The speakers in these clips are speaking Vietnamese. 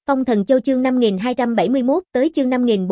Phong Thần Châu chương 5271 tới chương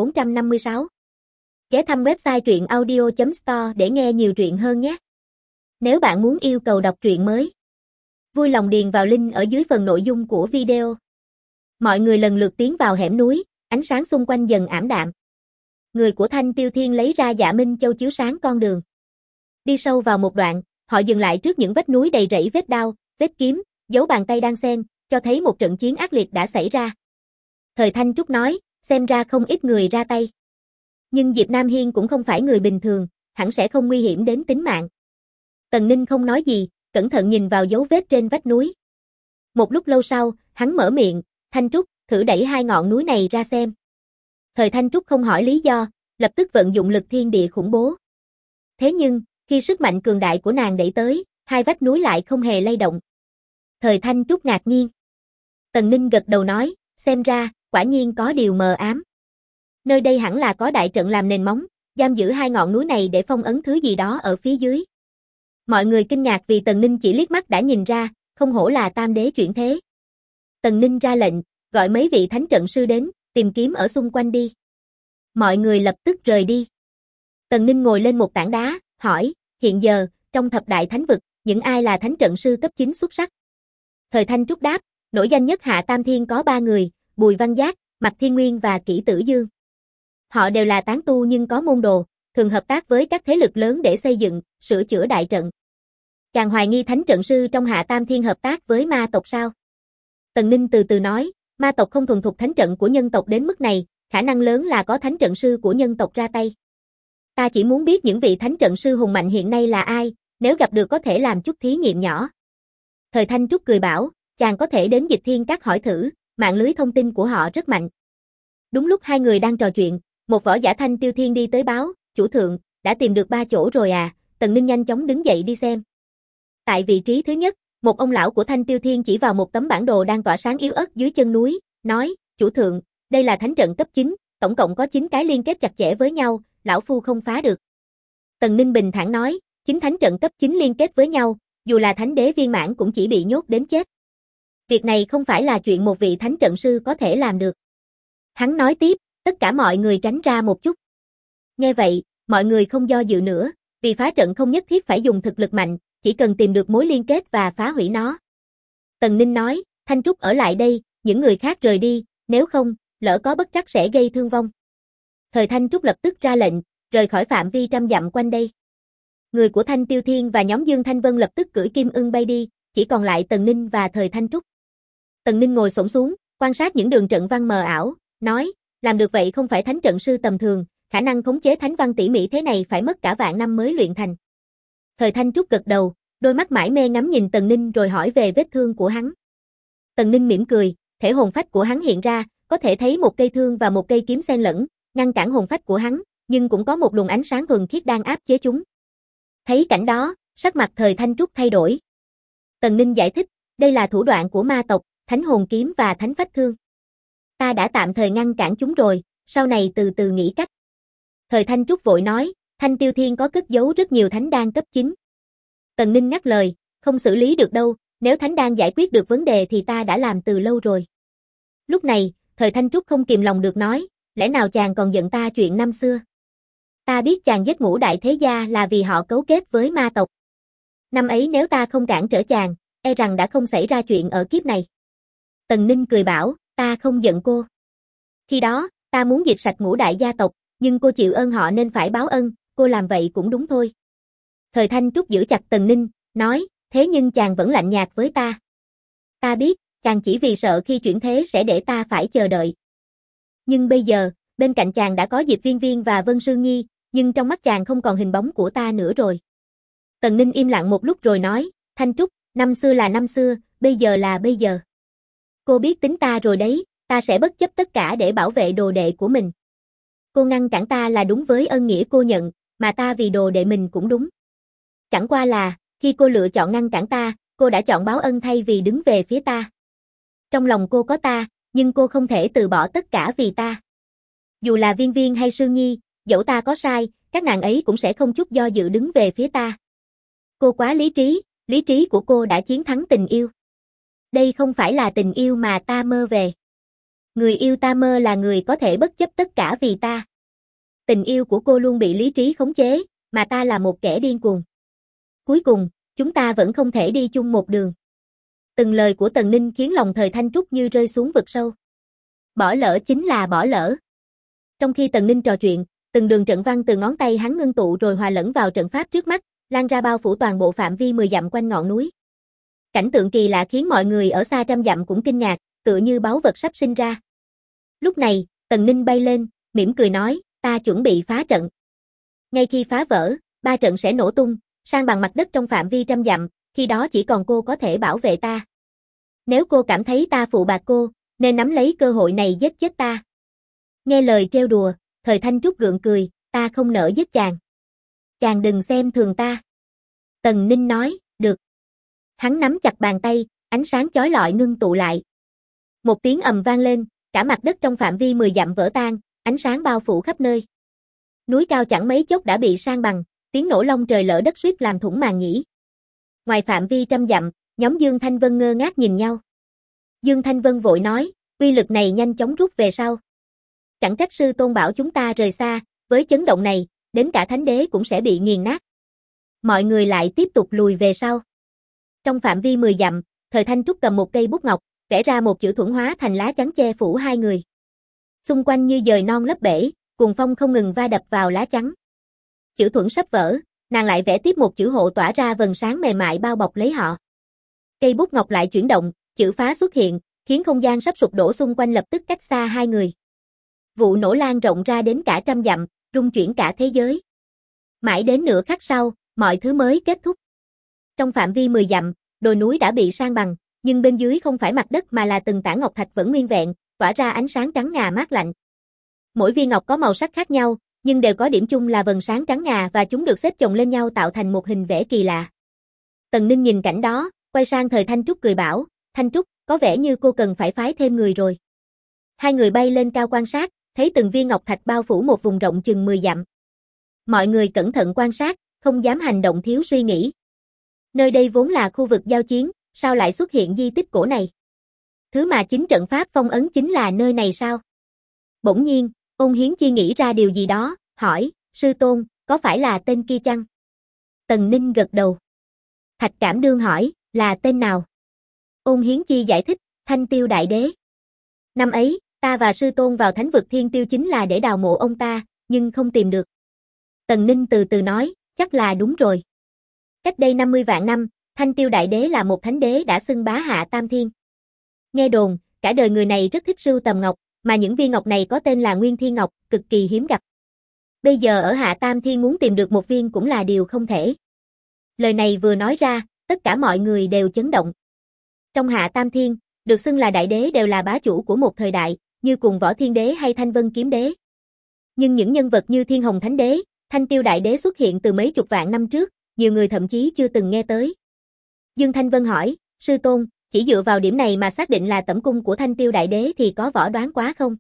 5456. Ghé thăm website truyện audio.store để nghe nhiều truyện hơn nhé. Nếu bạn muốn yêu cầu đọc truyện mới, vui lòng điền vào link ở dưới phần nội dung của video. Mọi người lần lượt tiến vào hẻm núi, ánh sáng xung quanh dần ảm đạm. Người của Thanh Tiêu Thiên lấy ra Dạ Minh Châu chiếu sáng con đường. Đi sâu vào một đoạn, họ dừng lại trước những vách núi đầy rẫy vết đao, vết kiếm, dấu bàn tay đan xen, cho thấy một trận chiến ác liệt đã xảy ra. Thời Thanh Trúc nói, xem ra không ít người ra tay. Nhưng Diệp Nam Hiên cũng không phải người bình thường, hẳn sẽ không nguy hiểm đến tính mạng. Tần Ninh không nói gì, cẩn thận nhìn vào dấu vết trên vách núi. Một lúc lâu sau, hắn mở miệng, Thanh Trúc, thử đẩy hai ngọn núi này ra xem. Thời Thanh Trúc không hỏi lý do, lập tức vận dụng lực thiên địa khủng bố. Thế nhưng, khi sức mạnh cường đại của nàng đẩy tới, hai vách núi lại không hề lay động. Thời Thanh Trúc ngạc nhiên. Tần Ninh gật đầu nói, xem ra, quả nhiên có điều mờ ám. Nơi đây hẳn là có đại trận làm nền móng, giam giữ hai ngọn núi này để phong ấn thứ gì đó ở phía dưới. Mọi người kinh ngạc vì Tần Ninh chỉ liếc mắt đã nhìn ra, không hổ là tam đế chuyển thế. Tần Ninh ra lệnh, gọi mấy vị thánh trận sư đến, tìm kiếm ở xung quanh đi. Mọi người lập tức rời đi. Tần Ninh ngồi lên một tảng đá, hỏi, hiện giờ, trong thập đại thánh vực, những ai là thánh trận sư cấp 9 xuất sắc? Thời Thanh Trúc đáp, nổi danh nhất Hạ Tam Thiên có 3 người, Bùi Văn Giác, Mạc Thiên Nguyên và Kỷ Tử Dương. Họ đều là tán tu nhưng có môn đồ, thường hợp tác với các thế lực lớn để xây dựng, sửa chữa đại trận. Chàng hoài nghi thánh trận sư trong Hạ Tam Thiên hợp tác với ma tộc sao? Tần Ninh từ từ nói, ma tộc không thuần thục thánh trận của nhân tộc đến mức này, khả năng lớn là có thánh trận sư của nhân tộc ra tay. Ta chỉ muốn biết những vị thánh trận sư hùng mạnh hiện nay là ai, nếu gặp được có thể làm chút thí nghiệm nhỏ. Thời Thanh Trúc cười bảo, chàng có thể đến Dịch Thiên Các hỏi thử, mạng lưới thông tin của họ rất mạnh. Đúng lúc hai người đang trò chuyện, một võ giả Thanh Tiêu Thiên đi tới báo, chủ thượng, đã tìm được 3 chỗ rồi à? Tần Ninh nhanh chóng đứng dậy đi xem. Tại vị trí thứ nhất, một ông lão của Thanh Tiêu Thiên chỉ vào một tấm bản đồ đang tỏa sáng yếu ớt dưới chân núi, nói, chủ thượng, đây là thánh trận cấp 9, tổng cộng có 9 cái liên kết chặt chẽ với nhau, lão phu không phá được. Tần Ninh bình thản nói, 9 thánh trận cấp 9 liên kết với nhau, dù là thánh đế viên mãn cũng chỉ bị nhốt đến chết. Việc này không phải là chuyện một vị thánh trận sư có thể làm được. Hắn nói tiếp, tất cả mọi người tránh ra một chút. Nghe vậy, mọi người không do dự nữa, vì phá trận không nhất thiết phải dùng thực lực mạnh, chỉ cần tìm được mối liên kết và phá hủy nó. Tần Ninh nói, Thanh Trúc ở lại đây, những người khác rời đi, nếu không, lỡ có bất trắc sẽ gây thương vong. Thời Thanh Trúc lập tức ra lệnh, rời khỏi phạm vi trăm dặm quanh đây. Người của Thanh Tiêu Thiên và nhóm Dương Thanh Vân lập tức cưỡi Kim Ưng bay đi, chỉ còn lại Tần Ninh và Thời Thanh Trúc. Tần Ninh ngồi xổm xuống, quan sát những đường trận văn mờ ảo, nói, làm được vậy không phải thánh trận sư tầm thường, khả năng khống chế thánh văn tỉ mỉ thế này phải mất cả vạn năm mới luyện thành. Thời Thanh Trúc gật đầu, đôi mắt mải mê ngắm nhìn Tần Ninh rồi hỏi về vết thương của hắn. Tần Ninh mỉm cười, thể hồn phách của hắn hiện ra, có thể thấy một cây thương và một cây kiếm xen lẫn, ngăn cản hồn phách của hắn, nhưng cũng có một luồng ánh sáng thuần khiết đang áp chế chúng. Thấy cảnh đó, sắc mặt Thời Thanh Trúc thay đổi. Tần Ninh giải thích, đây là thủ đoạn của ma tộc, thánh hồn kiếm và thánh phách thương. Ta đã tạm thời ngăn cản chúng rồi, sau này từ từ nghĩ cách. Thời Thanh Trúc vội nói, Thanh Tiêu Thiên có cất giấu rất nhiều thánh đan cấp 9. Tần Ninh ngắt lời, không xử lý được đâu, nếu thánh đan giải quyết được vấn đề thì ta đã làm từ lâu rồi. Lúc này, Thời Thanh Trúc không kìm lòng được nói, lẽ nào chàng còn giận ta chuyện năm xưa? Ta biết chàng giết Ngũ đại thế gia là vì họ cấu kết với ma tộc. Năm ấy nếu ta không cản trở chàng, e rằng đã không xảy ra chuyện ở kiếp này. Tần Ninh cười bảo, ta không giận cô. Khi đó, ta muốn diệt sạch Ngũ đại gia tộc, nhưng cô chịu ơn họ nên phải báo ân, cô làm vậy cũng đúng thôi. Thời Thanh Trúc giữ chặt Tần Ninh, nói, thế nhưng chàng vẫn lạnh nhạt với ta. Ta biết, chàng chỉ vì sợ khi chuyển thế sẽ để ta phải chờ đợi. Nhưng bây giờ, bên cạnh chàng đã có Diệp Viên Viên và Vân Sương Nhi, nhưng trong mắt chàng không còn hình bóng của ta nữa rồi. Tần Ninh im lặng một lúc rồi nói, Thanh Trúc, năm xưa là năm xưa, bây giờ là bây giờ. Cô biết tính ta rồi đấy, ta sẽ bất chấp tất cả để bảo vệ đồ đệ của mình. Cô ngăn cản ta là đúng với ân nghĩa cô nhận, mà ta vì đồ đệ mình cũng đúng. Chẳng qua là, khi cô lựa chọn ngăn cản ta, cô đã chọn báo ân thay vì đứng về phía ta. Trong lòng cô có ta, nhưng cô không thể từ bỏ tất cả vì ta. Dù là Viên Viên hay Sương Nhi, dẫu ta có sai, các nàng ấy cũng sẽ không chút do dự đứng về phía ta. Cô quá lý trí của cô đã chiến thắng tình yêu. Đây không phải là tình yêu mà ta mơ về. Người yêu ta mơ là người có thể bất chấp tất cả vì ta. Tình yêu của cô luôn bị lý trí khống chế, mà ta là một kẻ điên cuồng. Cuối cùng, chúng ta vẫn không thể đi chung một đường. Từng lời của Tần Ninh khiến lòng Thời Thanh Trúc như rơi xuống vực sâu. Bỏ lỡ chính là bỏ lỡ. Trong khi Tần Ninh trò chuyện, từng đường trận văn từ ngón tay hắn ngưng tụ rồi hòa lẫn vào trận pháp trước mắt, lan ra bao phủ toàn bộ phạm vi 10 dặm quanh ngọn núi. Cảnh tượng kỳ lạ khiến mọi người ở xa trăm dặm cũng kinh ngạc, tựa như báu vật sắp sinh ra. Lúc này, Tần Ninh bay lên, mỉm cười nói, ta chuẩn bị phá trận. Ngay khi phá vỡ, 3 trận sẽ nổ tung, san bằng mặt đất trong phạm vi trăm dặm, khi đó chỉ còn cô có thể bảo vệ ta. Nếu cô cảm thấy ta phụ bạc cô, nên nắm lấy cơ hội này giết chết ta. Nghe lời trêu đùa, Thời Thanh Trúc gượng cười, ta không nỡ giết chàng. Chàng đừng xem thường ta. Tần Ninh nói, được. Hắn nắm chặt bàn tay, ánh sáng chói lọi ngưng tụ lại. Một tiếng ầm vang lên, cả mặt đất trong phạm vi 10 dặm vỡ tan, ánh sáng bao phủ khắp nơi. Núi cao chẳng mấy chốc đã bị san bằng, tiếng nổ long trời lở đất suýt làm thủng màn nhĩ. Ngoài phạm vi trăm dặm, nhóm Dương Thanh Vân ngơ ngác nhìn nhau. Dương Thanh Vân vội nói, uy lực này nhanh chóng rút về sau. Chẳng trách sư tôn bảo chúng ta rời xa, với chấn động này, đến cả thánh đế cũng sẽ bị nghiền nát. Mọi người lại tiếp tục lùi về sau. Trong phạm vi 10 dặm, Thời Thanh Trúc cầm một cây bút ngọc, vẽ ra một chữ thuẫn hóa thành lá chắn che phủ hai người. Xung quanh như dời non lấp bể, cuồng phong không ngừng va đập vào lá chắn. Chữ thuẫn sắp vỡ, nàng lại vẽ tiếp một chữ hộ tỏa ra vầng sáng mềm mại bao bọc lấy họ. Cây bút ngọc lại chuyển động, chữ phá xuất hiện, khiến không gian sắp sụp đổ xung quanh lập tức cách xa hai người. Vụ nổ lan rộng ra đến cả trăm dặm, rung chuyển cả thế giới. Mãi đến nửa khắc sau, mọi thứ mới kết thúc. Trong phạm vi 10 dặm, đồi núi đã bị san bằng, nhưng bên dưới không phải mặt đất mà là từng tảng ngọc thạch vẫn nguyên vẹn, tỏa ra ánh sáng trắng ngà mát lạnh. Mỗi viên ngọc có màu sắc khác nhau, nhưng đều có điểm chung là vầng sáng trắng ngà và chúng được xếp chồng lên nhau tạo thành một hình vẽ kỳ lạ. Tần Ninh nhìn cảnh đó, quay sang Thời Thanh Trúc cười bảo, Thanh Trúc, có vẻ như cô cần phải phái thêm người rồi. Hai người bay lên cao quan sát, thấy từng viên ngọc thạch bao phủ một vùng rộng chừng 10 dặm. Mọi người cẩn thận quan sát, không dám hành động thiếu suy nghĩ. Nơi đây vốn là khu vực giao chiến, sao lại xuất hiện di tích cổ này? Thứ mà chính trận pháp phong ấn chính là nơi này sao? Bỗng nhiên, Ôn Hiến Chi nghĩ ra điều gì đó, hỏi, sư tôn, có phải là tên kia chăng? Tần Ninh gật đầu. Thạch Cảm Đương hỏi, là tên nào? Ôn Hiến Chi giải thích, Thanh Tiêu Đại Đế. Năm ấy, ta và sư tôn vào thánh vực Thiên Tiêu chính là để đào mộ ông ta, nhưng không tìm được. Tần Ninh từ từ nói, chắc là đúng rồi. Cách đây 50 vạn năm, Thanh Tiêu Đại Đế là một thánh đế đã xưng bá Hạ Tam Thiên. Nghe đồn, cả đời người này rất thích sưu tầm ngọc, mà những viên ngọc này có tên là Nguyên Thiên Ngọc, cực kỳ hiếm gặp. Bây giờ ở Hạ Tam Thiên muốn tìm được một viên cũng là điều không thể. Lời này vừa nói ra, tất cả mọi người đều chấn động. Trong Hạ Tam Thiên, được xưng là đại đế đều là bá chủ của một thời đại, như cùng Võ Thiên Đế hay Thanh Vân Kiếm Đế. Nhưng những nhân vật như Thiên Hồng Thánh Đế, Thanh Tiêu Đại Đế xuất hiện từ mấy chục vạn năm trước, nhiều người thậm chí chưa từng nghe tới. Dương Thanh Vân hỏi, sư tôn, chỉ dựa vào điểm này mà xác định là tẩm cung của Thanh Tiêu Đại Đế thì có võ đoán quá không?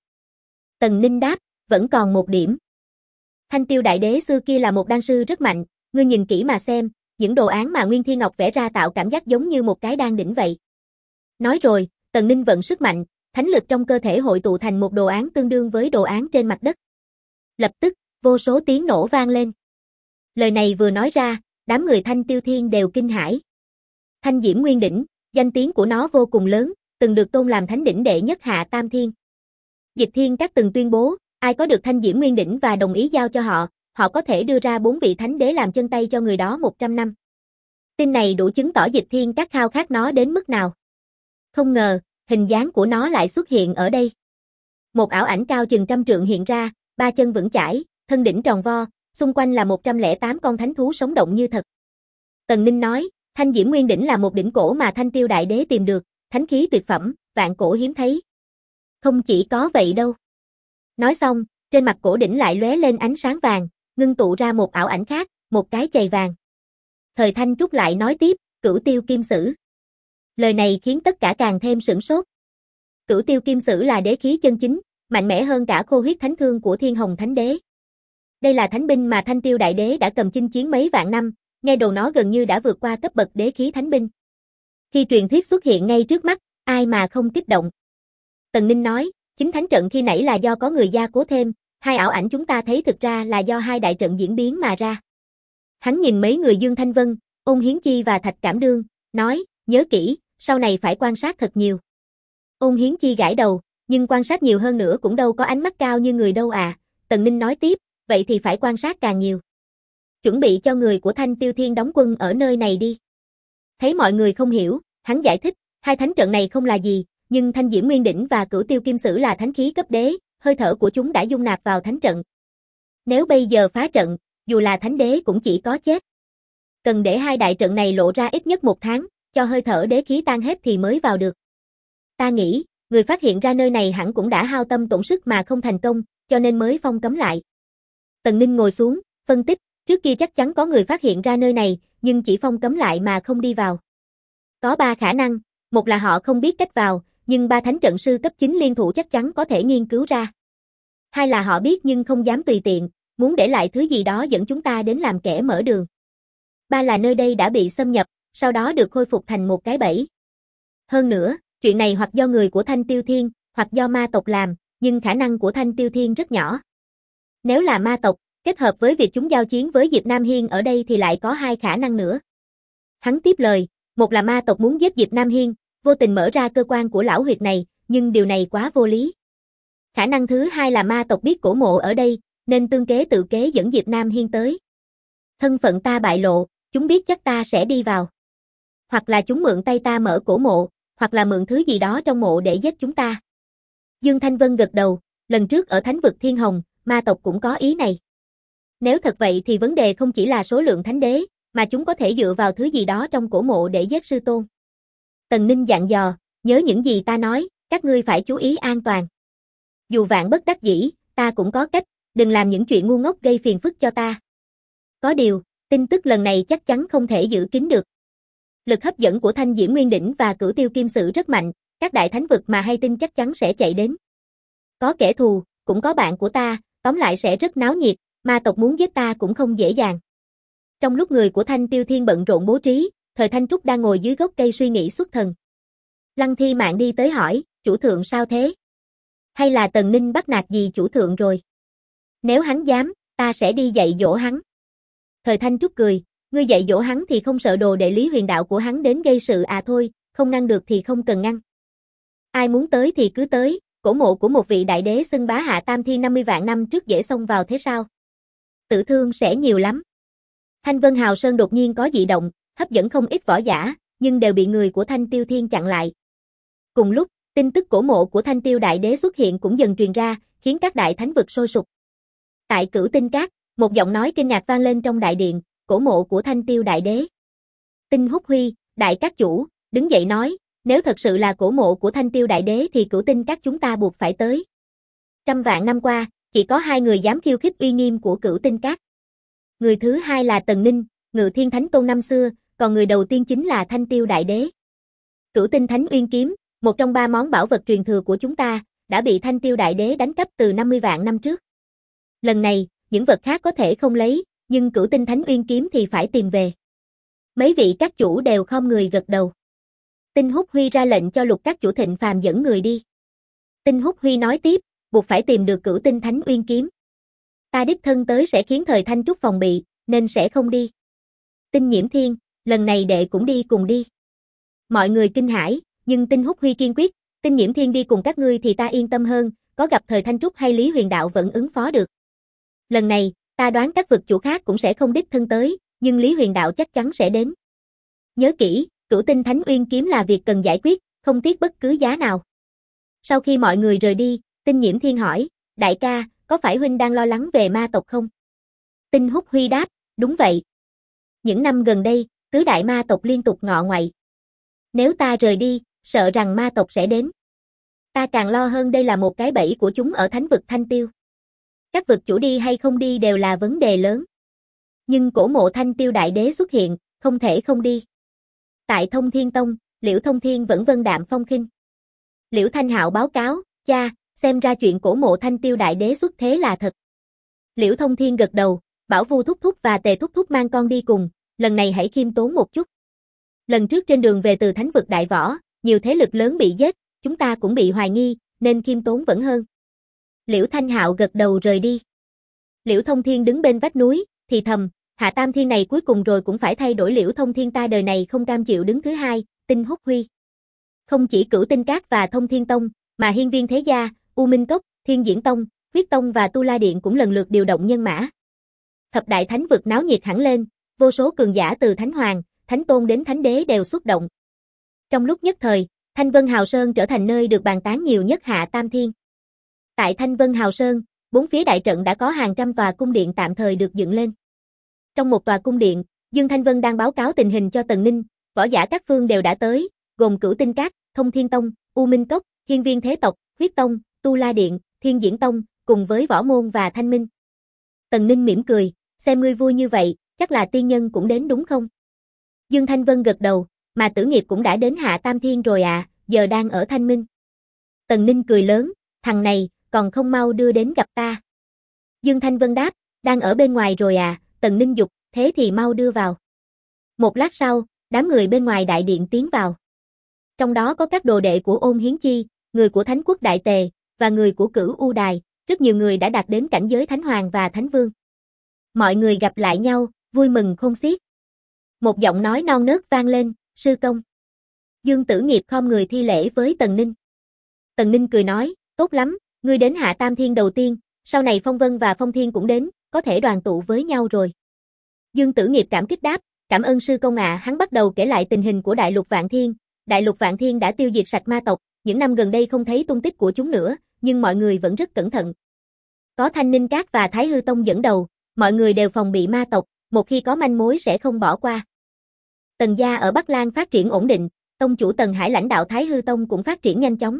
Tần Ninh đáp, vẫn còn một điểm. Thanh Tiêu Đại Đế xưa kia là một đan sư rất mạnh, ngươi nhìn kỹ mà xem, những đồ án mà Nguyên Thiên Ngọc vẽ ra tạo cảm giác giống như một cái đan đỉnh vậy. Nói rồi, Tần Ninh vận sức mạnh, thánh lực trong cơ thể hội tụ thành một đồ án tương đương với đồ án trên mặt đất. Lập tức, vô số tiếng nổ vang lên. Lời này vừa nói ra, đám người Thanh Tiêu Thiên đều kinh hãi. Thanh Diễm Nguyên Đỉnh, danh tiếng của nó vô cùng lớn, từng được tôn làm thánh đỉnh đệ nhất Hạ Tam Thiên. Dịch Thiên Các từng tuyên bố, ai có được Thanh Diễm Nguyên Đỉnh và đồng ý giao cho họ, họ có thể đưa ra 4 vị thánh đế làm chân tay cho người đó 100 năm. Tin này đủ chứng tỏ Dịch Thiên Các khao khát nó đến mức nào. Không ngờ, hình dáng của nó lại xuất hiện ở đây. Một ảo ảnh cao chừng 100 trượng hiện ra, 3 chân vững chãi, thân đỉnh tròn vo, xung quanh là 108 con thánh thú sống động như thật. Tần Ninh nói, Thanh Diễm Nguyên Đỉnh là một đỉnh cổ mà Thanh Tiêu Đại Đế tìm được, thánh khí tuyệt phẩm, vạn cổ hiếm thấy. Không chỉ có vậy đâu. Nói xong, trên mặt cổ đỉnh lại lóe lên ánh sáng vàng, ngưng tụ ra một ảo ảnh khác, một cái chày vàng. Thời Thanh Trúc lại nói tiếp, Cửu Tiêu Kim Sử. Lời này khiến tất cả càng thêm sửng sốt. Cửu Tiêu Kim Sử là đế khí chân chính, mạnh mẽ hơn cả Khô Huyết Thánh Thương của Thiên Hồng Thánh Đế. Đây là thánh binh mà Thanh Tiêu Đại Đế đã cầm chinh chiến mấy vạn năm, nghe đồn nó gần như đã vượt qua cấp bậc đế khí thánh binh. Khi truyền thuyết xuất hiện ngay trước mắt, ai mà không kích động. Tần Ninh nói, Chính thánh trận khi nãy là do có người gia cố thêm, hai ảo ảnh chúng ta thấy thực ra là do hai đại trận diễn biến mà ra. Hắn nhìn mấy người Dương Thanh Vân, Ôn Hiến Chi và Thạch Cảm Đương, nói, nhớ kỹ, sau này phải quan sát thật nhiều. Ôn Hiến Chi gãi đầu, nhưng quan sát nhiều hơn nữa cũng đâu có ánh mắt cao như người đâu à. Tần Ninh nói tiếp, vậy thì phải quan sát càng nhiều. Chuẩn bị cho người của Thanh Tiêu Thiên đóng quân ở nơi này đi. Thấy mọi người không hiểu, hắn giải thích, hai thánh trận này không là gì, nhưng Thanh Diễm Nguyên Đỉnh và Cửu Tiêu Kim Sử là thánh khí cấp đế, hơi thở của chúng đã dung nạp vào thánh trận. Nếu bây giờ phá trận, dù là thánh đế cũng chỉ có chết. Cần để hai đại trận này lộ ra ít nhất 1 tháng, cho hơi thở đế khí tan hết thì mới vào được. Ta nghĩ, người phát hiện ra nơi này hẳn cũng đã hao tâm tổn sức mà không thành công, cho nên mới phong cấm lại. Tần Ninh ngồi xuống, phân tích, trước kia chắc chắn có người phát hiện ra nơi này, nhưng chỉ phong cấm lại mà không đi vào. Có 3 khả năng, một là họ không biết cách vào, nhưng 3 thánh trận sư cấp 9 liên thủ chắc chắn có thể nghiên cứu ra. Hai là họ biết nhưng không dám tùy tiện, muốn để lại thứ gì đó dẫn chúng ta đến làm kẻ mở đường. 3 là nơi đây đã bị xâm nhập, sau đó được khôi phục thành một cái bẫy. Hơn nữa, chuyện này hoặc do người của Thanh Tiêu Thiên, hoặc do ma tộc làm, nhưng khả năng của Thanh Tiêu Thiên rất nhỏ. Nếu là ma tộc, kết hợp với việc chúng giao chiến với Diệp Nam Hiên ở đây thì lại có 2 khả năng nữa. Hắn tiếp lời, một là ma tộc muốn giết Diệp Nam Hiên, vô tình mở ra cơ quan của lão huyệt này, nhưng điều này quá vô lý. Khả năng thứ 2 là ma tộc biết cổ mộ ở đây, nên tương kế tự kế dẫn Diệp Nam Hiên tới. Thân phận ta bại lộ, chúng biết chắc ta sẽ đi vào. Hoặc là chúng mượn tay ta mở cổ mộ, hoặc là mượn thứ gì đó trong mộ để giết chúng ta. Dương Thanh Vân gật đầu, lần trước ở Thánh vực Thiên Hồng, ma tộc cũng có ý này. Nếu thật vậy thì vấn đề không chỉ là số lượng thánh đế, mà chúng có thể dựa vào thứ gì đó trong cổ mộ để giết sư tôn. Tần Ninh dặn dò, nhớ những gì ta nói, các ngươi phải chú ý an toàn. Dù vạn bất đắc dĩ, ta cũng có cách, đừng làm những chuyện ngu ngốc gây phiền phức cho ta. Có điều, tin tức lần này chắc chắn không thể giữ kín được. Lực hấp dẫn của Thanh Diễm Nguyên Đỉnh và Cửu Tiêu Kim Sử rất mạnh, các đại thánh vực mà hay tin chắc chắn sẽ chạy đến. Có kẻ thù, cũng có bạn của ta, tóm lại sẽ rất náo nhiệt, ma tộc muốn giết ta cũng không dễ dàng. Trong lúc người của Thanh Tiêu Thiên bận rộn bố trí, Thời Thanh Trúc đang ngồi dưới gốc cây suy nghĩ xuất thần. Lăng Thi Mạn đi tới hỏi, chủ thượng sao thế? Hay là Tần Ninh bắt nạt gì chủ thượng rồi? Nếu hắn dám, ta sẽ đi dạy dỗ hắn. Thời Thanh Trúc cười, ngươi dạy dỗ hắn thì không sợ đồ đệ Lý Huyền đạo của hắn đến gây sự à thôi, không ngăn được thì không cần ngăn. Ai muốn tới thì cứ tới, cổ mộ của một vị đại đế xưng bá hạ tam thiên 50 vạn năm trước dễ xông vào thế sao? Tử thương sẽ nhiều lắm. Thanh Vân Hào Sơn đột nhiên có dị động, hấp dẫn không ít võ giả, nhưng đều bị người của Thanh Tiêu Thiên chặn lại. Cùng lúc, tin tức cổ mộ của Thanh Tiêu Đại Đế xuất hiện cũng dần truyền ra, khiến các đại thánh vực sôi sục. Tại Cửu Tinh Các, một giọng nói kinh ngạc vang lên trong đại điện, cổ mộ của Thanh Tiêu Đại Đế. Tinh Húc Huy, đại các chủ, đứng dậy nói, nếu thật sự là cổ mộ của Thanh Tiêu Đại Đế thì Cửu Tinh Các chúng ta buộc phải tới. 100 vạn năm qua, chỉ có 2 người dám khiêu khích uy nghiêm của Cửu Tinh Các. Người thứ hai là Tần Ninh, Ngự Thiên Thánh Tôn năm xưa, còn người đầu tiên chính là Thanh Tiêu Đại Đế. Cửu Tinh Thánh Uyên Kiếm, một trong 3 món bảo vật truyền thừa của chúng ta, đã bị Thanh Tiêu Đại Đế đánh cắp từ 50 vạn năm trước. Lần này, những vật khác có thể không lấy, nhưng Cửu Tinh Thánh Uyên Kiếm thì phải tìm về. Mấy vị các chủ đều khom người gật đầu. Tinh Húc Huy ra lệnh cho Lục các chủ Thịnh Phàm dẫn người đi. Tinh Húc Huy nói tiếp, buộc phải tìm được Cửu Tinh Thánh Uyên Kiếm. Ta đích thân tới sẽ khiến Thời Thanh Trúc phòng bị, nên sẽ không đi. Tinh Nhiễm Thiên, lần này đệ cũng đi cùng đi. Mọi người kinh hãi, nhưng Tinh Húc Huy kiên quyết, Tinh Nhiễm Thiên đi cùng các ngươi thì ta yên tâm hơn, có gặp Thời Thanh Trúc hay Lý Huyền Đạo vẫn ứng phó được. Lần này, ta đoán các vực chủ khác cũng sẽ không đích thân tới, nhưng Lý Huyền Đạo chắc chắn sẽ đến. Nhớ kỹ, Cửu Tinh Thánh Uyên Kiếm là việc cần giải quyết, không tiếc bất cứ giá nào. Sau khi mọi người rời đi, Tinh Nhiễm Thiên hỏi, đại ca, có phải huynh đang lo lắng về ma tộc không? Tinh Húc Huy đáp, đúng vậy. Những năm gần đây, tứ đại ma tộc liên tục ngọ ngoại. Nếu ta rời đi, sợ rằng ma tộc sẽ đến. Ta càng lo hơn đây là một cái bẫy của chúng ở thánh vực Thanh Tiêu. Các vực chủ đi hay không đi đều là vấn đề lớn. Nhưng cổ mộ Thanh Tiêu Đại Đế xuất hiện, không thể không đi. Tại Thông Thiên Tông, Liễu Thông Thiên vẫn vân đạm phong khinh. Liễu Thanh Hạo báo cáo, cha, xem ra chuyện cổ mộ Thanh Tiêu Đại Đế xuất thế là thật. Liễu Thông Thiên gật đầu, bảo Vu Thúc Thúc và Tề Thúc Thúc mang con đi cùng, lần này hãy khiêm tốn một chút. Lần trước trên đường về từ thánh vực Đại Võ, nhiều thế lực lớn bị giết, chúng ta cũng bị hoài nghi, nên khiêm tốn vẫn hơn. Liễu Thanh Hạo gật đầu rời đi. Liễu Thông Thiên đứng bên vách núi, thì thầm, Hạ Tam Thiên này cuối cùng rồi cũng phải thay đổi. Liễu Thông Thiên ta đời này không cam chịu đứng thứ hai, Tinh Húc Huy. Không chỉ Cửu Tinh Các và Thông Thiên Tông, mà Hiên Viên Thế Gia, U Minh Cốc, Thiên Diễn Tông, Huyết Tông và Tu La Điện cũng lần lượt điều động nhân mã. Thập đại thánh vực náo nhiệt hẳn lên, vô số cường giả từ Thánh Hoàng, Thánh Tôn đến Thánh Đế đều xuất động. Trong lúc nhất thời, Thanh Vân Hào Sơn trở thành nơi được bàn tán nhiều nhất Hạ Tam Thiên. Tại Thanh Vân Hào Sơn, bốn phía đại trận đã có hàng trăm tòa cung điện tạm thời được dựng lên. Trong một tòa cung điện, Dương Thanh Vân đang báo cáo tình hình cho Tần Ninh, võ giả các phương đều đã tới, gồm Cửu Tinh Các, Thông Thiên Tông, U Minh Cốc, Hiên Viên Thế Tộc, Huyết Tông, Tu La Điện, Thiên Diễn Tông, cùng với Võ Môn và Thanh Minh. Tần Ninh mỉm cười, xem ngươi vui như vậy, chắc là tiên nhân cũng đến đúng không? Dương Thanh Vân gật đầu, mà Tử Nghiệp cũng đã đến Hạ Tam Thiên rồi à, giờ đang ở Thanh Minh. Tần Ninh cười lớn, thằng này, còn không mau đưa đến gặp ta. Dương Thanh Vân đáp, đang ở bên ngoài rồi à, Tần Ninh dục, thế thì mau đưa vào. Một lát sau, đám người bên ngoài đại điện tiến vào. Trong đó có các đồ đệ của Ôn Hiến Chi, người của Thánh Quốc Đại Tề, và người của Cửu U Đài, rất nhiều người đã đạt đến cảnh giới Thánh Hoàng và Thánh Vương. Mọi người gặp lại nhau, vui mừng khôn xiết. Một giọng nói non nớt vang lên, sư công. Dương Tử Nghiệp khom người thi lễ với Tần Ninh. Tần Ninh cười nói, tốt lắm, ngươi đến Hạ Tam Thiên đầu tiên, sau này Phong Vân và Phong Thiên cũng đến, có thể đoàn tụ với nhau rồi. Dương Tử Nghiệp cảm kích đáp, cảm ơn sư công ạ. Hắn bắt đầu kể lại tình hình của Đại Lục Vạn Thiên. Đại Lục Vạn Thiên đã tiêu diệt sạch ma tộc, những năm gần đây không thấy tung tích của chúng nữa, nhưng mọi người vẫn rất cẩn thận. Có Thanh Ninh Các và Thái Hư Tông dẫn đầu, mọi người đều phòng bị ma tộc, một khi có manh mối sẽ không bỏ qua. Tần gia ở Bắc Lan phát triển ổn định, tông chủ Tần Hải lãnh đạo Thái Hư Tông cũng phát triển nhanh chóng.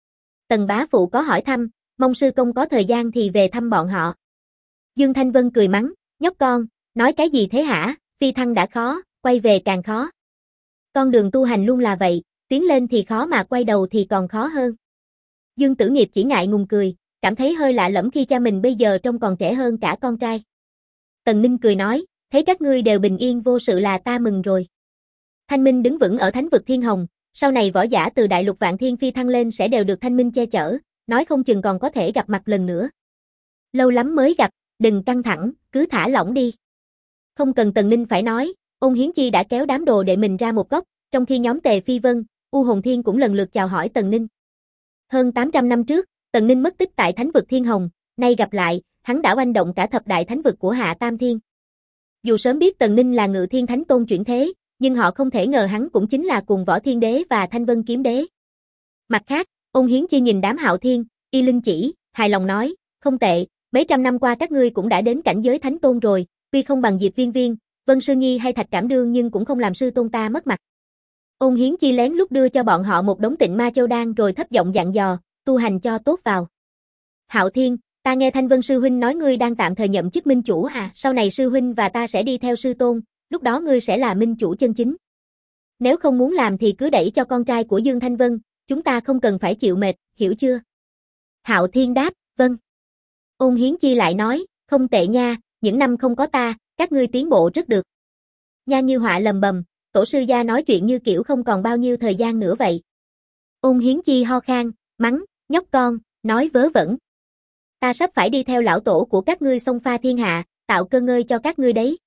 Tần bá phụ có hỏi thăm, mong sư công có thời gian thì về thăm bọn họ. Dương Thanh Vân cười mắng, nhóc con, nói cái gì thế hả, phi thăng đã khó, quay về càng khó. Con đường tu hành luôn là vậy, tiến lên thì khó mà quay đầu thì còn khó hơn. Dương Tử Nghiệp chỉ ngại ngùng cười, cảm thấy hơi lạ lẫm khi cha mình bây giờ trông còn trẻ hơn cả con trai. Tần Ninh cười nói, thấy các ngươi đều bình yên vô sự là ta mừng rồi. Thanh Minh đứng vững ở Thánh vực Thiên Hồng, sau này võ giả từ Đại Lục Vạn Thiên phi thăng lên sẽ đều được Thanh Minh che chở, nói không chừng còn có thể gặp mặt lần nữa. Lâu lắm mới gặp, đừng căng thẳng, cứ thả lỏng đi. Không cần Tần Ninh phải nói, Ôn Hiến Chi đã kéo đám đồ đệ mình ra một góc, trong khi nhóm Tề Phi Vân, U Hồn Thiên cũng lần lượt chào hỏi Tần Ninh. Hơn 800 năm trước, Tần Ninh mất tích tại Thánh vực Thiên Hồng, nay gặp lại, hắn đã oanh động cả thập đại thánh vực của Hạ Tam Thiên. Dù sớm biết Tần Ninh là Ngự Thiên Thánh Tôn chuyển thế, nhưng họ không thể ngờ hắn cũng chính là cùng Võ Thiên Đế và Thanh Vân Kiếm Đế. Mặt khác, Ôn Hiến Chi nhìn đám Hạo Thiên, Y Linh Chỉ, hài lòng nói, không tệ, mấy trăm năm qua các ngươi cũng đã đến cảnh giới Thánh Tôn rồi, tuy không bằng Diệp Viên Viên, Vân Sư Nhi hay Thạch Cảm Đương nhưng cũng không làm sư tôn ta mất mặt. Ôn Hiến Chi lén lút đưa cho bọn họ một đống Tịnh Ma Châu đan rồi thấp giọng dặn dò, tu hành cho tốt vào. Hạo Thiên, ta nghe Thanh Vân sư huynh nói ngươi đang tạm thời nhậm chức minh chủ à, sau này sư huynh và ta sẽ đi theo sư tôn, lúc đó ngươi sẽ là minh chủ chân chính. Nếu không muốn làm thì cứ đẩy cho con trai của Dương Thanh Vân, chúng ta không cần phải chịu mệt, hiểu chưa? Hạo Thiên đáp, vâng. Ôn Hiến Chi lại nói, không tệ nha, những năm không có ta, các ngươi tiến bộ rất được. Nha Như Họa lầm bầm, tổ sư gia nói chuyện như kiểu không còn bao nhiêu thời gian nữa vậy. Ôn Hiến Chi ho khan, mắng, nhóc con, nói vớ vẩn. Ta sắp phải đi theo lão tổ của các ngươi xông pha thiên hạ, tạo cơ ngơi cho các ngươi đấy.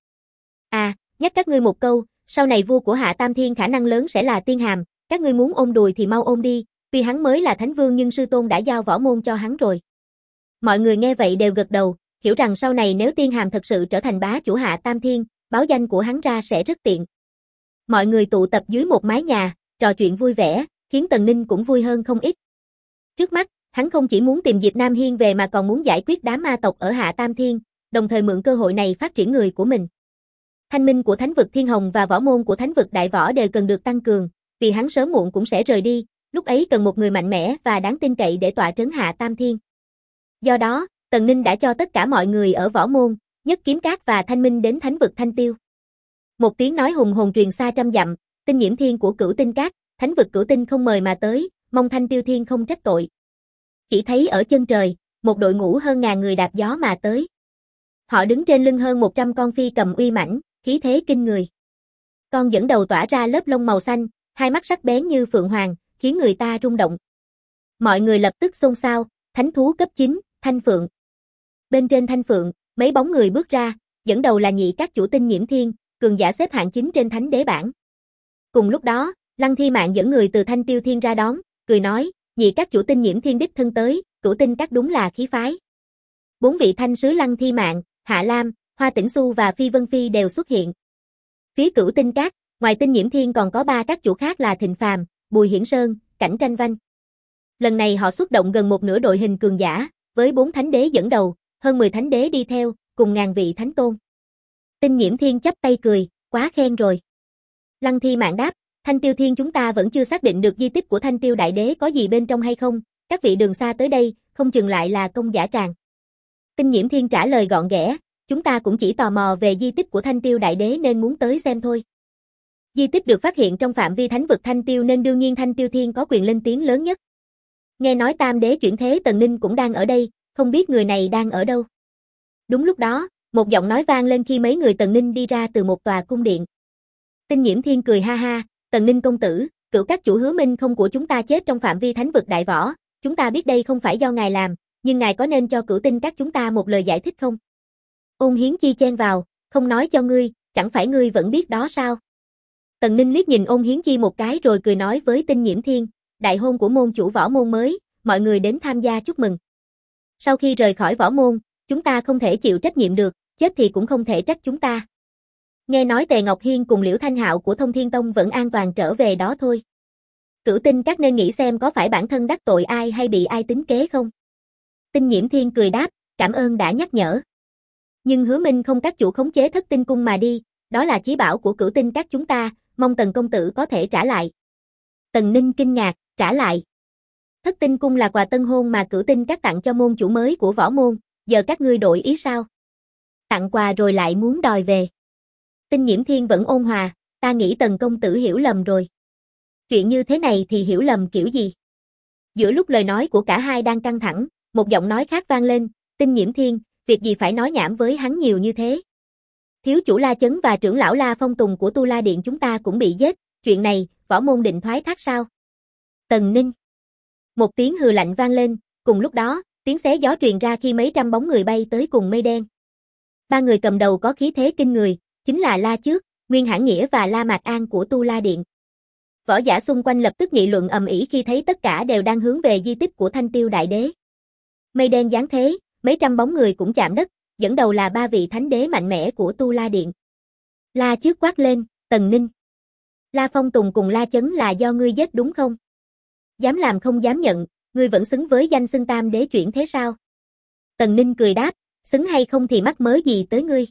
À, nhắc các ngươi một câu, sau này vua của Hạ Tam Thiên khả năng lớn sẽ là Tiên Hàm, các ngươi muốn ôm đùi thì mau ôm đi, vì hắn mới là Thánh Vương nhưng sư tôn đã giao võ môn cho hắn rồi. Mọi người nghe vậy đều gật đầu, hiểu rằng sau này nếu Tiên Hàm thật sự trở thành bá chủ Hạ Tam Thiên, báo danh của hắn ra sẽ rất tiện. Mọi người tụ tập dưới một mái nhà, trò chuyện vui vẻ, khiến Tần Ninh cũng vui hơn không ít. Trước mắt, hắn không chỉ muốn tìm Diệp Nam Hiên về mà còn muốn giải quyết đám ma tộc ở Hạ Tam Thiên, đồng thời mượn cơ hội này phát triển người của mình. Thanh minh của Thánh vực Thiên Hồng và võ môn của Thánh vực Đại Võ đều cần được tăng cường, vì hắn sớm muộn cũng sẽ rời đi, lúc ấy cần một người mạnh mẽ và đáng tin cậy để tọa trấn Hạ Tam Thiên. Do đó, Tần Ninh đã cho tất cả mọi người ở võ môn, Nhất Kiếm Các và Thanh Minh đến Thánh vực Thanh Tiêu. Một tiếng nói hùng hồn truyền xa trăm dặm, Tinh Nhiễm Thiên của Cửu Tinh Các, Thánh vực Cửu Tinh không mời mà tới, mong Thanh Tiêu Thiên không trách tội. Chỉ thấy ở chân trời, một đội ngũ hơn ngàn người đạp gió mà tới. Họ đứng trên lưng hơn 100 con phi cầm uy mãnh, khí thế kinh người. Con dẫn đầu tỏa ra lớp lông màu xanh, hai mắt sắc bén như phượng hoàng, khiến người ta rung động. Mọi người lập tức xôn xao, thánh thú cấp 9, Thanh Phượng. Bên trên Thanh Phượng, mấy bóng người bước ra, dẫn đầu là nhị các chủ Tinh Nhiễm Thiên, cường giả xếp hạng 9 trên thánh đế bảng. Cùng lúc đó, Lăng Thi Mạn dẫn người từ Thanh Tiêu Thiên ra đón, cười nói, nhị các chủ Tinh Nhiễm Thiên đích thân tới, Cửu Tinh các đúng là khí phái. 4 vị thanh sứ Lăng Thi Mạn, Hạ Lam, Hoa Tĩnh Xu và Phi Vân Phi đều xuất hiện. Phía Cửu Tinh các, ngoài Tinh Nhiễm Thiên còn có 3 các chủ khác là Thịnh Phàm, Bùi Hiển Sơn, Cảnh Tranh Vanh. Lần này họ xuất động gần một nửa đội hình cường giả, với 4 thánh đế dẫn đầu, hơn 10 thánh đế đi theo, cùng ngàn vị thánh tôn. Tinh Nhiễm Thiên chắp tay cười, quá khen rồi. Lăng Thi Mạn đáp, Thanh Tiêu Thiên chúng ta vẫn chưa xác định được di tích của Thanh Tiêu Đại Đế có gì bên trong hay không, các vị đường xa tới đây, không chừng lại là công giả tràng. Tinh Nhiễm Thiên trả lời gọn ghẽ, chúng ta cũng chỉ tò mò về di tích của Thanh Tiêu Đại Đế nên muốn tới xem thôi. Di tích được phát hiện trong phạm vi thánh vực Thanh Tiêu nên đương nhiên Thanh Tiêu Thiên có quyền lên tiếng lớn nhất. Nghe nói Tam Đế chuyển thế Tần Ninh cũng đang ở đây, không biết người này đang ở đâu. Đúng lúc đó, một giọng nói vang lên khi mấy người Tần Ninh đi ra từ một tòa cung điện. Tinh Nhiễm Thiên cười ha ha, Tần Ninh công tử, Cửu các chủ Hứa Minh không của chúng ta chết trong phạm vi thánh vực đại võ, chúng ta biết đây không phải do ngài làm, nhưng ngài có nên cho Cửu Tinh các chúng ta một lời giải thích không? Ôn Hiến Chi chen vào, không nói cho ngươi, chẳng phải ngươi vẫn biết đó sao? Tần Ninh liếc nhìn Ôn Hiến Chi một cái rồi cười nói với Tinh Nhiễm Thiên, đại hôn của môn chủ võ môn mới, mọi người đến tham gia chúc mừng. Sau khi rời khỏi võ môn, chúng ta không thể chịu trách nhiệm được, chết thì cũng không thể trách chúng ta. Nghe nói Tề Ngọc Hiên cùng Liễu Thanh Hạo của Thông Thiên Tông vẫn an toàn trở về đó thôi. Cửu Tinh các nên nghĩ xem có phải bản thân đắc tội ai hay bị ai tính kế không? Tinh Nhiễm Thiên cười đáp, cảm ơn đã nhắc nhở. Nhưng Hứa Minh không các chủ khống chế Thất Tinh cung mà đi, đó là chí bảo của Cửu Tinh các chúng ta, mong Tần công tử có thể trả lại. Tần Ninh kinh ngạc, trả lại. Thất Tinh cung là quà tân hôn mà Cửu Tinh các tặng cho môn chủ mới của võ môn, giờ các ngươi đổi ý sao? Tặng quà rồi lại muốn đòi về. Tinh Nhiễm Thiên vẫn ôn hòa, ta nghĩ Tần công tử hiểu lầm rồi. Chuyện như thế này thì hiểu lầm kiểu gì? Giữa lúc lời nói của cả hai đang căng thẳng, một giọng nói khác vang lên, Tinh Nhiễm Thiên, việc gì phải nói nhảm với hắn nhiều như thế? Thiếu chủ La Chấn và trưởng lão La Phong Tùng của Tu La Điện chúng ta cũng bị giết, chuyện này, võ môn định thoái thác sao? Tần Ninh. Một tiếng hừ lạnh vang lên, cùng lúc đó, tiếng xé gió truyền ra khi mấy trăm bóng người bay tới cùng mây đen. 3 người cầm đầu có khí thế kinh người, chính là La Chước, Nguyên Hãn Nghĩa và La Mạc An của Tu La Điện. Võ giả xung quanh lập tức nghị luận ầm ĩ khi thấy tất cả đều đang hướng về di tích của Thanh Tiêu Đại Đế. Mây đen giáng thế, mấy trăm bóng người cũng chạm đất, dẫn đầu là 3 vị thánh đế mạnh mẽ của Tu La Điện. La Chước quát lên, Tần Ninh. La Phong Tùng cùng La Chấn là do ngươi giết đúng không? Dám làm không dám nhận, ngươi vẫn xứng với danh xưng Tam Đế chuyển thế sao? Tần Ninh cười đáp, xứng hay không thì mắc mớ gì tới ngươi.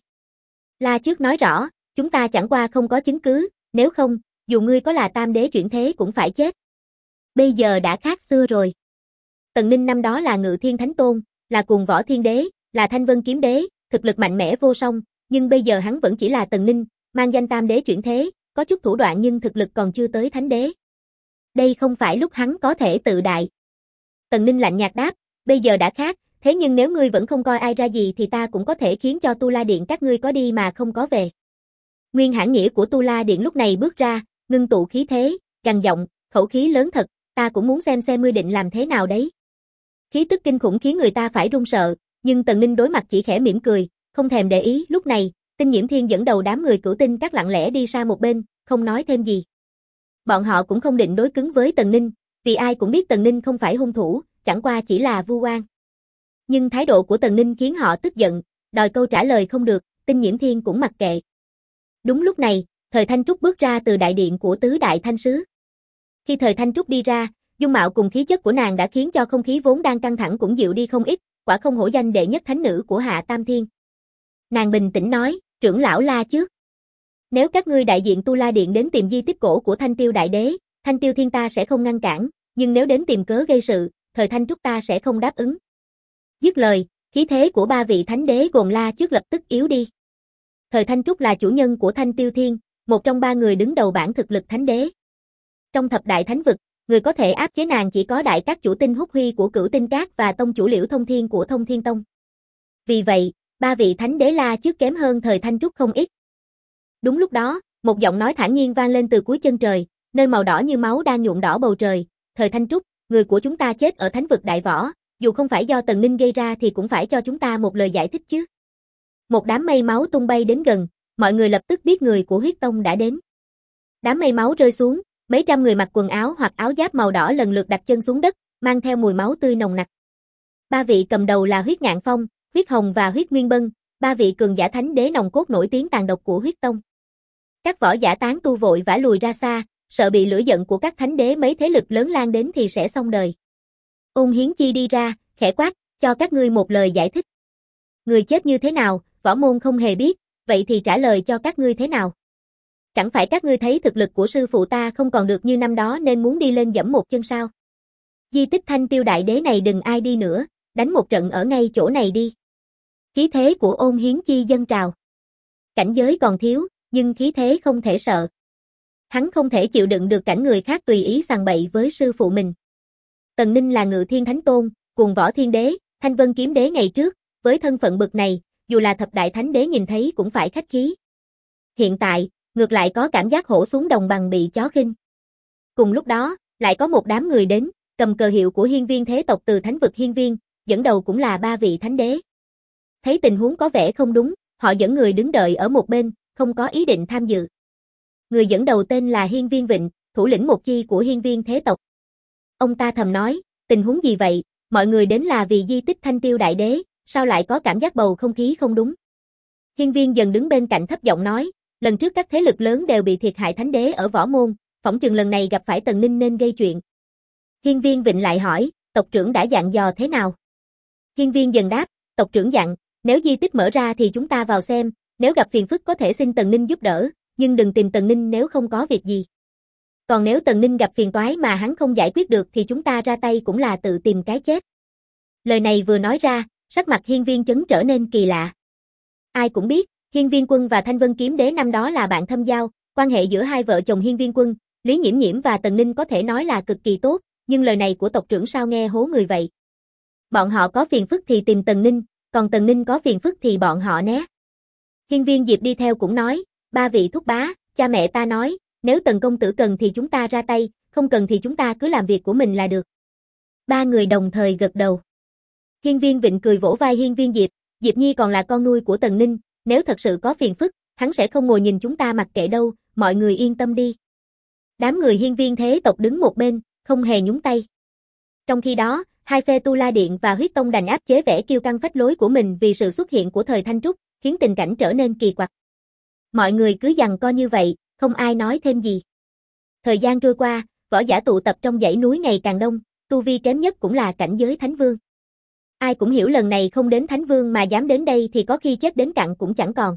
La Chước nói rõ, chúng ta chẳng qua không có chứng cứ, nếu không, dù ngươi có là Tam Đế chuyển thế cũng phải chết. Bây giờ đã khác xưa rồi. Tần Ninh năm đó là Ngự Thiên Thánh Tôn, là cùng Võ Thiên Đế, là Thanh Vân Kiếm Đế, thực lực mạnh mẽ vô song, nhưng bây giờ hắn vẫn chỉ là Tần Ninh, mang danh Tam Đế chuyển thế, có chút thủ đoạn nhưng thực lực còn chưa tới Thánh Đế. Đây không phải lúc hắn có thể tự đại. Tần Ninh lạnh nhạt đáp, bây giờ đã khác, thế nhưng nếu ngươi vẫn không coi ai ra gì thì ta cũng có thể khiến cho Tu La Điện các ngươi có đi mà không có về. Nguyên Hãn Nghĩa của Tu La Điện lúc này bước ra, ngưng tụ khí thế, gằn giọng, khẩu khí lớn thật, ta cũng muốn xem ngươi định làm thế nào đấy. Khí tức kinh khủng khiến người ta phải run sợ, nhưng Tần Ninh đối mặt chỉ khẽ mỉm cười, không thèm để ý. Lúc này, Tinh Nhiễm Thiên dẫn đầu đám người Cửu Tinh các lặng lẽ đi sang một bên, không nói thêm gì. Bọn họ cũng không định đối cứng với Tần Ninh, vì ai cũng biết Tần Ninh không phải hung thủ, chẳng qua chỉ là vu oan. Nhưng thái độ của Tần Ninh khiến họ tức giận, đòi câu trả lời không được, Tinh Nhiễm Thiên cũng mặc kệ. Đúng lúc này, Thời Thanh Trúc bước ra từ đại điện của tứ đại thanh sứ. Khi Thời Thanh Trúc đi ra, dung mạo cùng khí chất của nàng đã khiến cho không khí vốn đang căng thẳng cũng dịu đi không ít, quả không hổ danh đệ nhất thánh nữ của Hạ Tam Thiên. Nàng bình tĩnh nói, trưởng lão La Chước. Nếu các ngươi đại diện Tu La Điện đến tìm di tích cổ của Thanh Tiêu Đại Đế, Thanh Tiêu Thiên ta sẽ không ngăn cản, nhưng nếu đến tìm cớ gây sự, Thời Thanh Trúc ta sẽ không đáp ứng. Dứt lời, khí thế của 3 vị thánh đế gồm La Chước lập tức yếu đi. Thời Thanh Trúc là chủ nhân của Thanh Tiêu Thiên, một trong 3 người đứng đầu bảng thực lực thánh đế. Trong thập đại thánh vực, người có thể áp chế nàng chỉ có đại các chủ Tinh Húc Huy của Cửu Tinh Các và tông chủ Liễu Thông Thiên của Thông Thiên Tông. Vì vậy, 3 vị thánh đế La Chước kém hơn Thời Thanh Trúc không ít. Đúng lúc đó, một giọng nói thản nhiên vang lên từ cuối chân trời, nơi màu đỏ như máu đang nhuộm đỏ bầu trời, Thời Thanh Trúc, người của chúng ta chết ở thánh vực đại võ, dù không phải do Tần Ninh gây ra thì cũng phải cho chúng ta một lời giải thích chứ. Một đám mây máu tung bay đến gần, mọi người lập tức biết người của huyết tông đã đến. Đám mây máu rơi xuống, mấy trăm người mặc quần áo hoặc áo giáp màu đỏ lần lượt đặt chân xuống đất, mang theo mùi máu tươi nồng nặc. Ba vị cầm đầu là Huyết Ngạn Phong, Huyết Hồng và Huyết Nguyên Bân, ba vị cường giả thánh đế nòng cốt nổi tiếng tàn độc của huyết tông. Các võ giả tán tu vội vã lùi ra xa, sợ bị lửa giận của các thánh đế mấy thế lực lớn lan đến thì sẽ xong đời. Ôn Hiến Chi đi ra, khẽ quát, cho các ngươi một lời giải thích. Người chết như thế nào, võ môn không hề biết, vậy thì trả lời cho các ngươi thế nào? Chẳng phải các ngươi thấy thực lực của sư phụ ta không còn được như năm đó nên muốn đi lên giẫm một chân sao? Di tích Thanh Tiêu Đại Đế này đừng ai đi nữa, đánh một trận ở ngay chỗ này đi. Khí thế của Ôn Hiến Chi dâng trào. Cảnh giới còn thiếu, nhưng khí thế không thể sợ. Hắn không thể chịu đựng được cảnh người khác tùy ý sằng bậy với sư phụ mình. Tần Ninh là Ngự Thiên Thánh Tôn, cùng Võ Thiên Đế, Thanh Vân Kiếm Đế ngày trước, với thân phận bực này, dù là thập đại thánh đế nhìn thấy cũng phải khách khí. Hiện tại, ngược lại có cảm giác hổ xuống đồng bằng bị chó khinh. Cùng lúc đó, lại có một đám người đến, cầm cờ hiệu của Hiên Viên thế tộc từ thánh vực Hiên Viên, dẫn đầu cũng là ba vị thánh đế. Thấy tình huống có vẻ không đúng, họ dẫn người đứng đợi ở một bên, không có ý định tham dự. Người dẫn đầu tên là Hiên Viên Vịnh, thủ lĩnh một chi của Hiên Viên thế tộc. Ông ta thầm nói, tình huống gì vậy, mọi người đến là vì di tích Thanh Tiêu Đại Đế, sao lại có cảm giác bầu không khí không đúng. Hiên Viên dần đứng bên cạnh thấp giọng nói, lần trước các thế lực lớn đều bị thiệt hại thánh đế ở võ môn, phỏng chừng lần này gặp phải Tần Ninh nên gây chuyện. Hiên Viên Vịnh lại hỏi, tộc trưởng đã dặn dò thế nào? Hiên Viên dần đáp, tộc trưởng dặn, nếu di tích mở ra thì chúng ta vào xem, nếu gặp phiền phức có thể xin Tần Ninh giúp đỡ, nhưng đừng tìm Tần Ninh nếu không có việc gì. Còn nếu Tần Ninh gặp phiền toái mà hắn không giải quyết được thì chúng ta ra tay cũng là tự tìm cái chết. Lời này vừa nói ra, sắc mặt Hiên Viên Chấn trở nên kỳ lạ. Ai cũng biết, Hiên Viên Quân và Thanh Vân Kiếm Đế năm đó là bạn thâm giao, quan hệ giữa hai vợ chồng Hiên Viên Quân, Lý Nhiễm Nhiễm và Tần Ninh có thể nói là cực kỳ tốt, nhưng lời này của tộc trưởng sao nghe hố người vậy? Bọn họ có phiền phức thì tìm Tần Ninh, còn Tần Ninh có phiền phức thì bọn họ né. Hiên Viên Diệp đi theo cũng nói, ba vị thúc bá, cha mẹ ta nói, nếu Tần công tử cần thì chúng ta ra tay, không cần thì chúng ta cứ làm việc của mình là được. Ba người đồng thời gật đầu. Hiên Viên Vịnh cười vỗ vai Hiên Viên Diệp, Diệp Nhi còn là con nuôi của Tần Ninh, nếu thật sự có phiền phức, hắn sẽ không ngồi nhìn chúng ta mặc kệ đâu, mọi người yên tâm đi. Đám người Hiên Viên thế tộc đứng một bên, không hề nhúng tay. Trong khi đó, hai phe Tu La Điện và Huyết Tông đành áp chế vẻ kiêu căng phách lối của mình vì sự xuất hiện của thời Thanh Trúc, khiến tình cảnh trở nên kỳ quặc. Mọi người cứ giằng co như vậy, không ai nói thêm gì. Thời gian trôi qua, võ giả tụ tập trong dãy núi ngày càng đông, tu vi kém nhất cũng là cảnh giới Thánh Vương. Ai cũng hiểu lần này không đến Thánh Vương mà dám đến đây thì có khi chết đến cặn cũng chẳng còn.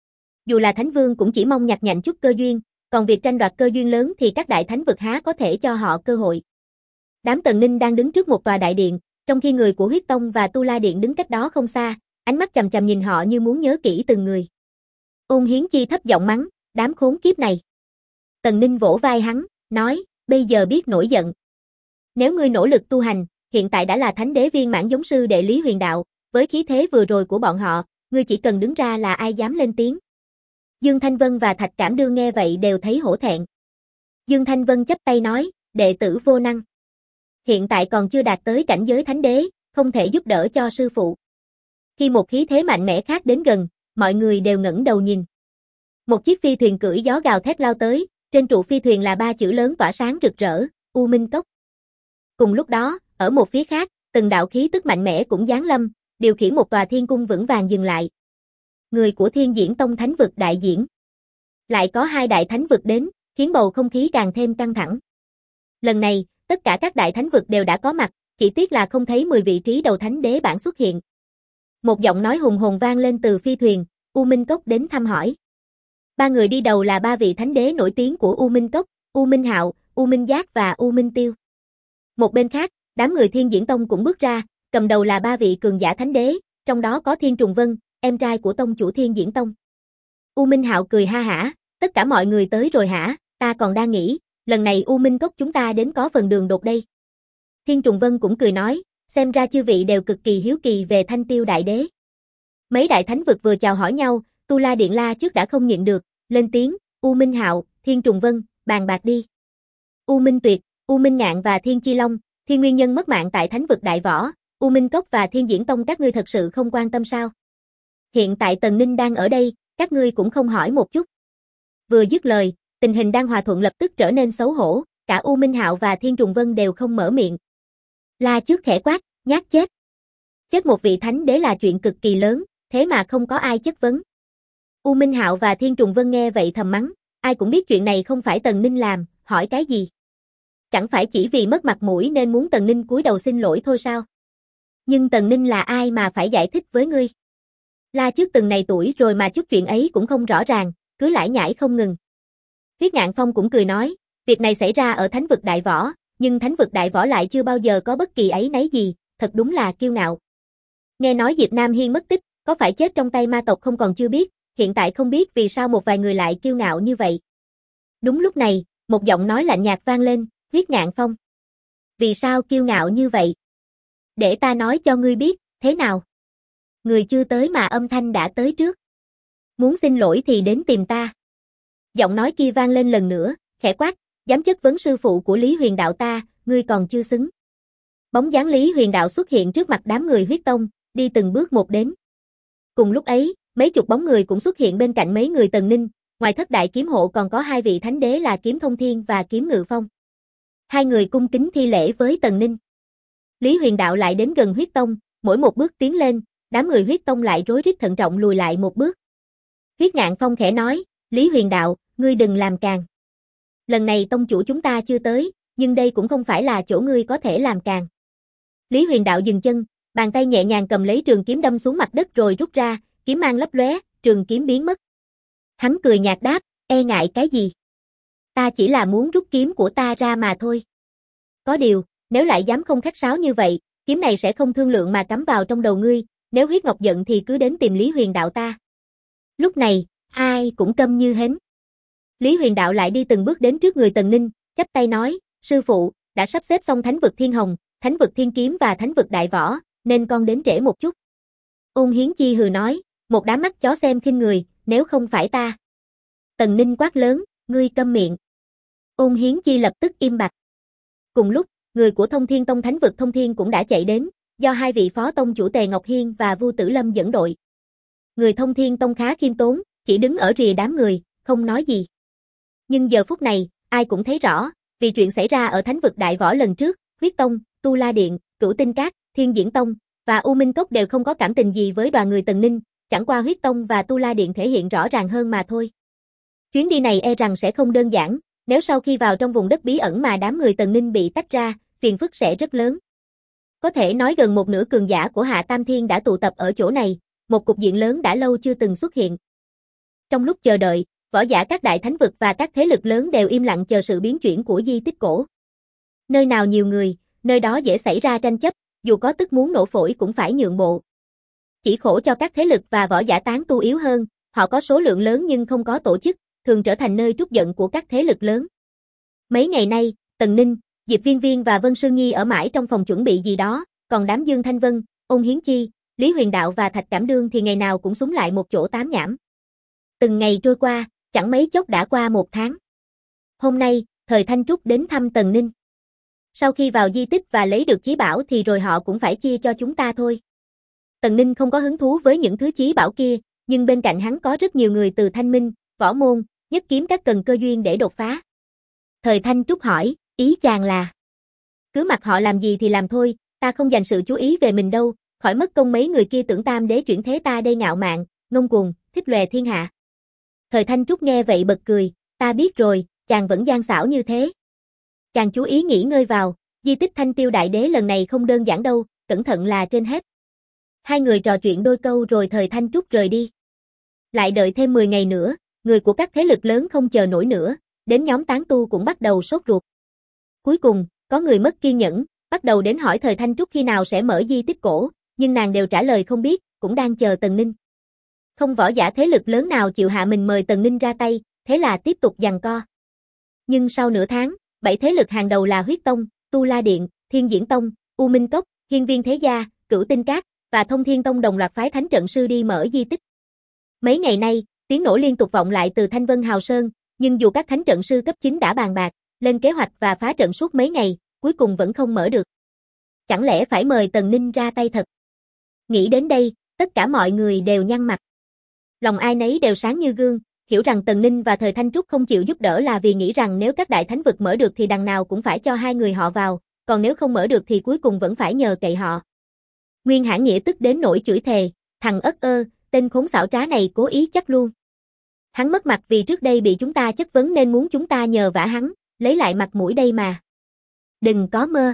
Dù là Thánh Vương cũng chỉ mong nhặt nhạnh chút cơ duyên, còn việc tranh đoạt cơ duyên lớn thì các đại thánh vực há có thể cho họ cơ hội. Đám Tần Ninh đang đứng trước một tòa đại điện, trong khi người của Huyết Tông và Tu La Điện đứng cách đó không xa, ánh mắt chằm chằm nhìn họ như muốn nhớ kỹ từng người. Ôn Hiến Chi thấp giọng mắng, đám khốn kiếp này. Tần Ninh vỗ vai hắn, nói, bây giờ biết nổi giận. Nếu ngươi nỗ lực tu hành, hiện tại đã là thánh đế viên mãn giống sư đệ Lý Huyền Đạo, với khí thế vừa rồi của bọn họ, ngươi chỉ cần đứng ra là ai dám lên tiếng. Dương Thanh Vân và Thạch Cảm Đương nghe vậy đều thấy hổ thẹn. Dương Thanh Vân chắp tay nói, đệ tử vô năng. Hiện tại còn chưa đạt tới cảnh giới thánh đế, không thể giúp đỡ cho sư phụ. Khi một khí thế mạnh mẽ khác đến gần, mọi người đều ngẩng đầu nhìn. Một chiếc phi thuyền cưỡi gió gào thét lao tới, trên trụ phi thuyền là ba chữ lớn tỏa sáng rực rỡ, U Minh Cốc. Cùng lúc đó, ở một phía khác, từng đạo khí tức mạnh mẽ cũng giáng lâm, điều khiển một tòa thiên cung vững vàng dừng lại. Người của Thiên Diễn Tông thánh vực đại diễn. Lại có hai đại thánh vực đến, khiến bầu không khí càng thêm căng thẳng. Lần này, tất cả các đại thánh vực đều đã có mặt, chỉ tiếc là không thấy 10 vị trí đầu thánh đế bản xuất hiện. Một giọng nói hùng hồn vang lên từ phi thuyền, U Minh Cốc đến thăm hỏi. Ba người đi đầu là ba vị thánh đế nổi tiếng của U Minh Cốc, U Minh Hạo, U Minh Giác và U Minh Tiêu. Một bên khác, đám người Thiên Diễn Tông cũng bước ra, cầm đầu là ba vị cường giả thánh đế, trong đó có Thiên Trùng Vân, em trai của tông chủ Thiên Diễn Tông. U Minh Hạo cười ha hả, tất cả mọi người tới rồi hả, ta còn đang nghĩ, lần này U Minh Cốc chúng ta đến có phần đường đột đây. Thiên Trùng Vân cũng cười nói, xem ra chư vị đều cực kỳ hiếu kỳ về Thanh Tiêu Đại Đế. Mấy đại thánh vực vừa chào hỏi nhau, Tu La Điện La trước đã không nhịn được, lên tiếng, U Minh Hạo, Thiên Trùng Vân, bàn bạc đi. U Minh Tuyệt, U Minh Ngạn và Thiên Chi Long, Thiên Nguyên Nhân mất mạng tại Thánh vực Đại Võ, U Minh Cốc và Thiên Diễn Tông các ngươi thật sự không quan tâm sao? Hiện tại Tần Ninh đang ở đây, các ngươi cũng không hỏi một chút. Vừa dứt lời, tình hình đang hòa thuận lập tức trở nên xấu hổ, cả U Minh Hạo và Thiên Trùng Vân đều không mở miệng. La Trước khẽ quát, nhát chết. Chết một vị thánh đế là chuyện cực kỳ lớn, thế mà không có ai chất vấn. U Minh Hạo và Thiên Trùng Vân nghe vậy thầm mắng, ai cũng biết chuyện này không phải Tần Ninh làm, hỏi cái gì? Chẳng phải chỉ vì mất mặt mũi nên muốn Tần Ninh cúi đầu xin lỗi thôi sao? Nhưng Tần Ninh là ai mà phải giải thích với ngươi? La Trước từng này tuổi rồi mà chút chuyện ấy cũng không rõ ràng, cứ lải nhải không ngừng. Huyết Ngạn Phong cũng cười nói, việc này xảy ra ở Thánh vực Đại Võ, nhưng Thánh vực Đại Võ lại chưa bao giờ có bất kỳ áy náy gì, thật đúng là kiêu ngạo. Nghe nói Diệp Nam Hiên mất tích, có phải chết trong tay ma tộc không còn chưa biết, hiện tại không biết vì sao một vài người lại kiêu ngạo như vậy. Đúng lúc này, một giọng nói lạnh nhạt vang lên, Huyết Ngạn Phong. Vì sao kiêu ngạo như vậy? Để ta nói cho ngươi biết, thế nào? Người chưa tới mà âm thanh đã tới trước. Muốn xin lỗi thì đến tìm ta. Giọng nói kia vang lên lần nữa, khẽ quát, dám chất vấn sư phụ của Lý Huyền Đạo ta, ngươi còn chưa xứng. Bóng dáng Lý Huyền Đạo xuất hiện trước mặt đám người Huyết Tông, đi từng bước một đến. Cùng lúc ấy, mấy chục bóng người cũng xuất hiện bên cạnh mấy người Tần Ninh, ngoài Thất Đại Kiếm Hộ còn có hai vị thánh đế là Kiếm Thông Thiên và Kiếm Ngự Phong. Hai người cung kính thi lễ với Tần Ninh. Lý Huyền Đạo lại đến gần Huyết Tông, mỗi một bước tiến lên, đám người Huyết Tông lại rối rít thận trọng lùi lại một bước. Huyết Ngạn Phong khẽ nói, Lý Huyền Đạo, ngươi đừng làm càng. Lần này tông chủ chúng ta chưa tới, nhưng đây cũng không phải là chỗ ngươi có thể làm càng. Lý Huyền Đạo dừng chân, bàn tay nhẹ nhàng cầm lấy trường kiếm đâm xuống mặt đất rồi rút ra, kiếm mang lấp lóe, trường kiếm biến mất. Hắn cười nhạt đáp, e ngại cái gì? Ta chỉ là muốn rút kiếm của ta ra mà thôi. Có điều, nếu lại dám không khách sáo như vậy, kiếm này sẽ không thương lượng mà cắm vào trong đầu ngươi, nếu Huyết Ngọc giận thì cứ đến tìm Lý Huyền Đạo ta. Lúc này, ai cũng câm như hến. Lý Huyền Đạo lại đi từng bước đến trước người Tần Ninh, chắp tay nói, sư phụ, đã sắp xếp xong Thánh vực Thiên Hồng, Thánh vực Thiên Kiếm và Thánh vực Đại Võ, nên con đến trễ một chút. Ôn Hiến Chi hừ nói, một đám mắt chó xem khinh người, nếu không phải ta. Tần Ninh quát lớn, ngươi câm miệng. Ôn Hiến Chi lập tức im bặt. Cùng lúc, người của Thông Thiên Tông Thánh vực Thông Thiên cũng đã chạy đến, do hai vị phó tông chủ Tề Ngọc Hiên và Vu Tử Lâm dẫn đội. Người Thông Thiên Tông khá khiêm tốn, chỉ đứng ở rìa đám người, không nói gì. Nhưng giờ phút này, ai cũng thấy rõ, vì chuyện xảy ra ở Thánh vực Đại Võ lần trước, Huyết Tông, Tu La Điện, Cửu Tinh Các, Thiên Diễn Tông và U Minh Cốc đều không có cảm tình gì với đoàn người Tần Ninh, chẳng qua Huyết Tông và Tu La Điện thể hiện rõ ràng hơn mà thôi. Chuyến đi này e rằng sẽ không đơn giản, nếu sau khi vào trong vùng đất bí ẩn mà đám người Tần Ninh bị tách ra, phiền phức sẽ rất lớn. Có thể nói gần một nửa cường giả của Hạ Tam Thiên đã tụ tập ở chỗ này, một cục diện lớn đã lâu chưa từng xuất hiện. Trong lúc chờ đợi, võ giả các đại thánh vực và các thế lực lớn đều im lặng chờ sự biến chuyển của di tích cổ. Nơi nào nhiều người, nơi đó dễ xảy ra tranh chấp, dù có tức muốn nổ phổi cũng phải nhượng bộ. Chỉ khổ cho các thế lực và võ giả tán tu yếu hơn, họ có số lượng lớn nhưng không có tổ chức, thường trở thành nơi trút giận của các thế lực lớn. Mấy ngày nay, Tần Ninh, Diệp Viên Viên và Vân Sương Nhi ở mãi trong phòng chuẩn bị gì đó, còn đám Dương Thanh Vân, Ôn Hiến Chi, Lý Huyền Đạo và Thạch Cảm Đương thì ngày nào cũng súng lại một chỗ tám nhảm. Từng ngày trôi qua, chẳng mấy chốc đã qua một tháng. Hôm nay, Thời Thanh Trúc đến thăm Tần Ninh. Sau khi vào di tích và lấy được chí bảo thì rồi họ cũng phải chia cho chúng ta thôi. Tần Ninh không có hứng thú với những thứ chí bảo kia, nhưng bên cạnh hắn có rất nhiều người từ Thanh Minh, Võ Môn, Nhất Kiếm các cần cơ duyên để đột phá. Thời Thanh Trúc hỏi, ý chàng là? Cứ mặc họ làm gì thì làm thôi, ta không dành sự chú ý về mình đâu, khỏi mất công mấy người kia tưởng tam đế chuyển thế ta đây ngạo mạn, ngông cuồng, thích lòe thiên hạ. Thời Thanh Trúc nghe vậy bật cười, ta biết rồi, chàng vẫn gian xảo như thế. Chàng chú ý nghỉ ngơi vào, di tích Thanh Tiêu Đại Đế lần này không đơn giản đâu, cẩn thận là trên hết. Hai người trò chuyện đôi câu rồi Thời Thanh Trúc rời đi. Lại đợi thêm 10 ngày nữa, người của các thế lực lớn không chờ nổi nữa, đến nhóm tán tu cũng bắt đầu sốt ruột. Cuối cùng, có người mất kiên nhẫn, bắt đầu đến hỏi Thời Thanh Trúc khi nào sẽ mở di tích cổ, nhưng nàng đều trả lời không biết, cũng đang chờ Tần Ninh. Không võ giả thế lực lớn nào chịu hạ mình mời Tần Ninh ra tay, thế là tiếp tục giằng co. Nhưng sau nửa tháng, 7 thế lực hàng đầu là Huyết Tông, Tu La Điện, Thiên Diễn Tông, U Minh Cốc, Hiên Viên Thế Gia, Cửu Tinh Các và Thông Thiên Tông đồng loạt phái thánh trận sư đi mở di tích. Mấy ngày nay, tiếng nổ liên tục vọng lại từ Thanh Vân Hào Sơn, nhưng dù các thánh trận sư cấp 9 đã bàn bạc, lên kế hoạch và phá trận suốt mấy ngày, cuối cùng vẫn không mở được. Chẳng lẽ phải mời Tần Ninh ra tay thật? Nghĩ đến đây, tất cả mọi người đều nhăn mặt. Lòng ai nấy đều sáng như gương, hiểu rằng Tần Ninh và Thời Thanh Trúc không chịu giúp đỡ là vì nghĩ rằng nếu các đại thánh vực mở được thì đằng nào cũng phải cho hai người họ vào, còn nếu không mở được thì cuối cùng vẫn phải nhờ cậy họ. Nguyên Hãn Nghĩa tức đến nỗi chửi thề, thằng ất ơ, tên khốn xảo trá này cố ý chắc luôn. Hắn mất mặt vì trước đây bị chúng ta chất vấn nên muốn chúng ta nhờ vả hắn, lấy lại mặt mũi đây mà. Đừng có mơ.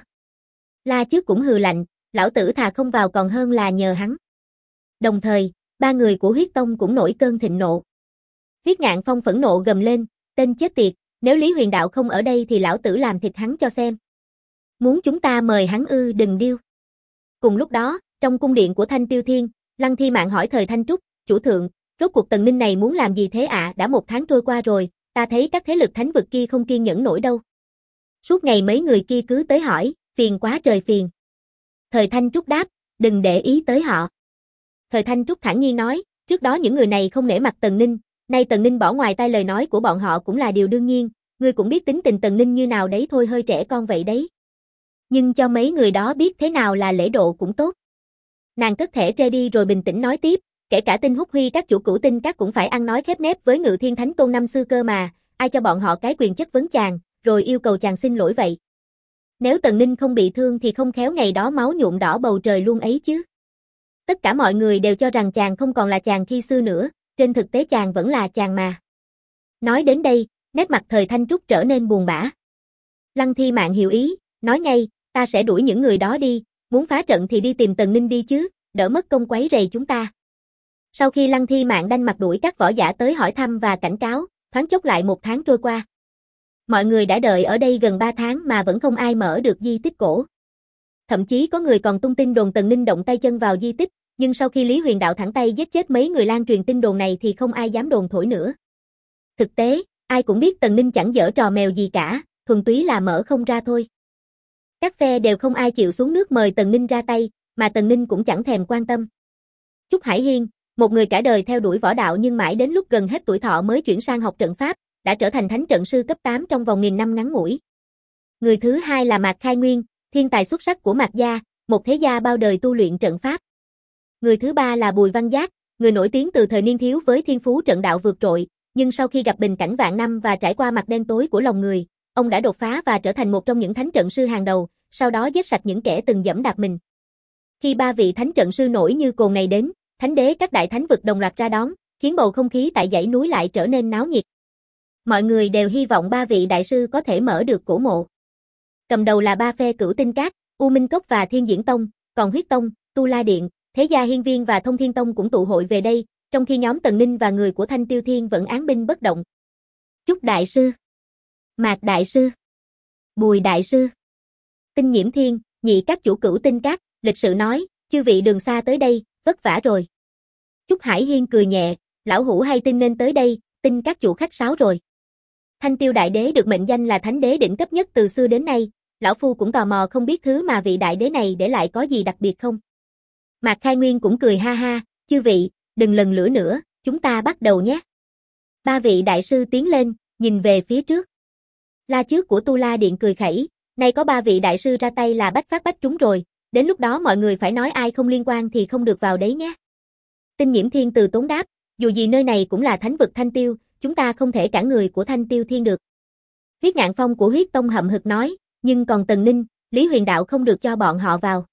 La Chước cũng hừ lạnh, lão tử thà không vào còn hơn là nhờ hắn. Đồng thời, ba người của Huyết Tông cũng nổi cơn thịnh nộ. Huyết Ngạn Phong phẫn nộ gầm lên, tên chết tiệt, nếu Lý Huyền Đạo không ở đây thì lão tử làm thịt hắn cho xem. Muốn chúng ta mời hắn ư? Đừng điêu. Cùng lúc đó, trong cung điện của Thanh Tiêu Thiên, Lăng Thi Mạn hỏi Thời Thanh Trúc, chủ thượng, rốt cuộc Tần Ninh này muốn làm gì thế ạ? Đã 1 tháng trôi qua rồi, ta thấy các thế lực thánh vực kia không kiên nhẫn nổi đâu. Suốt ngày mấy người kia cứ tới hỏi, phiền quá trời phiền. Thời Thanh Trúc đáp, đừng để ý tới họ. Thời Thanh Trúc thản nhiên nói, trước đó những người này không nể mặt Tần Ninh, nay Tần Ninh bỏ ngoài tai lời nói của bọn họ cũng là điều đương nhiên, ngươi cũng biết tính tình Tần Ninh như nào đấy thôi, hơi trẻ con vậy đấy. Nhưng cho mấy người đó biết thế nào là lễ độ cũng tốt. Nàng cất thẻ rê đi rồi bình tĩnh nói tiếp, kể cả Tinh Húc Huy các chủ Cửu Tinh các cũng phải ăn nói khép nép với Ngự Thiên Thánh Tôn năm xưa cơ mà, ai cho bọn họ cái quyền chất vấn chàng, rồi yêu cầu chàng xin lỗi vậy. Nếu Tần Ninh không bị thương thì không khéo ngày đó máu nhuộm đỏ bầu trời luôn ấy chứ. Tất cả mọi người đều cho rằng chàng không còn là chàng khi xưa nữa, trên thực tế chàng vẫn là chàng mà. Nói đến đây, nét mặt Thời Thanh Trúc trở nên buồn bã. Lăng Thi Mạn hiểu ý, nói ngay, ta sẽ đuổi những người đó đi, muốn phá trận thì đi tìm Tần Ninh đi chứ, đỡ mất công quấy rầy chúng ta. Sau khi Lăng Thi Mạn đanh mặt đuổi các võ giả tới hỏi thăm và cảnh cáo, thoáng chốc lại 1 tháng trôi qua. Mọi người đã đợi ở đây gần 3 tháng mà vẫn không ai mở được di tích cổ. Thậm chí có người còn tung tin đồn Tần Ninh động tay chân vào di tích, nhưng sau khi Lý Huyền Đạo thẳng tay giết chết mấy người lan truyền tin đồn này thì không ai dám đồn thổi nữa. Thực tế, ai cũng biết Tần Ninh chẳng giở trò mèo gì cả, thuần túy là mở không ra thôi. Các phe đều không ai chịu xuống nước mời Tần Ninh ra tay, mà Tần Ninh cũng chẳng thèm quan tâm. Trúc Hải Hiên, một người cả đời theo đuổi võ đạo nhưng mãi đến lúc gần hết tuổi thọ mới chuyển sang học trận pháp, đã trở thành thánh trận sư cấp 8 trong vòng 1000 năm ngắn ngủi. Người thứ hai là Mạc Khai Nguyên, thiên tài xuất sắc của Mạc gia, một thế gia bao đời tu luyện trận pháp. Người thứ ba là Bùi Văn Giác, người nổi tiếng từ thời niên thiếu với thiên phú trận đạo vượt trội, nhưng sau khi gặp bình cảnh vạn năm và trải qua mặt đen tối của lòng người, ông đã đột phá và trở thành một trong những thánh trận sư hàng đầu, sau đó giết sạch những kẻ từng giẫm đạp mình. Khi 3 vị thánh trận sư nổi như cồn này đến, thánh đế các đại thánh vực đồng loạt ra đón, khiến bầu không khí tại dãy núi lại trở nên náo nhiệt. Mọi người đều hy vọng 3 vị đại sư có thể mở được cổ mộ. Cầm đầu là 3 phe Cửu Tinh Các, U Minh Cốc và Thiên Diễn Tông, còn Huyết Tông, Tu La Điện, Thế Gia Hiên Viên và Thông Thiên Tông cũng tụ hội về đây, trong khi nhóm Tần Ninh và người của Thanh Tiêu Thiên vẫn án binh bất động. Chúc đại sư, Mạc đại sư, Bùi đại sư, Tinh Nhiễm Thiên, nhị các chủ Cửu Tinh Các, lịch sự nói, chư vị đường xa tới đây, vất vả rồi. Trúc Hải Hiên cười nhẹ, lão hủ hay tin nên tới đây, tin các chủ khách sáo rồi. Thanh Tiêu Đại Đế được mệnh danh là thánh đế đỉnh cấp nhất từ xưa đến nay, lão phu cũng tò mò không biết thứ mà vị đại đế này để lại có gì đặc biệt không. Mạc Khai Nguyên cũng cười ha ha, chư vị, đừng lần lữa nữa, chúng ta bắt đầu nhé. 3 vị đại sư tiến lên, nhìn về phía trước. La Chước của Tu La Điện cười khẩy, nay có 3 vị đại sư ra tay là bách phát bách trúng rồi, đến lúc đó mọi người phải nói ai không liên quan thì không được vào đấy nhé. Tinh Nhiễm Thiên từ tốn đáp, dù gì nơi này cũng là thánh vực Thanh Tiêu, chúng ta không thể cản người của Thanh Tiêu Thiên được. Huyết Ngạn Phong của Huyết Tông hậm hực nói, nhưng còn Tần Ninh, Lý Huyền Đạo không được cho bọn họ vào.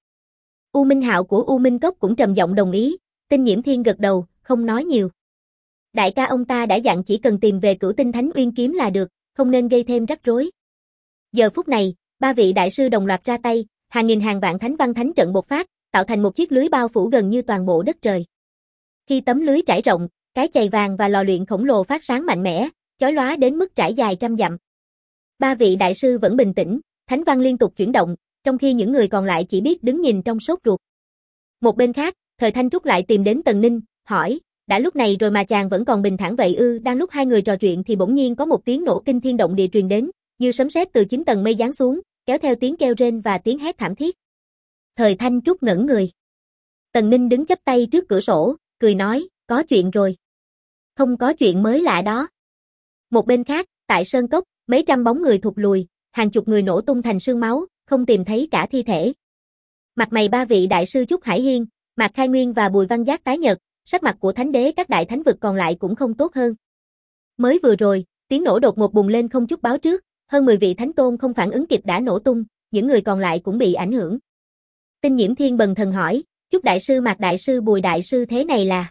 U Minh Hạo của U Minh Cốc cũng trầm giọng đồng ý, Tinh Nhiễm Thiên gật đầu, không nói nhiều. Đại ca ông ta đã dặn chỉ cần tìm về Cửu Tinh Thánh Uyên kiếm là được, không nên gây thêm rắc rối. Giờ phút này, 3 vị đại sư đồng loạt ra tay, hàng nghìn hàng vạn thánh văn thánh trận bộc phát, tạo thành một chiếc lưới bao phủ gần như toàn bộ đất trời. Khi tấm lưới trải rộng, cái chày vàng và lò luyện khổng lồ phát sáng mạnh mẽ, chói lóa đến mức trải dài trăm dặm. 3 vị đại sư vẫn bình tĩnh, thánh văn liên tục chuyển động, trong khi những người còn lại chỉ biết đứng nhìn trong sốt ruột. Một bên khác, Thời Thanh Trúc lại tìm đến Tần Ninh, hỏi, đã lúc này rồi mà chàng vẫn còn bình thản vậy ư? Đang lúc hai người trò chuyện thì bỗng nhiên có một tiếng nổ kinh thiên động địa truyền đến, như sấm sét từ 9 tầng mây giáng xuống, kéo theo tiếng kêu rên và tiếng hét thảm thiết. Thời Thanh Trúc ngẩn người. Tần Ninh đứng chắp tay trước cửa sổ, cười nói, có chuyện rồi. Không có chuyện mới lạ đó. Một bên khác, tại Sơn Cốc, mấy trăm bóng người thụt lùi, hàng chục người nổ tung thành sương máu, không tìm thấy cả thi thể. Mặt mày ba vị đại sư Trúc Hải Hiên, Mạc Khai Nguyên và Bùi Văn Giác tái nhợt, sắc mặt của thánh đế các đại thánh vực còn lại cũng không tốt hơn. Mới vừa rồi, tiếng nổ đột ngột bùng lên không chút báo trước, hơn 10 vị thánh tôn không phản ứng kịp đã nổ tung, những người còn lại cũng bị ảnh hưởng. Tinh Nhiễm Thiên bần thần hỏi, Trúc đại sư, Mạc đại sư, Bùi đại sư, thế này là?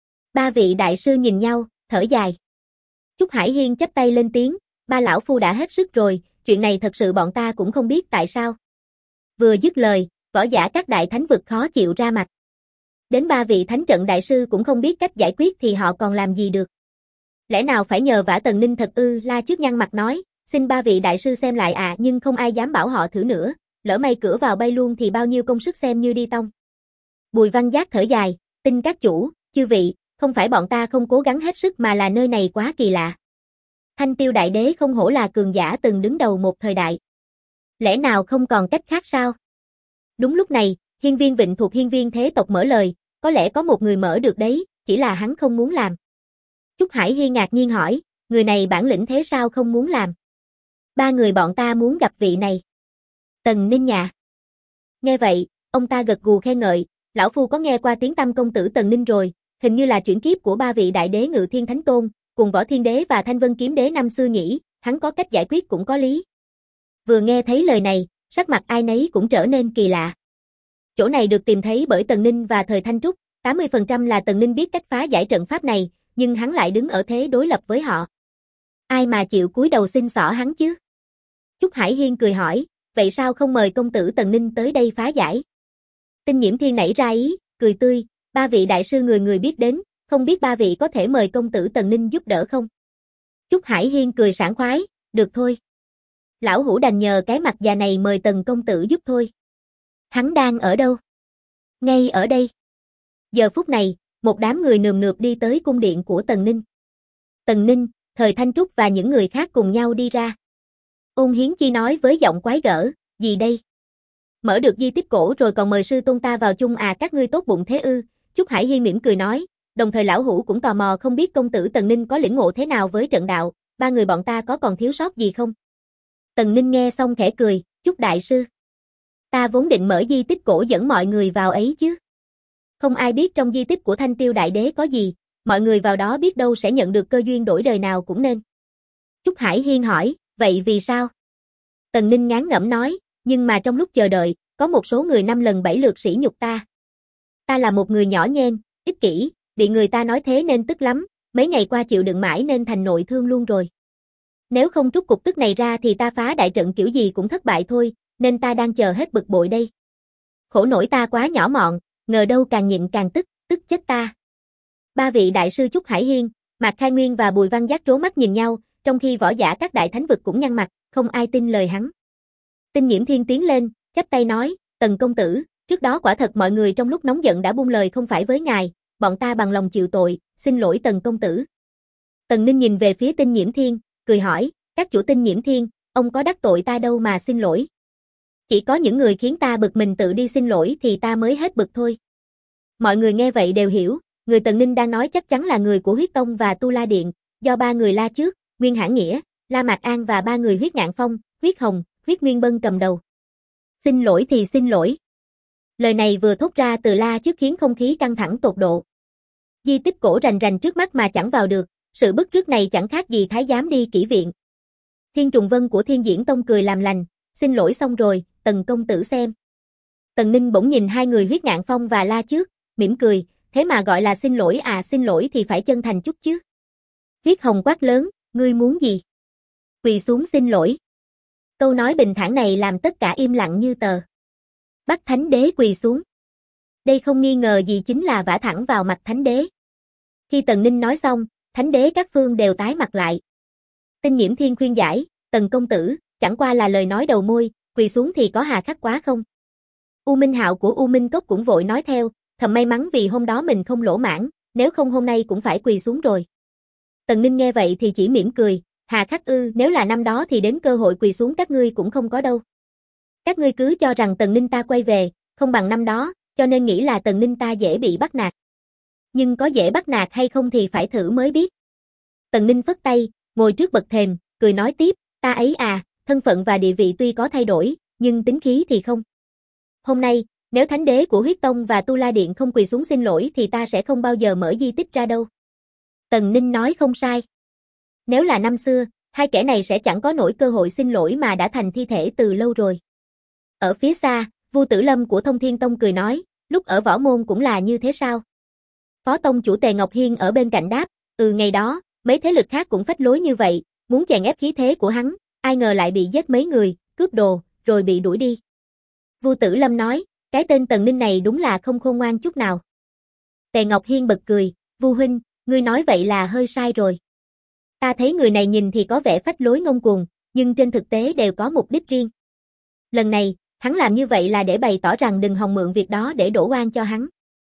Ba vị đại sư nhìn nhau, thở dài. Trúc Hải Hiên chắp tay lên tiếng, ba lão phu đã hết sức rồi, chuyện này thật sự bọn ta cũng không biết tại sao. Vừa dứt lời, võ giả các đại thánh vực khó chịu ra mặt. Đến ba vị thánh trận đại sư cũng không biết cách giải quyết thì họ còn làm gì được. Lẽ nào phải nhờ vả Tần Ninh thật ư? La Trước nhăn mặt nói, xin ba vị đại sư xem lại nhưng không ai dám bảo họ thử nữa, lỡ may cửa vào bay luôn thì bao nhiêu công sức xem như đi tông. Bùi Văn Giác thở dài, Tinh các chủ, chư vị, không phải bọn ta không cố gắng hết sức mà là nơi này quá kỳ lạ. Thanh Tiêu đại đế không hổ là cường giả từng đứng đầu một thời đại. Lẽ nào không còn cách khác sao? Đúng lúc này, Hiên Viên Vịnh thuộc Hiên Viên thế tộc mở lời, có lẽ có một người mở được đấy, chỉ là hắn không muốn làm. Trúc Hải Hiên ngạc nhiên hỏi, người này bản lĩnh thế sao không muốn làm? Ba người bọn ta muốn gặp vị này. Tần Ninh nhà. Nghe vậy, ông ta gật gù khen ngợi, lão phu có nghe qua tiếng tăm công tử Tần Ninh rồi, hình như là chuyển kiếp của ba vị đại đế Ngự Thiên Thánh Tôn, cùng Võ Thiên Đế và Thanh Vân Kiếm Đế năm xưa nhỉ, hắn có cách giải quyết cũng có lý. Vừa nghe thấy lời này, sắc mặt ai nấy cũng trở nên kỳ lạ. Chỗ này được tìm thấy bởi Tần Ninh và Thời Thanh Trúc, 80% là Tần Ninh biết cách phá giải trận pháp này, nhưng hắn lại đứng ở thế đối lập với họ. Ai mà chịu cúi đầu xin xỏ hắn chứ? Trúc Hải Hiên cười hỏi, vậy sao không mời công tử Tần Ninh tới đây phá giải? Tinh Nhiễm Thiên nảy ra ý, cười tươi, ba vị đại sư người người biết đến, không biết ba vị có thể mời công tử Tần Ninh giúp đỡ không? Trúc Hải Hiên cười sảng khoái, được thôi. Lão hủ đành nhờ cái mặt già này mời Tần công tử giúp thôi. Hắn đang ở đâu? Ngay ở đây. Giờ phút này, một đám người nườm nượp đi tới cung điện của Tần Ninh. Tần Ninh, Thời Thanh Trúc và những người khác cùng nhau đi ra. Ôn Hiến Chi nói với giọng quái gở, gì đây? Mở được di tích cổ rồi còn mời sư tôn ta vào chung các ngươi tốt bụng thế ư? Trúc Hải Hiên mỉm cười nói, đồng thời lão hủ cũng tò mò không biết công tử Tần Ninh có lĩnh ngộ thế nào với trận đạo, ba người bọn ta có còn thiếu sót gì không? Tần Ninh nghe xong khẽ cười, Trúc đại sư. Ta vốn định mở di tích cổ dẫn mọi người vào ấy chứ. Không ai biết trong di tích của Thanh Tiêu đại đế có gì, mọi người vào đó biết đâu sẽ nhận được cơ duyên đổi đời nào cũng nên. Trúc Hải Hiên hỏi, vậy vì sao? Tần Ninh ngán ngẩm nói, nhưng mà trong lúc chờ đợi, có một số người 5 lần 7 lượt sỉ nhục ta. Ta là một người nhỏ nhen, ích kỷ, bị người ta nói thế nên tức lắm, mấy ngày qua chịu đựng mãi nên thành nội thương luôn rồi. Nếu không trút cục tức này ra thì ta phá đại trận kiểu gì cũng thất bại thôi, nên ta đang chờ hết bực bội đây. Khổ nổi ta quá nhỏ mọn, ngờ đâu càng nhịn càng tức, tức chết ta. Ba vị đại sư Trúc Hải Hiên, Mạc Khai Nguyên và Bùi Văn Giác trố mắt nhìn nhau, trong khi võ giả các đại thánh vực cũng nhăn mặt, không ai tin lời hắn. Tinh Nhiễm Thiên tiến lên, chắp tay nói, Tần công tử, trước đó quả thật mọi người trong lúc nóng giận đã buông lời không phải với ngài, bọn ta bằng lòng chịu tội, xin lỗi Tần công tử. Tần Ninh nhìn về phía Tinh Nhiễm Thiên, cười hỏi, các chủ Tinh Nhiễm Thiên, ông có đắc tội ta đâu mà xin lỗi. Chỉ có những người khiến ta bực mình tự đi xin lỗi thì ta mới hết bực thôi. Mọi người nghe vậy đều hiểu, người Tần Ninh đang nói chắc chắn là người của Huyết Tông và Tu La Điện, do ba người La Trước, Nguyên Hãn Nghĩa, La Mạc An và ba người Huyết Ngạn Phong, Huyết Hồng, Huyết Nguyên Bân cầm đầu. Xin lỗi thì xin lỗi. Lời này vừa thốt ra từ La Trước khiến không khí căng thẳng tột độ. Di tích cổ rành rành trước mắt mà chẳng vào được, sự bức rứt này chẳng khác gì thái giám đi kỹ viện. Thiên Trùng Vân của Thiên Diễn Tông cười làm lành, xin lỗi xong rồi, Tần công tử xem. Tần Ninh bỗng nhìn hai người Huyết Ngạn Phong và La Trước, mỉm cười, thế mà gọi là xin lỗi xin lỗi thì phải chân thành chút chứ. Huyết Hồng quát lớn, ngươi muốn gì? Quỳ xuống xin lỗi. Câu nói bình thản này làm tất cả im lặng như tờ. Bắt Thánh Đế quỳ xuống. Đây không nghi ngờ gì chính là vả thẳng vào mặt Thánh Đế. Khi Tần Ninh nói xong, Thánh Đế các phương đều tái mặt lại. Tinh Nhiễm Thiên khuyên giải, Tần công tử, chẳng qua là lời nói đầu môi, quỳ xuống thì có hà khắc quá không? U Minh Hạo của U Minh Cốc cũng vội nói theo, thầm may mắn vì hôm đó mình không lỗ mãng, nếu không hôm nay cũng phải quỳ xuống rồi. Tần Ninh nghe vậy thì chỉ mỉm cười, hà khắc ư, nếu là năm đó thì đến cơ hội quỳ xuống các ngươi cũng không có đâu. Các ngươi cứ cho rằng Tần Ninh ta quay về, không bằng năm đó, cho nên nghĩ là Tần Ninh ta dễ bị bắt nạt. Nhưng có dễ bắt nạt hay không thì phải thử mới biết. Tần Ninh phất tay, ngồi trước bậc thềm, cười nói tiếp, ta ấy thân phận và địa vị tuy có thay đổi, nhưng tính khí thì không. Hôm nay, Nếu thánh đế của huyết tông và Tu La Điện không quỳ xuống xin lỗi thì ta sẽ không bao giờ mở di tích ra đâu. Tần Ninh nói không sai. Nếu là năm xưa, hai kẻ này sẽ chẳng có nổi cơ hội xin lỗi mà đã thành thi thể từ lâu rồi. Ở phía xa, Vu Tử Lâm của Thông Thiên Tông cười nói, lúc ở võ môn cũng là như thế sao? Phó tông chủ Tề Ngọc Hiên ở bên cạnh đáp, ngày đó, mấy thế lực khác cũng phách lối như vậy, muốn chèn ép khí thế của hắn, ai ngờ lại bị giết mấy người, cướp đồ, rồi bị đuổi đi. Vu Tử Lâm nói, cái tên Tần Ninh này đúng là không khôn ngoan chút nào. Tề Ngọc Hiên bật cười, Vu huynh, ngươi nói vậy là hơi sai rồi. Ta thấy người này nhìn thì có vẻ phách lối ngông cuồng, nhưng trên thực tế đều có mục đích riêng. Lần này, hắn làm như vậy là để bày tỏ rằng đừng hòng mượn việc đó để đổ oan cho hắn.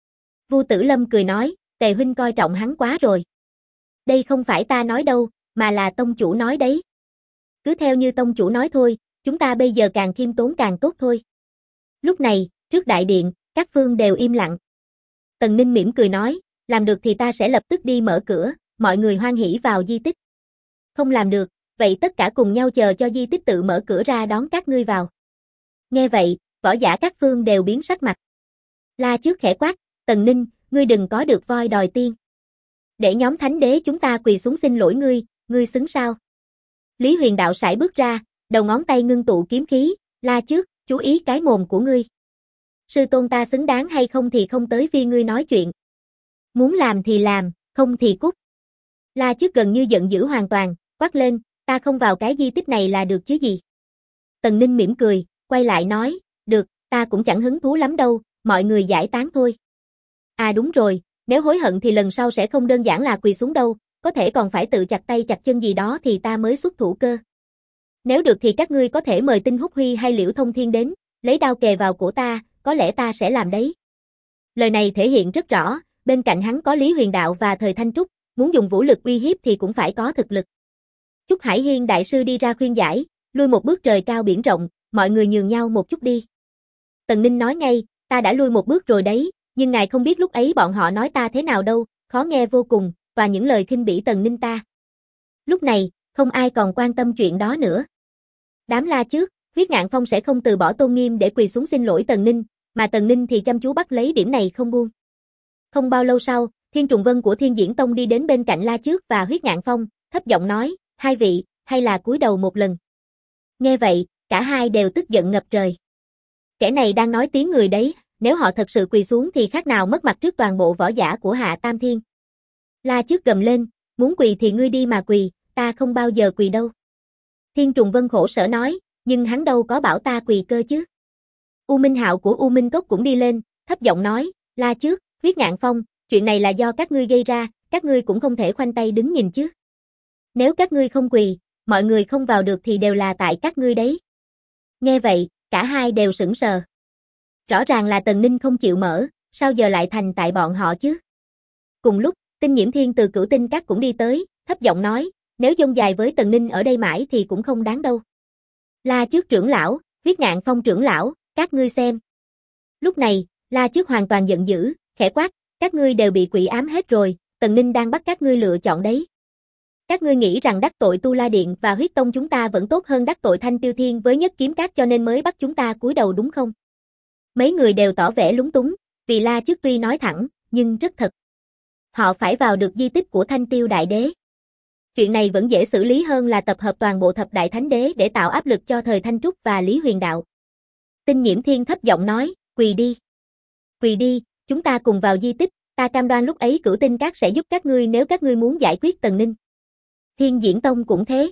Vu Tử Lâm cười nói, Tề huynh coi trọng hắn quá rồi. Đây không phải ta nói đâu, mà là tông chủ nói đấy. Cứ theo như tông chủ nói thôi, chúng ta bây giờ càng khiêm tốn càng tốt thôi. Lúc này, trước đại điện, các phương đều im lặng. Tần Ninh mỉm cười nói, làm được thì ta sẽ lập tức đi mở cửa, mọi người hoan hỉ vào di tích. Không làm được, vậy tất cả cùng nhau chờ cho di tích tự mở cửa ra đón các ngươi vào. Nghe vậy, võ giả các phương đều biến sắc mặt. La Trước khẽ quát, Tần Ninh, ngươi đừng có được voi đòi tiên. Để nhóm thánh đế chúng ta quỳ xuống xin lỗi ngươi xứng sao? Lý Huyền Đạo sải bước ra, đầu ngón tay ngưng tụ kiếm khí, La Trước, chú ý cái mồm của ngươi. Sư tôn ta xứng đáng hay không thì không tới phi ngươi nói chuyện. Muốn làm thì làm, không thì cút. La Trước gần như giận dữ hoàn toàn, quát lên, ta không vào cái di tích này là được chứ gì. Tần Ninh mỉm cười, quay lại nói, được, ta cũng chẳng hứng thú lắm đâu, mọi người giải tán thôi. À đúng rồi, nếu hối hận thì lần sau sẽ không đơn giản là quỳ xuống đâu, có thể còn phải tự chặt tay chặt chân gì đó thì ta mới xuất thủ cơ. Nếu được thì các ngươi có thể mời Tinh Húc Huy hay Liễu Thông Thiên đến, lấy đao kề vào cổ ta, có lẽ ta sẽ làm đấy. Lời này thể hiện rất rõ, bên cạnh hắn có Lý Huyền Đạo và Thời Thanh Trúc, muốn dùng vũ lực uy hiếp thì cũng phải có thực lực. Trúc Hải Hiên đại sư đi ra khuyên giải, lui một bước trời cao biển rộng, mọi người nhường nhau một chút đi. Tần Ninh nói ngay, ta đã lui một bước rồi đấy, nhưng ngài không biết lúc ấy bọn họ nói ta thế nào đâu, khó nghe vô cùng, và những lời khinh bỉ Tần Ninh ta. Lúc này, không ai còn quan tâm chuyện đó nữa. Đám La Trước, Huyết Ngạn Phong sẽ không từ bỏ tôn nghiêm để quỳ xuống xin lỗi Tần Ninh, mà Tần Ninh thì chăm chú bắt lấy điểm này không buông. Không bao lâu sau, Thiên Trùng Vân của Thiên Diễn Tông đi đến bên cạnh La Trước và Huyết Ngạn Phong, thấp giọng nói, hai vị, hay là cúi đầu một lần. Nghe vậy, cả hai đều tức giận ngập trời. Kẻ này đang nói tiếng người đấy, nếu họ thật sự quỳ xuống thì khác nào mất mặt trước toàn bộ võ giả của Hạ Tam Thiên. La Trước gầm lên, muốn quỳ thì ngươi đi mà quỳ, ta không bao giờ quỳ đâu. Thiên Trùng Vân khổ sở nói, nhưng hắn đâu có bảo ta quỳ cơ chứ. U Minh Hạo của U Minh Cốc cũng đi lên, thấp giọng nói, La Trước, Huyết Ngạn Phong, chuyện này là do các ngươi gây ra, các ngươi cũng không thể khoanh tay đứng nhìn chứ. Nếu các ngươi không quỳ, mọi người không vào được thì đều là tại các ngươi đấy. Nghe vậy, cả hai đều sững sờ. Rõ ràng là Tần Ninh không chịu mở, sao giờ lại thành tại bọn họ chứ? Cùng lúc, Tinh Nhiễm Thiên từ Cửu Tinh Các cũng đi tới, thấp giọng nói, nếu dông dài với Tần Ninh ở đây mãi thì cũng không đáng đâu. La Trước trưởng lão, Huyết Ngạn Phong trưởng lão, các ngươi xem. Lúc này, La Trước hoàn toàn giận dữ, khẽ quát, các ngươi đều bị quỷ ám hết rồi, Tần Ninh đang bắt các ngươi lựa chọn đấy. Các ngươi nghĩ rằng đắc tội Tu La Điện và Huyết Tông chúng ta vẫn tốt hơn đắc tội Thanh Tiêu Thiên với Nhất Kiếm Các cho nên mới bắt chúng ta cúi đầu đúng không? Mấy người đều tỏ vẻ lúng túng, vì La Trước tuy nói thẳng, nhưng rất thật. Họ phải vào được di tích của Thanh Tiêu Đại Đế. Chuyện này vẫn dễ xử lý hơn là tập hợp toàn bộ thập đại thánh đế để tạo áp lực cho Thời Thanh Trúc và Lý Huyền Đạo. Tinh Nhiễm Thiên thấp giọng nói, quỳ đi. Quỳ đi, chúng ta cùng vào di tích, ta cam đoan lúc ấy Cửu Tinh Các sẽ giúp các ngươi nếu các ngươi muốn giải quyết Tần Ninh. Thiên Diễn Tông cũng thế.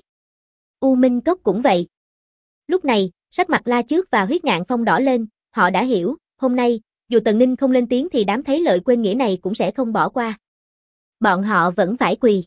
U Minh Cốc cũng vậy. Lúc này, sắc mặt La Trước và Huyết Ngạn Phong đỏ lên, họ đã hiểu, hôm nay, dù Tần Ninh không lên tiếng thì đám thấy lợi quên nghĩa này cũng sẽ không bỏ qua. Bọn họ vẫn phải quỳ.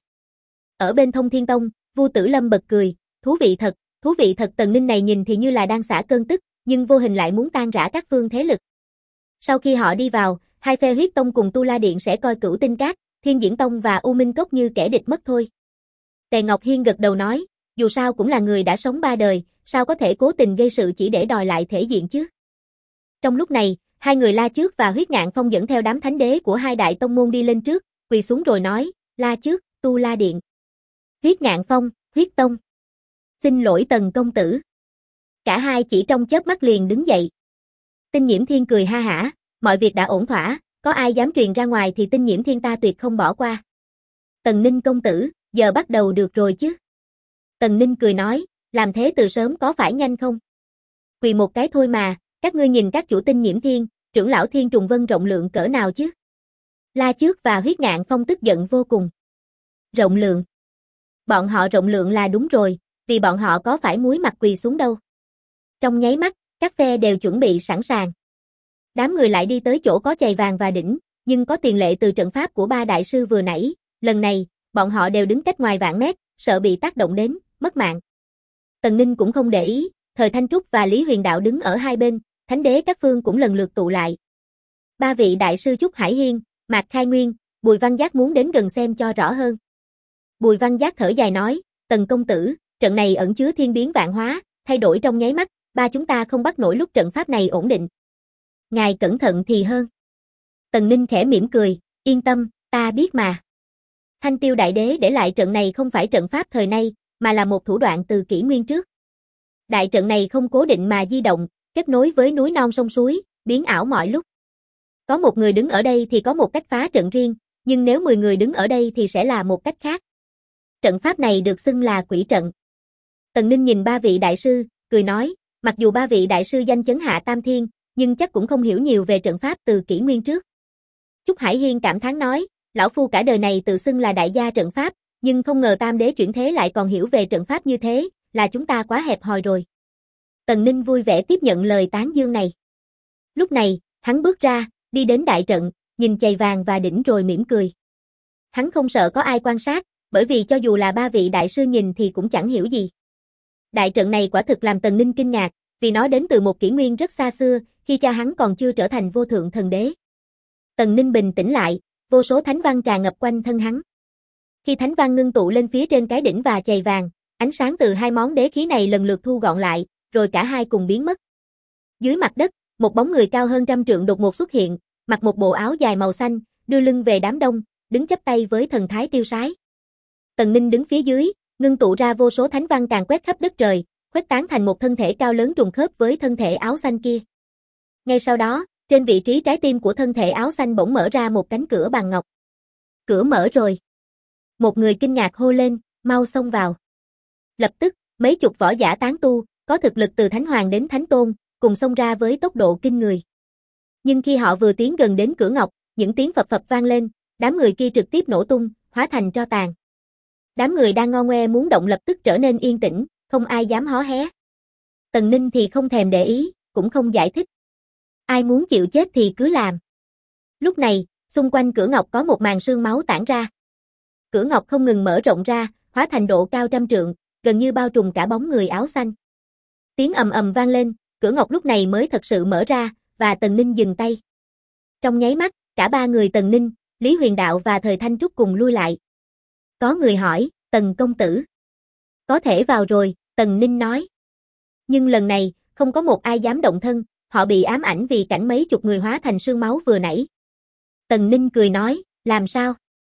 Ở bên Thông Thiên Tông, Vu Tử Lâm bật cười, thú vị thật Tần Ninh này nhìn thì như là đang xả cơn tức, nhưng vô hình lại muốn tan rã các phương thế lực. Sau khi họ đi vào, hai phe Huyết Tông cùng Tu La Điện sẽ coi Cửu Tinh Các, Thiên Diễn Tông và U Minh Cốc như kẻ địch mất thôi. Tề Ngọc Hiên gật đầu nói, dù sao cũng là người đã sống 3 đời, sao có thể cố tình gây sự chỉ để đòi lại thể diện chứ. Trong lúc này, hai người La Trước và Huyết Ngạn Phong dẫn theo đám thánh đế của hai đại tông môn đi lên trước, quỳ xuống rồi nói, La Trước, Tu La Điện. Huyết Ngạn Phong, Huyết Tông. Xin lỗi Tần công tử. Cả hai chỉ trong chớp mắt liền đứng dậy. Tinh Nhiễm Thiên cười ha hả, mọi việc đã ổn thỏa, có ai dám truyền ra ngoài thì Tinh Nhiễm Thiên ta tuyệt không bỏ qua. Tần Ninh công tử, giờ bắt đầu được rồi chứ? Tần Ninh cười nói, làm thế từ sớm có phải nhanh không? Quỳ một cái thôi mà, các ngươi nhìn các chủ Tinh Nhiễm Thiên, trưởng lão Thiên Trùng Vân rộng lượng cỡ nào chứ? La Chước và Huyết Ngạn Phong tức giận vô cùng. Rộng lượng? Bọn họ rộng lượng là đúng rồi, vì bọn họ có phải muối mặt quỳ xuống đâu. Trong nháy mắt, các phe đều chuẩn bị sẵn sàng. Đám người lại đi tới chỗ có chày vàng và đỉnh, nhưng có tiền lệ từ trận pháp của ba đại sư vừa nãy, lần này, bọn họ đều đứng cách ngoài vạn mét, sợ bị tác động đến, mất mạng. Tần Ninh cũng không để ý, Thời Thanh Trúc và Lý Huyền Đạo đứng ở hai bên, thánh đế các phương cũng lần lượt tụ lại. Ba vị đại sư Trúc Hải Hiên, Mạc Khai Nguyên, Bùi Văn Giác muốn đến gần xem cho rõ hơn. Bùi Văn Giác thở dài nói, Tần công tử, trận này ẩn chứa thiên biến vạn hóa, thay đổi trong nháy mắt, ba chúng ta không bắt nổi lúc trận pháp này ổn định. Ngài cẩn thận thì hơn. Tần Ninh khẽ mỉm cười, yên tâm, ta biết mà. Thanh Tiêu Đại Đế để lại trận này không phải trận pháp thời nay, mà là một thủ đoạn từ kỷ nguyên trước. Đại trận này không cố định mà di động, kết nối với núi non sông suối, biến ảo mọi lúc. Có một người đứng ở đây thì có một cách phá trận riêng, nhưng nếu 10 người đứng ở đây thì sẽ là một cách khác. Trận pháp này được xưng là quỷ trận. Tần Ninh nhìn ba vị đại sư, cười nói, mặc dù ba vị đại sư danh chấn hạ tam thiên, nhưng chắc cũng không hiểu nhiều về trận pháp từ kỷ nguyên trước. Trúc Hải Hiên cảm thán nói, lão phu cả đời này tự xưng là đại gia trận pháp, nhưng không ngờ tam đế chuyển thế lại còn hiểu về trận pháp như thế, là chúng ta quá hẹp hòi rồi. Tần Ninh vui vẻ tiếp nhận lời tán dương này. Lúc này, hắn bước ra, đi đến đại trận, nhìn chày vàng và đỉnh rồi mỉm cười. Hắn không sợ có ai quan sát, bởi vì cho dù là ba vị đại sư nhìn thì cũng chẳng hiểu gì. Đại trận này quả thực làm Tần Ninh kinh ngạc, vì nó đến từ một kỷ nguyên rất xa xưa, khi cha hắn còn chưa trở thành vô thượng thần đế. Tần Ninh bình tĩnh lại, vô số thánh văn tràn ngập quanh thân hắn. Khi thánh văn ngưng tụ lên phía trên cái đỉnh và chày vàng, ánh sáng từ hai món đế khí này lần lượt thu gọn lại, rồi cả hai cùng biến mất. Dưới mặt đất, một bóng người cao hơn 100 trượng đột ngột xuất hiện, mặc một bộ áo dài màu xanh, đưa lưng về đám đông, đứng chắp tay với thần thái tiêu sái. Tần Ninh đứng phía dưới, ngưng tụ ra vô số thánh văn càn quét khắp đất trời, khuếch tán thành một thân thể cao lớn trùng khớp với thân thể áo xanh kia. Ngay sau đó, trên vị trí trái tim của thân thể áo xanh bỗng mở ra một cánh cửa bằng ngọc. Cửa mở rồi. Một người kinh ngạc hô lên, mau xông vào. Lập tức, mấy chục võ giả tán tu, có thực lực từ thánh hoàng đến thánh tôn, cùng xông ra với tốc độ kinh người. Nhưng khi họ vừa tiến gần đến cửa ngọc, những tiếng phập phập vang lên, đám người kia trực tiếp nổ tung, hóa thành tro tàn. Đám người đang ngo ngoe muốn động lập tức trở nên yên tĩnh, không ai dám hó hé. Tần Ninh thì không thèm để ý, cũng không giải thích. Ai muốn chịu chết thì cứ làm. Lúc này, xung quanh cửa ngọc có một màn sương máu tản ra. Cửa ngọc không ngừng mở rộng ra, hóa thành độ cao 100 trượng, gần như bao trùm cả bóng người áo xanh. Tiếng ầm ầm vang lên, cửa ngọc lúc này mới thật sự mở ra, và Tần Ninh dừng tay. Trong nháy mắt, cả ba người Tần Ninh, Lý Huyền Đạo và Thời Thanh Trúc cùng lui lại. Có người hỏi, Tần công tử. Có thể vào rồi, Tần Ninh nói. Nhưng lần này, không có một ai dám động thân, họ bị ám ảnh vì cảnh mấy chục người hóa thành sương máu vừa nãy. Tần Ninh cười nói, làm sao?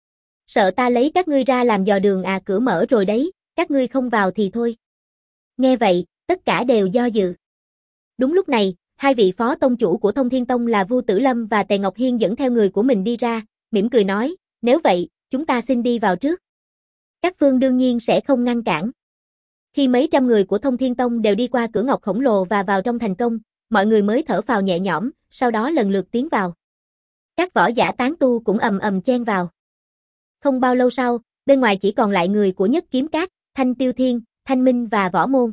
Sợ ta lấy các ngươi ra làm dò đường à, cửa mở rồi đấy, các ngươi không vào thì thôi. Nghe vậy, tất cả đều do dự. Đúng lúc này, hai vị phó tông chủ của Thông Thiên Tông là Vu Tử Lâm và Tề Ngọc Hiên dẫn theo người của mình đi ra, mỉm cười nói, nếu vậy, chúng ta xin đi vào trước. Các phương đương nhiên sẽ không ngăn cản. Khi mấy trăm người của Thông Thiên Tông đều đi qua cửa ngọc khổng lồ và vào trong thành công, mọi người mới thở phào nhẹ nhõm, sau đó lần lượt tiến vào. Các võ giả tán tu cũng ầm ầm chen vào. Không bao lâu sau, bên ngoài chỉ còn lại người của Nhất Kiếm Các, Thanh Tiêu Thiên, Thanh Minh và Võ Môn.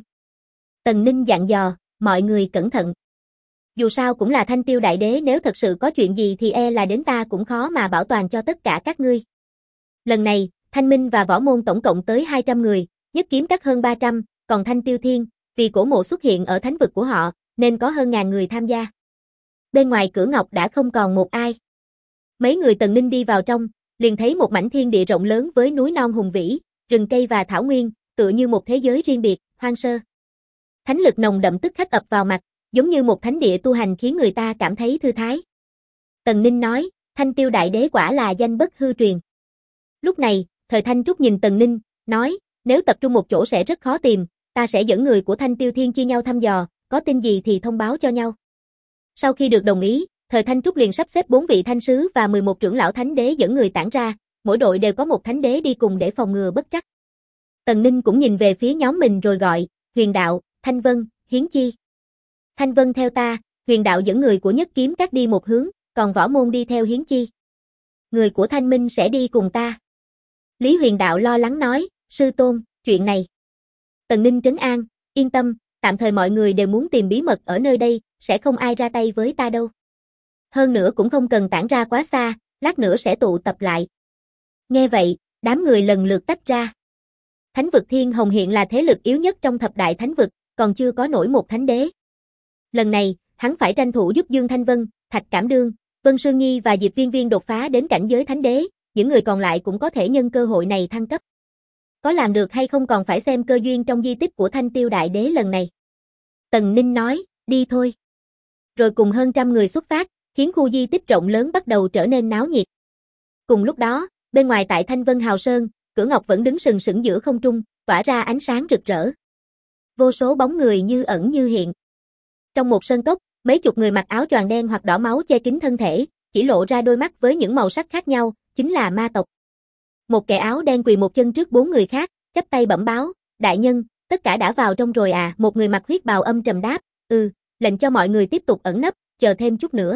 Tần Ninh dặn dò, mọi người cẩn thận. Dù sao cũng là Thanh Tiêu Đại Đế, nếu thật sự có chuyện gì thì e là đến ta cũng khó mà bảo toàn cho tất cả các ngươi. Lần này, Thanh Minh và Võ Môn tổng cộng tới 200 người, Nhất Kiếm Các hơn 300, còn Thanh Tiêu Thiên, vì cổ mộ xuất hiện ở thánh vực của họ, nên có hơn 1000 người tham gia. Bên ngoài cửa ngọc đã không còn một ai. Mấy người Tần Ninh đi vào trong, liền thấy một mảnh thiên địa rộng lớn với núi non hùng vĩ, rừng cây và thảo nguyên, tựa như một thế giới riêng biệt, hoang sơ. Thánh lực nồng đậm tức khắc ập vào mặt, giống như một thánh địa tu hành khiến người ta cảm thấy thư thái. Tần Ninh nói, Thanh Tiêu Đại Đế quả là danh bất hư truyền. Lúc này, Thời Thanh Trúc nhìn Tần Ninh, nói, nếu tập trung một chỗ sẽ rất khó tìm, ta sẽ dẫn người của Thanh Tiêu Thiên chia nhau thăm dò, có tin gì thì thông báo cho nhau. Sau khi được đồng ý, Thời Thanh Trúc liền sắp xếp 4 vị thanh sứ và 11 trưởng lão thánh đế dẫn người tản ra, mỗi đội đều có một thánh đế đi cùng để phòng ngừa bất trắc. Tần Ninh cũng nhìn về phía nhóm mình rồi gọi, Huyền Đạo, Thanh Vân, Hiến Chi. Thanh Vân theo ta, Huyền Đạo dẫn người của Nhất Kiếm Các đi một hướng, còn Võ Môn đi theo Hiến Chi. Người của Thanh Minh sẽ đi cùng ta. Lý Huyền Đạo lo lắng nói, sư tôn, chuyện này. Tần Ninh trấn an, yên tâm, tạm thời mọi người đều muốn tìm bí mật ở nơi đây, sẽ không ai ra tay với ta đâu. Hơn nữa cũng không cần tản ra quá xa, lát nữa sẽ tụ tập lại. Nghe vậy, đám người lần lượt tách ra. Thánh vực Thiên Hồng hiện là thế lực yếu nhất trong thập đại thánh vực, còn chưa có nổi một thánh đế. Lần này, hắn phải tranh thủ giúp Dương Thanh Vân, Thạch Cảm Đương, Vân Sương Nhi và Diệp Viên Viên đột phá đến cảnh giới thánh đế, những người còn lại cũng có thể nhân cơ hội này thăng cấp. Có làm được hay không còn phải xem cơ duyên trong di tích của Thanh Tiêu Đại Đế lần này. Tần Ninh nói, đi thôi. Rồi cùng hơn 100 người xuất phát, khiến khu di tích rộng lớn bắt đầu trở nên náo nhiệt. Cùng lúc đó, bên ngoài tại Thanh Vân Hào Sơn, Cửa Ngọc vẫn đứng sừng sững giữa không trung, tỏa ra ánh sáng rực rỡ. Vô số bóng người như ẩn như hiện. Trong một sơn cốc, mấy chục người mặc áo choàng đen hoặc đỏ máu che kín thân thể, chỉ lộ ra đôi mắt với những màu sắc khác nhau, chính là ma tộc. Một kẻ áo đen quỳ một chân trước 4 người khác, chắp tay bẩm báo, đại nhân, tất cả đã vào trong rồi à? Một người mặc huyết bào âm trầm đáp, lệnh cho mọi người tiếp tục ẩn nấp, chờ thêm chút nữa.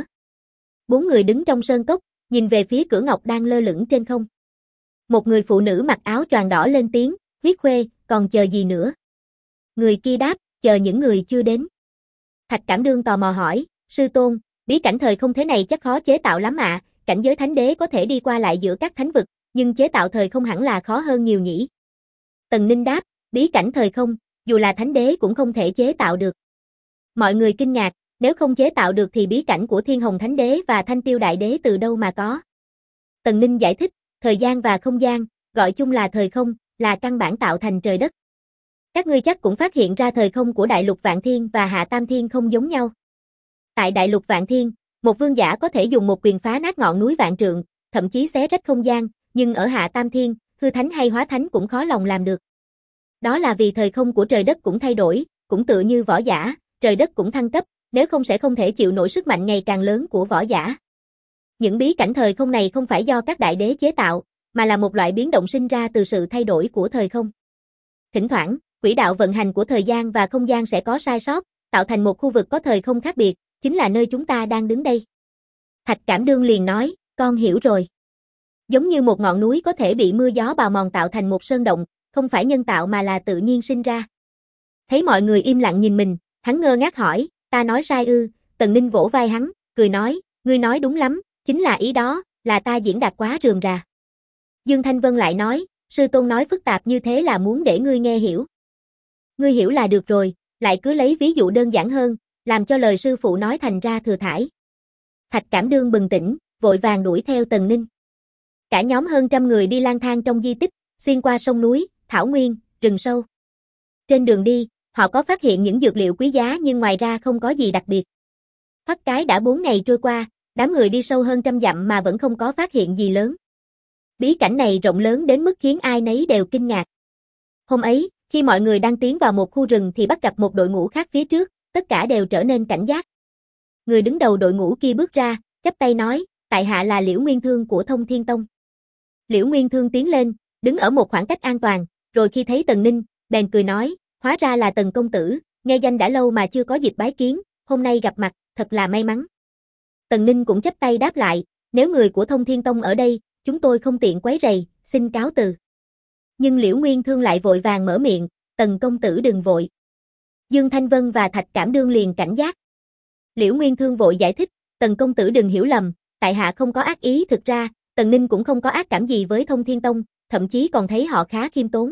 4 người đứng trong sơn cốc, nhìn về phía Cửa Ngọc đang lơ lửng trên không. Một người phụ nữ mặc áo choàng đỏ lên tiếng, Huyết Khuê, còn chờ gì nữa? Người kia đáp, chờ những người chưa đến. Thạch Cảm Đương tò mò hỏi, sư tôn, bí cảnh thời không thế này chắc khó chế tạo lắm ạ, cảnh giới thánh đế có thể đi qua lại giữa các thánh vực, nhưng chế tạo thời không hẳn là khó hơn nhiều nhỉ. Tần Ninh đáp, bí cảnh thời không, dù là thánh đế cũng không thể chế tạo được. Mọi người kinh ngạc, nếu không chế tạo được thì bí cảnh của Thiên Hồng Thánh Đế và Thanh Tiêu Đại Đế từ đâu mà có. Tần Ninh giải thích, thời gian và không gian, gọi chung là thời không, là căn bản tạo thành trời đất. Các ngươi chắc cũng phát hiện ra thời không của Đại Lục Vạn Thiên và Hạ Tam Thiên không giống nhau. Tại Đại Lục Vạn Thiên, một vương giả có thể dùng một quyền phá nát ngọn núi vạn trượng, thậm chí xé rách không gian, nhưng ở Hạ Tam Thiên, hư thánh hay hóa thánh cũng khó lòng làm được. Đó là vì thời không của trời đất cũng thay đổi, cũng tựa như võ giả, trời đất cũng thăng cấp, nếu không sẽ không thể chịu nổi sức mạnh ngày càng lớn của võ giả. Những bí cảnh thời không này không phải do các đại đế chế tạo, mà là một loại biến động sinh ra từ sự thay đổi của thời không. Thỉnh thoảng, quỹ đạo vận hành của thời gian và không gian sẽ có sai sót, tạo thành một khu vực có thời không khác biệt, chính là nơi chúng ta đang đứng đây. Thạch Cảm Đương liền nói, con hiểu rồi. Giống như một ngọn núi có thể bị mưa gió bào mòn tạo thành một sơn động, không phải nhân tạo mà là tự nhiên sinh ra. Thấy mọi người im lặng nhìn mình, hắn ngơ ngác hỏi, ta nói sai ư? Tần Ninh vỗ vai hắn, cười nói, ngươi nói đúng lắm, chính là ý đó, là ta diễn đạt quá rườm rà. Dương Thanh Vân lại nói, sư tôn nói phức tạp như thế là muốn để ngươi nghe hiểu. Ngươi hiểu là được rồi, lại cứ lấy ví dụ đơn giản hơn, làm cho lời sư phụ nói thành ra thừa thãi. Thạch Cảm Đương bừng tỉnh, vội vàng đuổi theo Tần Ninh. Cả nhóm hơn 100 người đi lang thang trong di tích, xuyên qua sông núi, thảo nguyên, rừng sâu. Trên đường đi, họ có phát hiện những dược liệu quý giá nhưng ngoài ra không có gì đặc biệt. Thoát cái đã 4 ngày trôi qua, đám người đi sâu hơn 100 dặm mà vẫn không có phát hiện gì lớn. Bí cảnh này rộng lớn đến mức khiến ai nấy đều kinh ngạc. Hôm ấy, khi mọi người đang tiến vào một khu rừng thì bắt gặp một đội ngũ khác phía trước, tất cả đều trở nên cảnh giác. Người đứng đầu đội ngũ kia bước ra, chắp tay nói, tại hạ là Liễu Nguyên Thương của Thông Thiên Tông. Liễu Nguyên Thương tiến lên, đứng ở một khoảng cách an toàn, rồi khi thấy Tần Ninh, bèn cười nói, hóa ra là Tần công tử, nghe danh đã lâu mà chưa có dịp bái kiến, hôm nay gặp mặt, thật là may mắn. Tần Ninh cũng chắp tay đáp lại, nếu người của Thông Thiên Tông ở đây, chúng tôi không tiện quấy rầy, xin cáo từ. Nhưng Liễu Nguyên Thương lại vội vàng mở miệng, Tần công tử đừng vội. Dương Thanh Vân và Thạch Cảm Đương liền cảnh giác. Liễu Nguyên Thương vội giải thích, Tần công tử đừng hiểu lầm, tại hạ không có ác ý, thực ra, Tần Ninh cũng không có ác cảm gì với Thông Thiên Tông, thậm chí còn thấy họ khá khiêm tốn.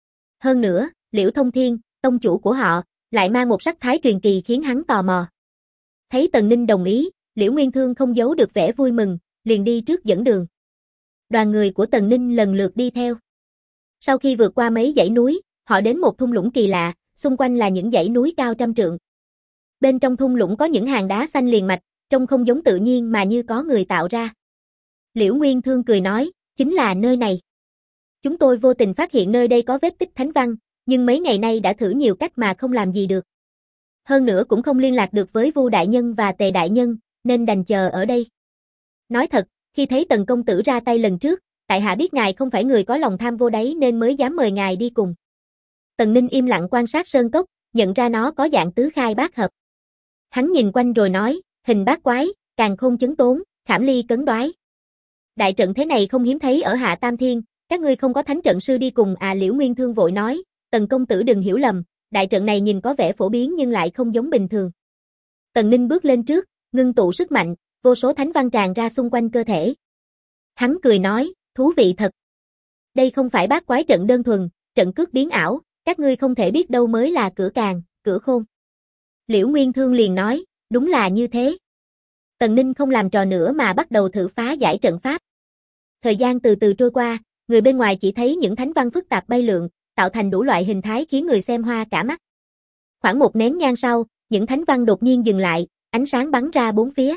Hơn nữa, Liễu Thông Thiên, tông chủ của họ, lại mang một sắc thái truyền kỳ khiến hắn tò mò. Thấy Tần Ninh đồng ý, Liễu Nguyên Thương không giấu được vẻ vui mừng, liền đi trước dẫn đường. Đoàn người của Tần Ninh lần lượt đi theo. Sau khi vượt qua mấy dãy núi, họ đến một thung lũng kỳ lạ, xung quanh là những dãy núi cao trăm trượng. Bên trong thung lũng có những hàng đá xanh liền mạch, trông không giống tự nhiên mà như có người tạo ra. Liễu Nguyên Thương cười nói, chính là nơi này. Chúng tôi vô tình phát hiện nơi đây có vết tích thánh văn, nhưng mấy ngày nay đã thử nhiều cách mà không làm gì được. Hơn nữa cũng không liên lạc được với Vu đại nhân và Tề đại nhân, nên đành chờ ở đây. Nói thật, khi thấy Tần công tử ra tay lần trước, tại hạ biết ngài không phải người có lòng tham vô đáy nên mới dám mời ngài đi cùng. Tần Ninh im lặng quan sát sơn cốc, nhận ra nó có dạng tứ khai bát hợp. Hắn nhìn quanh rồi nói, hình bát quái, càn khôn chấn tốn, khảm ly cấn đoái. Đại trận thế này không hiếm thấy ở Hạ Tam Thiên, các ngươi không có thánh trận sư đi cùng à? Liễu Nguyên Thương vội nói, Tần công tử đừng hiểu lầm, đại trận này nhìn có vẻ phổ biến nhưng lại không giống bình thường. Tần Ninh bước lên trước, ngưng tụ sức mạnh, vô số thánh văn tràn ra xung quanh cơ thể. Hắn cười nói, thú vị thật. Đây không phải bát quái trận đơn thuần, trận cước biến ảo, các ngươi không thể biết đâu mới là cửa càn, cửa khôn. Liễu Nguyên Thương liền nói, đúng là như thế. Tần Ninh không làm trò nữa mà bắt đầu thử phá giải trận pháp. Thời gian từ từ trôi qua, người bên ngoài chỉ thấy những thánh văn phức tạp bay lượn, tạo thành đủ loại hình thái khiến người xem hoa cả mắt. Khoảng một nén nhang sau, những thánh văn đột nhiên dừng lại, ánh sáng bắn ra bốn phía.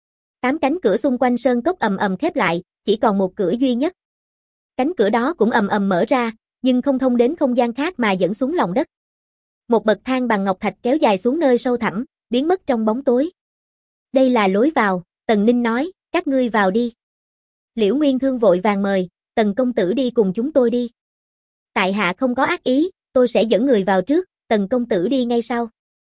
8 cánh cửa xung quanh sơn cốc ầm ầm khép lại, chỉ còn một cửa duy nhất. Cánh cửa đó cũng ầm ầm mở ra, nhưng không thông đến không gian khác mà dẫn xuống lòng đất. Một bậc thang bằng ngọc thạch kéo dài xuống nơi sâu thẳm, biến mất trong bóng tối. Đây là lối vào, Tần Ninh nói, các ngươi vào đi. Liễu Nguyên Thương vội vàng mời, Tần công tử đi cùng chúng tôi đi. Tại hạ không có ác ý, tôi sẽ dẫn người vào trước, Tần công tử đi ngay sau.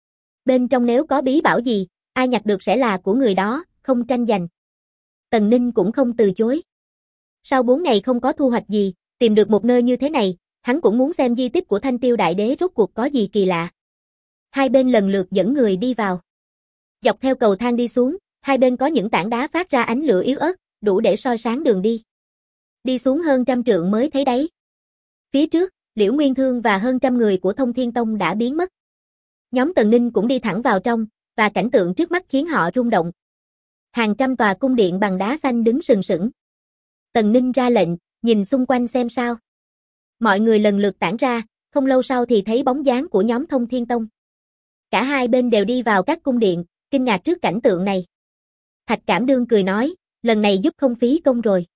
Bên trong nếu có bí bảo gì, ai nhặt được sẽ là của người đó, không tranh giành. Tần Ninh cũng không từ chối. Sau 4 ngày không có thu hoạch gì, tìm được một nơi như thế này, hắn cũng muốn xem di tích của Thanh Tiêu Đại Đế rốt cuộc có gì kỳ lạ. Hai bên lần lượt dẫn người đi vào. Dọc theo cầu thang đi xuống, hai bên có những tảng đá phát ra ánh lửa yếu ớt, đủ để soi sáng đường đi. Đi xuống hơn 100 trượng mới thấy đáy. Phía trước, Liễu Nguyên Thương và hơn 100 người của Thông Thiên Tông đã biến mất. Nhóm Tần Ninh cũng đi thẳng vào trong, và cảnh tượng trước mắt khiến họ rung động. Hàng trăm tòa cung điện bằng đá xanh đứng sừng sững. Tần Ninh ra lệnh, nhìn xung quanh xem sao. Mọi người lần lượt tản ra, không lâu sau thì thấy bóng dáng của nhóm Thông Thiên Tông. Cả hai bên đều đi vào các cung điện, kinh ngạc trước cảnh tượng này. Thạch Cảm Đương cười nói, lần này giúp không phí công rồi.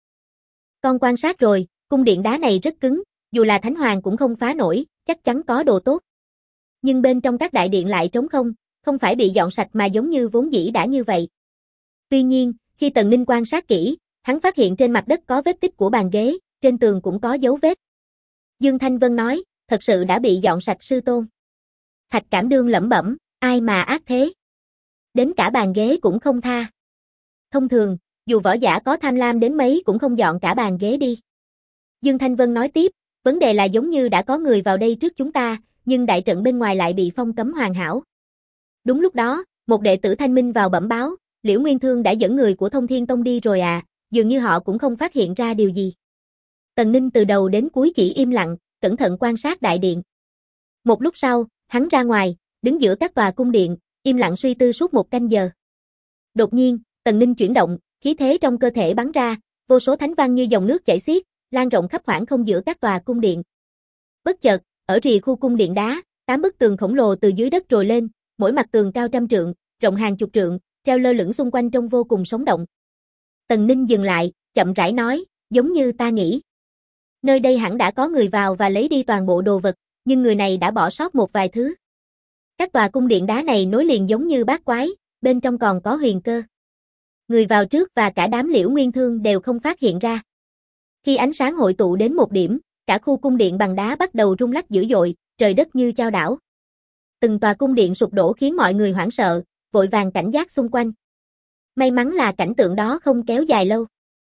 Con quan sát rồi, cung điện đá này rất cứng, dù là Thánh Hoàng cũng không phá nổi, chắc chắn có đồ tốt. Nhưng bên trong các đại điện lại trống không, không phải bị dọn sạch mà giống như vốn dĩ đã như vậy. Tuy nhiên, khi Tần Ninh quan sát kỹ, hắn phát hiện trên mặt đất có vết tích của bàn ghế, trên tường cũng có dấu vết. Dương Thanh Vân nói, thật sự đã bị dọn sạch sư tôn. Thạch Cảm Đương lẩm bẩm, ai mà ác thế? Đến cả bàn ghế cũng không tha. Thông thường, dù võ giả có tham lam đến mấy cũng không dọn cả bàn ghế đi. Dương Thanh Vân nói tiếp, vấn đề là giống như đã có người vào đây trước chúng ta, nhưng đại trận bên ngoài lại bị phong cấm hoàn hảo. Đúng lúc đó, một đệ tử Thanh Minh vào bẩm báo, Liễu Nguyên Thương đã dẫn người của Thông Thiên Tông đi rồi à, dường như họ cũng không phát hiện ra điều gì. Tần Ninh từ đầu đến cuối chỉ im lặng, cẩn thận quan sát đại điện. Một lúc sau, hắn ra ngoài, đứng giữa các tòa cung điện, im lặng suy tư suốt 1 canh giờ. Đột nhiên, Tần Ninh chuyển động, khí thế trong cơ thể bắn ra, vô số thánh văn như dòng nước chảy xiết, lan rộng khắp khoảng không giữa các tòa cung điện. Bất chợt, ở rìa khu cung điện đá, 8 bức tường khổng lồ từ dưới đất trồi lên, mỗi mặt tường cao 100 trượng, rộng hàng chục trượng, treo lơ lửng xung quanh trông vô cùng sống động. Tần Ninh dừng lại, chậm rãi nói, giống như ta nghĩ. Nơi đây hẳn đã có người vào và lấy đi toàn bộ đồ vật, nhưng người này đã bỏ sót một vài thứ. Các tòa cung điện đá này nối liền giống như bát quái, bên trong còn có huyền cơ. Người vào trước và cả đám Liễu Nguyên Thương đều không phát hiện ra. Khi ánh sáng hội tụ đến một điểm, cả khu cung điện bằng đá bắt đầu rung lắc dữ dội, trời đất như chao đảo. Từng tòa cung điện sụp đổ khiến mọi người hoảng sợ, vội vàng cảnh giác xung quanh. May mắn là cảnh tượng đó không kéo dài lâu.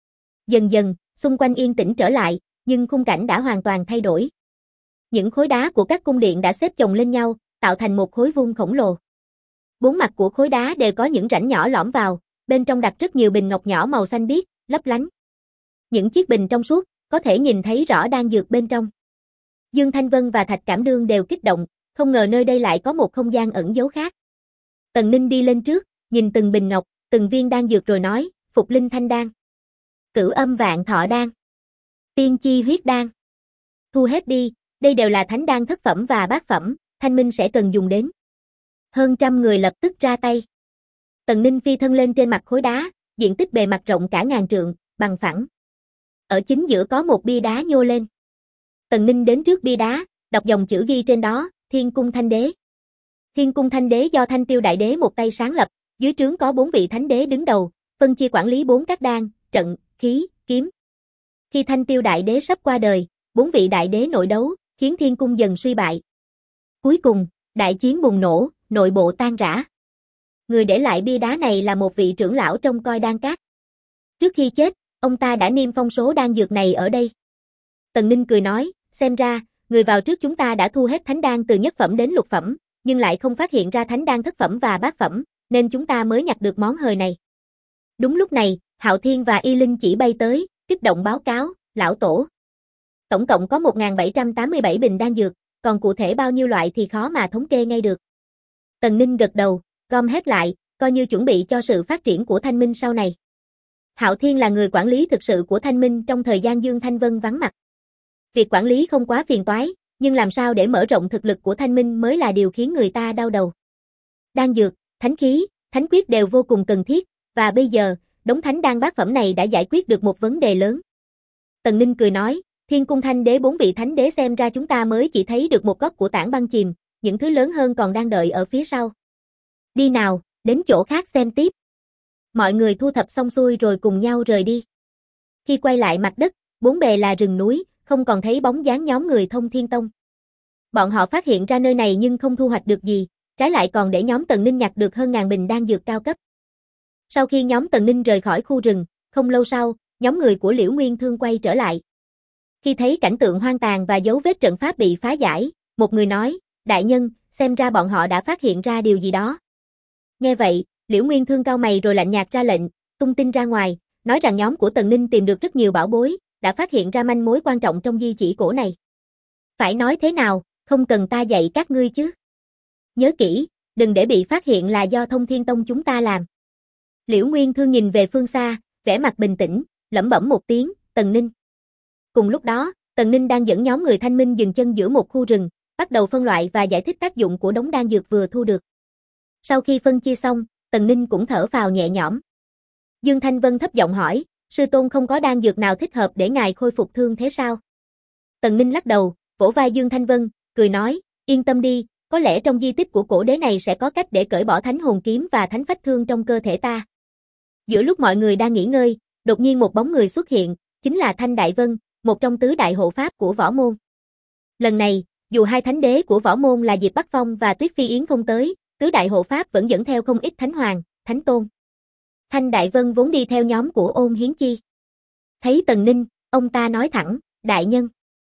Dần dần, xung quanh yên tĩnh trở lại, nhưng khung cảnh đã hoàn toàn thay đổi. Những khối đá của các cung điện đã xếp chồng lên nhau, tạo thành một khối vuông khổng lồ. 4 mặt của khối đá đều có những rãnh nhỏ lõm vào, bên trong đặt rất nhiều bình ngọc nhỏ màu xanh biếc, lấp lánh. Những chiếc bình trong suốt, có thể nhìn thấy rõ đan dược bên trong. Dương Thanh Vân và Thạch Cảm Đương đều kích động, không ngờ nơi đây lại có một không gian ẩn giấu khác. Tần Ninh đi lên trước, nhìn từng bình ngọc, từng viên đan dược rồi nói, Phục Linh Thanh Đan, Cửu Âm Vạn Thọ Đan, Tiên Chi Huyết Đan. Thu hết đi, đây đều là thánh đan thất phẩm và bát phẩm, Thanh Minh sẽ cần dùng đến. Hơn 100 người lập tức ra tay. Tần Ninh phi thân lên trên mặt khối đá, diện tích bề mặt rộng cả 1000 trượng, bằng phẳng. Ở chính giữa có một bia đá nhô lên. Tần Ninh đến trước bia đá, đọc dòng chữ ghi trên đó, Thiên Cung Thanh Đế. Thiên cung Thanh Đế do Thanh Tiêu Đại Đế một tay sáng lập, dưới trướng có 4 vị thánh đế đứng đầu, phân chia quản lý 4 các đan, trận, khí, kiếm. Khi Thanh Tiêu Đại Đế sắp qua đời, 4 vị đại đế nội đấu, khiến thiên cung dần suy bại. Cuối cùng, đại chiến bùng nổ, nội bộ tan rã. Người để lại bia đá này là một vị trưởng lão trông coi đan cát. Trước khi chết, ông ta đã niêm phong số đan dược này ở đây. Tần Ninh cười nói, xem ra, người vào trước chúng ta đã thu hết thánh đan từ nhất phẩm đến lục phẩm, nhưng lại không phát hiện ra thánh đan thất phẩm và bát phẩm, nên chúng ta mới nhặt được món hời này. Đúng lúc này, Hạo Thiên và Y Linh chỉ bay tới, kích động báo cáo, lão tổ. Tổng cộng có 1787 bình đan dược, còn cụ thể bao nhiêu loại thì khó mà thống kê ngay được. Tần Ninh gật đầu, gom hết lại, coi như chuẩn bị cho sự phát triển của Thanh Minh sau này. Hạo Thiên là người quản lý thực sự của Thanh Minh trong thời gian Dương Thanh Vân vắng mặt. Việc quản lý không quá phiền toái, nhưng làm sao để mở rộng thực lực của Thanh Minh mới là điều khiến người ta đau đầu. Đan dược, thánh khí, thánh quyết đều vô cùng cần thiết, và bây giờ, đống thánh đan bát phẩm này đã giải quyết được một vấn đề lớn. Tần Ninh cười nói, Thiên cung Thanh Đế 4 vị thánh đế xem ra chúng ta mới chỉ thấy được một góc của tảng băng chìm, những thứ lớn hơn còn đang đợi ở phía sau. Đi nào, đến chỗ khác xem tiếp. Mọi người thu thập xong xuôi rồi cùng nhau rời đi. Khi quay lại mặt đất, bốn bề là rừng núi, không còn thấy bóng dáng nhóm người Thông Thiên Tông. Bọn họ phát hiện ra nơi này nhưng không thu hoạch được gì, trái lại còn để nhóm Tần Ninh nhặt được hơn ngàn bình đan dược cao cấp. Sau khi nhóm Tần Ninh rời khỏi khu rừng, không lâu sau, nhóm người của Liễu Nguyên Thương quay trở lại. Khi thấy cảnh tượng hoang tàn và dấu vết trận pháp bị phá giải, một người nói, đại nhân, xem ra bọn họ đã phát hiện ra điều gì đó. Nghe vậy, Liễu Nguyên Thương cau mày rồi lạnh nhạt ra lệnh, tung tin ra ngoài, nói rằng nhóm của Tần Ninh tìm được rất nhiều bảo bối, đã phát hiện ra manh mối quan trọng trong di chỉ cổ này. Phải nói thế nào, không cần ta dạy các ngươi chứ. Nhớ kỹ, đừng để bị phát hiện là do Thông Thiên Tông chúng ta làm. Liễu Nguyên Thương nhìn về phương xa, vẻ mặt bình tĩnh, lẩm bẩm một tiếng, Tần Ninh. Cùng lúc đó, Tần Ninh đang dẫn nhóm người Thanh Minh dừng chân giữa một khu rừng, bắt đầu phân loại và giải thích tác dụng của đống đan dược vừa thu được. Sau khi phân chia xong, Tần Ninh cũng thở phào nhẹ nhõm. Dương Thanh Vân thấp giọng hỏi, sư tôn không có đan dược nào thích hợp để ngài khôi phục thương thế sao? Tần Ninh lắc đầu, vỗ vai Dương Thanh Vân, cười nói, yên tâm đi, có lẽ trong di tích của cổ đế này sẽ có cách để cởi bỏ thánh hồn kiếm và thánh phách thương trong cơ thể ta. Giữa lúc mọi người đang nghỉ ngơi, đột nhiên một bóng người xuất hiện, chính là Thanh Đại Vân, một trong tứ đại hộ pháp của võ môn. Lần này, dù hai thánh đế của võ môn là Diệp Bắc Phong và Tuyết Phi Yến không tới, tứ đại hộ pháp vẫn dẫn theo không ít thánh hoàng, thánh tôn. Thanh Đại Vân vốn đi theo nhóm của Ôn Hiến Chi. Thấy Tần Ninh, ông ta nói thẳng, đại nhân.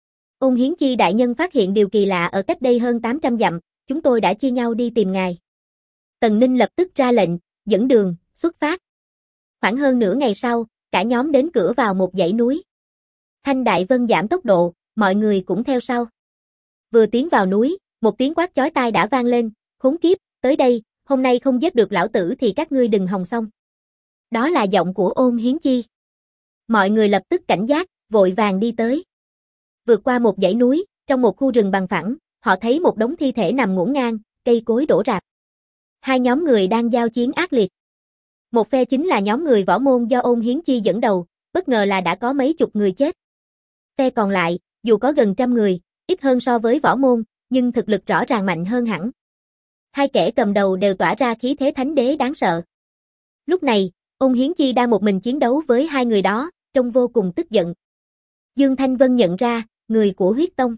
Ôn Hiến Chi đại nhân phát hiện điều kỳ lạ ở cách đây hơn 800 dặm, chúng tôi đã chia nhau đi tìm ngài. Tần Ninh lập tức ra lệnh, dẫn đường, xuất phát. Khoảng hơn nửa ngày sau, cả nhóm đến cửa vào một dãy núi. Thanh Đại Vân giảm tốc độ, mọi người cũng theo sau. Vừa tiến vào núi, một tiếng quát chói tai đã vang lên, khốn kiếp, tới đây, hôm nay không giết được lão tử thì các ngươi đừng hòng xong. Đó là giọng của Ôn Hiến Chi. Mọi người lập tức cảnh giác, vội vàng đi tới. Vượt qua một dãy núi, trong một khu rừng bằng phẳng, họ thấy một đống thi thể nằm ngổn ngang, cây cối đổ rạp. Hai nhóm người đang giao chiến ác liệt. Một phe chính là nhóm người võ môn do Ôn Hiến Chi dẫn đầu, bất ngờ là đã có mấy chục người chết. Phe còn lại, dù có gần trăm người, ít hơn so với võ môn, nhưng thực lực rõ ràng mạnh hơn hẳn. Hai kẻ cầm đầu đều tỏa ra khí thế thánh đế đáng sợ. Lúc này, Ôn Hiến Chi đang một mình chiến đấu với hai người đó, trông vô cùng tức giận. Dương Thanh Vân nhận ra, người của huyết tông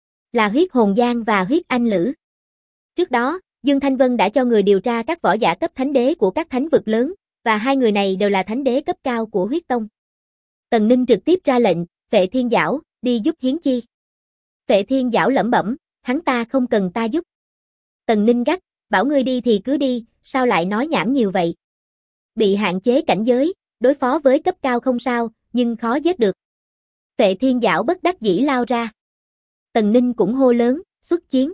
là huyết hồn giang và huyết anh lữ. Trước đó, Dương Thanh Vân đã cho người điều tra các võ giả cấp thánh đế của các thánh vực lớn, và hai người này đều là thánh đế cấp cao của huyết tông. Tần Ninh trực tiếp ra lệnh, Phệ Thiên Giảo, đi giúp Hiến Chi. Phệ Thiên Giảo lẩm bẩm, hắn ta không cần ta giúp. Tần Ninh gắt, bảo ngươi đi thì cứ đi, sao lại nói nhảm nhiều vậy? Bị hạn chế cảnh giới, đối phó với cấp cao không sao, nhưng khó giết được. Phệ Thiên Giảo bất đắc dĩ lao ra. Tần Ninh cũng hô lớn, xuất chiến.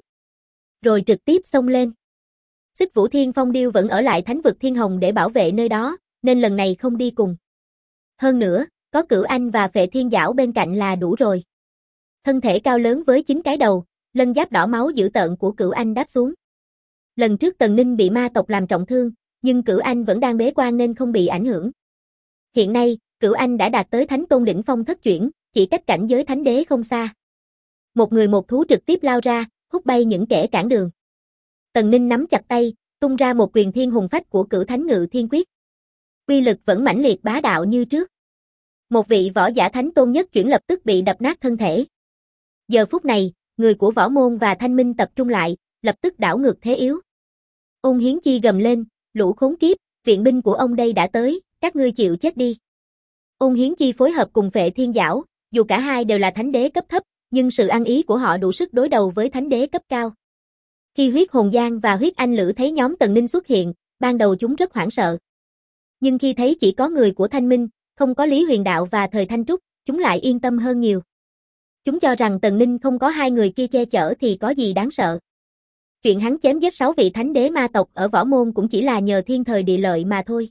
Rồi trực tiếp xông lên. Xích Vũ Thiên Phong Điêu vẫn ở lại Thánh vực Thiên Hồng để bảo vệ nơi đó, nên lần này không đi cùng. Hơn nữa, có Cửu Anh và Phệ Thiên Giảo bên cạnh là đủ rồi. Thân thể cao lớn với 9 cái đầu, lân giáp đỏ máu dữ tợn của Cửu Anh đáp xuống. Lần trước Tần Ninh bị ma tộc làm trọng thương, nhưng Cửu Anh vẫn đang bế quan nên không bị ảnh hưởng. Hiện nay, Cửu Anh đã đạt tới Thánh Tôn đỉnh phong thất chuyển, chỉ cách cảnh giới thánh đế không xa. Một người một thú trực tiếp lao ra, hút bay những kẻ cản đường. Tần Ninh nắm chặt tay, tung ra một quyền thiên hùng phách của Cửu Thánh Ngự Thiên Quyết. Uy lực vẫn mãnh liệt bá đạo như trước. Một vị võ giả thánh tôn nhất chuyển lập tức bị đập nát thân thể. Giờ phút này, người của Võ Môn và Thanh Minh tập trung lại, lập tức đảo ngược thế yếu. Ôn Hiến Chi gầm lên, lũ khốn kiếp, viện binh của ông đây đã tới, các ngươi chịu chết đi. Ôn Hiến Chi phối hợp cùng Phệ Thiên Giảo, dù cả hai đều là thánh đế cấp thấp, nhưng sự ăn ý của họ đủ sức đối đầu với thánh đế cấp cao. Khi Huyết Hồn Giang và Huyết Anh Lữ thấy nhóm Tần Ninh xuất hiện, ban đầu chúng rất hoảng sợ. Nhưng khi thấy chỉ có người của Thanh Minh, không có Lý Huyền Đạo và Thời Thanh Trúc, chúng lại yên tâm hơn nhiều. Chúng cho rằng Tần Ninh không có hai người kia che chở thì có gì đáng sợ. Chuyện hắn chém giết 6 vị thánh đế ma tộc ở Võ Môn cũng chỉ là nhờ thiên thời địa lợi mà thôi.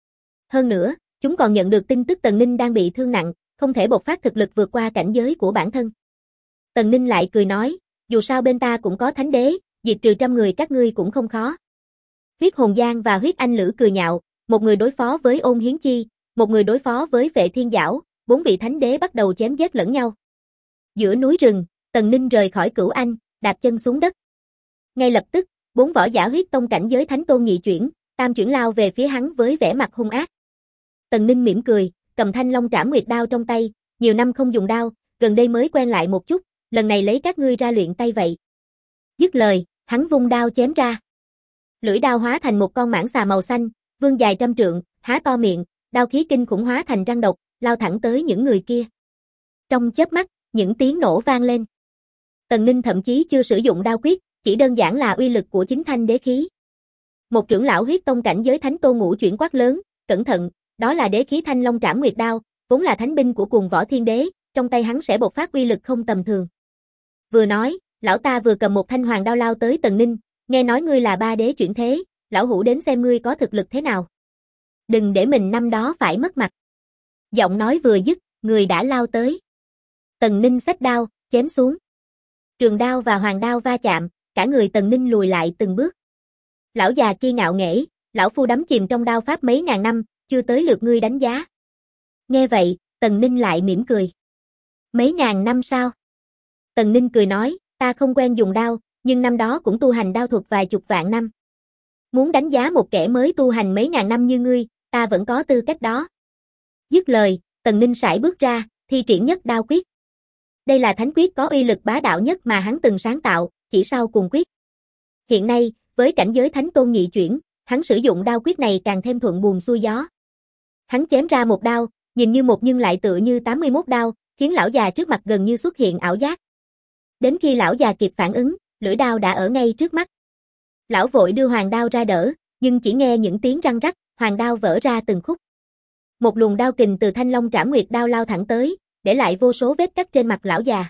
Hơn nữa, chúng còn nhận được tin tức Tần Ninh đang bị thương nặng, không thể bộc phát thực lực vượt qua cảnh giới của bản thân. Tần Ninh lại cười nói, dù sao bên ta cũng có thánh đế, diệt trừ 100 người các ngươi cũng không khó. Huyết Hồn Giang và Huyết Anh Lữ cười nhạo, một người đối phó với Ôn Hiến Chi, một người đối phó với Phệ Thiên Giảo, 4 vị thánh đế bắt đầu chém giết lẫn nhau. Giữa núi rừng, Tần Ninh rời khỏi Cửu Anh, đạp chân xuống đất. Ngay lập tức, 4 võ giả huyết tông cảnh giới thánh tôn nhị chuyển, tam chuyển lao về phía hắn với vẻ mặt hung ác. Tần Ninh mỉm cười, cầm Thanh Long Trảm Nguyệt đao trong tay, nhiều năm không dùng đao, gần đây mới quen lại một chút, lần này lấy các ngươi ra luyện tay vậy. Dứt lời, hắn vung đao chém ra. Lưỡi đao hóa thành một con mãng xà màu xanh, vươn dài 100 trượng, há to miệng, đao khí kinh khủng hóa thành răng độc, lao thẳng tới những người kia. Trong chớp mắt, những tiếng nổ vang lên. Tần Ninh thậm chí chưa sử dụng đao quyết, chỉ đơn giản là uy lực của chính thanh đế khí. Một trưởng lão huyết tông cảnh giới thánh tôn ngũ chuyển quát lớn, cẩn thận, đó là đế khí Thanh Long Trảm Nguyệt đao, vốn là thánh binh của Cuồng Võ Thiên Đế, trong tay hắn sẽ bộc phát uy lực không tầm thường. Vừa nói, lão ta vừa cầm một thanh hoàng đao lao tới Tần Ninh, nghe nói ngươi là 3 đế chuyển thế, lão hủ đến xem ngươi có thực lực thế nào. Đừng để mình năm đó phải mất mặt. Giọng nói vừa dứt, người đã lao tới. Tần Ninh xách đao, chém xuống. Trường đao và hoàng đao va chạm, cả người Tần Ninh lùi lại từng bước. Lão già kia ngạo nghễ, lão phu đắm chìm trong đao pháp mấy ngàn năm, chưa tới lượt ngươi đánh giá. Nghe vậy, Tần Ninh lại mỉm cười. Mấy ngàn năm sao? Tần Ninh cười nói, ta không quen dùng đao, nhưng năm đó cũng tu hành đao thuật vài chục vạn năm. Muốn đánh giá một kẻ mới tu hành mấy ngàn năm như ngươi, ta vẫn có tư cách đó. Dứt lời, Tần Ninh sải bước ra, thi triển nhất đao quyết. Đây là thánh quyết có uy lực bá đạo nhất mà hắn từng sáng tạo, chỉ sau cùng quyết. Hiện nay, với cảnh giới thánh tôn nhị chuyển, hắn sử dụng đao quyết này càng thêm thuận buồm xuôi gió. Hắn chém ra một đao, nhìn như một nhưng lại tựa như 81 đao, khiến lão già trước mặt gần như xuất hiện ảo giác. Đến khi lão già kịp phản ứng, lưỡi đao đã ở ngay trước mắt. Lão vội đưa hoàng đao ra đỡ, nhưng chỉ nghe những tiếng răng rắc, hoàng đao vỡ ra từng khúc. Một luồng đao kình từ Thanh Long Trảm Nguyệt đao lao thẳng tới, để lại vô số vết cắt trên mặt lão già.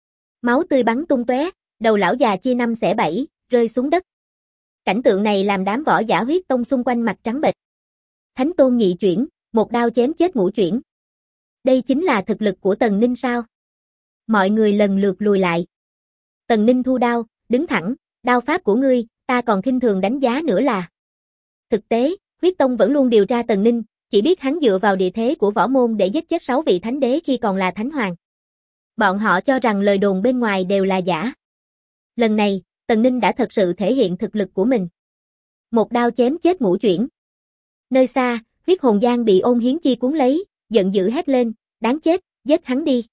Máu tươi bắn tung tóe, đầu lão già chia 5 xẻ 7, rơi xuống đất. Cảnh tượng này làm đám võ giả huyết tông xung quanh mặt trắng bệch. Thánh tôn nhị chuyển, một đao chém chết ngũ chuyển. Đây chính là thực lực của Tần Ninh sao? Mọi người lần lượt lùi lại. Tần Ninh thu đao, đứng thẳng, đao pháp của ngươi, ta còn khinh thường đánh giá nữa là. Thực tế, huyết tông vẫn luôn điều tra Tần Ninh, chỉ biết hắn dựa vào địa thế của Võ Môn để giết chết 6 vị thánh đế khi còn là thánh hoàng. Bọn họ cho rằng lời đồn bên ngoài đều là giả. Lần này, Tần Ninh đã thật sự thể hiện thực lực của mình. Một đao chém chết ngũ chuyển. Nơi xa, Huyết Hồn Giang bị Ôn Hiến Chi cuốn lấy, giận dữ hét lên, đáng chết, giết hắn đi.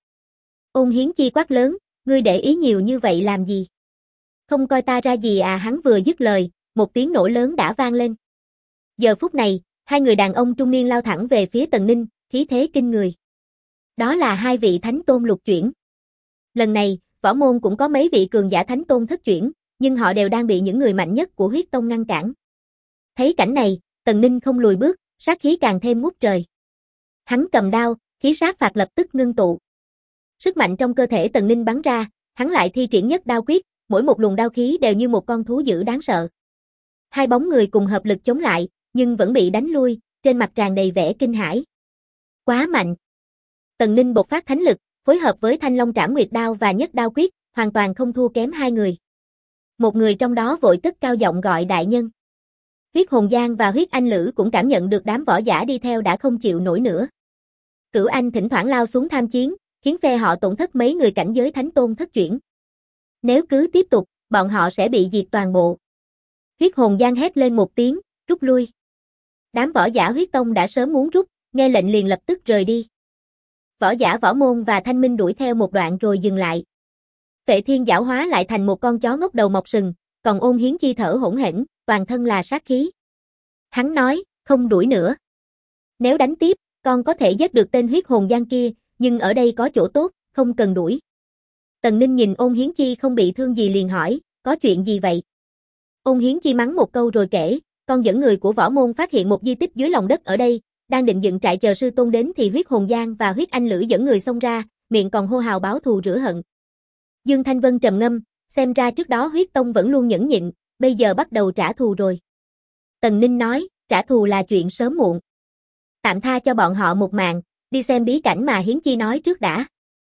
Ôn Hiến Chi quát lớn, ngươi để ý nhiều như vậy làm gì? Không coi ta ra gì à? Hắn vừa dứt lời, một tiếng nổ lớn đã vang lên. Giờ phút này, hai người đàn ông trung niên lao thẳng về phía Tần Ninh, khí thế kinh người. Đó là hai vị thánh tôn lục chuyển. Lần này, Võ Môn cũng có mấy vị cường giả thánh tôn thất chuyển, nhưng họ đều đang bị những người mạnh nhất của huyết tông ngăn cản. Thấy cảnh này, Tần Ninh không lùi bước, sát khí càng thêm ngút trời. Hắn cầm đao, khí sát phạt lập tức ngưng tụ. Sức mạnh trong cơ thể Tần Ninh bắn ra, hắn lại thi triển nhất đao quyết, mỗi một luồng đao khí đều như một con thú dữ đáng sợ. Hai bóng người cùng hợp lực chống lại, nhưng vẫn bị đánh lui, trên mặt tràn đầy vẻ kinh hãi. Quá mạnh. Tần Ninh bộc phát thánh lực, phối hợp với Thanh Long Trảm Nguyệt đao và nhất đao quyết, hoàn toàn không thua kém hai người. Một người trong đó vội cất cao giọng gọi đại nhân. Huyết Hồn Giang và Huyết Anh Lữ cũng cảm nhận được đám võ giả đi theo đã không chịu nổi nữa. Cửu Anh thỉnh thoảng lao xuống tham chiến, khiến phe họ tổn thất mấy người cảnh giới thánh tôn thất chuyển. Nếu cứ tiếp tục, bọn họ sẽ bị diệt toàn bộ. Huyết hồn giang hét lên một tiếng, rút lui. Đám võ giả huyết tông đã sớm muốn rút, nghe lệnh liền lập tức rời đi. Võ giả võ môn và thanh minh đuổi theo một đoạn rồi dừng lại. Phệ Thiên giảo hóa lại thành một con chó ngốc đầu mọc sừng, còn Ôn Hiến Chi thở hổn hển, toàn thân là sát khí. Hắn nói, không đuổi nữa. Nếu đánh tiếp, con có thể giết được tên huyết hồn giang kia, nhưng ở đây có chỗ tốt, không cần đuổi. Tần Ninh nhìn Ôn Hiến Chi không bị thương gì liền hỏi, có chuyện gì vậy? Ôn Hiến Chi mắng một câu rồi kể, con dẫn người của võ môn phát hiện một di tích dưới lòng đất ở đây, đang định dựng trại chờ sư tôn đến thì huyết hồn giang và huyết anh lữ dẫn người xông ra, miệng còn hô hào báo thù rửa hận. Dương Thanh Vân trầm ngâm, xem ra trước đó huyết tông vẫn luôn nhẫn nhịn, bây giờ bắt đầu trả thù rồi. Tần Ninh nói, trả thù là chuyện sớm muộn. Tạm tha cho bọn họ một mạng, đi xem bí cảnh mà Hiến Chi nói trước đã.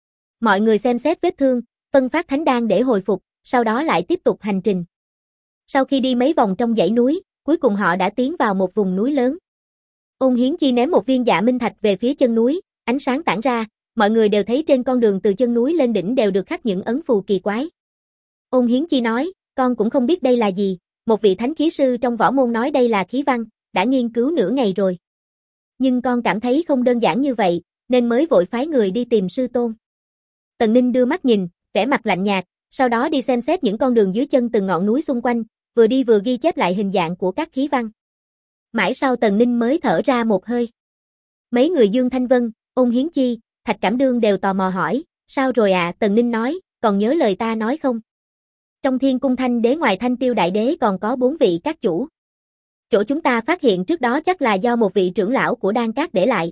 Mọi người xem xét vết thương, phân phát thánh đan để hồi phục, sau đó lại tiếp tục hành trình. Sau khi đi mấy vòng trong dãy núi, cuối cùng họ đã tiến vào một vùng núi lớn. Ôn Hiến Chi ném một viên dạ minh thạch về phía chân núi, ánh sáng tản ra, mọi người đều thấy trên con đường từ chân núi lên đỉnh đều được khắc những ấn phù kỳ quái. Ôn Hiến Chi nói, con cũng không biết đây là gì, một vị thánh khí sư trong võ môn nói đây là khí văn, đã nghiên cứu nửa ngày rồi. Nhưng con cảm thấy không đơn giản như vậy, nên mới vội phái người đi tìm sư tôn. Tần Ninh đưa mắt nhìn, vẻ mặt lạnh nhạt, sau đó đi xem xét những con đường dưới chân từng ngọn núi xung quanh, vừa đi vừa ghi chép lại hình dạng của các khí văn. Mãi sau Tần Ninh mới thở ra một hơi. Mấy người Dương Thanh Vân, Ôn Hiến Chi, Thạch Cảm Đương đều tò mò hỏi, sao rồi ạ? Tần Ninh nói, còn nhớ lời ta nói không? Trong Thiên Cung Thanh Đế ngoài Thanh Tiêu Đại Đế còn có 4 vị các chủ. Chỗ chúng ta phát hiện trước đó chắc là do một vị trưởng lão của Đan Các để lại.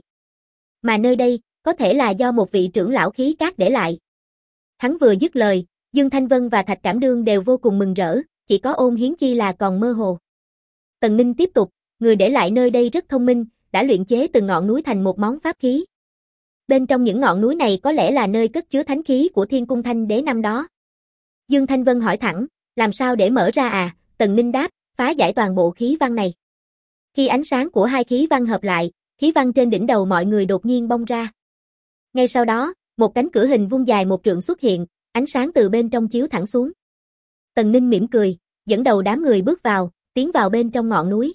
Mà nơi đây, có thể là do một vị trưởng lão khí các để lại. Hắn vừa dứt lời, Dương Thanh Vân và Thạch Cảm Đương đều vô cùng mừng rỡ, chỉ có Ôn Hiến Chi là còn mơ hồ. Tần Ninh tiếp tục, người để lại nơi đây rất thông minh, đã luyện chế từng ngọn núi thành một món pháp khí. Bên trong những ngọn núi này có lẽ là nơi cất chứa thánh khí của Thiên Cung Thanh Đế năm đó. Dương Thanh Vân hỏi thẳng, làm sao để mở ra à? Tần Ninh đáp, phá giải toàn bộ khí văn này. Khi ánh sáng của hai khí văn hợp lại, khí văn trên đỉnh đầu mọi người đột nhiên bong ra. Ngay sau đó, một cánh cửa hình vuông dài 1 trượng xuất hiện, ánh sáng từ bên trong chiếu thẳng xuống. Tần Ninh mỉm cười, dẫn đầu đám người bước vào, tiến vào bên trong ngọn núi.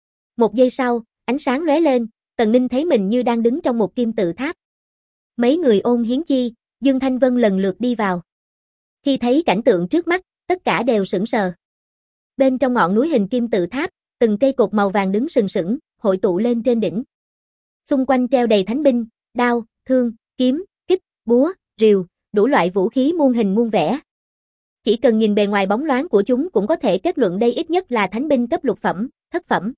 1 giây sau, ánh sáng lóe lên, Tần Ninh thấy mình như đang đứng trong một kim tự tháp. Mấy người Ôn Hiến Chi, Dương Thanh Vân lần lượt đi vào. Khi thấy cảnh tượng trước mắt, tất cả đều sững sờ. Bên trong ngọn núi hình kim tự tháp, từng cây cột màu vàng đứng sừng sững, hội tụ lên trên đỉnh. Xung quanh treo đầy thánh binh, đao, thương, kiếm, kích, búa, rìu, đủ loại vũ khí muôn hình muôn vẻ. Chỉ cần nhìn bề ngoài bóng loáng của chúng cũng có thể kết luận đây ít nhất là thánh binh cấp lục phẩm, thất phẩm.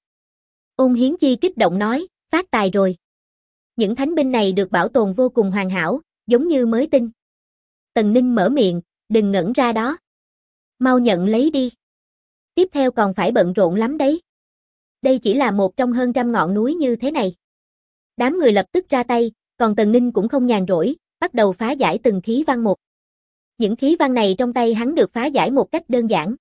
Ôn Hiến Chi kích động nói, phát tài rồi. Những thánh binh này được bảo tồn vô cùng hoàn hảo, giống như mới tinh. Tần Ninh mở miệng, đừng ngẩn ra đó. Mau nhận lấy đi. Tiếp theo còn phải bận rộn lắm đấy. Đây chỉ là một trong hơn trăm ngọn núi như thế này. Đám người lập tức ra tay, còn Tần Ninh cũng không nhàn rỗi, bắt đầu phá giải từng khí văn một. Những khí văn này trong tay hắn được phá giải một cách đơn giản.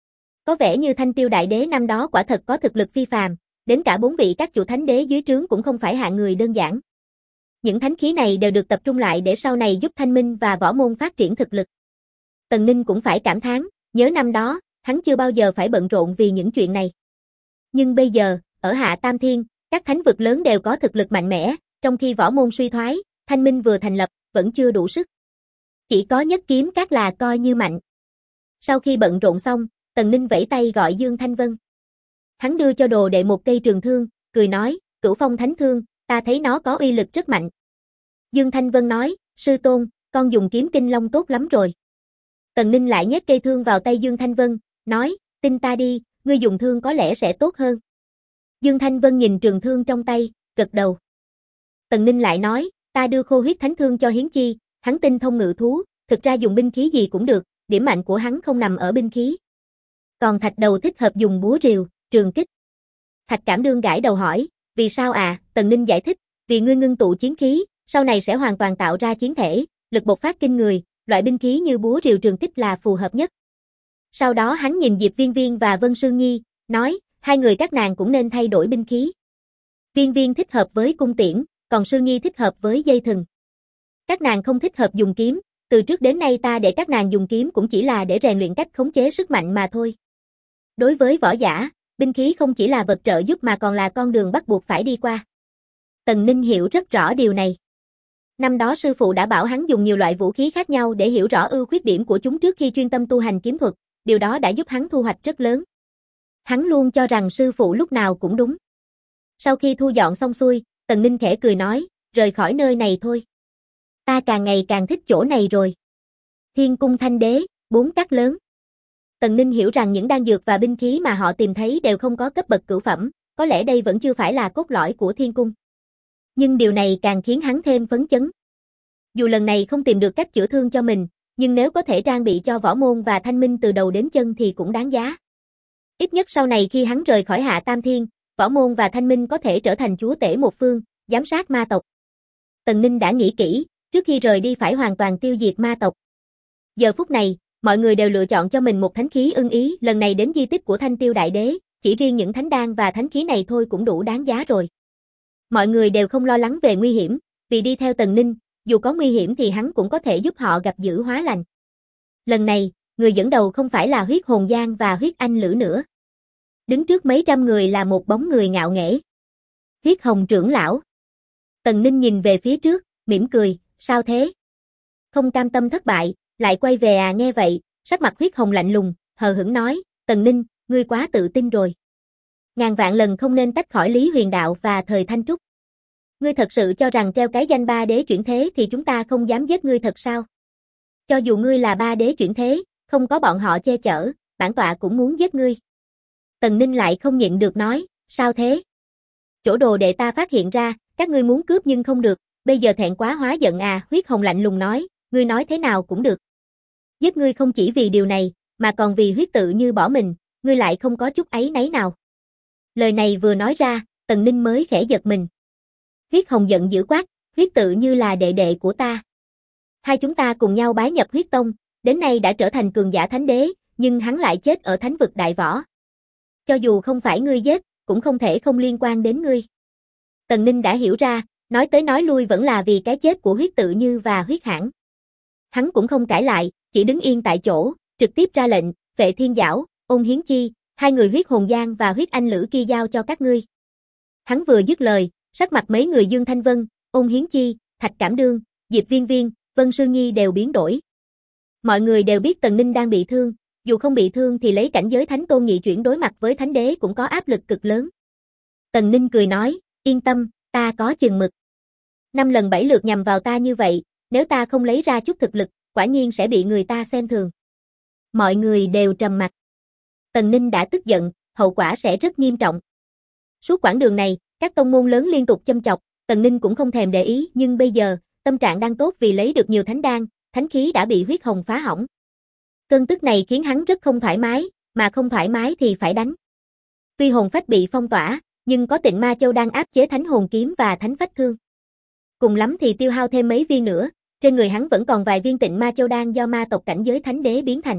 Có vẻ như Thanh Tiêu Đại Đế năm đó quả thật có thực lực phi phàm, đến cả 4 vị các chủ thánh đế dưới trướng cũng không phải hạng người đơn giản. Những thánh khí này đều được tập trung lại để sau này giúp Thanh Minh và võ môn phát triển thực lực. Tần Ninh cũng phải cảm thán, nhớ năm đó, hắn chưa bao giờ phải bận rộn vì những chuyện này. Nhưng bây giờ, ở Hạ Tam Thiên, các thánh vực lớn đều có thực lực mạnh mẽ, trong khi võ môn suy thoái, Thanh Minh vừa thành lập, vẫn chưa đủ sức. Chỉ có Nhất Kiếm Các là coi như mạnh. Sau khi bận rộn xong, Tần Ninh vẫy tay gọi Dương Thanh Vân. Hắn đưa cho đồ đệ một cây trường thương, cười nói, Cửu Phong Thánh Thương, ta thấy nó có uy lực rất mạnh. Dương Thanh Vân nói, sư tôn, con dùng kiếm Kinh Long tốt lắm rồi. Tần Ninh lại nhét cây thương vào tay Dương Thanh Vân, nói, tin ta đi, ngươi dùng thương có lẽ sẽ tốt hơn. Dương Thanh Vân nhìn trường thương trong tay, gật đầu. Tần Ninh lại nói, ta đưa Khô Huyết Thánh Thương cho Hiến Chi, hắn tinh thông ngự thú, thực ra dùng binh khí gì cũng được, điểm mạnh của hắn không nằm ở binh khí. Còn Thạch Đầu thích hợp dùng búa rìu, trường kích. Thạch Cảm Đương gãi đầu hỏi, vì sao à? Tần Ninh giải thích, vì ngươi ngưng tụ chiến khí, sau này sẽ hoàn toàn tạo ra chiến thể, lực bộc phát kinh người, loại binh khí như búa rìu trường kích là phù hợp nhất. Sau đó hắn nhìn Diệp Viên Viên và Vân Sương Nhi, nói, hai người các nàng cũng nên thay đổi binh khí. Viên Viên thích hợp với cung tiễn, còn Sương Nhi thích hợp với dây thừng. Các nàng không thích hợp dùng kiếm, từ trước đến nay ta để các nàng dùng kiếm cũng chỉ là để rèn luyện cách khống chế sức mạnh mà thôi. Đối với võ giả, binh khí không chỉ là vật trợ giúp mà còn là con đường bắt buộc phải đi qua. Tần Ninh hiểu rất rõ điều này. Năm đó sư phụ đã bảo hắn dùng nhiều loại vũ khí khác nhau để hiểu rõ ưu khuyết điểm của chúng trước khi chuyên tâm tu hành kiếm thuật, điều đó đã giúp hắn thu hoạch rất lớn. Hắn luôn cho rằng sư phụ lúc nào cũng đúng. Sau khi thu dọn xong xuôi, Tần Ninh khẽ cười nói, rời khỏi nơi này thôi. Ta càng ngày càng thích chỗ này rồi. Thiên cung Thanh Đế, 4 các lớn. Tần Ninh hiểu rằng những đan dược và binh khí mà họ tìm thấy đều không có cấp bậc cửu phẩm, có lẽ đây vẫn chưa phải là cốt lõi của thiên cung. Nhưng điều này càng khiến hắn thêm phấn chấn. Dù lần này không tìm được cách chữa thương cho mình, nhưng nếu có thể trang bị cho Võ Môn và Thanh Minh từ đầu đến chân thì cũng đáng giá. Ít nhất sau này khi hắn rời khỏi Hạ Tam Thiên, Võ Môn và Thanh Minh có thể trở thành chúa tể một phương, giám sát ma tộc. Tần Ninh đã nghĩ kỹ, trước khi rời đi phải hoàn toàn tiêu diệt ma tộc. Giờ phút này, mọi người đều lựa chọn cho mình một thánh khí ưng ý, lần này đến di tích của Thanh Tiêu Đại Đế, chỉ riêng những thánh đan và thánh khí này thôi cũng đủ đáng giá rồi. Mọi người đều không lo lắng về nguy hiểm, vì đi theo Tần Ninh, dù có nguy hiểm thì hắn cũng có thể giúp họ gặp dữ hóa lành. Lần này, người dẫn đầu không phải là Huyết Hồn Giang và Huyết Anh Lữ nữa. Đứng trước mấy trăm người là một bóng người ngạo nghễ. Huyết Hồng trưởng lão. Tần Ninh nhìn về phía trước, mỉm cười, sao thế? Không cam tâm thất bại, lại quay về à? Nghe vậy, sắc mặt Huyết Hồng lạnh lùng, hờ hững nói, Tần Ninh, ngươi quá tự tin rồi. Ngàn vạn lần không nên tách khỏi Lý Huyền Đạo và Thời Thanh Trúc. Ngươi thật sự cho rằng treo cái danh 3 đế chuyển thế thì chúng ta không dám giết ngươi thật sao? Cho dù ngươi là 3 đế chuyển thế, không có bọn họ che chở, bản tọa cũng muốn giết ngươi. Tần Ninh lại không nhịn được nói, sao thế? Chỗ đồ đệ ta phát hiện ra, các ngươi muốn cướp nhưng không được, bây giờ thẹn quá hóa giận à? Huyết Hồng lạnh lùng nói, ngươi nói thế nào cũng được. Giết ngươi không chỉ vì điều này, mà còn vì huyết tự như bỏ mình, ngươi lại không có chút áy náy nào. Lời này vừa nói ra, Tần Ninh mới khẽ giật mình. Huyết Hồng giận dữ quát, huyết tự như là đệ đệ của ta. Hai chúng ta cùng nhau bái nhập huyết tông, đến nay đã trở thành cường giả thánh đế, nhưng hắn lại chết ở thánh vực đại võ. Cho dù không phải ngươi giết, cũng không thể không liên quan đến ngươi. Tần Ninh đã hiểu ra, nói tới nói lui vẫn là vì cái chết của huyết tự như và huyết hãn. Hắn cũng không cãi lại, chỉ đứng yên tại chỗ, trực tiếp ra lệnh, Vệ Thiên Giảo, Ôn Hiến Chi, hai người Huyết Hồn Giang và Huyết Anh Lữ kia giao cho các ngươi. Hắn vừa dứt lời, sắc mặt mấy người Dương Thanh Vân, Ôn Hiến Chi, Thạch Cảm Đương, Diệp Viên Viên, Vân Sương Nhi đều biến đổi. Mọi người đều biết Tần Ninh đang bị thương, dù không bị thương thì lấy cảnh giới Thánh Tôn Nhị chuyển đối mặt với Thánh Đế cũng có áp lực cực lớn. Tần Ninh cười nói, yên tâm, ta có chừng mực. 5 lần 7 lượt nhằm vào ta như vậy, nếu ta không lấy ra chút thực lực, quả nhiên sẽ bị người ta xem thường. Mọi người đều trầm mặc. Tần Ninh đã tức giận, hậu quả sẽ rất nghiêm trọng. Suốt quãng đường này, các tông môn lớn liên tục châm chọc, Tần Ninh cũng không thèm để ý, nhưng bây giờ, tâm trạng đang tốt vì lấy được nhiều thánh đan, thánh khí đã bị Huyết Hồng phá hỏng. Cơn tức này khiến hắn rất không thoải mái, mà không thoải mái thì phải đánh. Tuy hồn phách bị phong tỏa, nhưng có Tịnh Ma Châu đang áp chế Thánh Hồn Kiếm và Thánh Phách Thương. Cùng lắm thì tiêu hao thêm mấy viên nữa, trên người hắn vẫn còn vài viên Tịnh Ma Châu đan do ma tộc cảnh giới thánh đế biến thành.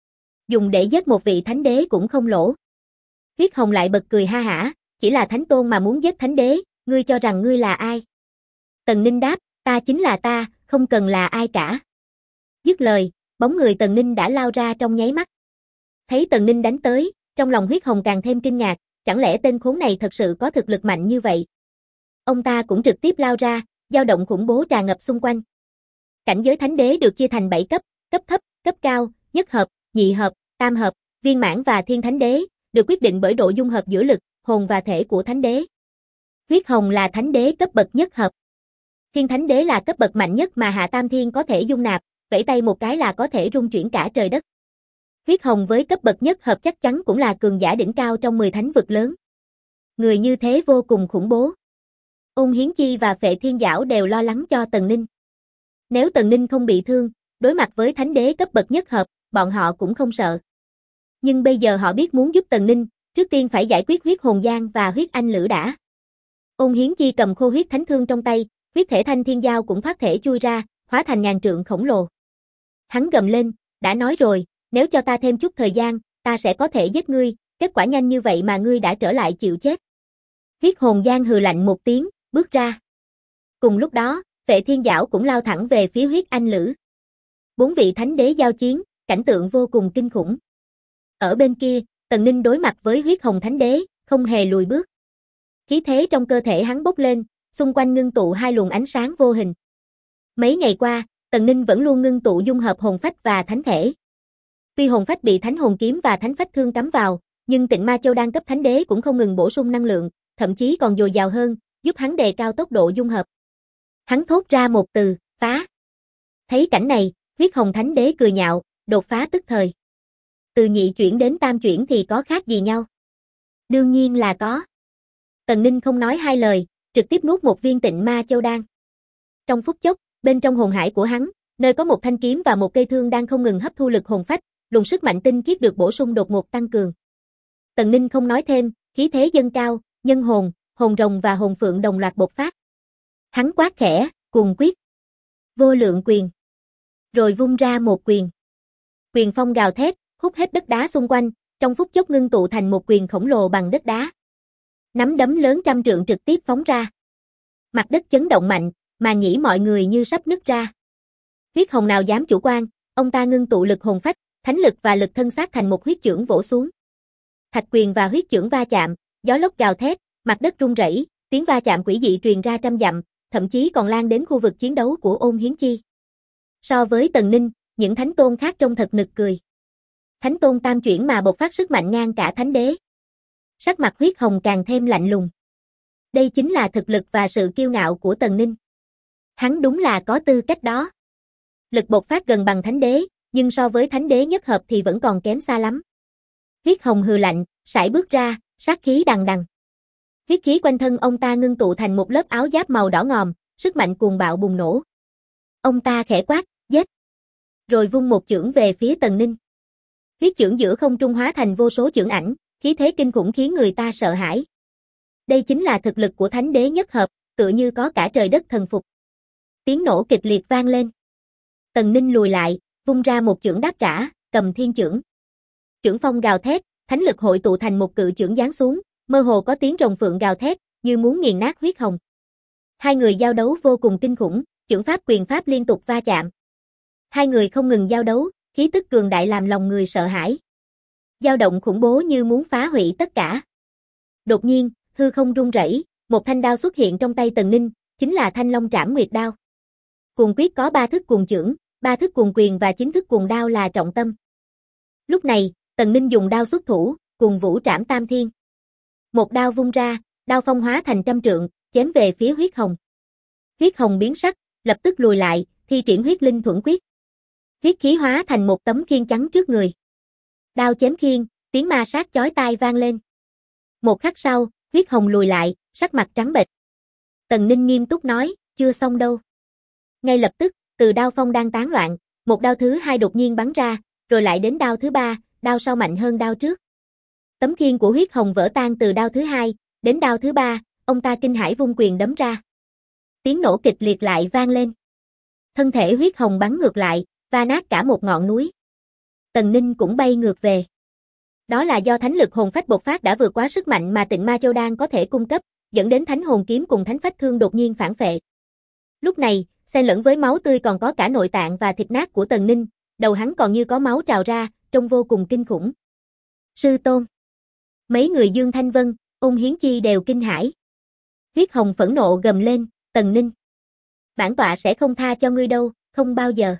Dùng để giết một vị thánh đế cũng không lỗ. Huyết Hồng lại bật cười ha hả, chỉ là thánh tôn mà muốn giết thánh đế, ngươi cho rằng ngươi là ai? Tần Ninh đáp, ta chính là ta, không cần là ai cả. Dứt lời, bóng người Tần Ninh đã lao ra trong nháy mắt. Thấy Tần Ninh đánh tới, trong lòng Huyết Hồng càng thêm kinh ngạc, chẳng lẽ tên khốn này thật sự có thực lực mạnh như vậy? Ông ta cũng trực tiếp lao ra, dao động khủng bố tràn ngập xung quanh. Cảnh giới thánh đế được chia thành 7 cấp, cấp thấp, cấp cao, nhất hợp, nhị hợp, tam hợp, viên mãn và thiên thánh đế, được quyết định bởi độ dung hợp giữa lực, hồn và thể của thánh đế. Huyết Hồng là thánh đế cấp bậc nhất hợp. Thiên thánh đế là cấp bậc mạnh nhất mà Hạ Tam Thiên có thể dung nạp, vẫy tay một cái là có thể rung chuyển cả trời đất. Huyết Hồng với cấp bậc nhất hợp chắc chắn cũng là cường giả đỉnh cao trong 10 thánh vực lớn. Người như thế vô cùng khủng bố. Ôn Hiến Chi và Phệ Thiên Giảo đều lo lắng cho Tần Ninh. Nếu Tần Ninh không bị thương, đối mặt với thánh đế cấp bậc nhất hợp, bọn họ cũng không sợ. Nhưng bây giờ họ biết muốn giúp Tần Ninh, trước tiên phải giải quyết Huyết Hồn Giang và Huyết Anh Lữ đã. Ôn Hiến Chi cầm khô huyết thánh thương trong tay, huyết thể Thanh Thiên Giao cũng thoát thể chui ra, hóa thành ngàn trượng khổng lồ. Hắn gầm lên, đã nói rồi, nếu cho ta thêm chút thời gian, ta sẽ có thể giết ngươi, kết quả nhanh như vậy mà ngươi đã trở lại chịu chết. Huyết Hồn Giang hừ lạnh một tiếng, bước ra. Cùng lúc đó, Phệ Thiên Giảo cũng lao thẳng về phía Huyết Anh Lữ. 4 vị thánh đế giao chiến, cảnh tượng vô cùng kinh khủng. Ở bên kia, Tần Ninh đối mặt với huyết hồng thánh đế, không hề lùi bước. Khí thế trong cơ thể hắn bốc lên, xung quanh ngưng tụ hai luồng ánh sáng vô hình. Mấy ngày qua, Tần Ninh vẫn luôn ngưng tụ dung hợp hồn phách và thánh thể. Tuy hồn phách bị thánh hồn kiếm và thánh phách thương cắm vào, nhưng Tịnh Ma Châu Đan cấp thánh đế cũng không ngừng bổ sung năng lượng, thậm chí còn dồi dào hơn, giúp hắn đề cao tốc độ dung hợp. Hắn thốt ra một từ, phá. Thấy cảnh này, huyết hồng thánh đế cười nhạo, đột phá tức thời. Từ nhị chuyển đến tam chuyển thì có khác gì nhau? Đương nhiên là có. Tần Ninh không nói hai lời, trực tiếp nuốt một viên Tịnh Ma Châu Đan. Trong phút chốc, bên trong hồn hải của hắn, nơi có một thanh kiếm và một cây thương đang không ngừng hấp thu lực hồn phách, luồng sức mạnh tinh khiết được bổ sung đột ngột tăng cường. Tần Ninh không nói thêm, khí thế dâng cao, nhân hồn, hồn rồng và hồn phượng đồng loạt bộc phát. Hắn quát khẽ, cuồng quyết. Vô lượng quyền. Rồi vung ra một quyền. Quyền phong gào thét, hút hết đất đá xung quanh, trong phút chốc ngưng tụ thành một quyền khổng lồ bằng đất đá. Nắm đấm lớn trăm trượng trực tiếp phóng ra. Mặt đất chấn động mạnh, mà nhĩ mọi người như sắp nứt ra. Huyết hồng nào dám chủ quan, ông ta ngưng tụ lực hồn phách, thánh lực và lực thân xác thành một huyết chưởng vỗ xuống. Thạch quyền và huyết chưởng va chạm, gió lốc gào thét, mặt đất rung rẩy, tiếng va chạm quỷ dị truyền ra trăm dặm, thậm chí còn lan đến khu vực chiến đấu của Ôn Hiến Chi. So với Tần Ninh, những thánh tôn khác trông thật nực cười. Thánh tôn tam chuyển mà bộc phát sức mạnh ngang cả thánh đế. Sắc mặt huyết hồng càng thêm lạnh lùng. Đây chính là thực lực và sự kiêu ngạo của Tần Ninh. Hắn đúng là có tư cách đó. Lực bộc phát gần bằng thánh đế, nhưng so với thánh đế nhất hợp thì vẫn còn kém xa lắm. Huyết hồng hừ lạnh, sải bước ra, sát khí đằng đằng. Huyết khí quanh thân ông ta ngưng tụ thành một lớp áo giáp màu đỏ ngòm, sức mạnh cuồng bạo bùng nổ. Ông ta khẽ quát, giết. Rồi vung một chưởng về phía Tần Ninh. Huyết chưởng giữa không trung hóa thành vô số chưởng ảnh, khí thế kinh khủng khiến người ta sợ hãi. Đây chính là thực lực của thánh đế nhất hợp, tựa như có cả trời đất thần phục. Tiếng nổ kịch liệt vang lên. Tần Ninh lùi lại, vung ra một chưởng đáp trả, cầm thiên chưởng. Chưởng phong gào thét, thánh lực hội tụ thành một cự chưởng giáng xuống, mơ hồ có tiếng rồng phượng gào thét, như muốn nghiền nát huyết hồng. Hai người giao đấu vô cùng kinh khủng, chưởng pháp quyền pháp liên tục va chạm. Hai người không ngừng giao đấu, khí tức cường đại làm lòng người sợ hãi. Dao động khủng bố như muốn phá hủy tất cả. Đột nhiên, hư không rung rẩy, một thanh đao xuất hiện trong tay Tần Ninh, chính là Thanh Long Trảm Nguyệt Đao. Cuồng quyết có 3 thức cuồng chưởng, 3 thức cuồng quyền và 9 thức cuồng đao là trọng tâm. Lúc này, Tần Ninh dùng đao xuất thủ, Cuồng Vũ Trảm Tam Thiên. Một đao vung ra, đao phong hóa thành trăm trượng, chém về phía huyết hồng. Huyết hồng biến sắc, lập tức lùi lại, thi triển huyết linh thuẫn quyết. Huyết khí hóa thành một tấm khiên chắn trước người. Đao chém khiên, tiếng ma sát chói tai vang lên. Một khắc sau, huyết hồng lùi lại, sắc mặt trắng bệch. Tần Ninh nghiêm túc nói, chưa xong đâu. Ngay lập tức, từ đao phong đang tán loạn, một đao thứ hai đột nhiên bắn ra, rồi lại đến đao thứ ba, đao sau mạnh hơn đao trước. Tấm khiên của huyết hồng vỡ tan từ đao thứ hai, đến đao thứ ba, ông ta kinh hãi vung quyền đấm ra. Tiếng nổ kịch liệt lại vang lên. Thân thể huyết hồng bắn ngược lại, va nát cả một ngọn núi. Tần Ninh cũng bay ngược về. Đó là do thánh lực hồn phách bộc phát đã vượt quá sức mạnh mà Tịnh Ma Châu Đan có thể cung cấp, dẫn đến thánh hồn kiếm cùng thánh phách thương đột nhiên phản phệ. Lúc này, xen lẫn với máu tươi còn có cả nội tạng và thịt nát của Tần Ninh, đầu hắn còn như có máu trào ra, trông vô cùng kinh khủng. Sư tôn. Mấy người Dương Thanh Vân, Ôn Hiến Chi đều kinh hãi. Huyết hồng phẫn nộ gầm lên, Tần Ninh. Bản tọa sẽ không tha cho ngươi đâu, không bao giờ.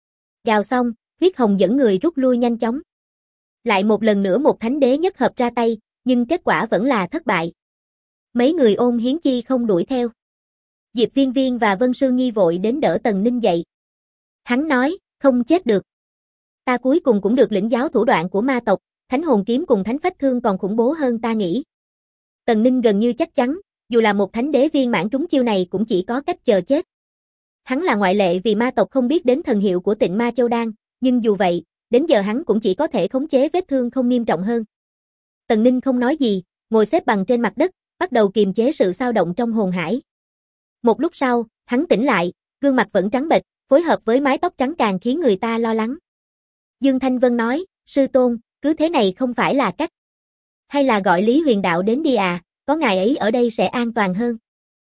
Gào xong, huyết hồng dẫn người rút lui nhanh chóng. Lại một lần nữa một thánh đế nhất hợp ra tay, nhưng kết quả vẫn là thất bại. Mấy người Ôn Hiến Chi không đuổi theo. Diệp Viên Viên và Vân Sư Nhi vội đến đỡ Tần Ninh dậy. Hắn nói, không chết được. Ta cuối cùng cũng được lĩnh giáo thủ đoạn của ma tộc, thánh hồn kiếm cùng thánh phách thương còn khủng bố hơn ta nghĩ. Tần Ninh gần như chắc chắn, dù là một thánh đế viên mãn trúng chiêu này cũng chỉ có cách chờ chết. Hắn là ngoại lệ vì ma tộc không biết đến thần hiệu của Tịnh Ma Châu Đan, nhưng dù vậy, đến giờ hắn cũng chỉ có thể khống chế vết thương không nghiêm trọng hơn. Tần Ninh không nói gì, ngồi xếp bằng trên mặt đất, bắt đầu kiềm chế sự xao động trong hồn hải. Một lúc sau, hắn tỉnh lại, gương mặt vẫn trắng bệch, phối hợp với mái tóc trắng càng khiến người ta lo lắng. Dương Thanh Vân nói, sư tôn, cứ thế này không phải là cách. Hay là gọi Lý Huyền Đạo đến đi à, có ngài ấy ở đây sẽ an toàn hơn.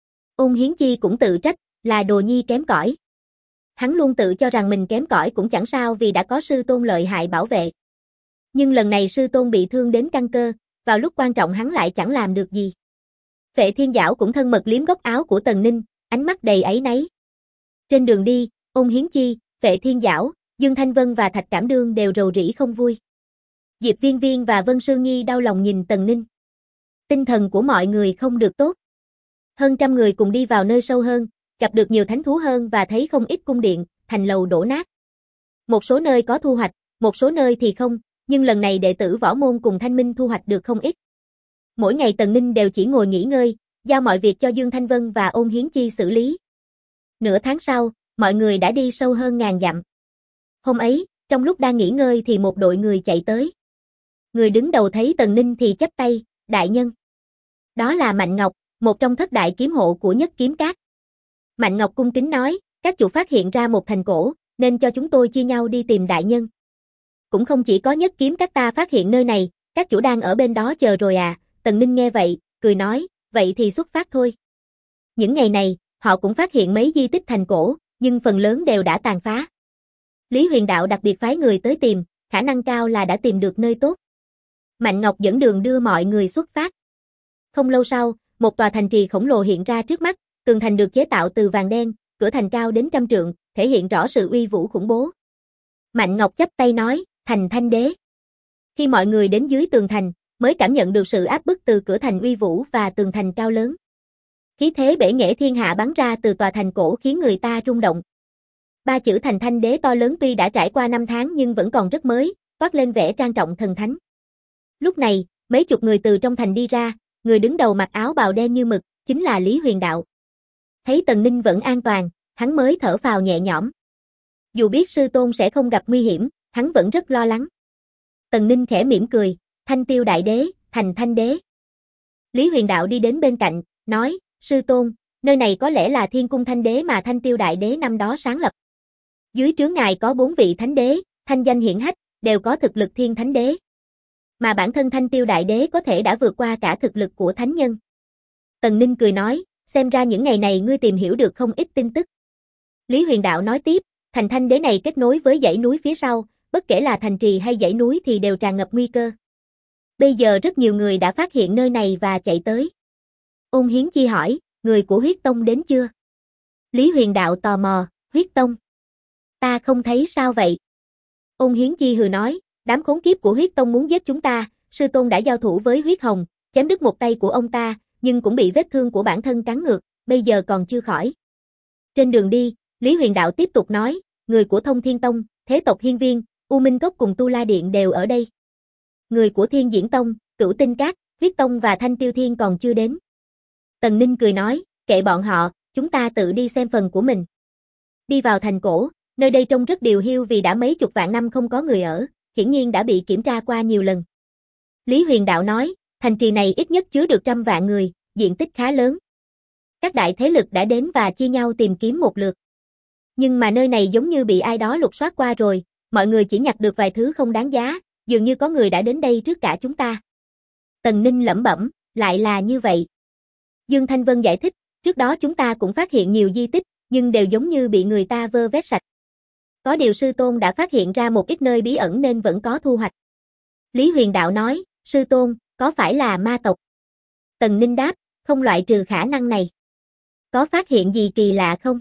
Ôn Hiến Chi cũng tự trách, là đồ nhi kém cỏi. Hắn luôn tự cho rằng mình kém cỏi cũng chẳng sao vì đã có sư tôn lợi hại bảo vệ. Nhưng lần này sư tôn bị thương đến căn cơ, vào lúc quan trọng hắn lại chẳng làm được gì. Vệ Thiên Giảo cũng thân mật liếm góc áo của Tần Ninh, ánh mắt đầy áy náy. Trên đường đi, Ôn Hiến Chi, Vệ Thiên Giảo, Dương Thanh Vân và Thạch Cảm Đương đều rầu rĩ không vui. Diệp Viên Viên và Vân Sương Nhi đau lòng nhìn Tần Ninh. Tinh thần của mọi người không được tốt. Hơn trăm người cùng đi vào nơi sâu hơn, gặp được nhiều thánh thú hơn và thấy không ít cung điện, thành lầu đổ nát. Một số nơi có thu hoạch, một số nơi thì không, nhưng lần này đệ tử võ môn cùng Thanh Minh thu hoạch được không ít. Mỗi ngày Tần Ninh đều chỉ ngồi nghỉ ngơi, giao mọi việc cho Dương Thanh Vân và Ôn Hiến Chi xử lý. Nửa tháng sau, mọi người đã đi sâu hơn ngàn dặm. Hôm ấy, trong lúc đang nghỉ ngơi thì một đội người chạy tới. Người đứng đầu thấy Tần Ninh thì chắp tay, đại nhân. Đó là Mạnh Ngọc, một trong thất đại kiếm hộ của Nhất Kiếm Các. Mạnh Ngọc cung kính nói, các chủ phát hiện ra một thành cổ, nên cho chúng tôi chia nhau đi tìm đại nhân. Cũng không chỉ có Nhất Kiếm Các ta phát hiện nơi này, các chủ đang ở bên đó chờ rồi à. Tần Ninh nghe vậy, cười nói, vậy thì xuất phát thôi. Những ngày này, họ cũng phát hiện mấy di tích thành cổ, nhưng phần lớn đều đã tàn phá. Lý Huyền Đạo đặc biệt phái người tới tìm, khả năng cao là đã tìm được nơi tốt. Mạnh Ngọc dẫn đường đưa mọi người xuất phát. Không lâu sau, một tòa thành trì khổng lồ hiện ra trước mắt, tường thành được chế tạo từ vàng đen, cửa thành cao đến 100 trượng, thể hiện rõ sự uy vũ khủng bố. Mạnh Ngọc chắp tay nói, thành Thanh Đế. Khi mọi người đến dưới tường thành, mới cảm nhận được sự áp bức từ cửa thành uy vũ và tường thành cao lớn. Khí thế bể nghệ thiên hạ bắn ra từ tòa thành cổ khiến người ta rung động. Ba chữ thành Thanh Đế to lớn tuy đã trải qua 5 tháng nhưng vẫn còn rất mới, toát lên vẻ trang trọng thần thánh. Lúc này, mấy chục người từ trong thành đi ra, người đứng đầu mặc áo bào đen như mực, chính là Lý Huyền Đạo. Thấy Tần Ninh vẫn an toàn, hắn mới thở phào nhẹ nhõm. Dù biết sư tôn sẽ không gặp nguy hiểm, hắn vẫn rất lo lắng. Tần Ninh khẽ mỉm cười, Thanh Tiêu Đại Đế, thành Thanh Đế. Lý Huyền Đạo đi đến bên cạnh, nói, sư tôn, nơi này có lẽ là Thiên Cung Thanh Đế mà Thanh Tiêu Đại Đế năm đó sáng lập. Dưới trướng ngài có 4 vị Thánh Đế, thanh danh hiển hách, đều có thực lực Thiên Thánh Đế. Mà bản thân Thanh Tiêu Đại Đế có thể đã vượt qua cả thực lực của Thánh Nhân. Tần Ninh cười nói, xem ra những ngày này ngươi tìm hiểu được không ít tin tức. Lý Huyền Đạo nói tiếp, thành Thanh Đế này kết nối với dãy núi phía sau, bất kể là thành trì hay dãy núi thì đều tràn ngập nguy cơ. Bây giờ rất nhiều người đã phát hiện nơi này và chạy tới. Ôn Hiến Chi hỏi, người của Huyết Tông đến chưa? Lý Huyền Đạo tò mò, Huyết Tông? Ta không thấy sao vậy? Ôn Hiến Chi hừ nói, đám khốn kiếp của Huyết Tông muốn giết chúng ta, sư tôn đã giao thủ với Huyết Hồng, chém đứt một tay của ông ta, nhưng cũng bị vết thương của bản thân cắn ngược, bây giờ còn chưa khỏi. Trên đường đi, Lý Huyền Đạo tiếp tục nói, người của Thông Thiên Tông, Thế tộc Hiên Viên, U Minh Cốc cùng Tu La Điện đều ở đây. Người của Thiên Diễn Tông, Cửu Tinh Các, Huyết Tông và Thanh Tiêu Thiên còn chưa đến. Tần Ninh cười nói, kệ bọn họ, chúng ta tự đi xem phần của mình. Đi vào thành cổ, nơi đây trông rất điều hiu vì đã mấy chục vạn năm không có người ở, hiển nhiên đã bị kiểm tra qua nhiều lần. Lý Huyền Đạo nói, thành trì này ít nhất chứa được 100 vạn người, diện tích khá lớn. Các đại thế lực đã đến và chia nhau tìm kiếm một lượt. Nhưng mà nơi này giống như bị ai đó lục soát qua rồi, mọi người chỉ nhặt được vài thứ không đáng giá, dường như có người đã đến đây trước cả chúng ta. Tần Ninh lẩm bẩm, lại là như vậy. Dương Thanh Vân giải thích, trước đó chúng ta cũng phát hiện nhiều di tích, nhưng đều giống như bị người ta vơ vét sạch. Có điều sư tôn đã phát hiện ra một ít nơi bí ẩn nên vẫn có thu hoạch. Lý Huyền Đạo nói, sư tôn, có phải là ma tộc? Tần Ninh đáp, không loại trừ khả năng này. Có phát hiện gì kỳ lạ không?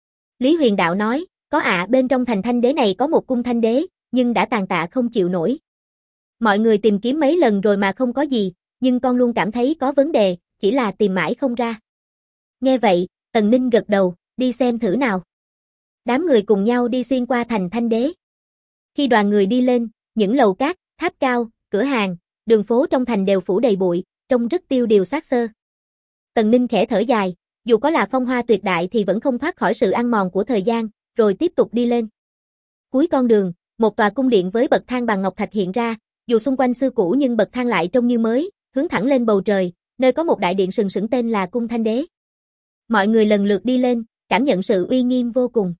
Lý Huyền Đạo nói, có ạ, bên trong thành Thanh Đế này có một cung Thanh Đế, nhưng đã tàn tạ không chịu nổi. Mọi người tìm kiếm mấy lần rồi mà không có gì, nhưng con luôn cảm thấy có vấn đề, chỉ là tìm mãi không ra. Nghe vậy, Tần Ninh gật đầu, đi xem thử nào. Đám người cùng nhau đi xuyên qua thành Thanh Đế. Khi đoàn người đi lên, những lầu cát, tháp cao, cửa hàng, đường phố trong thành đều phủ đầy bụi, trông rất tiêu điều xác xơ. Tần Ninh khẽ thở dài, dù có là phong hoa tuyệt đại thì vẫn không thoát khỏi sự ăn mòn của thời gian, rồi tiếp tục đi lên. Cuối con đường, một tòa cung điện với bậc thang bằng ngọc thạch hiện ra, dù xung quanh xưa cũ nhưng bậc thang lại trông như mới, hướng thẳng lên bầu trời, nơi có một đại điện sừng sững tên là Cung Thanh Đế. Mọi người lần lượt đi lên, cảm nhận sự uy nghiêm vô cùng.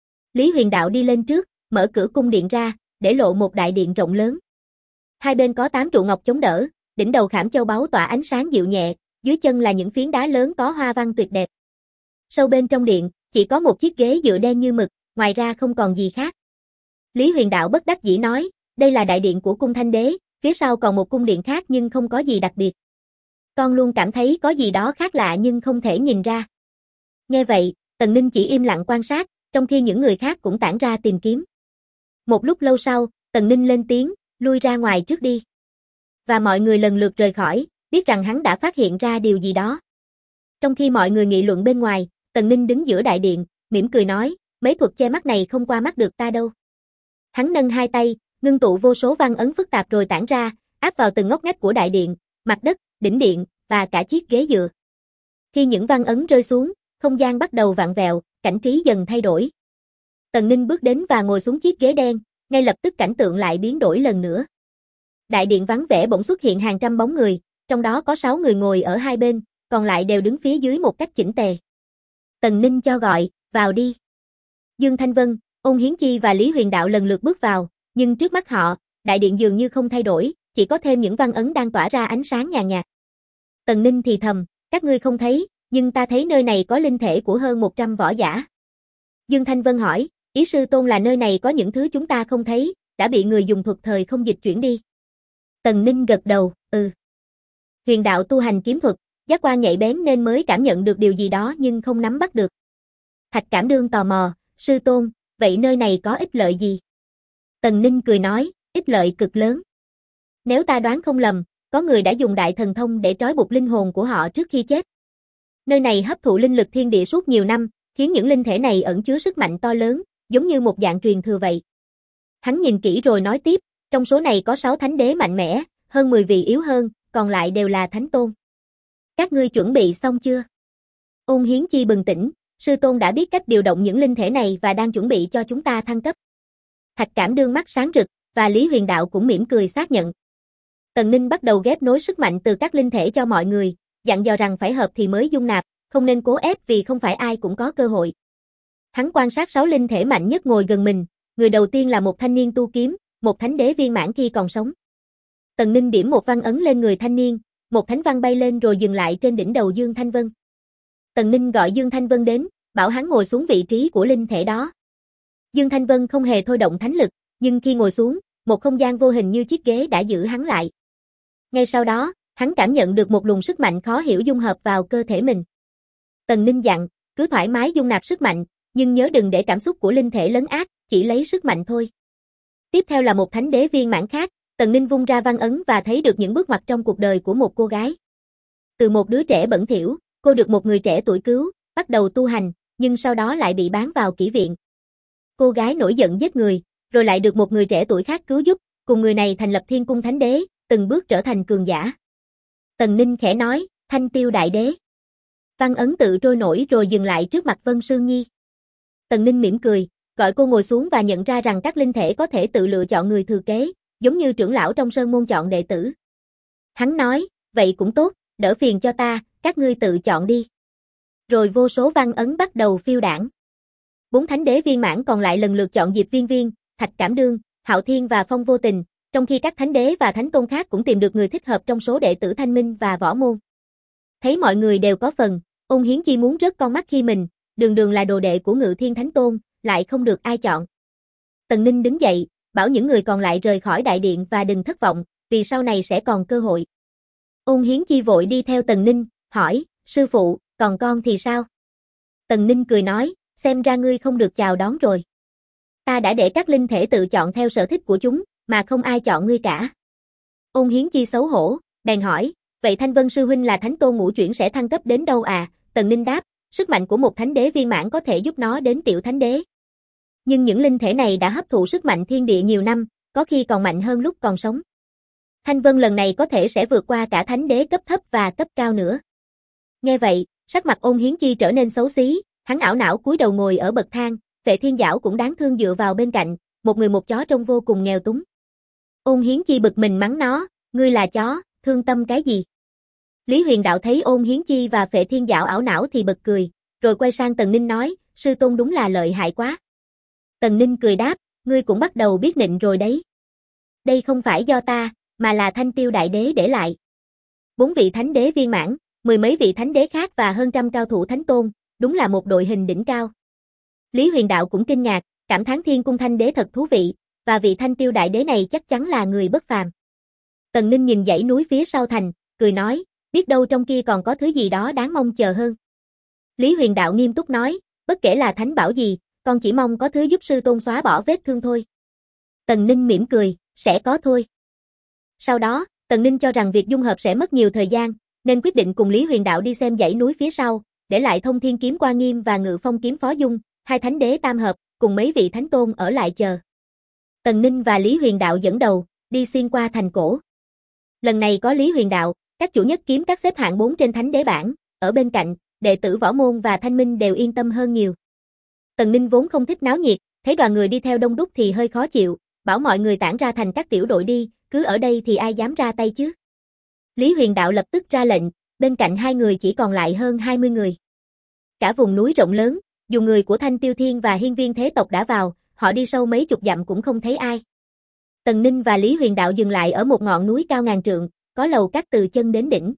Lý Huyền Đạo đi lên trước, mở cửa cung điện ra, để lộ một đại điện rộng lớn. Hai bên có 8 trụ ngọc chống đỡ, đỉnh đầu khảm châu báu tỏa ánh sáng dịu nhẹ, dưới chân là những phiến đá lớn có hoa văn tuyệt đẹp. Sâu bên trong điện, chỉ có một chiếc ghế dựa đen như mực, ngoài ra không còn gì khác. Lý Huyền Đạo bất đắc dĩ nói, Đây là đại điện của cung Thanh Đế, phía sau còn một cung điện khác nhưng không có gì đặc biệt. Con luôn cảm thấy có gì đó khác lạ nhưng không thể nhìn ra. Nghe vậy, Tần Ninh chỉ im lặng quan sát, trong khi những người khác cũng tản ra tìm kiếm. Một lúc lâu sau, Tần Ninh lên tiếng, lui ra ngoài trước đi. Và mọi người lần lượt rời khỏi, biết rằng hắn đã phát hiện ra điều gì đó. Trong khi mọi người nghị luận bên ngoài, Tần Ninh đứng giữa đại điện, mỉm cười nói, mấy thuật che mắt này không qua mắt được ta đâu. Hắn nâng hai tay, ngưng tụ vô số văn ấn phức tạp rồi tản ra, áp vào từng ngóc ngách của đại điện, mặt đất, đỉnh điện, và cả chiếc ghế dựa. Khi những văn ấn rơi xuống, không gian bắt đầu vặn vẹo, cảnh trí dần thay đổi. Tần Ninh bước đến và ngồi xuống chiếc ghế đen, ngay lập tức cảnh tượng lại biến đổi lần nữa. Đại điện vắng vẻ bỗng xuất hiện hàng trăm bóng người, trong đó có 6 người ngồi ở hai bên, còn lại đều đứng phía dưới một cách chỉnh tề. Tần Ninh cho gọi, vào đi. Dương Thanh Vân, Ôn Hiến Chi và Lý Huyền Đạo lần lượt bước vào, nhưng trước mắt họ, đại điện dường như không thay đổi, chỉ có thêm những văn ấn đang tỏa ra ánh sáng nhàn nhạt. Tần Ninh thì thầm, các ngươi không thấy, nhưng ta thấy nơi này có linh thể của hơn 100 võ giả. Dương Thanh Vân hỏi, ý sư tôn là nơi này có những thứ chúng ta không thấy, đã bị người dùng thuật thời không dịch chuyển đi. Tần Ninh gật đầu, Huyền Đạo tu hành kiếm thuật, giác quan nhạy bén nên mới cảm nhận được điều gì đó nhưng không nắm bắt được. Thạch Cảm Đương tò mò, sư tôn, vậy nơi này có ích lợi gì? Tần Ninh cười nói, ích lợi cực lớn. Nếu ta đoán không lầm, có người đã dùng đại thần thông để trói buộc linh hồn của họ trước khi chết. Nơi này hấp thụ linh lực thiên địa suốt nhiều năm, khiến những linh thể này ẩn chứa sức mạnh to lớn, giống như một dạng truyền thừa vậy. Hắn nhìn kỹ rồi nói tiếp, trong số này có 6 thánh đế mạnh mẽ, hơn 10 vị yếu hơn, còn lại đều là thánh tôn. Các ngươi chuẩn bị xong chưa? Ôn Hiến Chi bừng tỉnh, sư tôn đã biết cách điều động những linh thể này và đang chuẩn bị cho chúng ta thăng cấp. Thạch Cảm Đương mắt sáng rực, và Lý Huyền Đạo cũng mỉm cười xác nhận. Tần Ninh bắt đầu ghép nối sức mạnh từ các linh thể cho mọi người, dặn dò rằng phải hợp thì mới dung nạp, không nên cố ép vì không phải ai cũng có cơ hội. Hắn quan sát 6 linh thể mạnh nhất ngồi gần mình, người đầu tiên là một thanh niên tu kiếm, một thánh đế viên mãn khi còn sống. Tần Ninh điểm một văn ấn lên người thanh niên, một thánh văn bay lên rồi dừng lại trên đỉnh đầu Dương Thanh Vân. Tần Ninh gọi Dương Thanh Vân đến, bảo hắn ngồi xuống vị trí của linh thể đó. Dương Thanh Vân không hề thôi động thánh lực, nhưng khi ngồi xuống, một không gian vô hình như chiếc ghế đã giữ hắn lại. Ngay sau đó, hắn cảm nhận được một luồng sức mạnh khó hiểu dung hợp vào cơ thể mình. Tần Ninh dặn, cứ thoải mái dung nạp sức mạnh, nhưng nhớ đừng để cảm xúc của linh thể lấn át, chỉ lấy sức mạnh thôi. Tiếp theo là một thánh đế viên mãn khác, Tần Ninh vung ra văn ấn và thấy được những bước ngoặt trong cuộc đời của một cô gái. Từ một đứa trẻ bẩn thỉu, cô được một người trẻ tuổi cứu, bắt đầu tu hành, nhưng sau đó lại bị bán vào kỹ viện. Cô gái nổi giận giết người, rồi lại được một người trẻ tuổi khác cứu giúp, cùng người này thành lập Thiên Cung Thánh Đế, từng bước trở thành cường giả. Tần Ninh khẽ nói, Thanh Tiêu Đại Đế. Văn ấn tự trôi nổi rồi dừng lại trước mặt Vân Sương Nhi. Tần Ninh mỉm cười, gọi cô ngồi xuống và nhận ra rằng các linh thể có thể tự lựa chọn người thừa kế, giống như trưởng lão trong sơn môn chọn đệ tử. Hắn nói, vậy cũng tốt, đỡ phiền cho ta, các ngươi tự chọn đi. Rồi vô số văn ấn bắt đầu phiêu đãng. 4 thánh đế viên mãn còn lại lần lượt chọn Diệp Viên Viên, Thạch Cảm Đương, Hạo Thiên và Phong Vô Tình, trong khi các thánh đế và thánh tôn khác cũng tìm được người thích hợp trong số đệ tử Thanh Minh và Võ Môn. Thấy mọi người đều có phần, Ôn Hiến Chi muốn rớt con mắt khi mình, đường đường là đồ đệ của Ngự Thiên Thánh Tôn, lại không được ai chọn. Tần Ninh đứng dậy, bảo những người còn lại rời khỏi đại điện và đừng thất vọng, vì sau này sẽ còn cơ hội. Ôn Hiến Chi vội đi theo Tần Ninh, hỏi, sư phụ, còn con thì sao? Tần Ninh cười nói, xem ra ngươi không được chào đón rồi. Ta đã để các linh thể tự chọn theo sở thích của chúng, mà không ai chọn ngươi cả. Ôn Hiến Chi xấu hổ, bèn hỏi, vậy Thanh Vân sư huynh là thánh tôn ngũ chuyển sẽ thăng cấp đến đâu à? Tần Ninh đáp, sức mạnh của một thánh đế viên mãn có thể giúp nó đến tiểu thánh đế. Nhưng những linh thể này đã hấp thụ sức mạnh thiên địa nhiều năm, có khi còn mạnh hơn lúc còn sống. Thanh Vân lần này có thể sẽ vượt qua cả thánh đế cấp thấp và cấp cao nữa. Nghe vậy, sắc mặt Ôn Hiến Chi trở nên xấu xí, hắn ảo não cúi đầu ngồi ở bậc thang, Vệ Thiên Giảo cũng đáng thương dựa vào bên cạnh, một người một chó trông vô cùng nghèo túng. Ôn Hiến Chi bực mình mắng nó, ngươi là chó, thương tâm cái gì? Lý Huyền Đạo thấy Ôn Hiến Chi và Vệ Thiên Giảo ảo não thì bật cười, rồi quay sang Tần Ninh nói, sư tôn đúng là lợi hại quá. Tần Ninh cười đáp, ngươi cũng bắt đầu biết nịnh rồi đấy. Đây không phải do ta, mà là Thanh Tiêu Đại Đế để lại. 4 vị thánh đế viên mãn, 10 mấy vị thánh đế khác và hơn trăm cao thủ thánh tôn, đúng là một đội hình đỉnh cao. Lý Huyền Đạo cũng kinh ngạc, cảm thán Thiên Cung Thanh Đế thật thú vị, và vị Thanh Tiêu Đại Đế này chắc chắn là người bất phàm. Tần Ninh nhìn dãy núi phía sau thành, cười nói, biết đâu trong kia còn có thứ gì đó đáng mong chờ hơn. Lý Huyền Đạo nghiêm túc nói, bất kể là thánh bảo gì, con chỉ mong có thứ giúp sư tôn xóa bỏ vết thương thôi. Tần Ninh mỉm cười, sẽ có thôi. Sau đó, Tần Ninh cho rằng việc dung hợp sẽ mất nhiều thời gian, nên quyết định cùng Lý Huyền Đạo đi xem dãy núi phía sau, để lại Thông Thiên Kiếm Qua Nghiêm và Ngự Phong Kiếm Phó Dung, hai thánh đế tam hợp, cùng mấy vị thánh tôn ở lại chờ. Tần Ninh và Lý Huyền Đạo dẫn đầu, đi xuyên qua thành cổ. Lần này có Lý Huyền Đạo, các chủ nhất kiếm các xếp hạng 4 trên thánh đế bảng, ở bên cạnh, đệ tử Võ Môn và Thanh Minh đều yên tâm hơn nhiều. Tần Ninh vốn không thích náo nhiệt, thấy đoàn người đi theo đông đúc thì hơi khó chịu, bảo mọi người tản ra thành các tiểu đội đi, cứ ở đây thì ai dám ra tay chứ. Lý Huyền Đạo lập tức ra lệnh, bên cạnh hai người chỉ còn lại hơn 20 người. Cả vùng núi rộng lớn, dù người của Thanh Tiêu Thiên và Hiên Viên thế tộc đã vào, họ đi sâu mấy chục dặm cũng không thấy ai. Tần Ninh và Lý Huyền Đạo dừng lại ở một ngọn núi cao ngàn trượng, có lầu các từ chân đến đỉnh.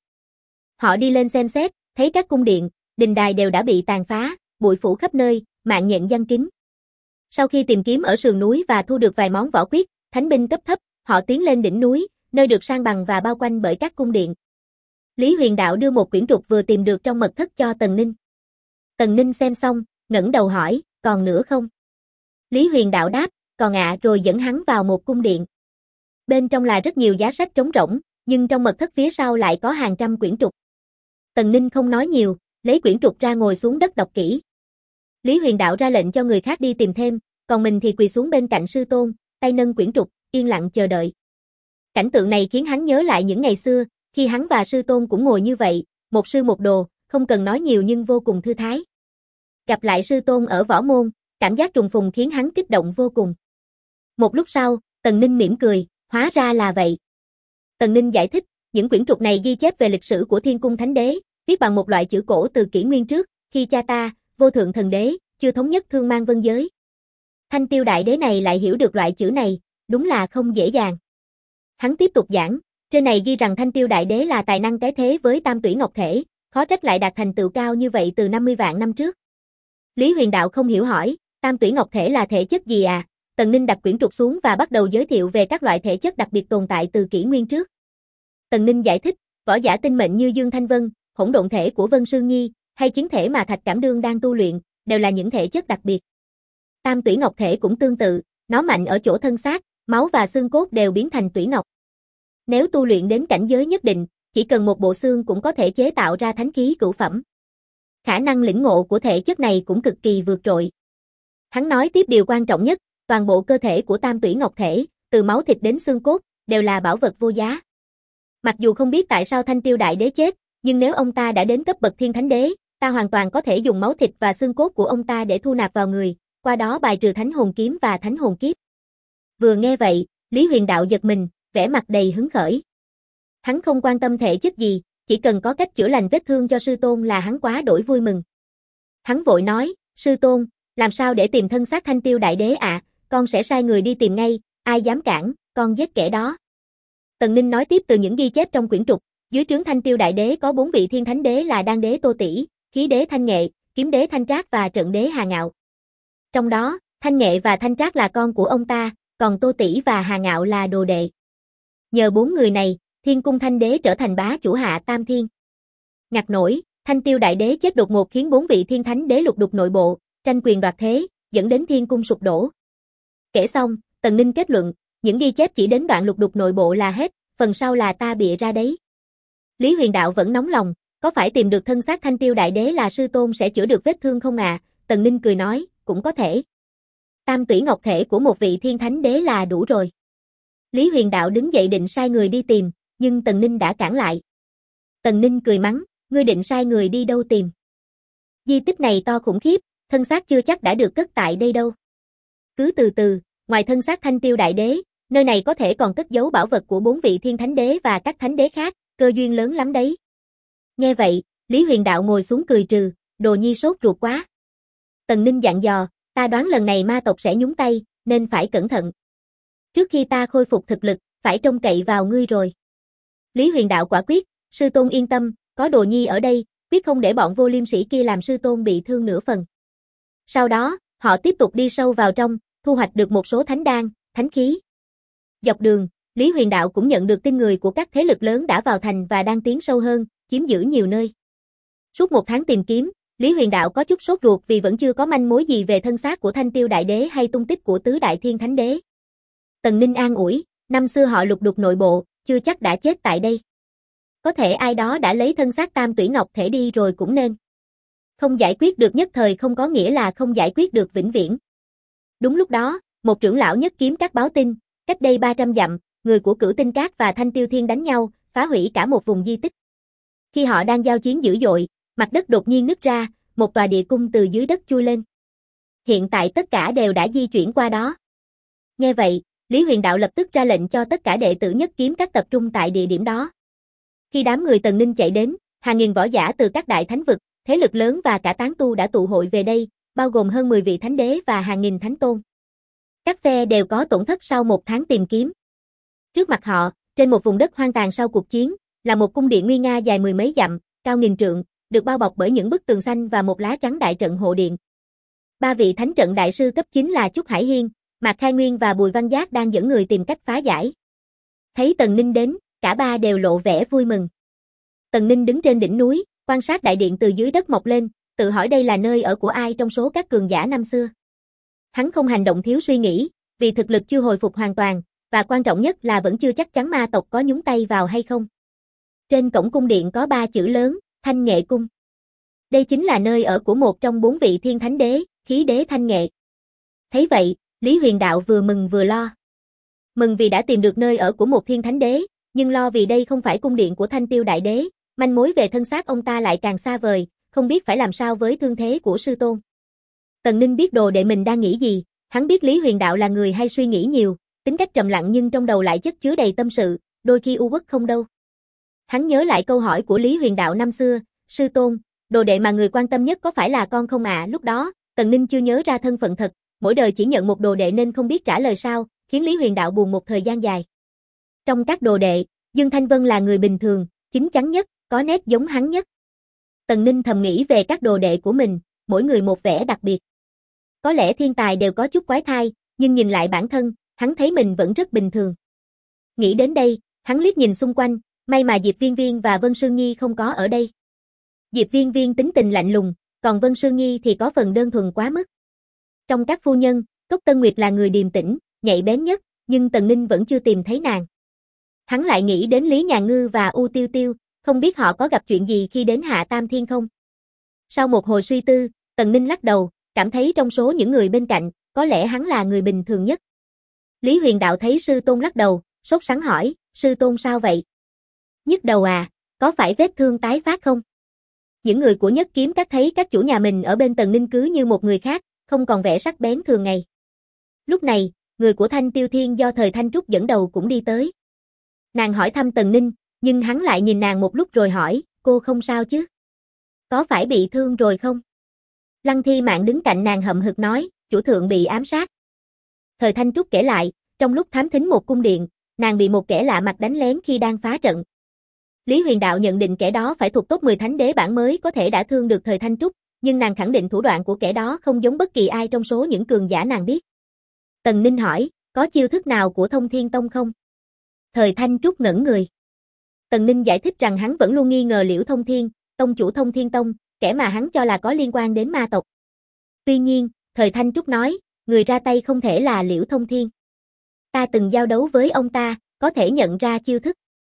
Họ đi lên xem xét, thấy các cung điện, đình đài đều đã bị tàn phá, bụi phủ khắp nơi, mạng nhện giăng kín. Sau khi tìm kiếm ở sườn núi và thu được vài món võ quyết, thánh binh cấp thấp, họ tiến lên đỉnh núi, nơi được san bằng và bao quanh bởi các cung điện. Lý Huyền Đạo đưa một quyển trục vừa tìm được trong mật thất cho Tần Ninh. Tần Ninh xem xong, ngẩng đầu hỏi, còn nữa không? Lý Huyền Đạo đáp, còn ạ, rồi dẫn hắn vào một cung điện. Bên trong là rất nhiều giá sách trống rỗng, nhưng trong mật thất phía sau lại có hàng trăm quyển trục. Tần Ninh không nói nhiều, lấy quyển trục ra ngồi xuống đất đọc kỹ. Lý Huyền Đạo ra lệnh cho người khác đi tìm thêm, còn mình thì quỳ xuống bên cạnh sư tôn, tay nâng quyển trục, yên lặng chờ đợi. Cảnh tượng này khiến hắn nhớ lại những ngày xưa, khi hắn và sư tôn cũng ngồi như vậy, một sư một đồ, không cần nói nhiều nhưng vô cùng thư thái. Gặp lại sư tôn ở Võ Môn, cảm giác trùng phùng khiến hắn kích động vô cùng. Một lúc sau, Tần Ninh mỉm cười, hóa ra là vậy. Tần Ninh giải thích, những quyển trục này ghi chép về lịch sử của Thiên Cung Thánh Đế, viết bằng một loại chữ cổ từ kỷ nguyên trước, khi cha ta, Vô Thượng Thần Đế, chưa thống nhất Thương Man Vân Giới. Thanh Tiêu Đại Đế này lại hiểu được loại chữ này, đúng là không dễ dàng. Hắn tiếp tục giảng, trên này ghi rằng Thanh Tiêu Đại Đế là tài năng cái thế với Tam Tủy Ngọc Thể, khó trách lại đạt thành tựu cao như vậy từ 50 vạn năm trước. Lý Huyền Đạo không hiểu hỏi, Tam Tủy Ngọc Thể là thể chất gì à? Tần Ninh đặt quyển trục xuống và bắt đầu giới thiệu về các loại thể chất đặc biệt tồn tại từ kỷ nguyên trước. Tần Ninh giải thích, võ giả tinh mệnh như Dương Thanh Vân, hỗn độn thể của Vân Sương Nhi, hay chiến thể mà Thạch Cảm Đương đang tu luyện, đều là những thể chất đặc biệt. Tam Tủy Ngọc Thể cũng tương tự, nó mạnh ở chỗ thân xác, máu và xương cốt đều biến thành tủy ngọc. Nếu tu luyện đến cảnh giới nhất định, chỉ cần một bộ xương cũng có thể chế tạo ra thánh khí cửu phẩm. Khả năng lĩnh ngộ của thể chất này cũng cực kỳ vượt trội. Hắn nói tiếp điều quan trọng nhất, toàn bộ cơ thể của Tam Tủy Ngọc Thể, từ máu thịt đến xương cốt, đều là bảo vật vô giá. Mặc dù không biết tại sao Thanh Tiêu Đại Đế chết, nhưng nếu ông ta đã đến cấp bậc Thiên Thánh Đế, ta hoàn toàn có thể dùng máu thịt và xương cốt của ông ta để thu nạp vào người, qua đó bài trừ Thánh Hồn Kiếm và Thánh Hồn Kiếp. Vừa nghe vậy, Lý Huyền Đạo giật mình, vẻ mặt đầy hứng khởi. Hắn không quan tâm thể chất gì, chỉ cần có cách chữa lành vết thương cho sư tôn là hắn quá đổi vui mừng. Hắn vội nói, sư tôn, làm sao để tìm thân xác Thanh Tiêu Đại Đế ạ? Con sẽ sai người đi tìm ngay, ai dám cản, con giết kẻ đó. Tần Ninh nói tiếp từ những ghi chép trong quyển trục, dưới trướng Thanh Tiêu Đại Đế có 4 vị Thiên Thánh Đế là Đan Đế Tô Tỷ, Khí Đế Thanh Nghệ, Kiếm Đế Thanh Trác và Trận Đế Hà Ngạo. Trong đó, Thanh Nghệ và Thanh Trác là con của ông ta, còn Tô Tỷ và Hà Ngạo là đồ đệ. Nhờ 4 người này, Thiên Cung Thanh Đế trở thành bá chủ hạ Tam Thiên. Ngặt nổi, Thanh Tiêu Đại Đế chết đột ngột khiến 4 vị Thiên Thánh Đế lục đục nội bộ, tranh quyền đoạt thế, dẫn đến Thiên Cung sụp đổ. Kể xong, Tần Ninh kết luận, những ghi chép chỉ đến đoạn lục đục nội bộ là hết, phần sau là ta bịa ra đấy. Lý Huyền Đạo vẫn nóng lòng, có phải tìm được thân xác Thanh Tiêu Đại Đế là sư tôn sẽ chữa được vết thương không à? Tần Ninh cười nói, cũng có thể. Tam Tủy Ngọc Thể của một vị Thiên Thánh Đế là đủ rồi. Lý Huyền Đạo đứng dậy định sai người đi tìm, nhưng Tần Ninh đã cản lại. Tần Ninh cười mắng, ngươi định sai người đi đâu tìm? Di tích này to khủng khiếp, thân xác chưa chắc đã được cất tại đây đâu. Cứ từ từ, ngoài thân xác Thanh Tiêu Đại Đế, nơi này có thể còn cất giấu bảo vật của 4 vị Thiên Thánh Đế và các thánh đế khác, cơ duyên lớn lắm đấy. Nghe vậy, Lý Huyền Đạo ngồi xuống cười trừ, đồ nhi sốt ruột quá. Tần Ninh dặn dò, ta đoán lần này ma tộc sẽ nhúng tay, nên phải cẩn thận. Trước khi ta khôi phục thực lực, phải trông cậy vào ngươi rồi. Lý Huyền Đạo quả quyết, sư tôn yên tâm, có đồ nhi ở đây, quyết không để bọn vô liêm sĩ kia làm sư tôn bị thương nửa phần. Sau đó, họ tiếp tục đi sâu vào trong, thu hoạch được một số thánh đan, thánh khí. Dọc đường, Lý Huyền Đạo cũng nhận được tin người của các thế lực lớn đã vào thành và đang tiến sâu hơn, chiếm giữ nhiều nơi. Suốt 1 tháng tìm kiếm, Lý Huyền Đạo có chút sốt ruột vì vẫn chưa có manh mối gì về thân xác của Thanh Tiêu Đại Đế hay tung tích của Tứ Đại Thiên Thánh Đế. Tần Ninh an ủi, năm xưa họ lục đục nội bộ, chưa chắc đã chết tại đây. Có thể ai đó đã lấy thân xác Tam Tủy Ngọc Thể đi rồi cũng nên. Không giải quyết được nhất thời không có nghĩa là không giải quyết được vĩnh viễn. Đúng lúc đó, một trưởng lão nhất kiếm các báo tin, cách đây 300 dặm, người của Cửu Tinh Các và Thanh Tiêu Thiên đánh nhau, phá hủy cả một vùng di tích. Khi họ đang giao chiến dữ dội, mặt đất đột nhiên nứt ra, một tòa địa cung từ dưới đất chui lên. Hiện tại tất cả đều đã di chuyển qua đó. Nghe vậy, Lý Huyền Đạo lập tức ra lệnh cho tất cả đệ tử nhất kiếm các tập trung tại địa điểm đó. Khi đám người Tần Ninh chạy đến, hàng nghìn võ giả từ các đại thánh vực, thế lực lớn và cả tán tu đã tụ hội về đây, bao gồm hơn 10 vị thánh đế và hàng nghìn thánh tôn. Các phe đều có tổn thất sau 1 tháng tìm kiếm. Trước mặt họ, trên một vùng đất hoang tàn sau cuộc chiến, là một cung điện nguy nga dài 10 mấy dặm, cao nghìn trượng, được bao bọc bởi những bức tường xanh và một lá chắn đại trận hộ điện. 3 vị thánh trận đại sư cấp 9 là Trúc Hải Hiên, Mạc Khai Nguyên và Bùi Văn Giác đang dẫn người tìm cách phá giải. Thấy Tần Ninh đến, cả ba đều lộ vẻ vui mừng. Tần Ninh đứng trên đỉnh núi, quan sát đại điện từ dưới đất mọc lên, tự hỏi đây là nơi ở của ai trong số các cường giả năm xưa. Hắn không hành động thiếu suy nghĩ, vì thực lực chưa hồi phục hoàn toàn, và quan trọng nhất là vẫn chưa chắc chắn ma tộc có nhúng tay vào hay không. Trên cổng cung điện có 3 chữ lớn, Thanh Nghệ Cung. Đây chính là nơi ở của một trong 4 vị thiên thánh đế, khí đế Thanh Nghệ. Thấy vậy, Lý Huyền Đạo vừa mừng vừa lo. Mừng vì đã tìm được nơi ở của một thiên thánh đế, nhưng lo vì đây không phải cung điện của Thanh Tiêu Đại Đế, manh mối về thân xác ông ta lại càng xa vời, không biết phải làm sao với thương thế của sư tôn. Tần Ninh biết đồ đệ mình đang nghĩ gì, hắn biết Lý Huyền Đạo là người hay suy nghĩ nhiều, tính cách trầm lặng nhưng trong đầu lại chất chứa đầy tâm sự, đôi khi u uất không đâu. Hắn nhớ lại câu hỏi của Lý Huyền Đạo năm xưa, sư tôn, đồ đệ mà người quan tâm nhất có phải là con không ạ? Lúc đó, Tần Ninh chưa nhớ ra thân phận thật, mỗi đời chỉ nhận một đồ đệ nên không biết trả lời sao, khiến Lý Huyền Đạo buồn một thời gian dài. Trong các đồ đệ, Dương Thanh Vân là người bình thường, chín chắn nhất, có nét giống hắn nhất. Tần Ninh thầm nghĩ về các đồ đệ của mình, mỗi người một vẻ đặc biệt. Có lẽ thiên tài đều có chút quái thai, nhưng nhìn lại bản thân, hắn thấy mình vẫn rất bình thường. Nghĩ đến đây, hắn liếc nhìn xung quanh, may mà Diệp Viên Viên và Vân Sương Nhi không có ở đây. Diệp Viên Viên tính tình lạnh lùng, còn Vân Sương Nhi thì có phần đơn thuần quá mức. Trong các phu nhân, Cốc Tân Nguyệt là người điềm tĩnh, nhạy bén nhất, nhưng Tần Ninh vẫn chưa tìm thấy nàng. Hắn lại nghĩ đến Lý Nhà Ngư và U Tiêu Tiêu, không biết họ có gặp chuyện gì khi đến Hạ Tam Thiên không? Sau một hồi suy tư, Tần Ninh lắc đầu, cảm thấy trong số những người bên cạnh, có lẽ hắn là người bình thường nhất. Lý Huyền Đạo thấy sư tôn lắc đầu, sốt sắng hỏi, sư tôn sao vậy? Nhức đầu à, có phải vết thương tái phát không? Những người của Nhất Kiếm Các thấy các chủ nhà mình ở bên Tần Ninh cứ như một người khác, không còn vẻ sắc bén thường ngày. Lúc này, người của Thanh Tiêu Thiên do Thời Thanh Trúc dẫn đầu cũng đi tới. Nàng hỏi thăm Tần Ninh, nhưng hắn lại nhìn nàng một lúc rồi hỏi, cô không sao chứ? Có phải bị thương rồi không? Lăng Thi Mạn đứng cạnh nàng hậm hực nói, chủ thượng bị ám sát. Thời Thanh Trúc kể lại, trong lúc thám thính một cung điện, nàng bị một kẻ lạ mặt đánh lén khi đang phá trận. Lý Huyền Đạo nhận định kẻ đó phải thuộc top 10 thánh đế bản mới có thể đã thương được Thời Thanh Trúc, nhưng nàng khẳng định thủ đoạn của kẻ đó không giống bất kỳ ai trong số những cường giả nàng biết. Tần Ninh hỏi, có chiêu thức nào của Thông Thiên Tông không? Thời Thanh Trúc ngẩn người. Tần Ninh giải thích rằng hắn vẫn luôn nghi ngờ Liễu Thông Thiên, tông chủ Thông Thiên Tông, kẻ mà hắn cho là có liên quan đến ma tộc. Tuy nhiên, Thời Thanh Trúc nói, người ra tay không thể là Liễu Thông Thiên. Ta từng giao đấu với ông ta, có thể nhận ra chiêu thức.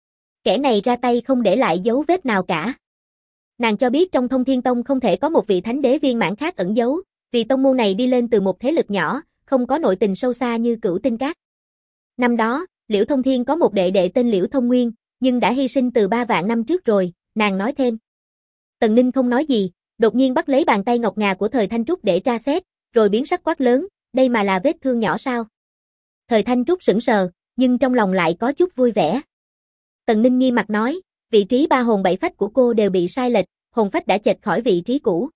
Kẻ này ra tay không để lại dấu vết nào cả. Nàng cho biết trong Thông Thiên Tông không thể có một vị thánh đế viên mãn khác ẩn giấu, vì tông môn này đi lên từ một thế lực nhỏ, không có nội tình sâu xa như Cửu Tinh Các. Năm đó, Liễu Thông Thiên có một đệ đệ tên Liễu Thông Nguyên, nhưng đã hy sinh từ 3 vạn năm trước rồi, nàng nói thêm. Tần Ninh không nói gì, đột nhiên bắt lấy bàn tay ngọc ngà của Thời Thanh Trúc để tra xét, rồi biến sắc quát lớn, đây mà là vết thương nhỏ sao? Thời Thanh Trúc sững sờ, nhưng trong lòng lại có chút vui vẻ. Tần Ninh nghiêm mặt nói, vị trí 3 hồn 7 phách của cô đều bị sai lệch, hồn phách đã chệch khỏi vị trí cũ.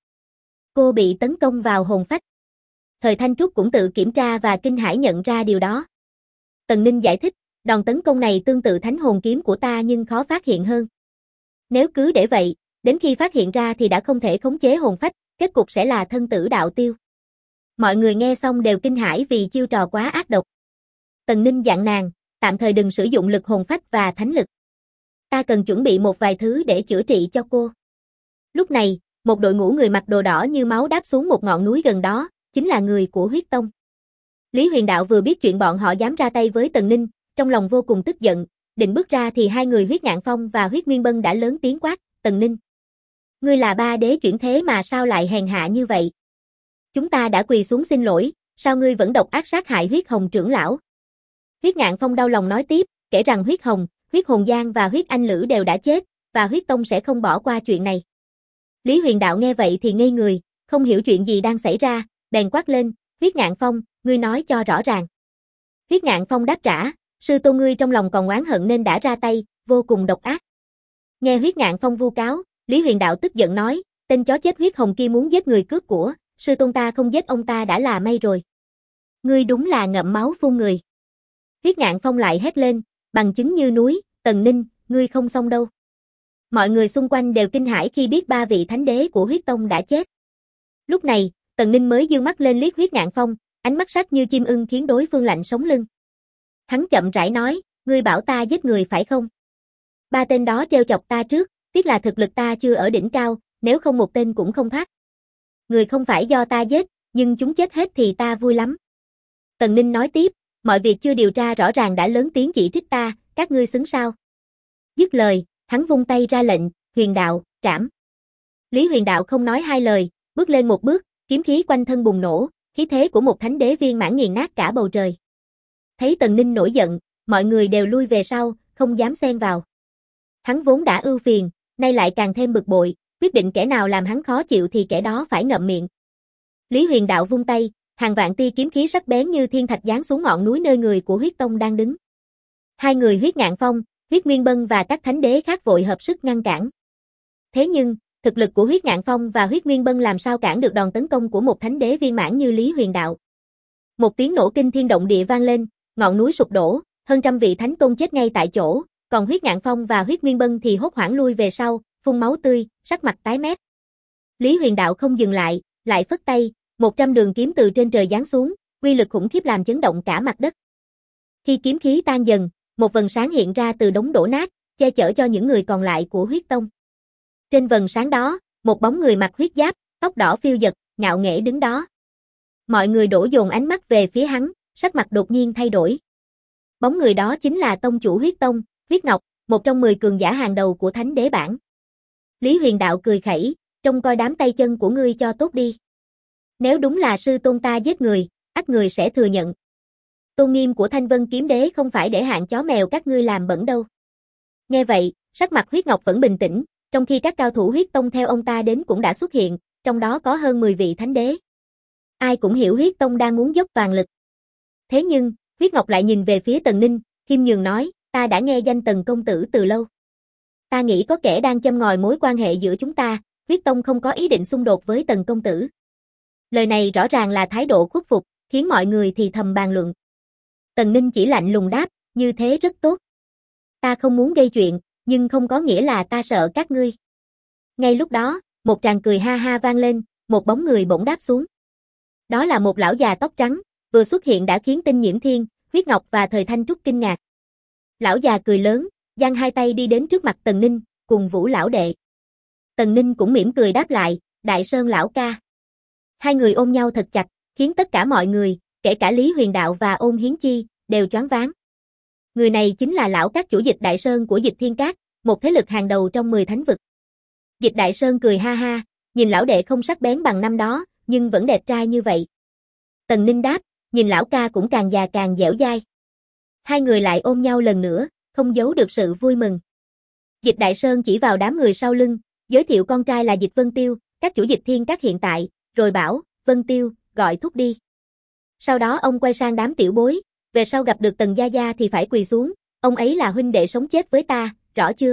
Cô bị tấn công vào hồn phách. Thời Thanh Trúc cũng tự kiểm tra và kinh hãi nhận ra điều đó. Tần Ninh giải thích, đòn tấn công này tương tự thánh hồn kiếm của ta nhưng khó phát hiện hơn. Nếu cứ để vậy, đến khi phát hiện ra thì đã không thể khống chế hồn phách, kết cục sẽ là thân tử đạo tiêu. Mọi người nghe xong đều kinh hãi vì chiêu trò quá ác độc. Tần Ninh dặn nàng, tạm thời đừng sử dụng lực hồn phách và thánh lực. Ta cần chuẩn bị một vài thứ để chữa trị cho cô. Lúc này, một đội ngũ người mặc đồ đỏ như máu đáp xuống một ngọn núi gần đó, chính là người của huyết tông. Lý Huyền Đạo vừa biết chuyện bọn họ dám ra tay với Tần Ninh, trong lòng vô cùng tức giận, định bước ra thì hai người Huyết Ngạn Phong và Huyết Nguyên Bân đã lớn tiếng quát, Tần Ninh. Ngươi là ba đế chuyển thế mà sao lại hèn hạ như vậy? Chúng ta đã quỳ xuống xin lỗi, sao ngươi vẫn độc ác sát hại Huyết Hồng trưởng lão? Huyết Ngạn Phong đau lòng nói tiếp, kể rằng Huyết Hồng, Huyết Hồn Giang và Huyết Anh Lữ đều đã chết, và Huyết Tông sẽ không bỏ qua chuyện này. Lý Huyền Đạo nghe vậy thì ngây người, không hiểu chuyện gì đang xảy ra, bèn quát lên, Huyết Ngạn Phong, ngươi nói cho rõ ràng. Huyết Ngạn Phong đáp trả, sư tôn ngươi trong lòng còn oán hận nên đã ra tay, vô cùng độc ác. Nghe Huyết Ngạn Phong vu cáo, Lý Huyền Đạo tức giận nói, tên chó chết Huyết Hồng kia muốn giết người cướp của, sư tôn ta không giết ông ta đã là may rồi. Ngươi đúng là ngậm máu phun người. Huyết Ngạn Phong lại hét lên, bằng chứng như núi, Tần Ninh, ngươi không xong đâu. Mọi người xung quanh đều kinh hãi khi biết ba vị thánh đế của huyết tông đã chết. Lúc này, Tần Ninh mới dương mắt lên liếc Huyết Ngạn Phong, ánh mắt sắc như chim ưng khiến đối phương lạnh sống lưng. Hắn chậm rãi nói, ngươi bảo ta giết người phải không? Ba tên đó trêu chọc ta trước, tiếc là thực lực ta chưa ở đỉnh cao, nếu không một tên cũng không thoát. Người không phải do ta giết, nhưng chúng chết hết thì ta vui lắm. Tần Ninh nói tiếp, mọi việc chưa điều tra rõ ràng đã lớn tiếng chỉ trích ta, các ngươi xứng sao? Dứt lời, hắn vung tay ra lệnh, Huyền Đạo, trảm. Lý Huyền Đạo không nói hai lời, bước lên một bước, kiếm khí quanh thân bùng nổ, khí thế của một thánh đế viên mãn nghiền nát cả bầu trời. Thấy Tần Ninh nổi giận, mọi người đều lui về sau, không dám xen vào. Hắn vốn đã ưu phiền, nay lại càng thêm bực bội, quyết định kẻ nào làm hắn khó chịu thì kẻ đó phải ngậm miệng. Lý Huyền Đạo vung tay, hàng vạn tia kiếm khí sắc bén như thiên thạch giáng xuống ngọn núi nơi người của huyết tông đang đứng. Hai người Huyết Ngạn Phong, Huyết Nguyên Bân và các thánh đế khác vội hợp sức ngăn cản. Thế nhưng, thực lực của Huyết Ngạn Phong và Huyết Nguyên Bân làm sao cản được đòn tấn công của một thánh đế viên mãn như Lý Huyền Đạo. Một tiếng nổ kinh thiên động địa vang lên, ngọn núi sụp đổ, hơn trăm vị thánh tôn chết ngay tại chỗ, còn Huyết Ngạn Phong và Huyết Nguyên Bân thì hốt hoảng lui về sau, phun máu tươi, sắc mặt tái mét. Lý Huyền Đạo không dừng lại, lại phất tay, 100 đường kiếm từ trên trời giáng xuống, uy lực khủng khiếp làm chấn động cả mặt đất. Khi kiếm khí tan dần, một vầng sáng hiện ra từ đống đổ nát, che chở cho những người còn lại của huyết tông. Trên vầng sáng đó, một bóng người mặc huyết giáp, tóc đỏ phiêu dật, ngạo nghễ đứng đó. Mọi người đổ dồn ánh mắt về phía hắn, sắc mặt đột nhiên thay đổi. Bóng người đó chính là tông chủ huyết tông, Huyết Ngọc, một trong 10 cường giả hàng đầu của thánh đế bảng. Lý Huyền Đạo cười khẩy, trông coi đám tay chân của ngươi cho tốt đi. Nếu đúng là sư tôn ta giết người, ắt người sẽ thừa nhận. Tôn nghiêm của Thanh Vân Kiếm Đế không phải để hạng chó mèo các ngươi làm bẩn đâu. Nghe vậy, sắc mặt Huyết Ngọc vẫn bình tĩnh, trong khi các cao thủ huyết tông theo ông ta đến cũng đã xuất hiện, trong đó có hơn 10 vị thánh đế. Ai cũng hiểu huyết tông đang muốn dốc toàn lực. Thế nhưng, Huyết Ngọc lại nhìn về phía Tần Ninh, khiêm nhường nói, ta đã nghe danh Tần công tử từ lâu. Ta nghĩ có kẻ đang châm ngòi mối quan hệ giữa chúng ta, huyết tông không có ý định xung đột với Tần công tử. Lời này rõ ràng là thái độ khuất phục, khiến mọi người thì thầm bàn luận. Tần Ninh chỉ lạnh lùng đáp, như thế rất tốt. Ta không muốn gây chuyện, nhưng không có nghĩa là ta sợ các ngươi. Ngay lúc đó, một tràng cười ha ha vang lên, một bóng người bỗng đáp xuống. Đó là một lão già tóc trắng, vừa xuất hiện đã khiến Tinh Nhiễm Thiên, Huyết Ngọc và Thời Thanh Trúc kinh ngạc. Lão già cười lớn, giang hai tay đi đến trước mặt Tần Ninh, cùng Vũ lão đệ. Tần Ninh cũng mỉm cười đáp lại, Đại Sơn lão ca. Hai người ôm nhau thật chặt, khiến tất cả mọi người, kể cả Lý Huyền Đạo và Ôn Hiến Chi, đều choáng váng. Người này chính là lão các chủ Dịch Đại Sơn của Dịch Thiên Các, một thế lực hàng đầu trong 10 thánh vực. Dịch Đại Sơn cười ha ha, nhìn lão đệ không sắc bén bằng năm đó, nhưng vẫn đẹp trai như vậy. Tần Ninh đáp, nhìn lão ca cũng càng già càng dẻo dai. Hai người lại ôm nhau lần nữa, không giấu được sự vui mừng. Dịch Đại Sơn chỉ vào đám người sau lưng, giới thiệu con trai là Dịch Vân Tiêu, các chủ Dịch Thiên Các hiện tại, rồi bảo, Vân Tiêu, gọi thúc đi. Sau đó ông quay sang đám tiểu bối, về sau gặp được Tần Gia Gia thì phải quỳ xuống, ông ấy là huynh đệ sống chết với ta, rõ chưa?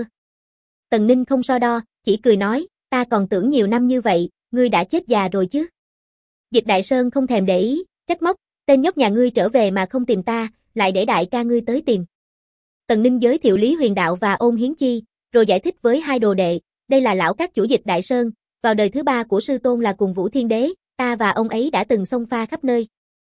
Tần Ninh không so đo, chỉ cười nói, ta còn tưởng nhiều năm như vậy, ngươi đã chết già rồi chứ. Dịch Đại Sơn không thèm để ý, trách móc, tên nhóc nhà ngươi trở về mà không tìm ta, lại để đại ca ngươi tới tìm. Tần Ninh giới thiệu Lý Huyền Đạo và Ôn Hiến Chi, rồi giải thích với hai đồ đệ, đây là lão các chủ Dịch Đại Sơn, vào đời thứ 3 của sư tôn là cùng Vũ Thiên Đế, ta và ông ấy đã từng xông pha khắp nơi.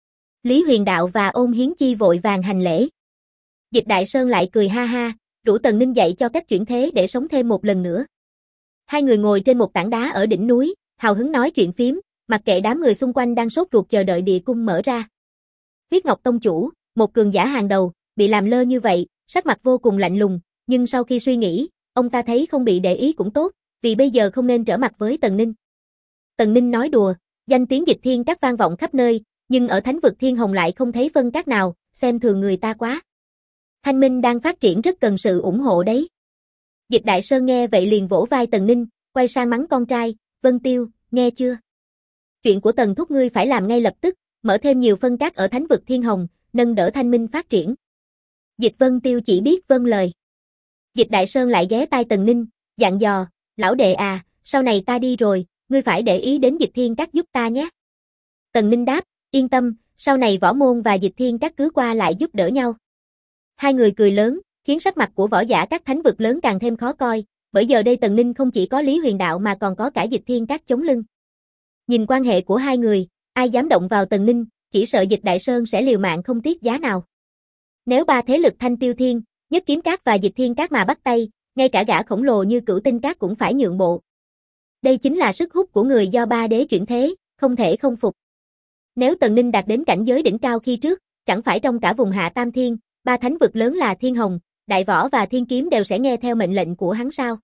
Lý Huyền Đạo và Ôn Hiến Chi vội vàng hành lễ. Dịch Đại Sơn lại cười ha ha, rủ Tần Ninh dạy cho cách chuyển thế để sống thêm một lần nữa. Hai người ngồi trên một tảng đá ở đỉnh núi, hào hứng nói chuyện phiếm, mặc kệ đám người xung quanh đang sốt ruột chờ đợi địa cung mở ra. Huyết Ngọc Tông chủ, một cường giả hàng đầu, bị làm lơ như vậy, sắc mặt vô cùng lạnh lùng, nhưng sau khi suy nghĩ, ông ta thấy không bị để ý cũng tốt, vì bây giờ không nên trở mặt với Tần Ninh. Tần Ninh nói đùa, danh tiếng Dịch Thiên Các vang vọng khắp nơi, nhưng ở Thánh vực Thiên Hồng lại không thấy phân các nào, xem thường người ta quá. Thanh Minh đang phát triển rất cần sự ủng hộ đấy. Dịch Đại Sơn nghe vậy liền vỗ vai Tần Ninh, quay sang mắng con trai, Vân Tiêu, nghe chưa? Chuyện của Tần thúc ngươi phải làm ngay lập tức, mở thêm nhiều phân các ở Thánh vực Thiên Hồng, nâng đỡ Thanh Minh phát triển. Dịch Vân Tiêu chỉ biết vâng lời. Dịch Đại Sơn lại ghé tai Tần Ninh, dặn dò, lão đệ à, sau này ta đi rồi, ngươi phải để ý đến Dịch Thiên Các giúp ta nhé. Tần Ninh đáp, yên tâm, sau này Võ Môn và Dịch Thiên Các cứ qua lại giúp đỡ nhau. Hai người cười lớn, khiến sắc mặt của võ giả các thánh vực lớn càng thêm khó coi, bởi giờ đây Tần Ninh không chỉ có Lý Huyền Đạo mà còn có cả Dịch Thiên Các chống lưng. Nhìn quan hệ của hai người, ai dám động vào Tần Ninh, chỉ sợ Dịch Đại Sơn sẽ liều mạng không tiếc giá nào. Nếu ba thế lực Thanh Tiêu Thiên, Nhất Kiếm Các và Dịch Thiên Các mà bắt tay, ngay cả gã khổng lồ như Cửu Tinh Các cũng phải nhượng bộ. Đây chính là sức hút của người do ba đế chuyển thế, không thể không phục. Nếu Tần Ninh đạt đến cảnh giới đỉnh cao khi trước, chẳng phải trong cả vùng Hạ Tam Thiên, ba thánh vực lớn là Thiên Hồng, Đại Võ và Thiên Kiếm đều sẽ nghe theo mệnh lệnh của hắn sao?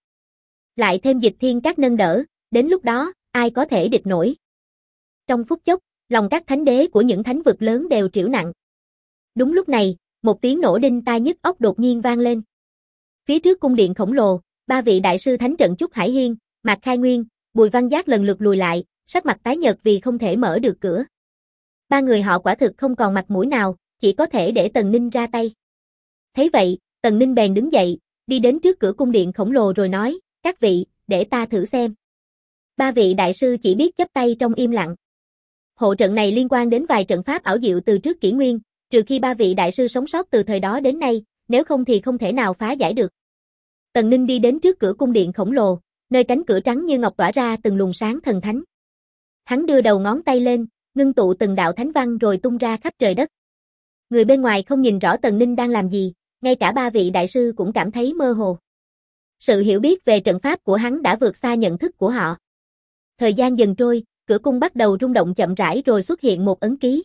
Lại thêm Dịch Thiên Các nâng đỡ, đến lúc đó, ai có thể địch nổi? Trong phút chốc, lòng các thánh đế của những thánh vực lớn đều triểu nặng. Đúng lúc này, một tiếng nổ đinh tai nhức óc đột nhiên vang lên. Phía trước cung điện khổng lồ, ba vị đại sư thánh trận Trúc Hải Hiên, Mạc Khai Nguyên, Bùi Văn Giác lần lượt lùi lại, sắc mặt tái nhợt vì không thể mở được cửa. Ba người họ quả thực không còn mặt mũi nào, chỉ có thể để Tần Ninh ra tay. Thấy vậy, Tần Ninh bèn đứng dậy, đi đến trước cửa cung điện khổng lồ rồi nói, các vị, để ta thử xem. Ba vị đại sư chỉ biết chắp tay trong im lặng. Hộ trận này liên quan đến vài trận pháp ảo diệu từ trước kỷ nguyên, trừ khi ba vị đại sư sống sót từ thời đó đến nay, nếu không thì không thể nào phá giải được. Tần Ninh đi đến trước cửa cung điện khổng lồ, nơi cánh cửa trắng như ngọc tỏa ra từng luồng sáng thần thánh. Hắn đưa đầu ngón tay lên, ngưng tụ từng đạo thánh văn rồi tung ra khắp trời đất. Người bên ngoài không nhìn rõ Tần Ninh đang làm gì, ngay cả ba vị đại sư cũng cảm thấy mơ hồ. Sự hiểu biết về trận pháp của hắn đã vượt xa nhận thức của họ. Thời gian dần trôi, cửa cung bắt đầu rung động chậm rãi rồi xuất hiện một ấn ký.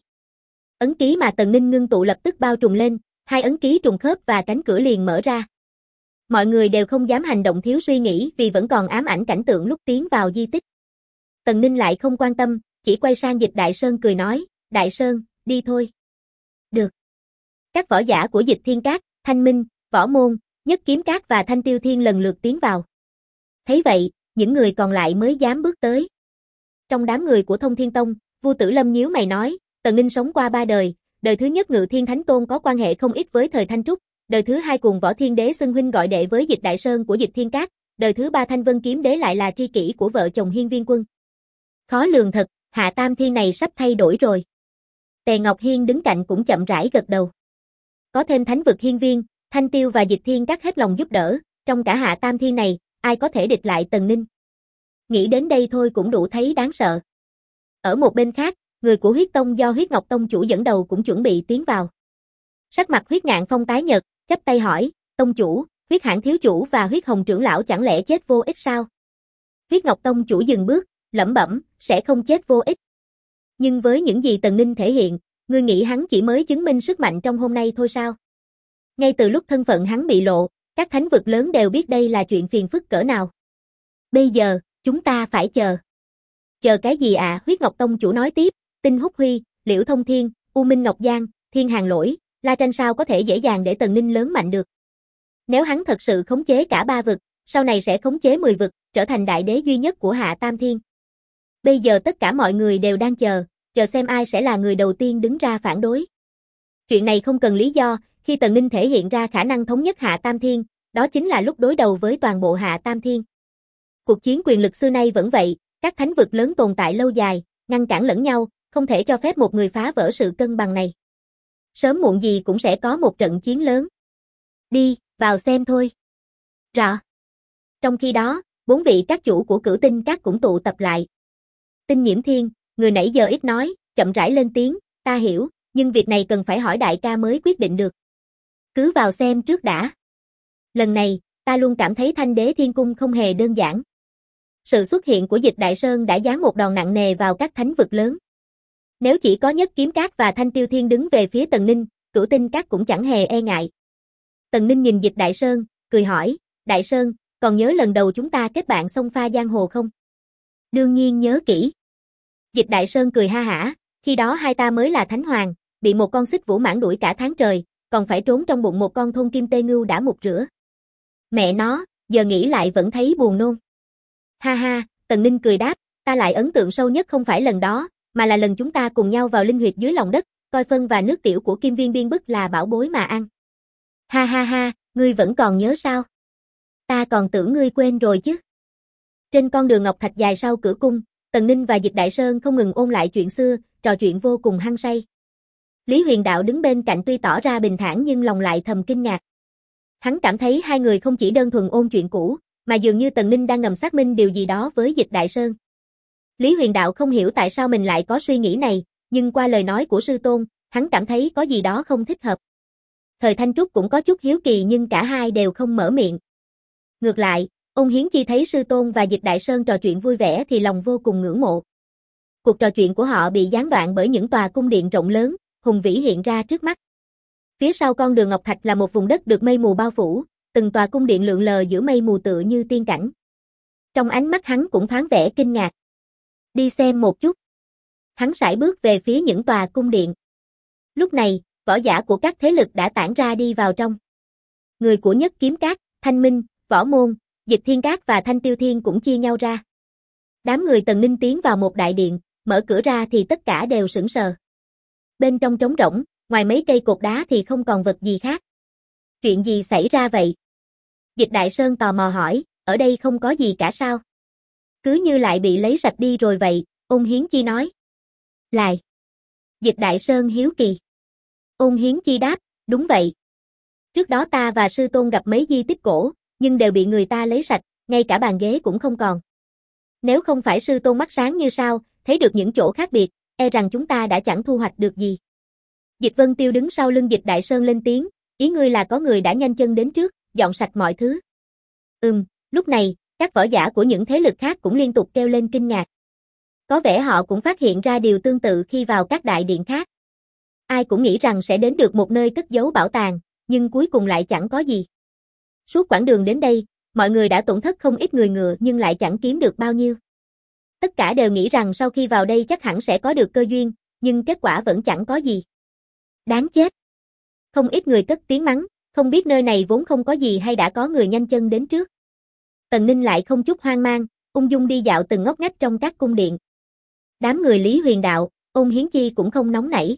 Ấn ký mà Tần Ninh ngưng tụ lập tức bao trùm lên, hai ấn ký trùng khớp và cánh cửa liền mở ra. Mọi người đều không dám hành động thiếu suy nghĩ vì vẫn còn ám ảnh cảnh tượng lúc tiến vào di tích. Tần Ninh lại không quan tâm, chỉ quay sang Dịch Đại Sơn cười nói, Đại Sơn, đi thôi. Được. Các võ giả của Dịch Thiên Các, Thanh Minh, Võ Môn, Nhất Kiếm Các và Thanh Tiêu Thiên lần lượt tiến vào. Thấy vậy, những người còn lại mới dám bước tới. Trong đám người của Thông Thiên Tông, Vu Tử Lâm nhíu mày nói, Tần Ninh sống qua ba đời, đời thứ nhất Ngự Thiên Thánh Tôn có quan hệ không ít với thời Thanh Trúc, đời thứ hai cùng Võ Thiên Đế xưng huynh gọi đệ với Dịch Đại Sơn của Dịch Thiên Các, đời thứ ba Thanh Vân Kiếm Đế lại là tri kỷ của vợ chồng Hiên Viên Quân. Khó lường thật, Hạ Tam Thiên này sắp thay đổi rồi. Tề Ngọc Hiên đứng cạnh cũng chậm rãi gật đầu. Có thêm Thánh vực Hiên Viên, Thanh Tiêu và Dịch Thiên Các hết lòng giúp đỡ, trong cả Hạ Tam Thiên này, ai có thể địch lại Tần Ninh. Nghĩ đến đây thôi cũng đủ thấy đáng sợ. Ở một bên khác, người của Huyết Tông do Huyết Ngọc Tông chủ dẫn đầu cũng chuẩn bị tiến vào. Sắc mặt Huyết Ngạn Phong tái nhợt, chắp tay hỏi, Tông chủ, Huyết Hãn thiếu chủ và Huyết Hồng trưởng lão chẳng lẽ chết vô ích sao? Huyết Ngọc Tông chủ dừng bước, lẩm bẩm, sẽ không chết vô ích. Nhưng với những gì Tần Ninh thể hiện, ngươi nghĩ hắn chỉ mới chứng minh sức mạnh trong hôm nay thôi sao? Ngay từ lúc thân phận hắn bị lộ, các thánh vực lớn đều biết đây là chuyện phiền phức cỡ nào. Bây giờ, chúng ta phải chờ. Chờ cái gì ạ? Huyết Ngọc Tông chủ nói tiếp, Tinh Húc Huy, Liễu Thông Thiên, U Minh Ngọc Giang, Thiên Hàng Lỗi, La Tranh sao có thể dễ dàng để Tần Ninh lớn mạnh được. Nếu hắn thật sự khống chế cả ba vực, sau này sẽ khống chế 10 vực, trở thành đại đế duy nhất của Hạ Tam Thiên. Bây giờ tất cả mọi người đều đang chờ xem ai sẽ là người đầu tiên đứng ra phản đối. Chuyện này không cần lý do, khi Tần Ninh thể hiện ra khả năng thống nhất Hạ Tam Thiên, đó chính là lúc đối đầu với toàn bộ Hạ Tam Thiên. Cuộc chiến quyền lực xưa nay vẫn vậy, các thánh vực lớn tồn tại lâu dài, ngăn cản lẫn nhau, không thể cho phép một người phá vỡ sự cân bằng này. Sớm muộn gì cũng sẽ có một trận chiến lớn. Đi, vào xem thôi. Rõ. Trong khi đó, 4 vị các chủ của Cửu Tinh Các cũng tụ tập lại. Tinh Nhiễm Thiên, người nãy giờ ít nói, chậm rãi lên tiếng, ta hiểu, nhưng việc này cần phải hỏi đại ca mới quyết định được. Cứ vào xem trước đã. Lần này, ta luôn cảm thấy Thanh Đế Thiên Cung không hề đơn giản. Sự xuất hiện của Dịch Đại Sơn đã giáng một đòn nặng nề vào các thánh vực lớn. Nếu chỉ có Nhất Kiếm Các và Thanh Tiêu Thiên đứng về phía Tần Ninh, Cửu Tinh Các cũng chẳng hề e ngại. Tần Ninh nhìn Dịch Đại Sơn, cười hỏi, Đại Sơn, còn nhớ lần đầu chúng ta kết bạn xông pha giang hồ không? Đương nhiên nhớ kỹ. Dịch Đại Sơn cười ha hả, khi đó hai ta mới là thánh hoàng, bị một con xích vũ mãng đuổi cả tháng trời, còn phải trốn trong bụng một con thôn kim tê ngưu đã mục rửa. Mẹ nó, giờ nghĩ lại vẫn thấy buồn nôn. Ha ha, Tần Ninh cười đáp, ta lại ấn tượng sâu nhất không phải lần đó, mà là lần chúng ta cùng nhau vào linh huyệt dưới lòng đất, coi phân và nước tiểu của Kim Viên Biên Bức là bảo bối mà ăn. Ha ha ha, ngươi vẫn còn nhớ sao? Ta còn tưởng ngươi quên rồi chứ. Trên con đường ngọc thạch dài sau cửa cung, Tần Ninh và Dịch Đại Sơn không ngừng ôn lại chuyện xưa, trò chuyện vô cùng hăng say. Lý Huyền Đạo đứng bên cạnh tuy tỏ ra bình thản nhưng lòng lại thầm kinh ngạc. Hắn cảm thấy hai người không chỉ đơn thuần ôn chuyện cũ, mà dường như Tần Ninh đang ngầm xác minh điều gì đó với Dịch Đại Sơn. Lý Huyền Đạo không hiểu tại sao mình lại có suy nghĩ này, nhưng qua lời nói của sư tôn, hắn cảm thấy có gì đó không thích hợp. Thời Thanh Trúc cũng có chút hiếu kỳ nhưng cả hai đều không mở miệng. Ngược lại, Ôn Hiến Chi thấy sư tôn và Dịch Đại Sơn trò chuyện vui vẻ thì lòng vô cùng ngưỡng mộ. Cuộc trò chuyện của họ bị gián đoạn bởi những tòa cung điện rộng lớn, hùng vĩ hiện ra trước mắt. Phía sau con đường ngọc thạch là một vùng đất được mây mù bao phủ, từng tòa cung điện lượn lờ giữa mây mù tựa như tiên cảnh. Trong ánh mắt hắn cũng thoáng vẻ kinh ngạc. Đi xem một chút. Hắn sải bước về phía những tòa cung điện. Lúc này, võ giả của các thế lực đã tản ra đi vào trong. Người của Nhất Kiếm Các, Thanh Minh, Võ Môn, Dịch Thiên Các và Thanh Tiêu Thiên cũng chia nhau ra. Đám người Tần Ninh tiến vào một đại điện, mở cửa ra thì tất cả đều sững sờ. Bên trong trống rỗng, ngoài mấy cây cột đá thì không còn vật gì khác. Chuyện gì xảy ra vậy? Dịch Đại Sơn tò mò hỏi, ở đây không có gì cả sao? Cứ như lại bị lấy sạch đi rồi vậy, Ôn Hiến Chi nói. Lại. Dịch Đại Sơn hiếu kỳ. Ôn Hiến Chi đáp, đúng vậy. Trước đó ta và sư tôn gặp mấy di tích cổ, nhưng đều bị người ta lấy sạch, ngay cả bàn ghế cũng không còn. Nếu không phải sư tôn mắt sáng như sao, thấy được những chỗ khác biệt, e rằng chúng ta đã chẳng thu hoạch được gì. Dịch Vân Tiêu đứng sau lưng Dịch Đại Sơn lên tiếng, ý ngươi là có người đã nhanh chân đến trước, dọn sạch mọi thứ. Lúc này, các võ giả của những thế lực khác cũng liên tục kêu lên kinh ngạc. Có vẻ họ cũng phát hiện ra điều tương tự khi vào các đại điện khác. Ai cũng nghĩ rằng sẽ đến được một nơi cất giấu bảo tàng, nhưng cuối cùng lại chẳng có gì. Suốt quãng đường đến đây, mọi người đã tổn thất không ít người ngựa nhưng lại chẳng kiếm được bao nhiêu. Tất cả đều nghĩ rằng sau khi vào đây chắc hẳn sẽ có được cơ duyên, nhưng kết quả vẫn chẳng có gì. Đáng chết. Không ít người cất tiếng mắng, không biết nơi này vốn không có gì hay đã có người nhanh chân đến trước. Tần Ninh lại không chút hoang mang, ung dung đi dạo từng ngóc ngách trong các cung điện. Đám người Lý Huyền Đạo, Ôn Hiến Chi cũng không nóng nảy.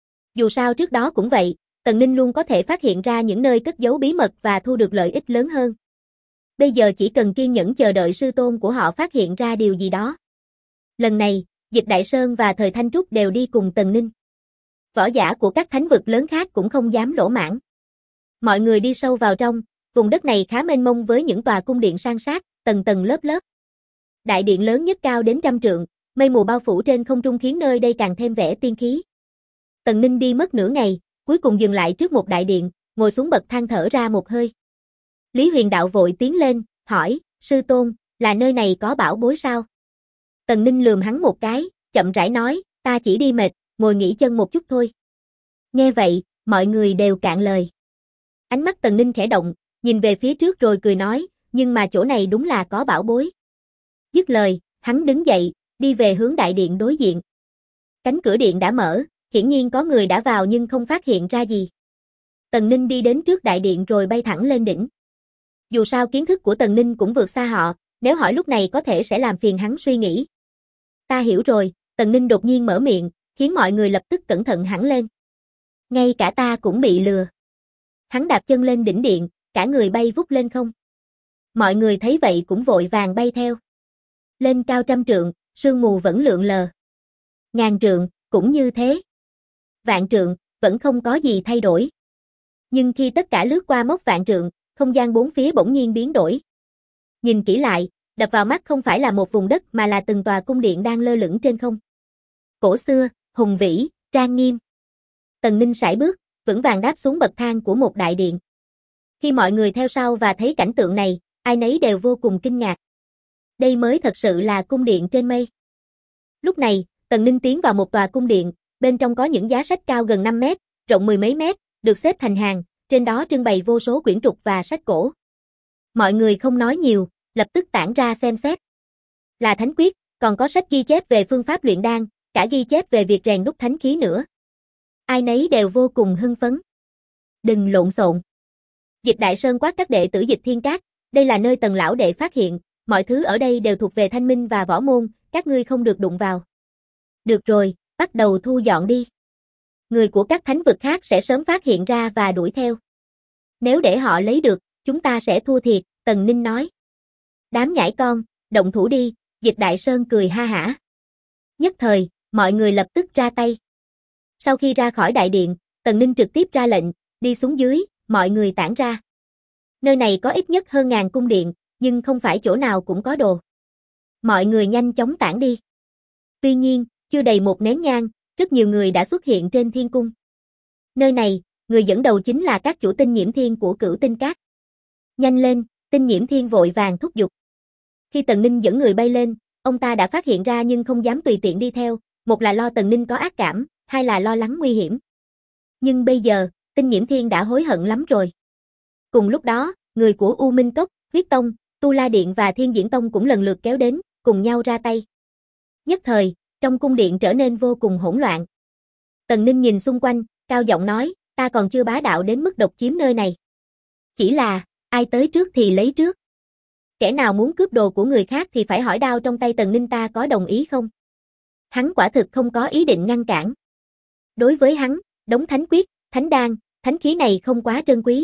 Dù sao trước đó cũng vậy, Tần Ninh luôn có thể phát hiện ra những nơi cất giấu bí mật và thu được lợi ích lớn hơn. Bây giờ chỉ cần kiên nhẫn chờ đợi sư tôn của họ phát hiện ra điều gì đó. Lần này, Dịch Đại Sơn và Thời Thanh Trúc đều đi cùng Tần Ninh. Võ giả của các thánh vực lớn khác cũng không dám lỗ mãng. Mọi người đi sâu vào trong, vùng đất này khá mênh mông với những tòa cung điện san sát, tầng tầng lớp lớp. Đại điện lớn nhất cao đến 100 trượng, mây mù bao phủ trên không trung khiến nơi đây càng thêm vẻ tiên khí. Tần Ninh đi mất nửa ngày, cuối cùng dừng lại trước một đại điện, ngồi xuống bậc thang thở ra một hơi. Lý Huyền Đạo vội tiến lên, hỏi, sư tôn, là nơi này có bảo bối sao? Tần Ninh lườm hắn một cái, chậm rãi nói, ta chỉ đi mệt, ngồi nghỉ chân một chút thôi. Nghe vậy, mọi người đều cạn lời. Ánh mắt Tần Ninh khẽ động, nhìn về phía trước rồi cười nói, nhưng mà chỗ này đúng là có bảo bối. Dứt lời, hắn đứng dậy, đi về hướng đại điện đối diện. Cánh cửa điện đã mở, hiển nhiên có người đã vào nhưng không phát hiện ra gì. Tần Ninh đi đến trước đại điện rồi bay thẳng lên đỉnh. Dù sao kiến thức của Tần Ninh cũng vượt xa họ, nếu hỏi lúc này có thể sẽ làm phiền hắn suy nghĩ. Ta hiểu rồi, Tần Ninh đột nhiên mở miệng, khiến mọi người lập tức cẩn thận hẳn lên. Ngay cả ta cũng bị lừa. Hắn đạp chân lên đỉnh điện, cả người bay vút lên không. Mọi người thấy vậy cũng vội vàng bay theo. Lên cao 100 trượng, sương mù vẫn lượn lờ. 1000 trượng, cũng như thế. Vạn trượng, vẫn không có gì thay đổi. Nhưng khi tất cả lướt qua mốc vạn trượng, không gian bốn phía bỗng nhiên biến đổi. Nhìn kỹ lại, đập vào mắt không phải là một vùng đất mà là từng tòa cung điện đang lơ lửng trên không. Cổ xưa, hùng vĩ, trang nghiêm. Tần Ninh sải bước, vững vàng đáp xuống bậc thang của một đại điện. Khi mọi người theo sau và thấy cảnh tượng này, ai nấy đều vô cùng kinh ngạc. Đây mới thật sự là cung điện trên mây. Lúc này, Tần Ninh tiến vào một tòa cung điện, bên trong có những giá sách cao gần 5 mét, rộng mười mấy mét, được xếp thành hàng, trên đó trưng bày vô số quyển trục và sách cổ. Mọi người không nói nhiều, lập tức tản ra xem xét. Là thánh quyết, còn có sách ghi chép về phương pháp luyện đan, cả ghi chép về việc rèn đúc thánh khí nữa. Ai nấy đều vô cùng hưng phấn. Đừng lộn xộn. Dịch Đại Sơn quát các đệ tử Dịch Thiên Các, đây là nơi Tần lão đệ phát hiện, mọi thứ ở đây đều thuộc về Thanh Minh và Võ Môn, các ngươi không được đụng vào. Được rồi, bắt đầu thu dọn đi. Người của các thánh vực khác sẽ sớm phát hiện ra và đuổi theo. Nếu để họ lấy được, chúng ta sẽ thua thiệt, Tần Ninh nói. Đám nhãi con, động thủ đi, Dịch Đại Sơn cười ha hả. Nhất thời, mọi người lập tức ra tay. Sau khi ra khỏi đại điện, Tần Ninh trực tiếp ra lệnh, đi xuống dưới, mọi người tản ra. Nơi này có ít nhất hơn 1000 cung điện, nhưng không phải chỗ nào cũng có đồ. Mọi người nhanh chóng tản đi. Tuy nhiên, chưa đầy một nén nhang, rất nhiều người đã xuất hiện trên thiên cung. Nơi này, người dẫn đầu chính là các chủ Tinh Nhiễm Thiên của Cửu Tinh Các. Nhanh lên, Tinh Nhiễm Thiên vội vàng thúc giục. Khi Tần Ninh dẫn người bay lên, ông ta đã phát hiện ra nhưng không dám tùy tiện đi theo, một là lo Tần Ninh có ác cảm, hai là lo lắng nguy hiểm. Nhưng bây giờ, Tinh Nhiễm Thiên đã hối hận lắm rồi. Cùng lúc đó, người của U Minh Cốc, Huyết Tông, Tu La Điện và Thiên Diễn Tông cũng lần lượt kéo đến, cùng nhau ra tay. Nhất thời, trong cung điện trở nên vô cùng hỗn loạn. Tần Ninh nhìn xung quanh, cao giọng nói, ta còn chưa bá đạo đến mức độc chiếm nơi này. Chỉ là, ai tới trước thì lấy trước. Kẻ nào muốn cướp đồ của người khác thì phải hỏi đao trong tay Tần Ninh ta có đồng ý không? Hắn quả thực không có ý định ngăn cản. Đối với hắn, đống thánh quyết, thánh đan, thánh khí này không quá trân quý.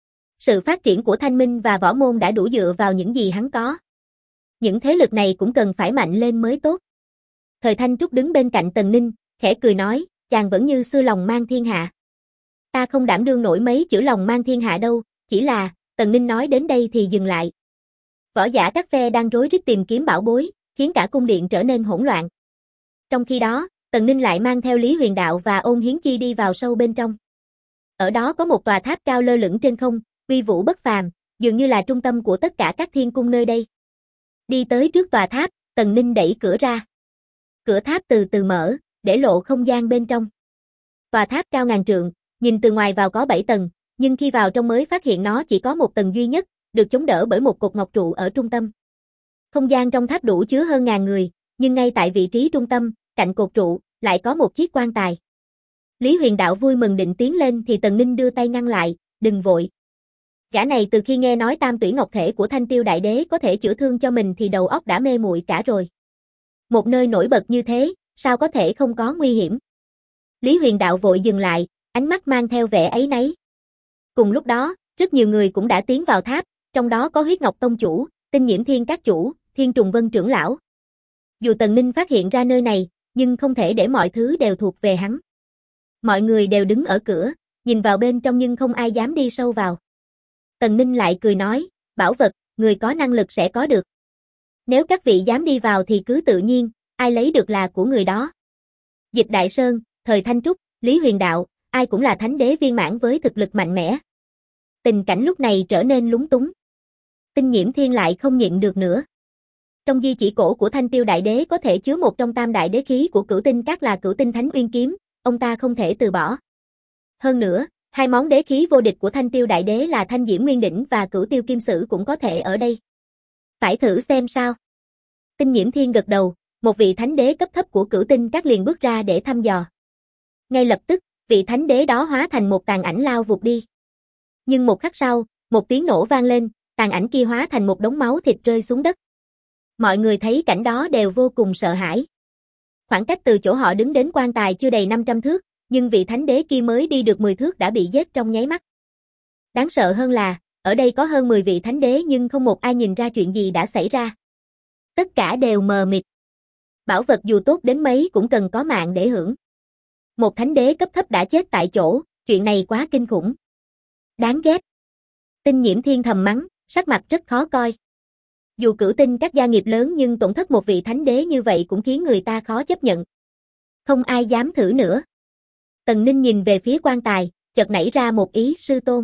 Sự phát triển của Thanh Minh và Võ Môn đã đủ dựa vào những gì hắn có. Những thế lực này cũng cần phải mạnh lên mới tốt. Thời Thanh Trúc đứng bên cạnh Tần Ninh, khẽ cười nói, chàng vẫn như xưa lòng mang thiên hạ. Ta không đảm đương nổi mấy chữ lòng mang thiên hạ đâu, chỉ là, Tần Ninh nói đến đây thì dừng lại. Võ giả các phe đang rối rít tìm kiếm bảo bối, khiến cả cung điện trở nên hỗn loạn. Trong khi đó, Tần Ninh lại mang theo Lý Huyền Đạo và Ôn Hiến Chi đi vào sâu bên trong. Ở đó có một tòa tháp cao lơ lửng trên không, uy vũ bất phàm, dường như là trung tâm của tất cả các thiên cung nơi đây. Đi tới trước tòa tháp, Tần Ninh đẩy cửa ra. Cửa tháp từ từ mở, để lộ không gian bên trong. Tòa tháp cao ngàn trượng, nhìn từ ngoài vào có 7 tầng, nhưng khi vào trong mới phát hiện nó chỉ có một tầng duy nhất, được chống đỡ bởi một cột ngọc trụ ở trung tâm. Không gian trong tháp đủ chứa hơn 1000 người, nhưng ngay tại vị trí trung tâm, cạnh cột trụ, lại có một chiếc quan tài. Lý Huyền Đạo vui mừng định tiến lên thì Tần Ninh đưa tay ngăn lại, đừng vội. Gã này từ khi nghe nói tam tuyển ngọc thể của Thanh Tiêu Đại Đế có thể chữa thương cho mình thì đầu óc đã mê muội cả rồi. Một nơi nổi bật như thế, sao có thể không có nguy hiểm? Lý Huyền Đạo vội dừng lại, ánh mắt mang theo vẻ áy náy. Cùng lúc đó, rất nhiều người cũng đã tiến vào tháp, trong đó có Huyết Ngọc Tông chủ, Tinh Nhiễm Thiên các chủ, Thiên Trùng Vân trưởng lão. Dù Tần Ninh phát hiện ra nơi này, nhưng không thể để mọi thứ đều thuộc về hắn. Mọi người đều đứng ở cửa, nhìn vào bên trong nhưng không ai dám đi sâu vào. Tần Ninh lại cười nói, bảo vật, người có năng lực sẽ có được. Nếu các vị dám đi vào thì cứ tự nhiên, ai lấy được là của người đó. Dịch Đại Sơn, Thời Thanh Trúc, Lý Huyền Đạo, ai cũng là thánh đế viên mãn với thực lực mạnh mẽ. Tình cảnh lúc này trở nên lúng túng. Tinh Nhiễm Thiên lại không nhịn được nữa. Trong di chỉ cổ của Thanh Tiêu Đại Đế có thể chứa một trong tam đại đế khí của Cửu Tinh Các là Cửu Tinh Thánh Uyên Kiếm, ông ta không thể từ bỏ. Hơn nữa, hai món đế khí vô địch của Thanh Tiêu Đại Đế là Thanh Diễm Nguyên Đỉnh và Cửu Tiêu Kim Sử cũng có thể ở đây. Phải thử xem sao. Tinh Nhiễm Thiên gật đầu, một vị thánh đế cấp thấp của Cửu Tinh Các liền bước ra để thăm dò. Ngay lập tức, vị thánh đế đó hóa thành một tàn ảnh lao vụt đi. Nhưng một khắc sau, một tiếng nổ vang lên, tàn ảnh kia hóa thành một đống máu thịt rơi xuống đất. Mọi người thấy cảnh đó đều vô cùng sợ hãi. Khoảng cách từ chỗ họ đứng đến quan tài chưa đầy 500 thước, nhưng vị thánh đế kia mới đi được 10 thước đã bị giết trong nháy mắt. Đáng sợ hơn là, ở đây có hơn 10 vị thánh đế nhưng không một ai nhìn ra chuyện gì đã xảy ra. Tất cả đều mờ mịt. Bảo vật dù tốt đến mấy cũng cần có mạng để hưởng. Một thánh đế cấp thấp đã chết tại chỗ, chuyện này quá kinh khủng. Đáng ghét. Tinh Nhiễm Thiên thầm mắng, sắc mặt rất khó coi. Dù Cửu Tinh Các gia nghiệp lớn nhưng tổn thất một vị thánh đế như vậy cũng khiến người ta khó chấp nhận. Không ai dám thử nữa. Tần Ninh nhìn về phía quan tài, chợt nảy ra một ý, sư tôn.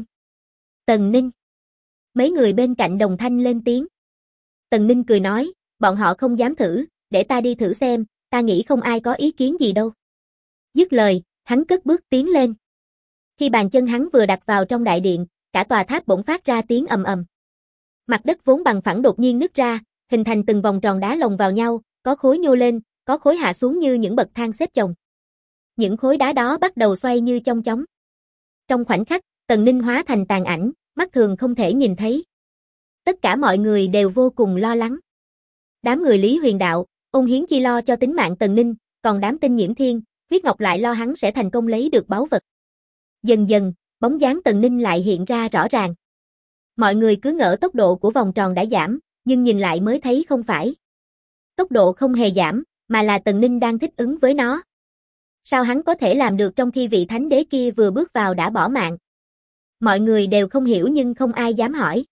Tần Ninh. Mấy người bên cạnh đồng thanh lên tiếng. Tần Ninh cười nói, bọn họ không dám thử, để ta đi thử xem, ta nghĩ không ai có ý kiến gì đâu. Dứt lời, hắn cất bước tiến lên. Khi bàn chân hắn vừa đặt vào trong đại điện, cả tòa tháp bỗng phát ra tiếng ầm ầm. Mặt đất vốn bằng phẳng đột nhiên nứt ra, hình thành từng vòng tròn đá lồng vào nhau, có khối nhô lên, có khối hạ xuống như những bậc thang xếp chồng. Những khối đá đó bắt đầu xoay như chong chóng. Trong khoảnh khắc, Tần Ninh hóa thành tàn ảnh, mắt thường không thể nhìn thấy. Tất cả mọi người đều vô cùng lo lắng. Đám người Lý Huyền Đạo, Ôn Hiến Chi lo cho tính mạng Tần Ninh, còn đám Tinh Nhiễm Thiên, Huyết Ngọc lại lo hắn sẽ thành công lấy được báu vật. Dần dần, bóng dáng Tần Ninh lại hiện ra rõ ràng. Mọi người cứ ngỡ tốc độ của vòng tròn đã giảm, nhưng nhìn lại mới thấy không phải. Tốc độ không hề giảm, mà là Tần Ninh đang thích ứng với nó. Sao hắn có thể làm được trong khi vị thánh đế kia vừa bước vào đã bỏ mạng? Mọi người đều không hiểu nhưng không ai dám hỏi.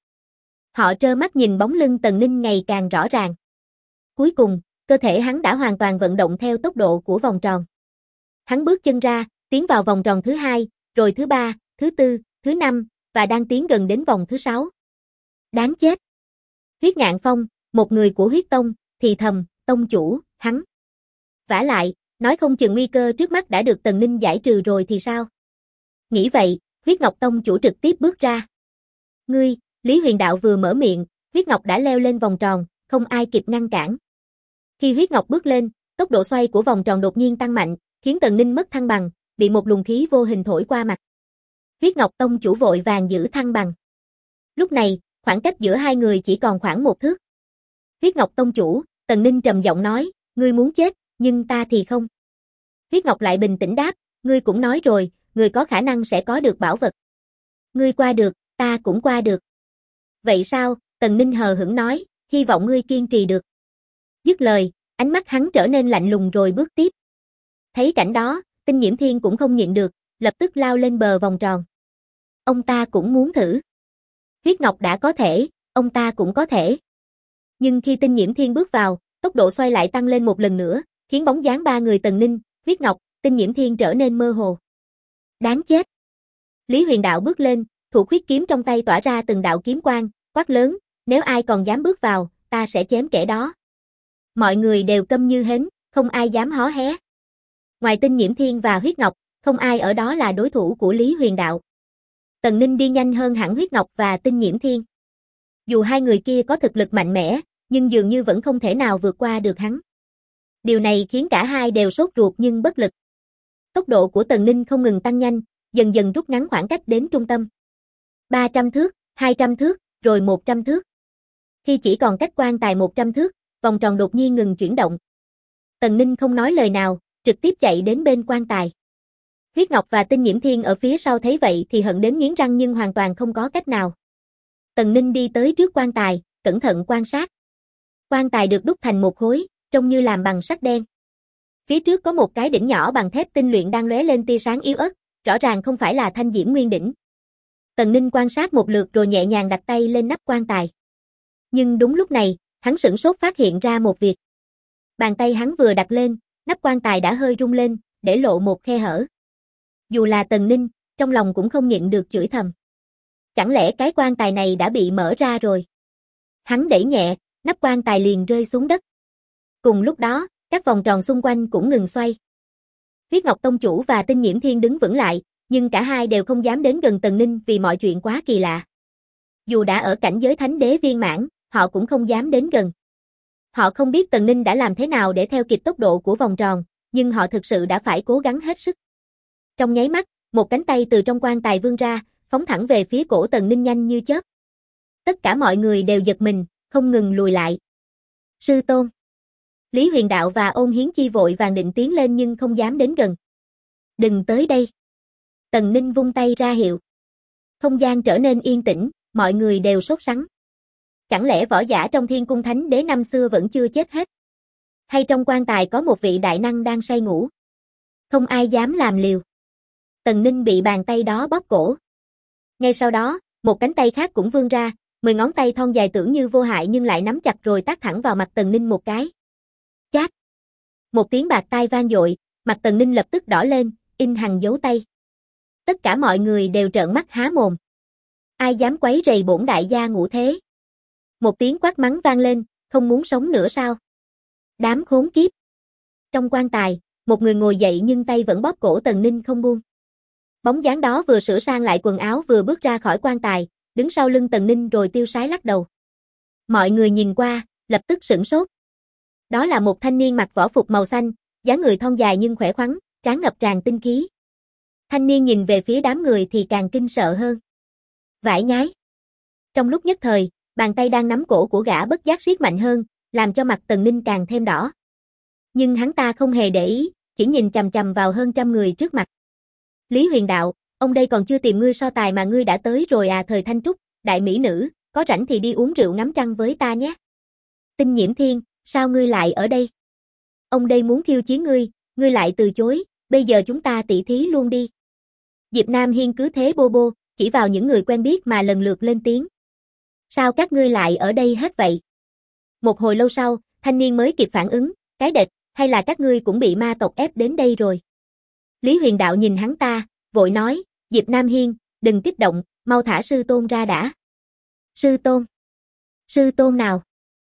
Họ trơ mắt nhìn bóng lưng Tần Ninh ngày càng rõ ràng. Cuối cùng, cơ thể hắn đã hoàn toàn vận động theo tốc độ của vòng tròn. Hắn bước chân ra, tiến vào vòng tròn thứ 2, rồi thứ 3, thứ 4, thứ 5, và đang tiến gần đến vòng thứ 6. Đáng chết! Huyết Ngạn Phong, một người của Huyết Tông, thì thầm, tông chủ, hắn. Vả lại, nói không chừng nguy cơ trước mắt đã được Tần Ninh giải trừ rồi thì sao? Nghĩ vậy, Huyết Ngọc Tông chủ trực tiếp bước ra. Ngươi, Lý Huyền Đạo vừa mở miệng, Huyết Ngọc đã leo lên vòng tròn, không ai kịp ngăn cản. Khi Huyết Ngọc bước lên, tốc độ xoay của vòng tròn đột nhiên tăng mạnh, khiến Tần Ninh mất thăng bằng, bị một luồng khí vô hình thổi qua mặt. Huyết Ngọc Tông chủ vội vàng giữ thăng bằng. Lúc này, khoảng cách giữa hai người chỉ còn khoảng 1 thước. Huyết Ngọc Tông chủ, Tần Ninh trầm giọng nói, ngươi muốn chết, nhưng ta thì không. Huyết Ngọc lại bình tĩnh đáp, ngươi cũng nói rồi, ngươi có khả năng sẽ có được bảo vật. Ngươi qua được, ta cũng qua được. Vậy sao? Tần Ninh hờ hững nói, hy vọng ngươi kiên trì được. Dứt lời, ánh mắt hắn trở nên lạnh lùng rồi bước tiếp. Thấy cảnh đó, Tinh Nhiễm Thiên cũng không nhịn được, lập tức lao lên bờ vòng tròn. Ông ta cũng muốn thử. Huyết Ngọc đã có thể, ông ta cũng có thể. Nhưng khi Tinh Nhiễm Thiên bước vào, tốc độ xoay lại tăng lên một lần nữa, khiến bóng dáng ba người Tần Ninh, Huyết Ngọc, Tinh Nhiễm Thiên trở nên mơ hồ. Đáng chết! Lý Huyền Đạo bước lên, thủ huyết kiếm trong tay tỏa ra từng đạo kiếm quang, quát lớn, nếu ai còn dám bước vào, ta sẽ chém kẻ đó. Mọi người đều câm như hến, không ai dám hó hé. Ngoài Tinh Nhiễm Thiên và Huyết Ngọc, không ai ở đó là đối thủ của Lý Huyền Đạo. Tần Ninh đi nhanh hơn hẳn Huyết Ngọc và Tinh Nhiễm Thiên. Dù hai người kia có thực lực mạnh mẽ, nhưng dường như vẫn không thể nào vượt qua được hắn. Điều này khiến cả hai đều sốt ruột nhưng bất lực. Tốc độ của Tần Ninh không ngừng tăng nhanh, dần dần rút ngắn khoảng cách đến trung tâm. 300 thước, 200 thước, rồi 100 thước. Khi chỉ còn cách quan tài 100 thước, vòng tròn đột nhiên ngừng chuyển động. Tần Ninh không nói lời nào, trực tiếp chạy đến bên quan tài. Huyết Ngọc và Tinh Nhiễm Thiên ở phía sau thấy vậy thì hận đến nghiến răng nhưng hoàn toàn không có cách nào. Tần Ninh đi tới trước quan tài, cẩn thận quan sát. Quan tài được đúc thành một khối, trông như làm bằng sắt đen. Phía trước có một cái đỉnh nhỏ bằng thép tinh luyện đang lóe lên tia sáng yếu ớt, rõ ràng không phải là Thanh Diễm Nguyên đỉnh. Tần Ninh quan sát một lượt rồi nhẹ nhàng đặt tay lên nắp quan tài. Nhưng đúng lúc này, hắn sửng sốt phát hiện ra một việc. Bàn tay hắn vừa đặt lên, nắp quan tài đã hơi rung lên, để lộ một khe hở. Dù là Tần Ninh, trong lòng cũng không nhịn được chửi thầm. Chẳng lẽ cái quan tài này đã bị mở ra rồi? Hắn đẩy nhẹ, nắp quan tài liền rơi xuống đất. Cùng lúc đó, các vòng tròn xung quanh cũng ngừng xoay. Huyết Ngọc Tông chủ và Tinh Nhiễm Thiên đứng vững lại, nhưng cả hai đều không dám đến gần Tần Ninh vì mọi chuyện quá kỳ lạ. Dù đã ở cảnh giới thánh đế viên mãn, họ cũng không dám đến gần. Họ không biết Tần Ninh đã làm thế nào để theo kịp tốc độ của vòng tròn, nhưng họ thực sự đã phải cố gắng hết sức. Trong nháy mắt, một cánh tay từ trong quan tài vươn ra, phóng thẳng về phía cổ Tần Ninh nhanh như chớp. Tất cả mọi người đều giật mình, không ngừng lùi lại. Sư tôn. Lý Huyền Đạo và Ôn Hiến Chi vội vàng định tiến lên nhưng không dám đến gần. Đừng tới đây. Tần Ninh vung tay ra hiệu. Không gian trở nên yên tĩnh, mọi người đều sốt sắng. Chẳng lẽ võ giả trong Thiên Cung Thánh Đế năm xưa vẫn chưa chết hết? Hay trong quan tài có một vị đại năng đang say ngủ? Không ai dám làm liều. Tần Ninh bị bàn tay đó bóp cổ. Ngay sau đó, một cánh tay khác cũng vươn ra, 10 ngón tay thon dài tưởng như vô hại nhưng lại nắm chặt rồi tát thẳng vào mặt Tần Ninh một cái. Chát! Một tiếng bạt tai vang dội, mặt Tần Ninh lập tức đỏ lên, in hằn dấu tay. Tất cả mọi người đều trợn mắt há mồm. Ai dám quấy rầy bổn đại gia ngủ thế? Một tiếng quát mắng vang lên, không muốn sống nữa sao? Đám khốn kiếp. Trong quan tài, một người ngồi dậy nhưng tay vẫn bóp cổ Tần Ninh không buông. Bóng dáng đó vừa sửa sang lại quần áo vừa bước ra khỏi quan tài, đứng sau lưng Tần Ninh rồi tiêu sái lắc đầu. Mọi người nhìn qua, lập tức sửng sốt. Đó là một thanh niên mặc võ phục màu xanh, dáng người thon dài nhưng khỏe khoắn, trán ngập tràn tinh khí. Thanh niên nhìn về phía đám người thì càng kinh sợ hơn. Vải nhái. Trong lúc nhất thời, bàn tay đang nắm cổ của gã bất giác siết mạnh hơn, làm cho mặt Tần Ninh càng thêm đỏ. Nhưng hắn ta không hề để ý, chỉ nhìn chằm chằm vào hơn trăm người trước mặt. Lý Huyền Đạo, ông đây còn chưa tìm ngươi so tài mà ngươi đã tới rồi à? Thời Thanh Trúc, đại mỹ nữ, có rảnh thì đi uống rượu ngắm trăng với ta nhé. Tinh Nhiễm Thiên, sao ngươi lại ở đây? Ông đây muốn khiêu chiến ngươi lại từ chối, bây giờ chúng ta tỉ thí luôn đi. Diệp Nam Hiên cứ thế bô bô, chỉ vào những người quen biết mà lần lượt lên tiếng. Sao các ngươi lại ở đây hết vậy? Một hồi lâu sau, thanh niên mới kịp phản ứng, cái đệt, hay là các ngươi cũng bị ma tộc ép đến đây rồi? Lý Huyền Đạo nhìn hắn ta, vội nói, Diệp Nam Hiên, đừng kích động, mau thả sư tôn ra đã. Sư tôn? Sư tôn nào?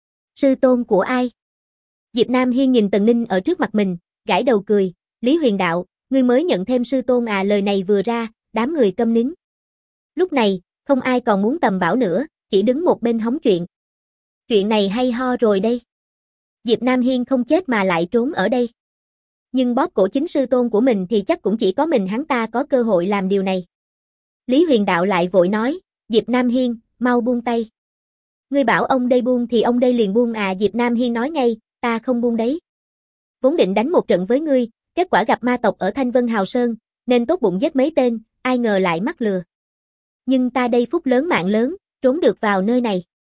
Sư tôn của ai? Diệp Nam Hiên nhìn Tần Ninh ở trước mặt mình, gãi đầu cười, Lý Huyền Đạo, ngươi mới nhận thêm sư tôn à? Lời này vừa ra, đám người câm nín. Lúc này, không ai còn muốn tầm bảo nữa, chỉ đứng một bên hóng chuyện. Chuyện này hay ho rồi đây. Diệp Nam Hiên không chết mà lại trốn ở đây. Nhưng bóp cổ chính sư tôn của mình thì chắc cũng chỉ có mình hắn ta có cơ hội làm điều này. Lý Huyền Đạo lại vội nói, Diệp Nam Hiên, mau buông tay. Ngươi bảo ông đây buông thì ông đây liền buông à? Diệp Nam Hiên nói ngay, ta không buông đấy. Vốn định đánh một trận với ngươi, kết quả gặp ma tộc ở Thanh Vân Hào Sơn, nên tốt bụng giết mấy tên, ai ngờ lại mắc lừa. Nhưng ta đây phúc lớn mạng lớn, trốn được vào nơi này.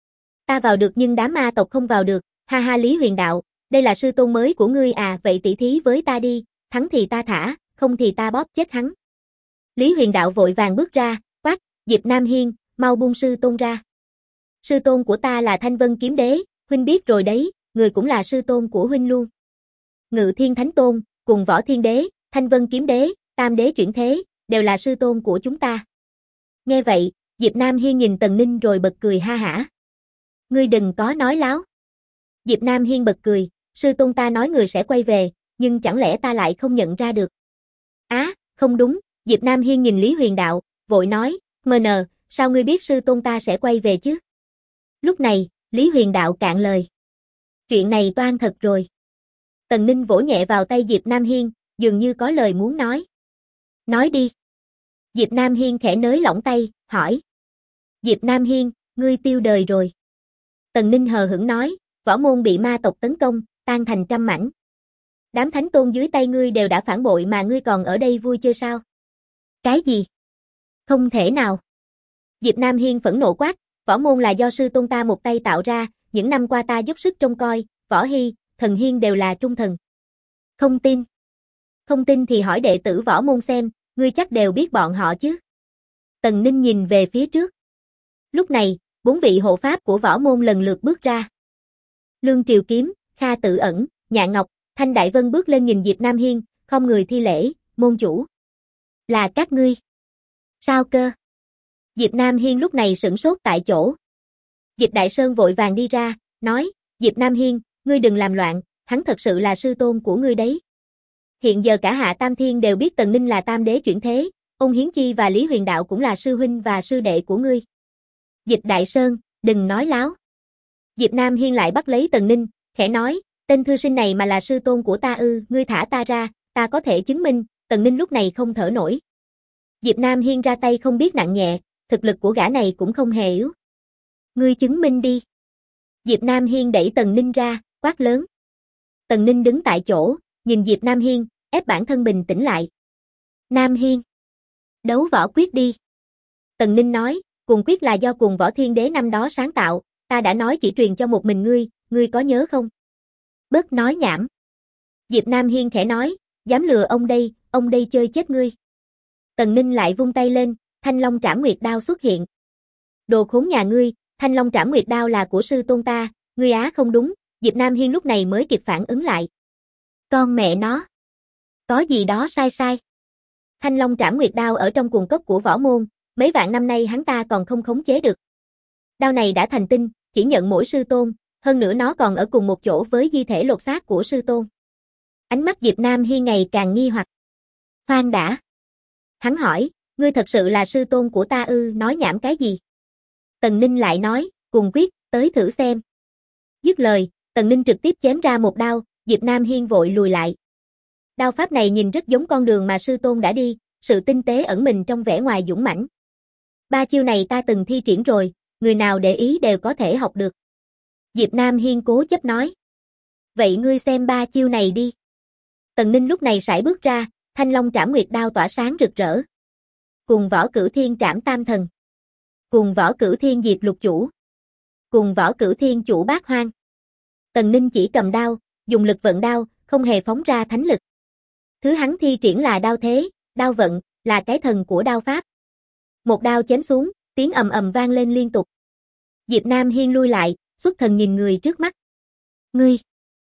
Ta vào được nhưng đám ma tộc không vào được, ha ha. Lý Huyền Đạo, đây là sư tôn mới của ngươi à? Vậy tỷ thí với ta đi, thắng thì ta thả, không thì ta bóp chết hắn. Lý Huyền Đạo vội vàng bước ra, quát, Diệp Nam Hiên, mau buông sư tôn ra. Sư tôn của ta là Thanh Vân Kiếm Đế, huynh biết rồi đấy, người cũng là sư tôn của huynh luôn. Ngự Thiên Thánh Tôn, cùng Võ Thiên Đế, Thanh Vân Kiếm Đế, Tam Đế chuyển thế, đều là sư tôn của chúng ta. Nghe vậy, Diệp Nam Hiên nhìn Tần Ninh rồi bật cười ha hả. Ngươi đừng có nói láo. Diệp Nam Hiên bật cười, sư tôn ta nói người sẽ quay về, nhưng chẳng lẽ ta lại không nhận ra được. Á, không đúng, Diệp Nam Hiên nhìn Lý Huyền Đạo, vội nói, MN, sao ngươi biết sư tôn ta sẽ quay về chứ? Lúc này, Lý Huyền Đạo cạn lời. Chuyện này toan thật rồi. Tần Ninh vỗ nhẹ vào tay Diệp Nam Hiên, dường như có lời muốn nói. Nói đi. Diệp Nam Hiên khẽ nới lỏng tay, hỏi. Diệp Nam Hiên, ngươi tiêu đời rồi. Tần Ninh hờ hững nói, võ môn bị ma tộc tấn công, tan thành trăm mảnh. Đám thánh tôn dưới tay ngươi đều đã phản bội mà ngươi còn ở đây vui chơi sao? Cái gì? Không thể nào. Diệp Nam Hiên phẫn nộ quát, võ môn là do sư tôn ta một tay tạo ra, những năm qua ta dốc sức trông coi, Võ Hy, Thần Hiên đều là trung thần. Không tin. Không tin thì hỏi đệ tử võ môn xem, ngươi chắc đều biết bọn họ chứ. Tần Ninh nhìn về phía trước. Lúc này, 4 vị hộ pháp của võ môn lần lượt bước ra. Lương Triều Kiếm, Kha Tự Ẩn, Nhạn Ngọc, Thanh Đại Vân bước lên nhìn Diệp Nam Hiên, không người thi lễ, môn chủ. Là các ngươi. Sao cơ? Diệp Nam Hiên lúc này sửng sốt tại chỗ. Diệp Đại Sơn vội vàng đi ra, nói, Diệp Nam Hiên, ngươi đừng làm loạn, hắn thật sự là sư tôn của ngươi đấy. Hiện giờ cả Hạ Tam Thiên đều biết Tần Ninh là Tam Đế chuyển thế, Ôn Hiến Chi và Lý Huyền Đạo cũng là sư huynh và sư đệ của ngươi. Diệp Đại Sơn, đừng nói láo. Diệp Nam Hiên lại bắt lấy Tần Ninh, khẽ nói, tên thư sinh này mà là sư tôn của ta ư? Ngươi thả ta ra, ta có thể chứng minh. Tần Ninh lúc này không thở nổi. Diệp Nam Hiên ra tay không biết nặng nhẹ, thực lực của gã này cũng không hề yếu. Ngươi chứng minh đi. Diệp Nam Hiên đẩy Tần Ninh ra, quát lớn. Tần Ninh đứng tại chỗ, nhìn Diệp Nam Hiên, ép bản thân bình tĩnh lại. Nam Hiên, đấu võ quyết đi. Tần Ninh nói, cuồng quyết là do Cuồng Võ Thiên Đế năm đó sáng tạo, ta đã nói chỉ truyền cho một mình ngươi có nhớ không? Bớt nói nhảm. Diệp Nam Hiên khẽ nói, dám lừa ông đây chơi chết ngươi. Tần Ninh lại vung tay lên, Thanh Long Trảm Nguyệt Đao xuất hiện. Đồ khốn nhà ngươi, Thanh Long Trảm Nguyệt Đao là của sư tôn ta, ngươi á không đúng. Diệp Nam Hiên lúc này mới kịp phản ứng lại. Con mẹ nó. Có gì đó sai. Thanh Long Trảm Nguyệt đao ở trong cuồng cốc của võ môn, mấy vạn năm nay hắn ta còn không khống chế được. Đao này đã thành tinh, chỉ nhận mỗi sư tôn, hơn nữa nó còn ở cùng một chỗ với di thể lột xác của sư tôn. Ánh mắt Diệp Nam Hiên ngày càng nghi hoặc. Khoan đã. Hắn hỏi, ngươi thật sự là sư tôn của ta ư? Nói nhảm cái gì? Tần Ninh lại nói, cùng quyết, tới thử xem. Dứt lời, Tần Ninh trực tiếp chém ra một đao, Diệp Nam Hiên vội lùi lại. Đao pháp này nhìn rất giống con đường mà sư tôn đã đi, sự tinh tế ẩn mình trong vẻ ngoài dũng mãnh. Ba chiêu này ta từng thi triển rồi, người nào để ý đều có thể học được. Diệp Nam Hiên cố chấp nói. Vậy ngươi xem ba chiêu này đi. Tần Ninh lúc này sải bước ra, Thanh Long Trảm Nguyệt đao tỏa sáng rực rỡ. Cùng Võ Cửu Thiên trảm tam thần. Cùng Võ Cửu Thiên diệt lục chủ. Cùng Võ Cửu Thiên chủ bát hoang. Tần Ninh chỉ cầm đao, dùng lực vận đao, không hề phóng ra thánh lực. Thứ hắn thi triển là đao thế, đao vận, là cái thần của đao pháp. Một đao chém xuống, tiếng ầm ầm vang lên liên tục. Diệp Nam Hiên lui lại, xuất thần nhìn người trước mắt. Ngươi!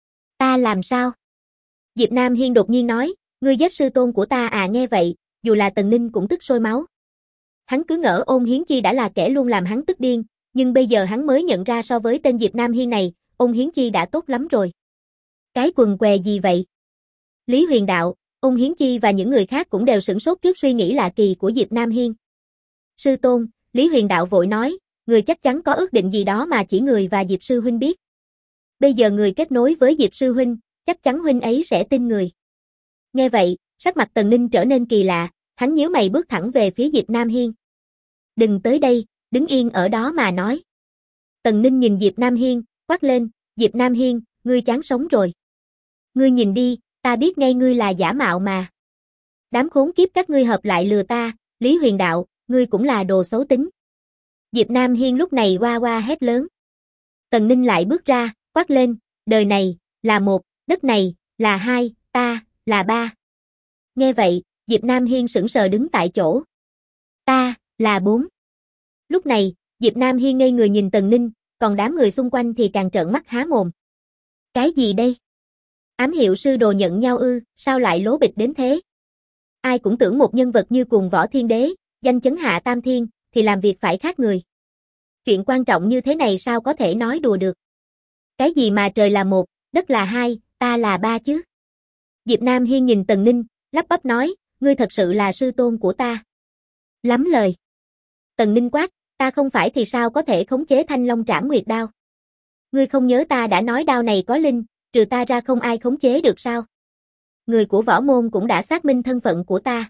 Ta làm sao? Diệp Nam Hiên đột nhiên nói, ngươi giết sư tôn của ta à? Nghe vậy, dù là Tần Ninh cũng tức sôi máu. Hắn cứ ngỡ Ôn Hiến Chi đã là kẻ luôn làm hắn tức điên, nhưng bây giờ hắn mới nhận ra so với tên Diệp Nam Hiên này, Ôn Hiến Chi đã tốt lắm rồi. Cái quần què gì vậy? Lý Huyền Đạo, Ôn Hiến Chi và những người khác cũng đều sửng sốt trước suy nghĩ lạ kỳ của Diệp Nam Hiên. Sư tôn, Lý Huyền Đạo vội nói, người chắc chắn có ước định gì đó mà chỉ người và Diệp sư huynh biết. Bây giờ người kết nối với Diệp sư huynh, chắc chắn huynh ấy sẽ tin người. Nghe vậy, sắc mặt Tần Ninh trở nên kỳ lạ, hắn nhíu mày bước thẳng về phía Diệp Nam Hiên. Đừng tới đây, đứng yên ở đó mà nói. Tần Ninh nhìn Diệp Nam Hiên, quát lên, Diệp Nam Hiên, ngươi chán sống rồi. Ngươi nhìn đi, ta biết ngay ngươi là giả mạo mà. Đám khốn kiếp các ngươi hợp lại lừa ta, Lý Huyền Đạo, ngươi cũng là đồ xấu tính. Diệp Nam Hiên lúc này oa oa hét lớn. Tần Ninh lại bước ra, quát lên, đời này, là một, đất này, là hai, ta, là ba. Nghe vậy, Diệp Nam Hiên sững sờ đứng tại chỗ. Ta, là bốn. Lúc này, Diệp Nam Hiên ngây người nhìn Tần Ninh, còn đám người xung quanh thì càng trợn mắt há mồm. Cái gì đây? Ám hiệu sư đồ nhận nhau ư, sao lại lố bịch đến thế? Ai cũng tưởng một nhân vật như Cuồng Võ Thiên Đế, danh chấn hạ tam thiên, thì làm việc phải khác người. Chuyện quan trọng như thế này sao có thể nói đùa được? Cái gì mà trời là một, đất là hai, ta là ba chứ? Diệp Nam Hiên nhìn Tần Ninh, lắp bắp nói, ngươi thật sự là sư tôn của ta. Lắm lời. Tần Ninh quát, ta không phải thì sao có thể khống chế Thanh Long Trảm Nguyệt đao? Ngươi không nhớ ta đã nói đao này có linh, trừ ta ra không ai khống chế được sao? Người của võ môn cũng đã xác minh thân phận của ta.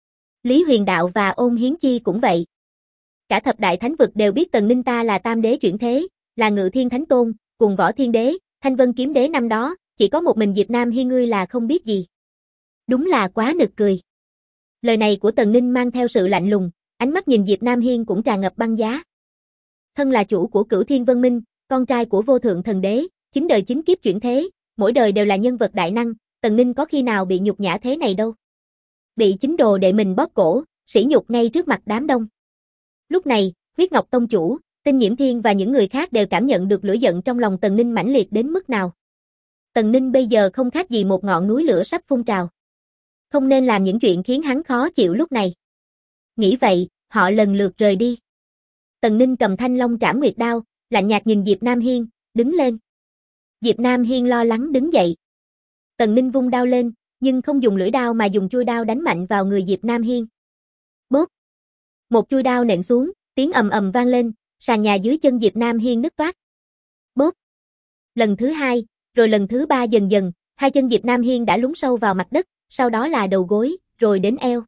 Lý Huyền Đạo và Ôn Hiến Chi cũng vậy. Cả thập đại thánh vực đều biết Tần Ninh ta là tam đế chuyển thế, là Ngự Thiên Thánh Tôn, Cuồng Võ Thiên Đế, Thanh Vân Kiếm Đế năm đó, chỉ có một mình Diệp Nam Hiên ngươi là không biết gì. Đúng là quá nực cười. Lời này của Tần Ninh mang theo sự lạnh lùng, ánh mắt nhìn Diệp Nam Hiên cũng tràn ngập băng giá. Thân là chủ của Cửu Thiên Vân Minh, con trai của Vô Thượng Thần Đế, 9 đời 9 kiếp chuyển thế, mỗi đời đều là nhân vật đại năng, Tần Ninh có khi nào bị nhục nhã thế này đâu. Bị chính đồ đệ mình bóp cổ, sỉ nhục ngay trước mặt đám đông. Lúc này, Huyết Ngọc Tông chủ, Tinh Nhiễm Thiên và những người khác đều cảm nhận được lửa giận trong lòng Tần Ninh mãnh liệt đến mức nào. Tần Ninh bây giờ không khác gì một ngọn núi lửa sắp phun trào. Không nên làm những chuyện khiến hắn khó chịu lúc này. Nghĩ vậy, họ lần lượt rời đi. Tần Ninh cầm Thanh Long Trảm Nguyệt đao, lạnh nhạt nhìn Diệp Nam Hiên, đứng lên. Diệp Nam Hiên lo lắng đứng dậy. Tần Ninh vung đao lên, nhưng không dùng lưỡi đao mà dùng chuôi đao đánh mạnh vào người Diệp Nam Hiên. Bốp! Một chuôi đao nện xuống, tiếng ầm ầm vang lên, sàn nhà dưới chân Diệp Nam Hiên nứt toác. Bốp! Lần thứ hai, rồi lần thứ ba dần dần, hai chân Diệp Nam Hiên đã lún sâu vào mặt đất, sau đó là đầu gối, rồi đến eo.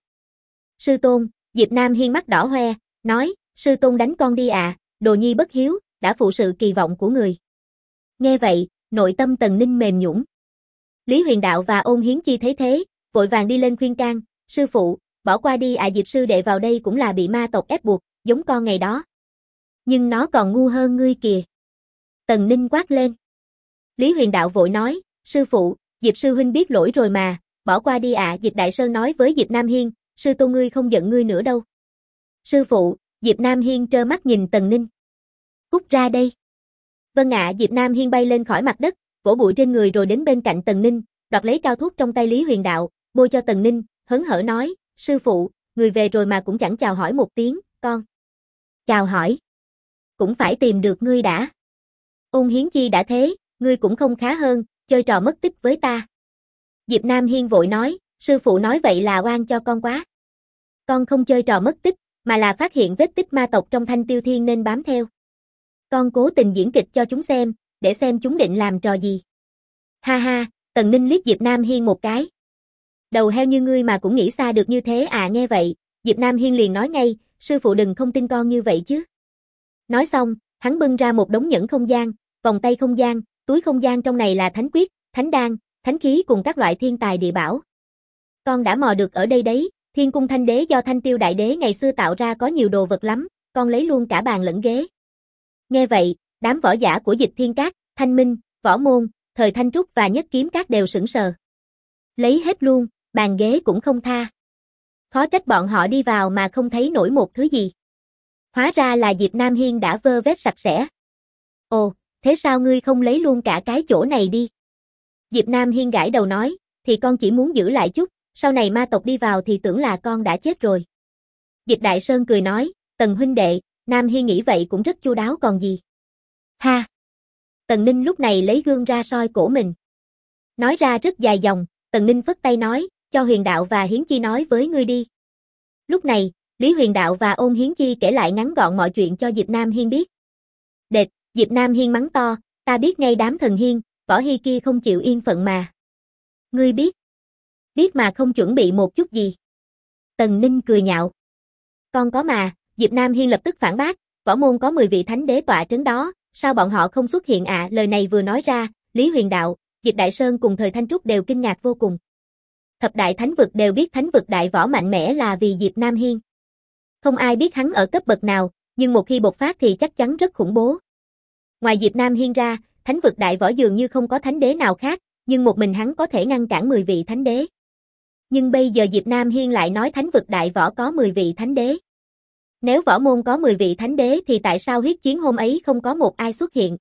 Sư tôn, Diệp Nam Hiên mắt đỏ hoe, nói, sư tôn đánh con đi ạ, đồ nhi bất hiếu, đã phụ sự kỳ vọng của người. Nghe vậy, nội tâm Tần Ninh mềm nhũn. Lý Huyền Đạo và Ôn Hiến Chi thấy thế, vội vàng đi lên khuyên can, sư phụ, bỏ qua đi ạ, Diệp sư đệ vào đây cũng là bị ma tộc ép buộc, giống con ngày đó. Nhưng nó còn ngu hơn ngươi kìa. Tần Ninh quát lên. Lý Huyền Đạo vội nói, sư phụ, Diệp sư huynh biết lỗi rồi mà, bỏ qua đi ạ, Diệp Đại Sơn nói với Diệp Nam Hiên, sư tôn ngươi không giận ngươi nữa đâu. Sư phụ, Diệp Nam Hiên trơ mắt nhìn Tần Ninh. Cút ra đây. Vâng ạ, Diệp Nam Hiên bay lên khỏi mặt đất, vỗ bụi trên người rồi đến bên cạnh Tần Ninh, đoạt lấy cao thuốc trong tay Lý Huyền Đạo, bôi cho Tần Ninh, hớn hở nói, sư phụ, người về rồi mà cũng chẳng chào hỏi một tiếng, con. Chào hỏi. Cũng phải tìm được ngươi đã. Ôn Hiến Chi đã thế, ngươi cũng không khá hơn, chơi trò mất tích với ta. Diệp Nam Hiên vội nói, sư phụ nói vậy là oan cho con quá. Con không chơi trò mất tích, mà là phát hiện vết tích ma tộc trong Thanh Tiêu Thiên nên bám theo. Con cố tình diễn kịch cho chúng xem, để xem chúng định làm trò gì. Ha ha, Tần Ninh liếc Diệp Nam Hiên một cái. Đầu heo như ngươi mà cũng nghĩ xa được như thế à. Nghe vậy, Diệp Nam Hiên liền nói ngay, sư phụ đừng không tin con như vậy chứ. Nói xong, hắn bưng ra một đống nhẫn không gian, vòng tay không gian, túi không gian trong này là thánh quyết, thánh đan, thánh khí cùng các loại thiên tài địa bảo. Con đã mò được ở đây đấy, Thiên Cung Thanh Đế do Thanh Tiêu Đại Đế ngày xưa tạo ra có nhiều đồ vật lắm, con lấy luôn cả bàn lẫn ghế. Nghe vậy, đám võ giả của Dịch Thiên Các, Thanh Minh, Võ Môn, Thời Thanh Trúc và Nhất Kiếm Các đều sững sờ. Lấy hết luôn, bàn ghế cũng không tha. Khó trách bọn họ đi vào mà không thấy nổi một thứ gì. Hóa ra là Diệp Nam Hiên đã vơ vét sạch sẽ. Ồ, thế sao ngươi không lấy luôn cả cái chỗ này đi? Diệp Nam Hiên gãi đầu nói, thì con chỉ muốn giữ lại chút, sau này ma tộc đi vào thì tưởng là con đã chết rồi. Dịch Đại Sơn cười nói, Tần huynh đệ, Nam Hiên nghĩ vậy cũng rất chu đáo còn gì. Ha! Tần Ninh lúc này lấy gương ra soi cổ mình. Nói ra rất dài dòng, Tần Ninh phất tay nói, cho Huyền Đạo và Hiến Chi nói với ngươi đi. Lúc này, Lý Huyền Đạo và Ôn Hiến Chi kể lại ngắn gọn mọi chuyện cho Diệp Nam Hiên biết. Đệt, Diệp Nam Hiên mắng to, ta biết ngay đám thần hiên, võ hi kia không chịu yên phận mà. Ngươi biết? Biết mà không chuẩn bị một chút gì. Tần Ninh cười nhạo. Con có mà, Diệp Nam Hiên lập tức phản bác, võ môn có 10 vị thánh đế tọa trấn đó, sao bọn họ không xuất hiện ạ? Lời này vừa nói ra, Lý Huyền Đạo, Dịch Đại Sơn cùng Thời Thanh Trúc đều kinh ngạc vô cùng. Thập đại thánh vực đều biết thánh vực đại võ mạnh mẽ là vì Diệp Nam Hiên. Không ai biết hắn ở cấp bậc nào, nhưng một khi bộc phát thì chắc chắn rất khủng bố. Ngoài Diệp Nam Hiên ra, thánh vực đại võ dường như không có thánh đế nào khác, nhưng một mình hắn có thể ngăn cản 10 vị thánh đế. Nhưng bây giờ Diệp Nam Hiên lại nói thánh vực đại võ có 10 vị thánh đế. Nếu võ môn có 10 vị thánh đế thì tại sao huyết chiến hôm ấy không có một ai xuất hiện?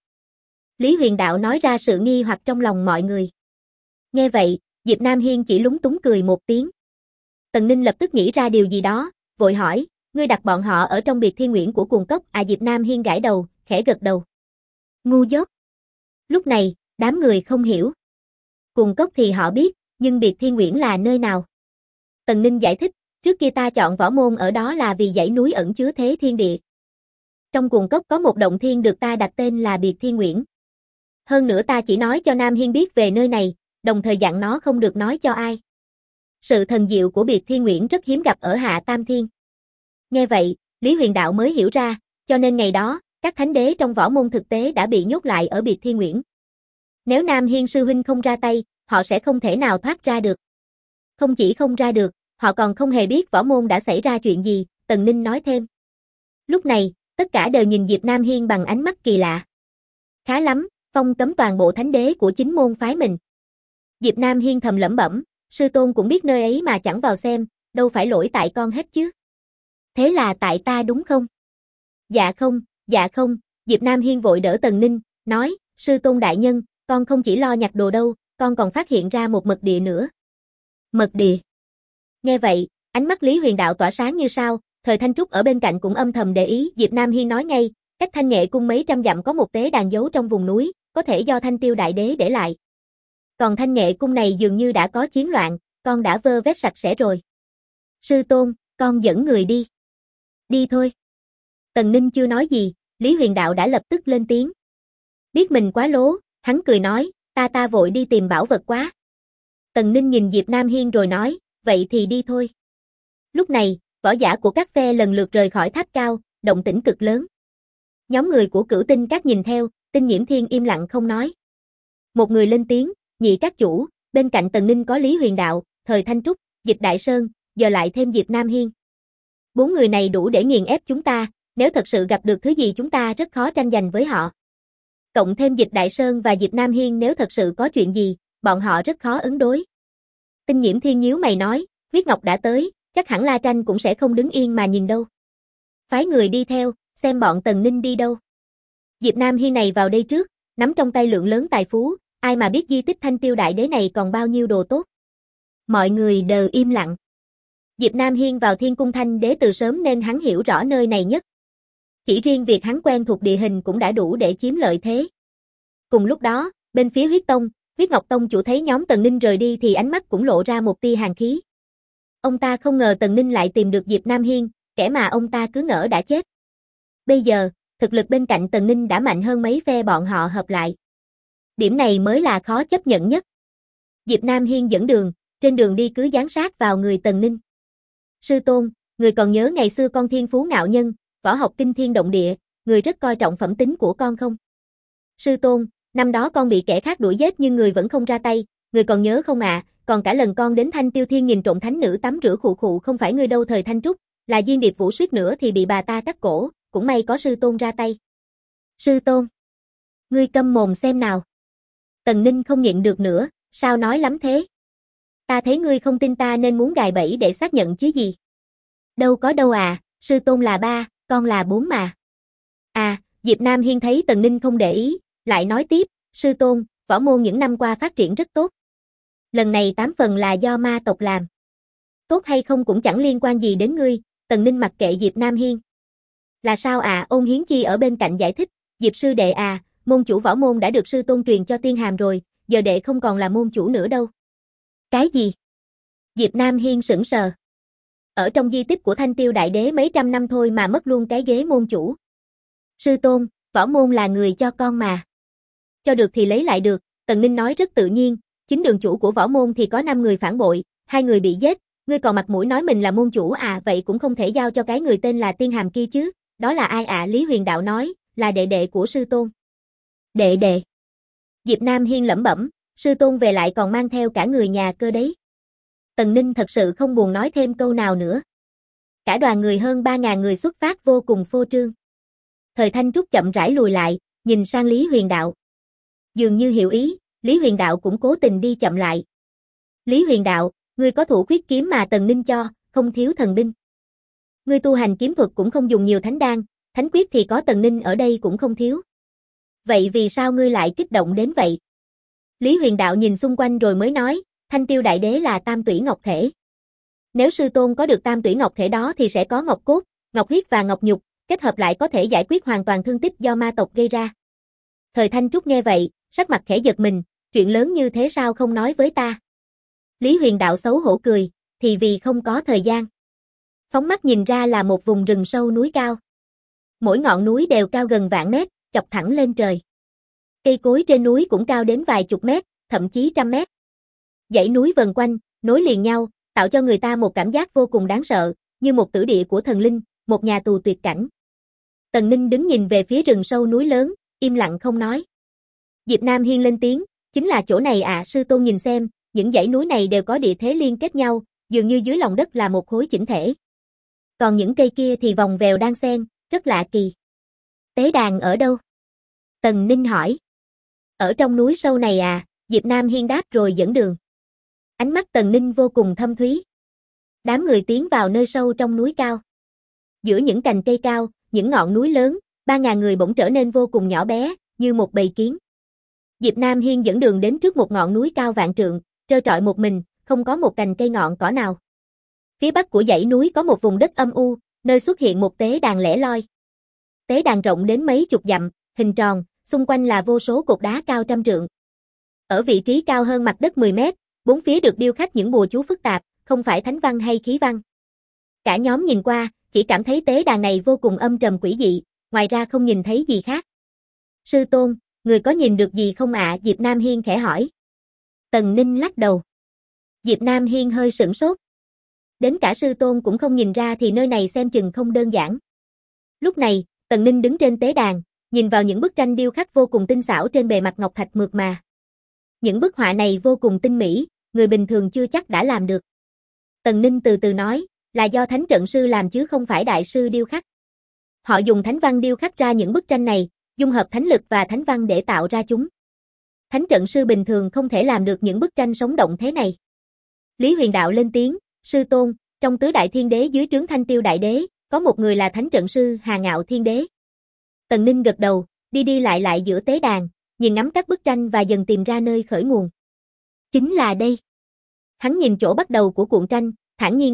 Lý Huyền Đạo nói ra sự nghi hoặc trong lòng mọi người. Nghe vậy, Diệp Nam Hiên chỉ lúng túng cười một tiếng. Tần Ninh lập tức nghĩ ra điều gì đó, vội hỏi, ngươi đặt bọn họ ở trong biệt thiên nguyện của Cuồng Cốc à? Diệp Nam Hiên gãi đầu, khẽ gật đầu. Ngu dốt. Lúc này, đám người không hiểu. Cuồng Cốc thì họ biết, nhưng biệt thiên nguyện là nơi nào? Tần Ninh giải thích, trước kia ta chọn võ môn ở đó là vì dãy núi ẩn chứa thế thiên địa. Trong Cuồng Cốc có một động thiên được ta đặt tên là biệt thiên nguyện. Hơn nữa ta chỉ nói cho Nam Hiên biết về nơi này, đồng thời dặn nó không được nói cho ai. Sự thần diệu của biệt thiên nguyện rất hiếm gặp ở Hạ Tam Thiên. Nghe vậy, Lý Huyền Đạo mới hiểu ra, cho nên ngày đó, các thánh đế trong võ môn thực tế đã bị nhốt lại ở biệt thiên nguyện. Nếu Nam Hiên sư huynh không ra tay, họ sẽ không thể nào thoát ra được. Không chỉ không ra được, họ còn không hề biết võ môn đã xảy ra chuyện gì, Tần Ninh nói thêm. Lúc này, tất cả đều nhìn Diệp Nam Hiên bằng ánh mắt kỳ lạ. Khá lắm, phong cấm toàn bộ thánh đế của chính môn phái mình. Diệp Nam Hiên thầm lẩm bẩm, sư tôn cũng biết nơi ấy mà chẳng vào xem, đâu phải lỗi tại con hết chứ. Thế là tại ta đúng không? Dạ không, Diệp Nam Hiên vội đỡ Tần Ninh, nói, sư tôn đại nhân, con không chỉ lo nhặt đồ đâu, con còn phát hiện ra một mật địa nữa. Mật địa. Nghe vậy, ánh mắt Lý Huyền Đạo tỏa sáng như sao, Thời Thanh Trúc ở bên cạnh cũng âm thầm để ý. Diệp Nam Hiên nói ngay, cách Thanh Nghệ cung mấy trăm dặm có một tế đàn giấu trong vùng núi, có thể do Thanh Tiêu Đại Đế để lại. Còn Thanh Nghệ cung này dường như đã có chiến loạn, con đã vơ vét sạch sẽ rồi. Sư tôn, con dẫn người đi. Đi thôi. Tần Ninh chưa nói gì, Lý Huyền Đạo đã lập tức lên tiếng. Biết mình quá lố, hắn cười nói, ta vội đi tìm bảo vật quá. Tần Ninh nhìn Diệp Nam Hiên rồi nói, vậy thì đi thôi. Lúc này, võ giả của các phe lần lượt rời khỏi tháp cao, động tĩnh cực lớn. Nhóm người của Cửu Tinh Các nhìn theo, Tinh Nhiễm Thiên im lặng không nói. Một người lên tiếng, Nhị các chủ, bên cạnh Tần Ninh có Lý Huyền Đạo, Thời Thanh Trúc, Dịch Đại Sơn, giờ lại thêm Diệp Nam Hiên. 4 người này đủ để nghiền ép chúng ta, nếu thật sự gặp được thứ gì chúng ta rất khó tranh giành với họ. Cộng thêm Dịch Đại Sơn và Diệp Nam Hiên nếu thật sự có chuyện gì, bọn họ rất khó ứng đối. Tinh Nhiễm Thiên nhíu mày nói, huyết ngọc đã tới, chắc hẳn La Tranh cũng sẽ không đứng yên mà nhìn đâu. Phái người đi theo, xem bọn Tần Ninh đi đâu. Diệp Nam Hiên này vào đây trước, nắm trong tay lượng lớn tài phú, ai mà biết di tích Thanh Tiêu Đại Đế này còn bao nhiêu đồ tốt. Mọi người đều im lặng. Diệp Nam Hiên vào Thiên Cung Thanh Đế từ sớm nên hắn hiểu rõ nơi này nhất. Chỉ riêng việc hắn quen thuộc địa hình cũng đã đủ để chiếm lợi thế. Cùng lúc đó, bên phía Huyết Tông, Huyết Ngọc Tông chủ thấy nhóm Tần Ninh rời đi thì ánh mắt cũng lộ ra một tia hàn khí. Ông ta không ngờ Tần Ninh lại tìm được Diệp Nam Hiên, kẻ mà ông ta cứ ngỡ đã chết. Bây giờ, thực lực bên cạnh Tần Ninh đã mạnh hơn mấy phe bọn họ hợp lại. Điểm này mới là khó chấp nhận nhất. Diệp Nam Hiên dẫn đường, trên đường đi cứ dán sát vào người Tần Ninh. Sư tôn, người còn nhớ ngày xưa con thiên phú ngạo nhân, võ học kinh thiên động địa, người rất coi trọng phẩm tính của con không? Sư tôn, năm đó con bị kẻ khác đuổi giết nhưng người vẫn không ra tay, người còn nhớ không ạ? Còn cả lần con đến Thanh Tiêu Thiên nhìn trộm thánh nữ tắm rửa khụ khụ không phải ngươi đâu thời Thanh Trúc, là Diên Điệp Vũ suýt nữa thì bị bà ta cắt cổ, cũng may có sư tôn ra tay. Sư tôn, ngươi câm mồm xem nào. Tần Ninh không nhịn được nữa, sao nói lắm thế? Ta thấy ngươi không tin ta nên muốn gài bẫy để xác nhận chứ gì. Đâu có đâu à, sư tôn là 3, con là 4 mà. À, Diệp Nam Hiên thấy Tần Ninh không để ý, lại nói tiếp, sư tôn, võ môn những năm qua phát triển rất tốt. Lần này 8 phần là do ma tộc làm. Tốt hay không cũng chẳng liên quan gì đến ngươi, Tần Ninh mặc kệ Diệp Nam Hiên. Là sao à, Ôn Hiến Chi ở bên cạnh giải thích, Diệp sư đệ à, môn chủ võ môn đã được sư tôn truyền cho tiên hàm rồi, giờ đệ không còn là môn chủ nữa đâu. Cái gì? Diệp Nam Hiên sững sờ. Ở trong di tích của Thanh Tiêu Đại Đế mấy trăm năm thôi mà mất luôn cái ghế môn chủ. Sư tôn, võ môn là người cho con mà. Cho được thì lấy lại được, Tần Ninh nói rất tự nhiên, chính đường chủ của võ môn thì có 5 người phản bội, 2 người bị giết, ngươi còn mặt mũi nói mình là môn chủ à, vậy cũng không thể giao cho cái người tên là Tiên Hàm kia chứ, đó là ai ạ? Lý Huyền Đạo nói, là đệ đệ của sư tôn. Đệ đệ. Diệp Nam Hiên lẩm bẩm, sư tôn về lại còn mang theo cả người nhà cơ đấy. Tần Ninh thật sự không buồn nói thêm câu nào nữa. Cả đoàn người hơn 3.000 người xuất phát vô cùng phô trương. Thời Thanh Trúc chậm rãi lùi lại, nhìn sang Lý Huyền Đạo. Dường như hiểu ý, Lý Huyền Đạo cũng cố tình đi chậm lại. Lý Huyền Đạo, ngươi có thủ khuyết kiếm mà Tần Ninh cho, không thiếu thần binh. Ngươi tu hành kiếm thuật cũng không dùng nhiều thánh đan, thánh quyết thì có Tần Ninh ở đây cũng không thiếu. Vậy vì sao ngươi lại kích động đến vậy? Lý Huyền Đạo nhìn xung quanh rồi mới nói, Thanh Tiêu Đại Đế là tam tủy ngọc thể. Nếu sư tôn có được tam tủy ngọc thể đó thì sẽ có ngọc cốt, ngọc huyết và ngọc nhục, kết hợp lại có thể giải quyết hoàn toàn thương tích do ma tộc gây ra. Thời Thanh Trúc nghe vậy, sắc mặt khẽ giật mình, chuyện lớn như thế sao không nói với ta? Lý Huyền Đạo xấu hổ cười, thì vì không có thời gian. Phóng mắt nhìn ra là một vùng rừng sâu núi cao. Mỗi ngọn núi đều cao gần vạn mét, chọc thẳng lên trời. Cây cối trên núi cũng cao đến vài chục mét, thậm chí trăm mét. Dãy núi vần quanh, nối liền nhau, tạo cho người ta một cảm giác vô cùng đáng sợ, như một tử địa của thần linh, một nhà tù tuyệt cảnh. Tần Ninh đứng nhìn về phía rừng sâu núi lớn, im lặng không nói. Diệp Nam Hiên lên tiếng, chính là chỗ này à, sư tôn nhìn xem, những dãy núi này đều có địa thế liên kết nhau, dường như dưới lòng đất là một khối chỉnh thể. Còn những cây kia thì vòng vèo đan xen, rất lạ kỳ. Tế đàn ở đâu? Tần Ninh hỏi. Ở trong núi sâu này à, Diệp Nam Hiên đáp rồi dẫn đường. Ánh mắt Tần Ninh vô cùng thâm thúy. Đám người tiến vào nơi sâu trong núi cao. Giữa những cành cây cao, những ngọn núi lớn, 3.000 người bỗng trở nên vô cùng nhỏ bé, như một bầy kiến. Diệp Nam Hiên dẫn đường đến trước một ngọn núi cao vạn trượng, trơ trọi một mình, không có một cành cây ngọn cỏ nào. Phía bắc của dãy núi có một vùng đất âm u, nơi xuất hiện một tế đàn lẻ loi. Tế đàn rộng đến mấy chục dặm, hình tròn, xung quanh là vô số cột đá cao trăm trượng. Ở vị trí cao hơn mặt đất 10 mét, bốn phía được điêu khắc những bùa chú phức tạp, không phải thánh văn hay khí văn. Cả nhóm nhìn qua, chỉ cảm thấy tế đàn này vô cùng âm trầm quỷ dị, ngoài ra không nhìn thấy gì khác. Sư tôn, người có nhìn được gì không ạ? Diệp Nam Hiên khẽ hỏi. Tần Ninh lắc đầu. Diệp Nam Hiên hơi sửng sốt. Đến cả sư tôn cũng không nhìn ra thì nơi này xem chừng không đơn giản. Lúc này, Tần Ninh đứng trên tế đàn, nhìn vào những bức tranh điêu khắc vô cùng tinh xảo trên bề mặt ngọc thạch mượt mà. Những bức họa này vô cùng tinh mỹ, người bình thường chưa chắc đã làm được. Tần Ninh từ từ nói, là do thánh trận sư làm chứ không phải đại sư điêu khắc. Họ dùng thánh văn điêu khắc ra những bức tranh này, dung hợp thánh lực và thánh văn để tạo ra chúng. Thánh trận sư bình thường không thể làm được những bức tranh sống động thế này. Lý Huyền Đạo lên tiếng, sư tôn, trong tứ đại thiên đế dưới trướng Thanh Tiêu Đại Đế, có một người là thánh trận sư Hà Ngạo Thiên Đế. Tần Ninh gật đầu, đi đi lại lại giữa tế đàn, nhìn ngắm các bức tranh và dần tìm ra nơi khởi nguồn. Chính là đây. Hắn nhìn chỗ bắt đầu của cuộn tranh, thản nhiên nói,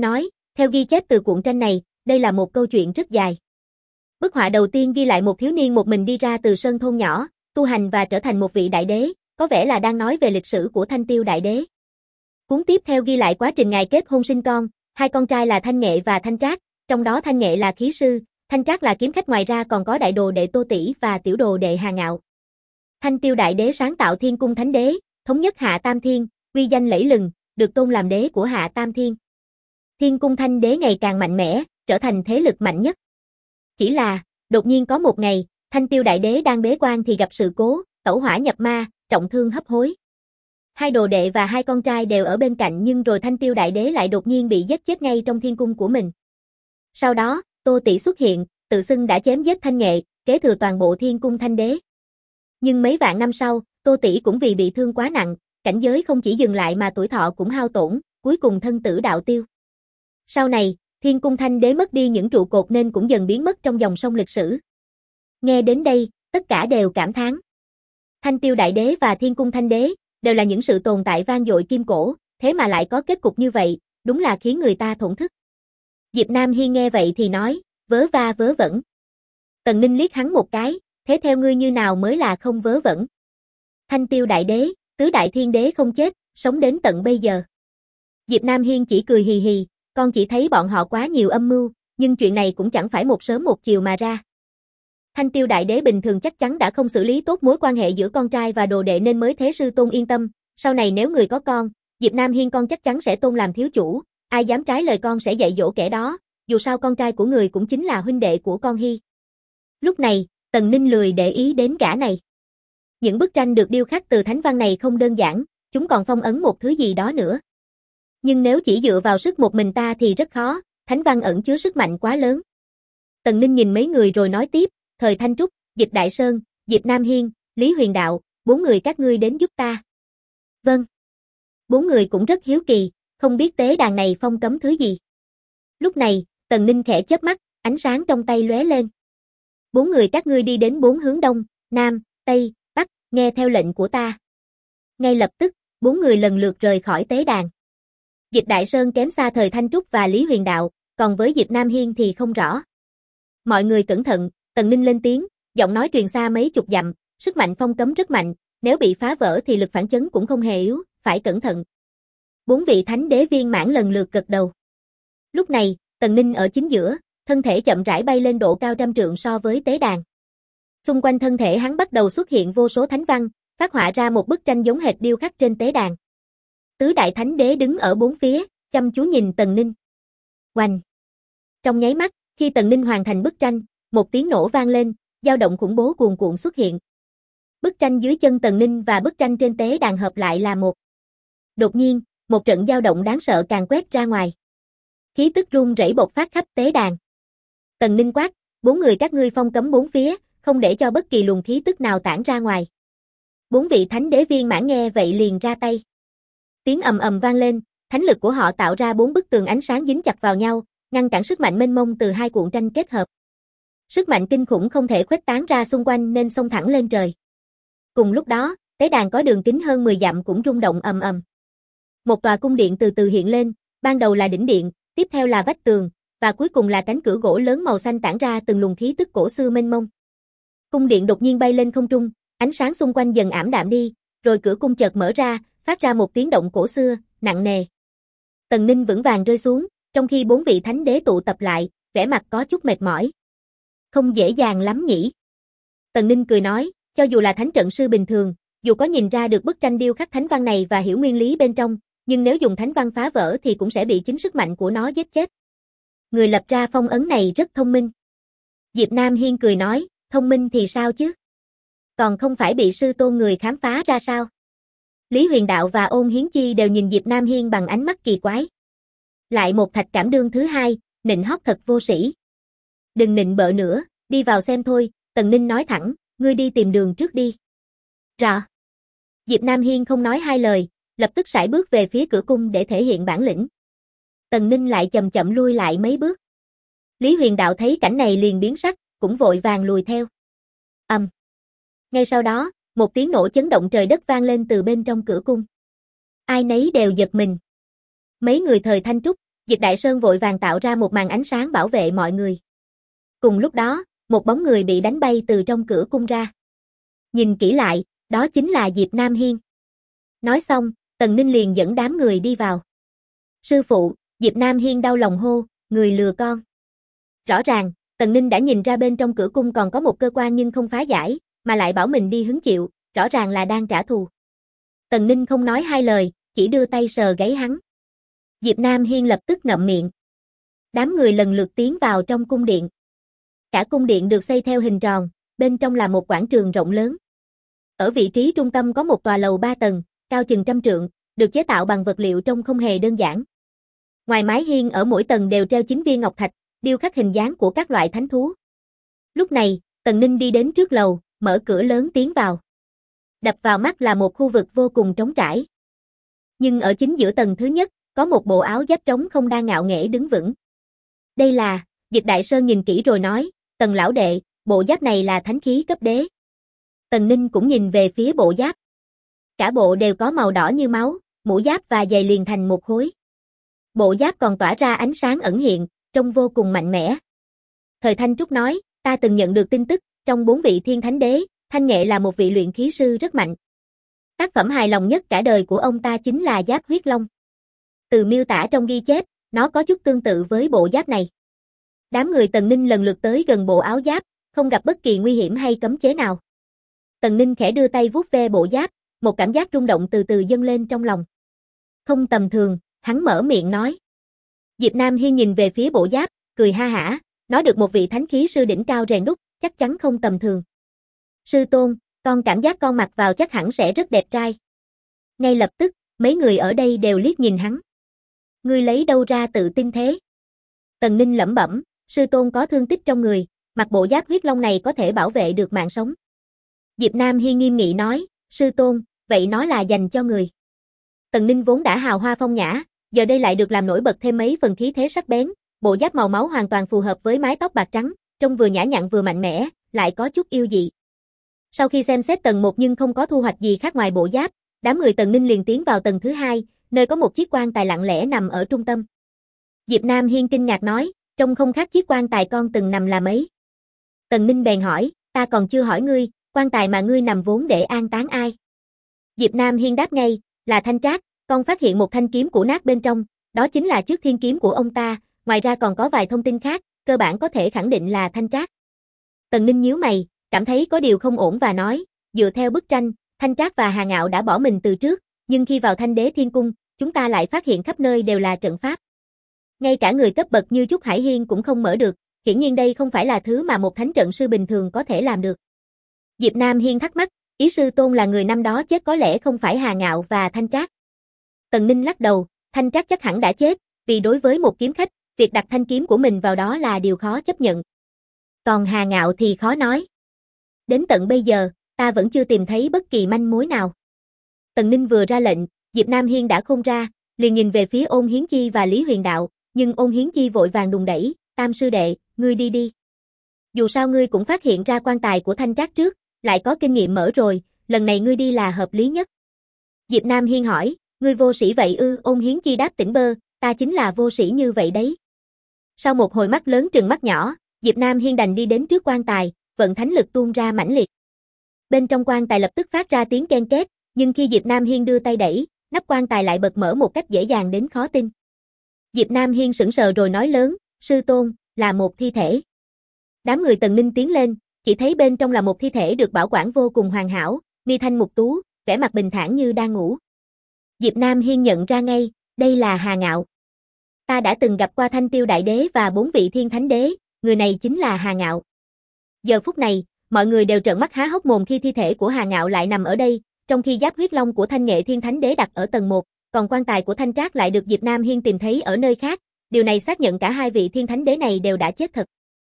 Theo ghi chép từ cuộn tranh này, đây là một câu chuyện rất dài. Bức họa đầu tiên ghi lại một thiếu niên một mình đi ra từ sơn thôn nhỏ, tu hành và trở thành một vị đại đế, có vẻ là đang nói về lịch sử của Thanh Tiêu đại đế. Cuốn tiếp theo ghi lại quá trình ngài kết hôn sinh con, hai con trai là Thanh Nghệ và Thanh Trác, trong đó Thanh Nghệ là khí sư, Thanh Trác là kiếm khách, ngoài ra còn có đại đồ đệ Tô Tỷ và tiểu đồ đệ Hà Ngạo. Thanh Tiêu đại đế sáng tạo Thiên Cung Thánh Đế, thống nhất Hạ Tam Thiên, uy danh lẫy lừng, được tôn làm đế của Hạ Tam Thiên. Thiên Cung Thanh Đế ngày càng mạnh mẽ, trở thành thế lực mạnh nhất. Chỉ là, đột nhiên có một ngày, Thanh Tiêu đại đế đang bế quan thì gặp sự cố, tẩu hỏa nhập ma, trọng thương hấp hối. Hai đồ đệ và hai con trai đều ở bên cạnh, nhưng rồi Thanh Tiêu đại đế lại đột nhiên bị giết chết ngay trong thiên cung của mình. Sau đó, Tô Tỷ xuất hiện, tự xưng đã chém giết Thanh Nghệ, kế thừa toàn bộ Thiên Cung Thanh Đế. Nhưng mấy vạn năm sau, Tô Tỷ cũng vì bị thương quá nặng, cảnh giới không chỉ dừng lại mà tuổi thọ cũng hao tổn, cuối cùng thân tử đạo tiêu. Sau này, Thiên Cung Thanh Đế mất đi những trụ cột nên cũng dần biến mất trong dòng sông lịch sử. Nghe đến đây, tất cả đều cảm thán. Thanh Tiêu đại đế và Thiên Cung Thanh Đế đều là những sự tồn tại vang dội kim cổ, thế mà lại có kết cục như vậy, đúng là khiến người ta thổn thức. Diệp Nam Hiên nghe vậy thì nói, vớ va vớ vẩn. Tần Ninh liếc hắn một cái, thế theo ngươi như nào mới là không vớ vẩn? Thanh Tiêu đại đế, tứ đại thiên đế không chết, sống đến tận bây giờ. Diệp Nam Hiên chỉ cười hì hì, con chỉ thấy bọn họ quá nhiều âm mưu, nhưng chuyện này cũng chẳng phải một sớm một chiều mà ra. Thanh Tiêu đại đế bình thường chắc chắn đã không xử lý tốt mối quan hệ giữa con trai và đồ đệ nên mới thế sư tôn yên tâm, sau này nếu người có con, Diệp Nam Hiên con chắc chắn sẽ tôn làm thiếu chủ, ai dám trái lời con sẽ dạy dỗ kẻ đó, dù sao con trai của người cũng chính là huynh đệ của con Hy. Lúc này, Tần Ninh lười để ý đến gã này. Những bức tranh được điêu khắc từ thánh văn này không đơn giản, chúng còn phong ấn một thứ gì đó nữa. Nhưng nếu chỉ dựa vào sức một mình ta thì rất khó, thánh văn ẩn chứa sức mạnh quá lớn. Tần Ninh nhìn mấy người rồi nói tiếp, Thời Thanh Trúc, Dịch Đại Sơn, Diệp Nam Hiên, Lý Huyền Đạo, 4 người các ngươi đến giúp ta. Vâng. 4 người cũng rất hiếu kỳ, không biết tế đàn này phong cấm thứ gì. Lúc này, Tần Ninh khẽ chớp mắt, ánh sáng trong tay lóe lên. 4 người các ngươi đi đến 4 hướng đông, nam, tây, bắc, nghe theo lệnh của ta. Ngay lập tức, 4 người lần lượt rời khỏi tế đàn. Dịch Đại Sơn kém xa Thời Thanh Trúc và Lý Huyền Đạo, còn với Diệp Nam Hiên thì không rõ. Mọi người cẩn thận, Tần Ninh lên tiếng, giọng nói truyền xa mấy chục dặm, sức mạnh phong cấm rất mạnh, nếu bị phá vỡ thì lực phản chấn cũng không hề yếu, phải cẩn thận. 4 vị thánh đế viên mãn lần lượt gật đầu. Lúc này, Tần Ninh ở chính giữa, thân thể chậm rãi bay lên độ cao 100 trượng so với tế đàn. Xung quanh thân thể hắn bắt đầu xuất hiện vô số thánh văn, phát họa ra một bức tranh giống hệt điêu khắc trên tế đàn. Tứ đại thánh đế đứng ở bốn phía, chăm chú nhìn Tần Ninh. Oanh! Trong nháy mắt, khi Tần Ninh hoàn thành bức tranh, một tiếng nổ vang lên, dao động khủng bố cuồn cuộn xuất hiện. Bức tranh dưới chân Tần Ninh và bức tranh trên tế đàn hợp lại là một. Đột nhiên, một trận dao động đáng sợ càng quét ra ngoài. Khí tức rung rẩy bộc phát khắp tế đàn. Tần Ninh quát, 4 người các ngươi phong cấm bốn phía, không để cho bất kỳ luồng khí tức nào tản ra ngoài. 4 vị thánh đế viên mãn nghe vậy liền ra tay. Tiếng ầm ầm vang lên, thánh lực của họ tạo ra 4 bức tường ánh sáng dính chặt vào nhau, ngăn cản sức mạnh mênh mông từ hai cuộn tranh kết hợp. Sức mạnh kinh khủng không thể khuếch tán ra xung quanh nên xông thẳng lên trời. Cùng lúc đó, tế đàn có đường kính hơn 10 dặm cũng rung động ầm ầm. Một tòa cung điện từ từ hiện lên, ban đầu là đỉnh điện, tiếp theo là vách tường, và cuối cùng là cánh cửa gỗ lớn màu xanh tản ra từng luồng khí tức cổ xưa mênh mông. Cung điện đột nhiên bay lên không trung, ánh sáng xung quanh dần ảm đạm đi, rồi cửa cung chợt mở ra, phát ra một tiếng động cổ xưa, nặng nề. Tần Ninh vững vàng rơi xuống, trong khi 4 vị thánh đế tụ tập lại, vẻ mặt có chút mệt mỏi. Không dễ dàng lắm nhỉ? Tần Ninh cười nói, cho dù là thánh trận sư bình thường, dù có nhìn ra được bức tranh điêu khắc thánh văn này và hiểu nguyên lý bên trong, nhưng nếu dùng thánh văn phá vỡ thì cũng sẽ bị chính sức mạnh của nó giết chết. Người lập ra phong ấn này rất thông minh. Diệp Nam Hiên cười nói, thông minh thì sao chứ? Còn không phải bị sư tôn người khám phá ra sao? Lý Huyền Đạo và Ôn Hiến Chi đều nhìn Diệp Nam Hiên bằng ánh mắt kỳ quái. Lại một thạch cảm đương thứ hai, nịnh hót thật vô sĩ. Đừng nịnh bợ nữa, đi vào xem thôi, Tần Ninh nói thẳng, ngươi đi tìm đường trước đi. Rõ. Diệp Nam Hiên không nói hai lời, lập tức sải bước về phía cửa cung để thể hiện bản lĩnh. Tần Ninh lại chậm chậm lui lại mấy bước. Lý Huyền Đạo thấy cảnh này liền biến sắc, cũng vội vàng lùi theo. Ngay sau đó, một tiếng nổ chấn động trời đất vang lên từ bên trong cửa cung. Ai nấy đều giật mình. Mấy người Thời Thanh Trúc, Diệp Đại Sơn vội vàng tạo ra một màn ánh sáng bảo vệ mọi người. Cùng lúc đó, một bóng người bị đánh bay từ trong cửa cung ra. Nhìn kỹ lại, đó chính là Diệp Nam Hiên. Nói xong, Tần Ninh liền dẫn đám người đi vào. Sư phụ, Diệp Nam Hiên đau lòng hô, người lừa con. Rõ ràng, Tần Ninh đã nhìn ra bên trong cửa cung còn có một cơ quan nhưng không phá giải, mà lại bảo mình đi hứng chịu, rõ ràng là đang trả thù. Tần Ninh không nói hai lời, chỉ đưa tay sờ gáy hắn. Diệp Nam Hiên lập tức ngậm miệng. Đám người lần lượt tiến vào trong cung điện. Cả cung điện được xây theo hình tròn, bên trong là một quảng trường rộng lớn. Ở vị trí trung tâm có một tòa lầu 3 tầng, cao chừng 100 trượng, được chế tạo bằng vật liệu trông không hề đơn giản. Ngoài mái hiên ở mỗi tầng đều treo 9 viên ngọc thạch, điêu khắc hình dáng của các loại thánh thú. Lúc này, Tần Ninh đi đến trước lầu, mở cửa lớn tiến vào. Đập vào mắt là một khu vực vô cùng trống trải. Nhưng ở chính giữa tầng thứ nhất, có một bộ áo giáp trống không đang ngạo nghễ đứng vững. Đây là, Diệp Đại Sơn nhìn kỹ rồi nói, Tần lão đệ, bộ giáp này là thánh khí cấp đế. Tần Ninh cũng nhìn về phía bộ giáp. Cả bộ đều có màu đỏ như máu, mũ giáp và giày liền thành một khối. Bộ giáp còn tỏa ra ánh sáng ẩn hiện, trông vô cùng mạnh mẽ. Thời Thanh Trúc nói, ta từng nhận được tin tức, trong 4 vị thiên thánh đế, Thanh Nghệ là một vị luyện khí sư rất mạnh. Tác phẩm hài lòng nhất cả đời của ông ta chính là giáp huyết long. Từ miêu tả trong ghi chép, nó có chút tương tự với bộ giáp này. Đám người Tần Ninh lần lượt tới gần bộ áo giáp, không gặp bất kỳ nguy hiểm hay cấm chế nào. Tần Ninh khẽ đưa tay vuốt ve bộ giáp, một cảm giác rung động từ từ dâng lên trong lòng. Không tầm thường, hắn mở miệng nói. Diệp Nam Hiên nhìn về phía bộ giáp, cười ha hả, nói được một vị thánh khí sư đỉnh cao rèn đúc, chắc chắn không tầm thường. Sư tôn, con cảm giác con mặc vào chắc hẳn sẽ rất đẹp trai. Ngay lập tức, mấy người ở đây đều liếc nhìn hắn. Ngươi lấy đâu ra tự tin thế? Tần Ninh lẩm bẩm, sư tôn có thương tích trong người, mặc bộ giáp huyết long này có thể bảo vệ được mạng sống. Diệp Nam Hiên nghiêm nghị nói, sư tôn, vậy nó là dành cho người. Tần Ninh vốn đã hào hoa phong nhã, giờ đây lại được làm nổi bật thêm mấy phần khí thế sắc bén, bộ giáp màu máu hoàn toàn phù hợp với mái tóc bạc trắng, trông vừa nhã nhặn vừa mạnh mẽ, lại có chút yêu dị. Sau khi xem xét tầng 1 nhưng không có thu hoạch gì khác ngoài bộ giáp, đám người Tần Ninh liền tiến vào tầng thứ 2, nơi có một chiếc quan tài lặng lẽ nằm ở trung tâm. Diệp Nam Hiên kinh ngạc nói, trông không khác chiếc quan tài con từng nằm là mấy. Tần Ninh bèn hỏi, ta còn chưa hỏi ngươi, quan tài mà ngươi nằm vốn để an táng ai? Diệp Nam Hiên đáp ngay, là Thanh Trác, con phát hiện một thanh kiếm cũ nát bên trong, đó chính là trước thiên kiếm của ông ta, ngoài ra còn có vài thông tin khác, cơ bản có thể khẳng định là Thanh Trác. Tần Ninh nhíu mày, cảm thấy có điều không ổn và nói, dựa theo bức tranh, Thanh Trác và Hà Ngạo đã bỏ mình từ trước, nhưng khi vào Thanh Đế Thiên Cung, chúng ta lại phát hiện khắp nơi đều là trận pháp. Ngay cả người cấp bậc như Trúc Hải Hiên cũng không mở được, hiển nhiên đây không phải là thứ mà một thánh trận sư bình thường có thể làm được. Diệp Nam Hiên thắc mắc, ý sư tôn là người năm đó chết có lẽ không phải Hà Ngạo và Thanh Trác. Tần Ninh lắc đầu, Thanh Trác chắc hẳn đã chết, vì đối với một kiếm khách, việc đặt thanh kiếm của mình vào đó là điều khó chấp nhận. Còn Hà Ngạo thì khó nói. Đến tận bây giờ, ta vẫn chưa tìm thấy bất kỳ manh mối nào. Tần Ninh vừa ra lệnh, Diệp Nam Hiên đã khôn ra, liền nhìn về phía Ôn Hiến Chi và Lý Huyền Đạo, nhưng Ôn Hiến Chi vội vàng đùn đẩy, Tam sư đệ, ngươi đi đi. Dù sao ngươi cũng phát hiện ra quan tài của Thanh Trác trước, lại có kinh nghiệm mở rồi, lần này ngươi đi là hợp lý nhất. Diệp Nam Hiên hỏi, ngươi vô sĩ vậy ư? Ôn Hiến Chi đáp tỉnh bơ, ta chính là vô sĩ như vậy đấy. Sau một hồi mắt lớn trừng mắt nhỏ, Diệp Nam Hiên đành đi đến trước quan tài, vận thánh lực tuôn ra mãnh liệt. Bên trong quan tài lập tức phát ra tiếng ken két, nhưng khi Diệp Nam Hiên đưa tay đẩy, nắp quan tài lại bật mở một cách dễ dàng đến khó tin. Diệp Nam Hiên sững sờ rồi nói lớn, sư tôn, là một thi thể. Đám người Tần Ninh tiến lên, chỉ thấy bên trong là một thi thể được bảo quản vô cùng hoàn hảo, mi thanh mục tú, vẻ mặt bình thản như đang ngủ. Diệp Nam Hiên nhận ra ngay, đây là Hà Ngạo. Ta đã từng gặp qua Thanh Tiêu Đại Đế và 4 vị thiên thánh đế, người này chính là Hà Ngạo. Giờ phút này, mọi người đều trợn mắt há hốc mồm khi thi thể của Hà Ngạo lại nằm ở đây, trong khi giáp huyết long của Thanh Nghệ Thiên Thánh Đế đặt ở tầng 1, còn quan tài của Thanh Trác lại được Diệp Nam Hiên tìm thấy ở nơi khác, điều này xác nhận cả hai vị thiên thánh đế này đều đã chết thật.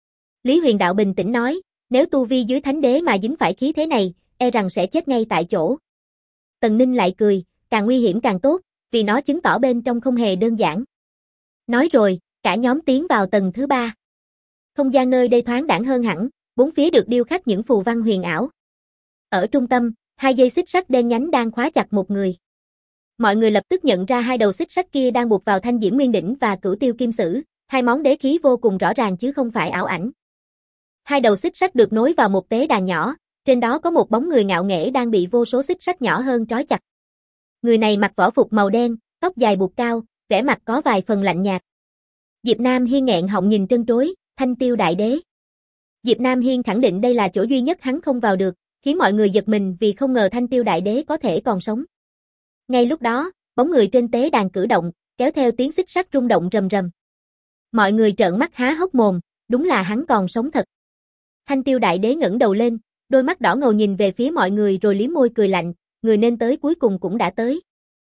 Lý Huyền Đạo bình tĩnh nói, nếu tu vi dưới thánh đế mà dính phải khí thế này, e rằng sẽ chết ngay tại chỗ. Tần Ninh lại cười, càng nguy hiểm càng tốt, vì nó chứng tỏ bên trong không hề đơn giản. Nói rồi, cả nhóm tiến vào tầng thứ 3. Không gian nơi đây thoáng đãng hơn hẳn, bốn phía được điêu khắc những phù văn huyền ảo. Ở trung tâm, 2 dây xích sắt đen nhánh đang khóa chặt một người. Mọi người lập tức nhận ra hai đầu xích sắt kia đang buộc vào Thanh Diễm Nguyên Đỉnh và Cửu Tiêu Kim Sử, hai món đế khí vô cùng rõ ràng chứ không phải ảo ảnh. Hai đầu xích sắt được nối vào một tế đàn nhỏ, trên đó có một bóng người ngạo nghễ đang bị vô số xích sắt nhỏ hơn trói chặt. Người này mặc võ phục màu đen, tóc dài buộc cao, vẻ mặt có vài phần lạnh nhạt. Diệp Nam Hiên nghẹn họng nhìn trân trối, Thanh Tiêu Đại Đế. Diệp Nam Hiên khẳng định đây là chỗ duy nhất hắn không vào được, khiến mọi người giật mình vì không ngờ Thanh Tiêu Đại Đế có thể còn sống. Ngay lúc đó, bóng người trên tế đàn cử động, kéo theo tiếng xích sắt rung động rầm rầm. Mọi người trợn mắt há hốc mồm, đúng là hắn còn sống thật. Thanh Tiêu Đại Đế ngẩng đầu lên, đôi mắt đỏ ngầu nhìn về phía mọi người rồi liếm môi cười lạnh, người nên tới cuối cùng cũng đã tới.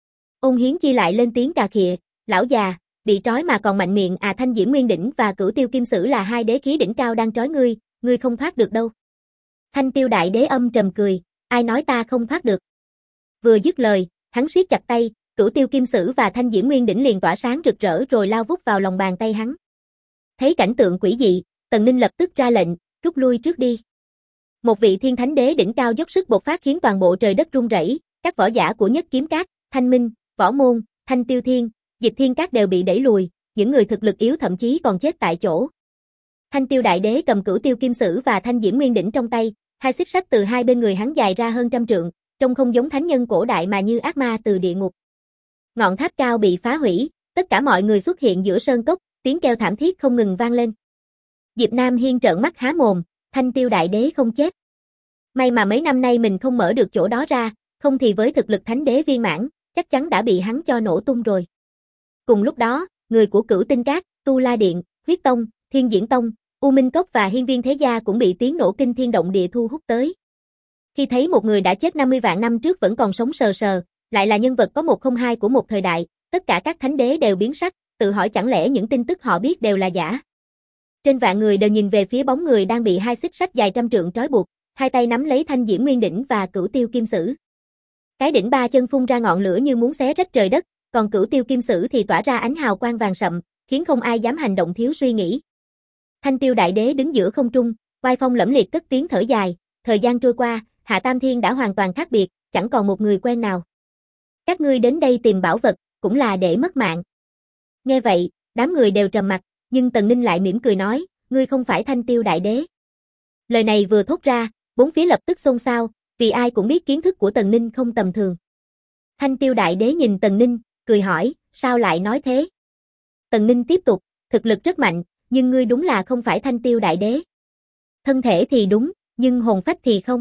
Ôn Hiến Chi lại lên tiếng cà khịa, lão già, bị trói mà còn mạnh miệng à, Thanh Diễm Nguyên Đỉnh và Cửu Tiêu Kim Sử là hai đế khí đỉnh cao đang trói ngươi không thoát được đâu. Thanh Tiêu Đại Đế âm trầm cười, ai nói ta không thoát được. Vừa dứt lời, hắn siết chặt tay, Cửu Tiêu Kim Sử và Thanh Diễm Nguyên Đỉnh liền tỏa sáng rực rỡ rồi lao vút vào lòng bàn tay hắn. Thấy cảnh tượng quỷ dị, Tần Ninh lập tức ra lệnh, rút lui trước đi. Một vị thiên thánh đế đỉnh cao dốc sức bộc phát khiến toàn bộ trời đất rung rẩy, các võ giả của Nhất Kiếm Các, Thanh Minh, Võ Môn, Thanh Tiêu Thiên, Dịch Thiên Các đều bị đẩy lùi, những người thực lực yếu thậm chí còn chết tại chỗ. Thanh Tiêu Đại Đế cầm Cửu Tiêu Kim Sử và Thanh Diễm Nguyên Đỉnh trong tay, hai xích sắt từ hai bên người hắn dài ra hơn 100 trượng, trông không giống thánh nhân cổ đại mà như ác ma từ địa ngục. Ngọn tháp cao bị phá hủy, tất cả mọi người xuất hiện giữa sơn cốc, tiếng kêu thảm thiết không ngừng vang lên. Diệp Nam Hiên trợn mắt há mồm, Thanh Tiêu Đại Đế không chết. May mà mấy năm nay mình không mở được chỗ đó ra, không thì với thực lực thánh đế viên mãn, chắc chắn đã bị hắn cho nổ tung rồi. Cùng lúc đó, người của Cửu Tinh Các, Tu La Điện, Huyết Tông, Thiên Diễn Tông, U Minh Cốc và Hiên Viên Thế Gia cũng bị tiếng nổ kinh thiên động địa thu hút tới. Khi thấy một người đã chết 50 vạn năm trước vẫn còn sống sờ sờ, lại là nhân vật có một không hai của một thời đại, tất cả các thánh đế đều biến sắc, tự hỏi chẳng lẽ những tin tức họ biết đều là giả. Trên vạn người đều nhìn về phía bóng người đang bị hai xích sắt dài 100 trượng trói buộc, hai tay nắm lấy Thanh Diễm Nguyên Đỉnh và Cửu Tiêu Kim Sử. Cái đỉnh ba chân phun ra ngọn lửa như muốn xé rách trời đất, còn Cửu Tiêu Kim Sử thì tỏa ra ánh hào quang vàng sậm, khiến không ai dám hành động thiếu suy nghĩ. Thanh Tiêu Đại Đế đứng giữa không trung, oai phong lẫm liệt cất tiếng thở dài, thời gian trôi qua, Hạ Tam Thiên đã hoàn toàn khác biệt, chẳng còn một người quen nào. Các ngươi đến đây tìm bảo vật, cũng là để mất mạng. Nghe vậy, đám người đều trầm mặc, nhưng Tần Ninh lại mỉm cười nói, ngươi không phải Thanh Tiêu Đại Đế. Lời này vừa thốt ra, bốn phía lập tức xôn xao, vì ai cũng biết kiến thức của Tần Ninh không tầm thường. Thanh Tiêu Đại Đế nhìn Tần Ninh, cười hỏi, sao lại nói thế? Tần Ninh tiếp tục, thực lực rất mạnh, nhưng ngươi đúng là không phải Thanh Tiêu Đại Đế. Thân thể thì đúng, nhưng hồn phách thì không.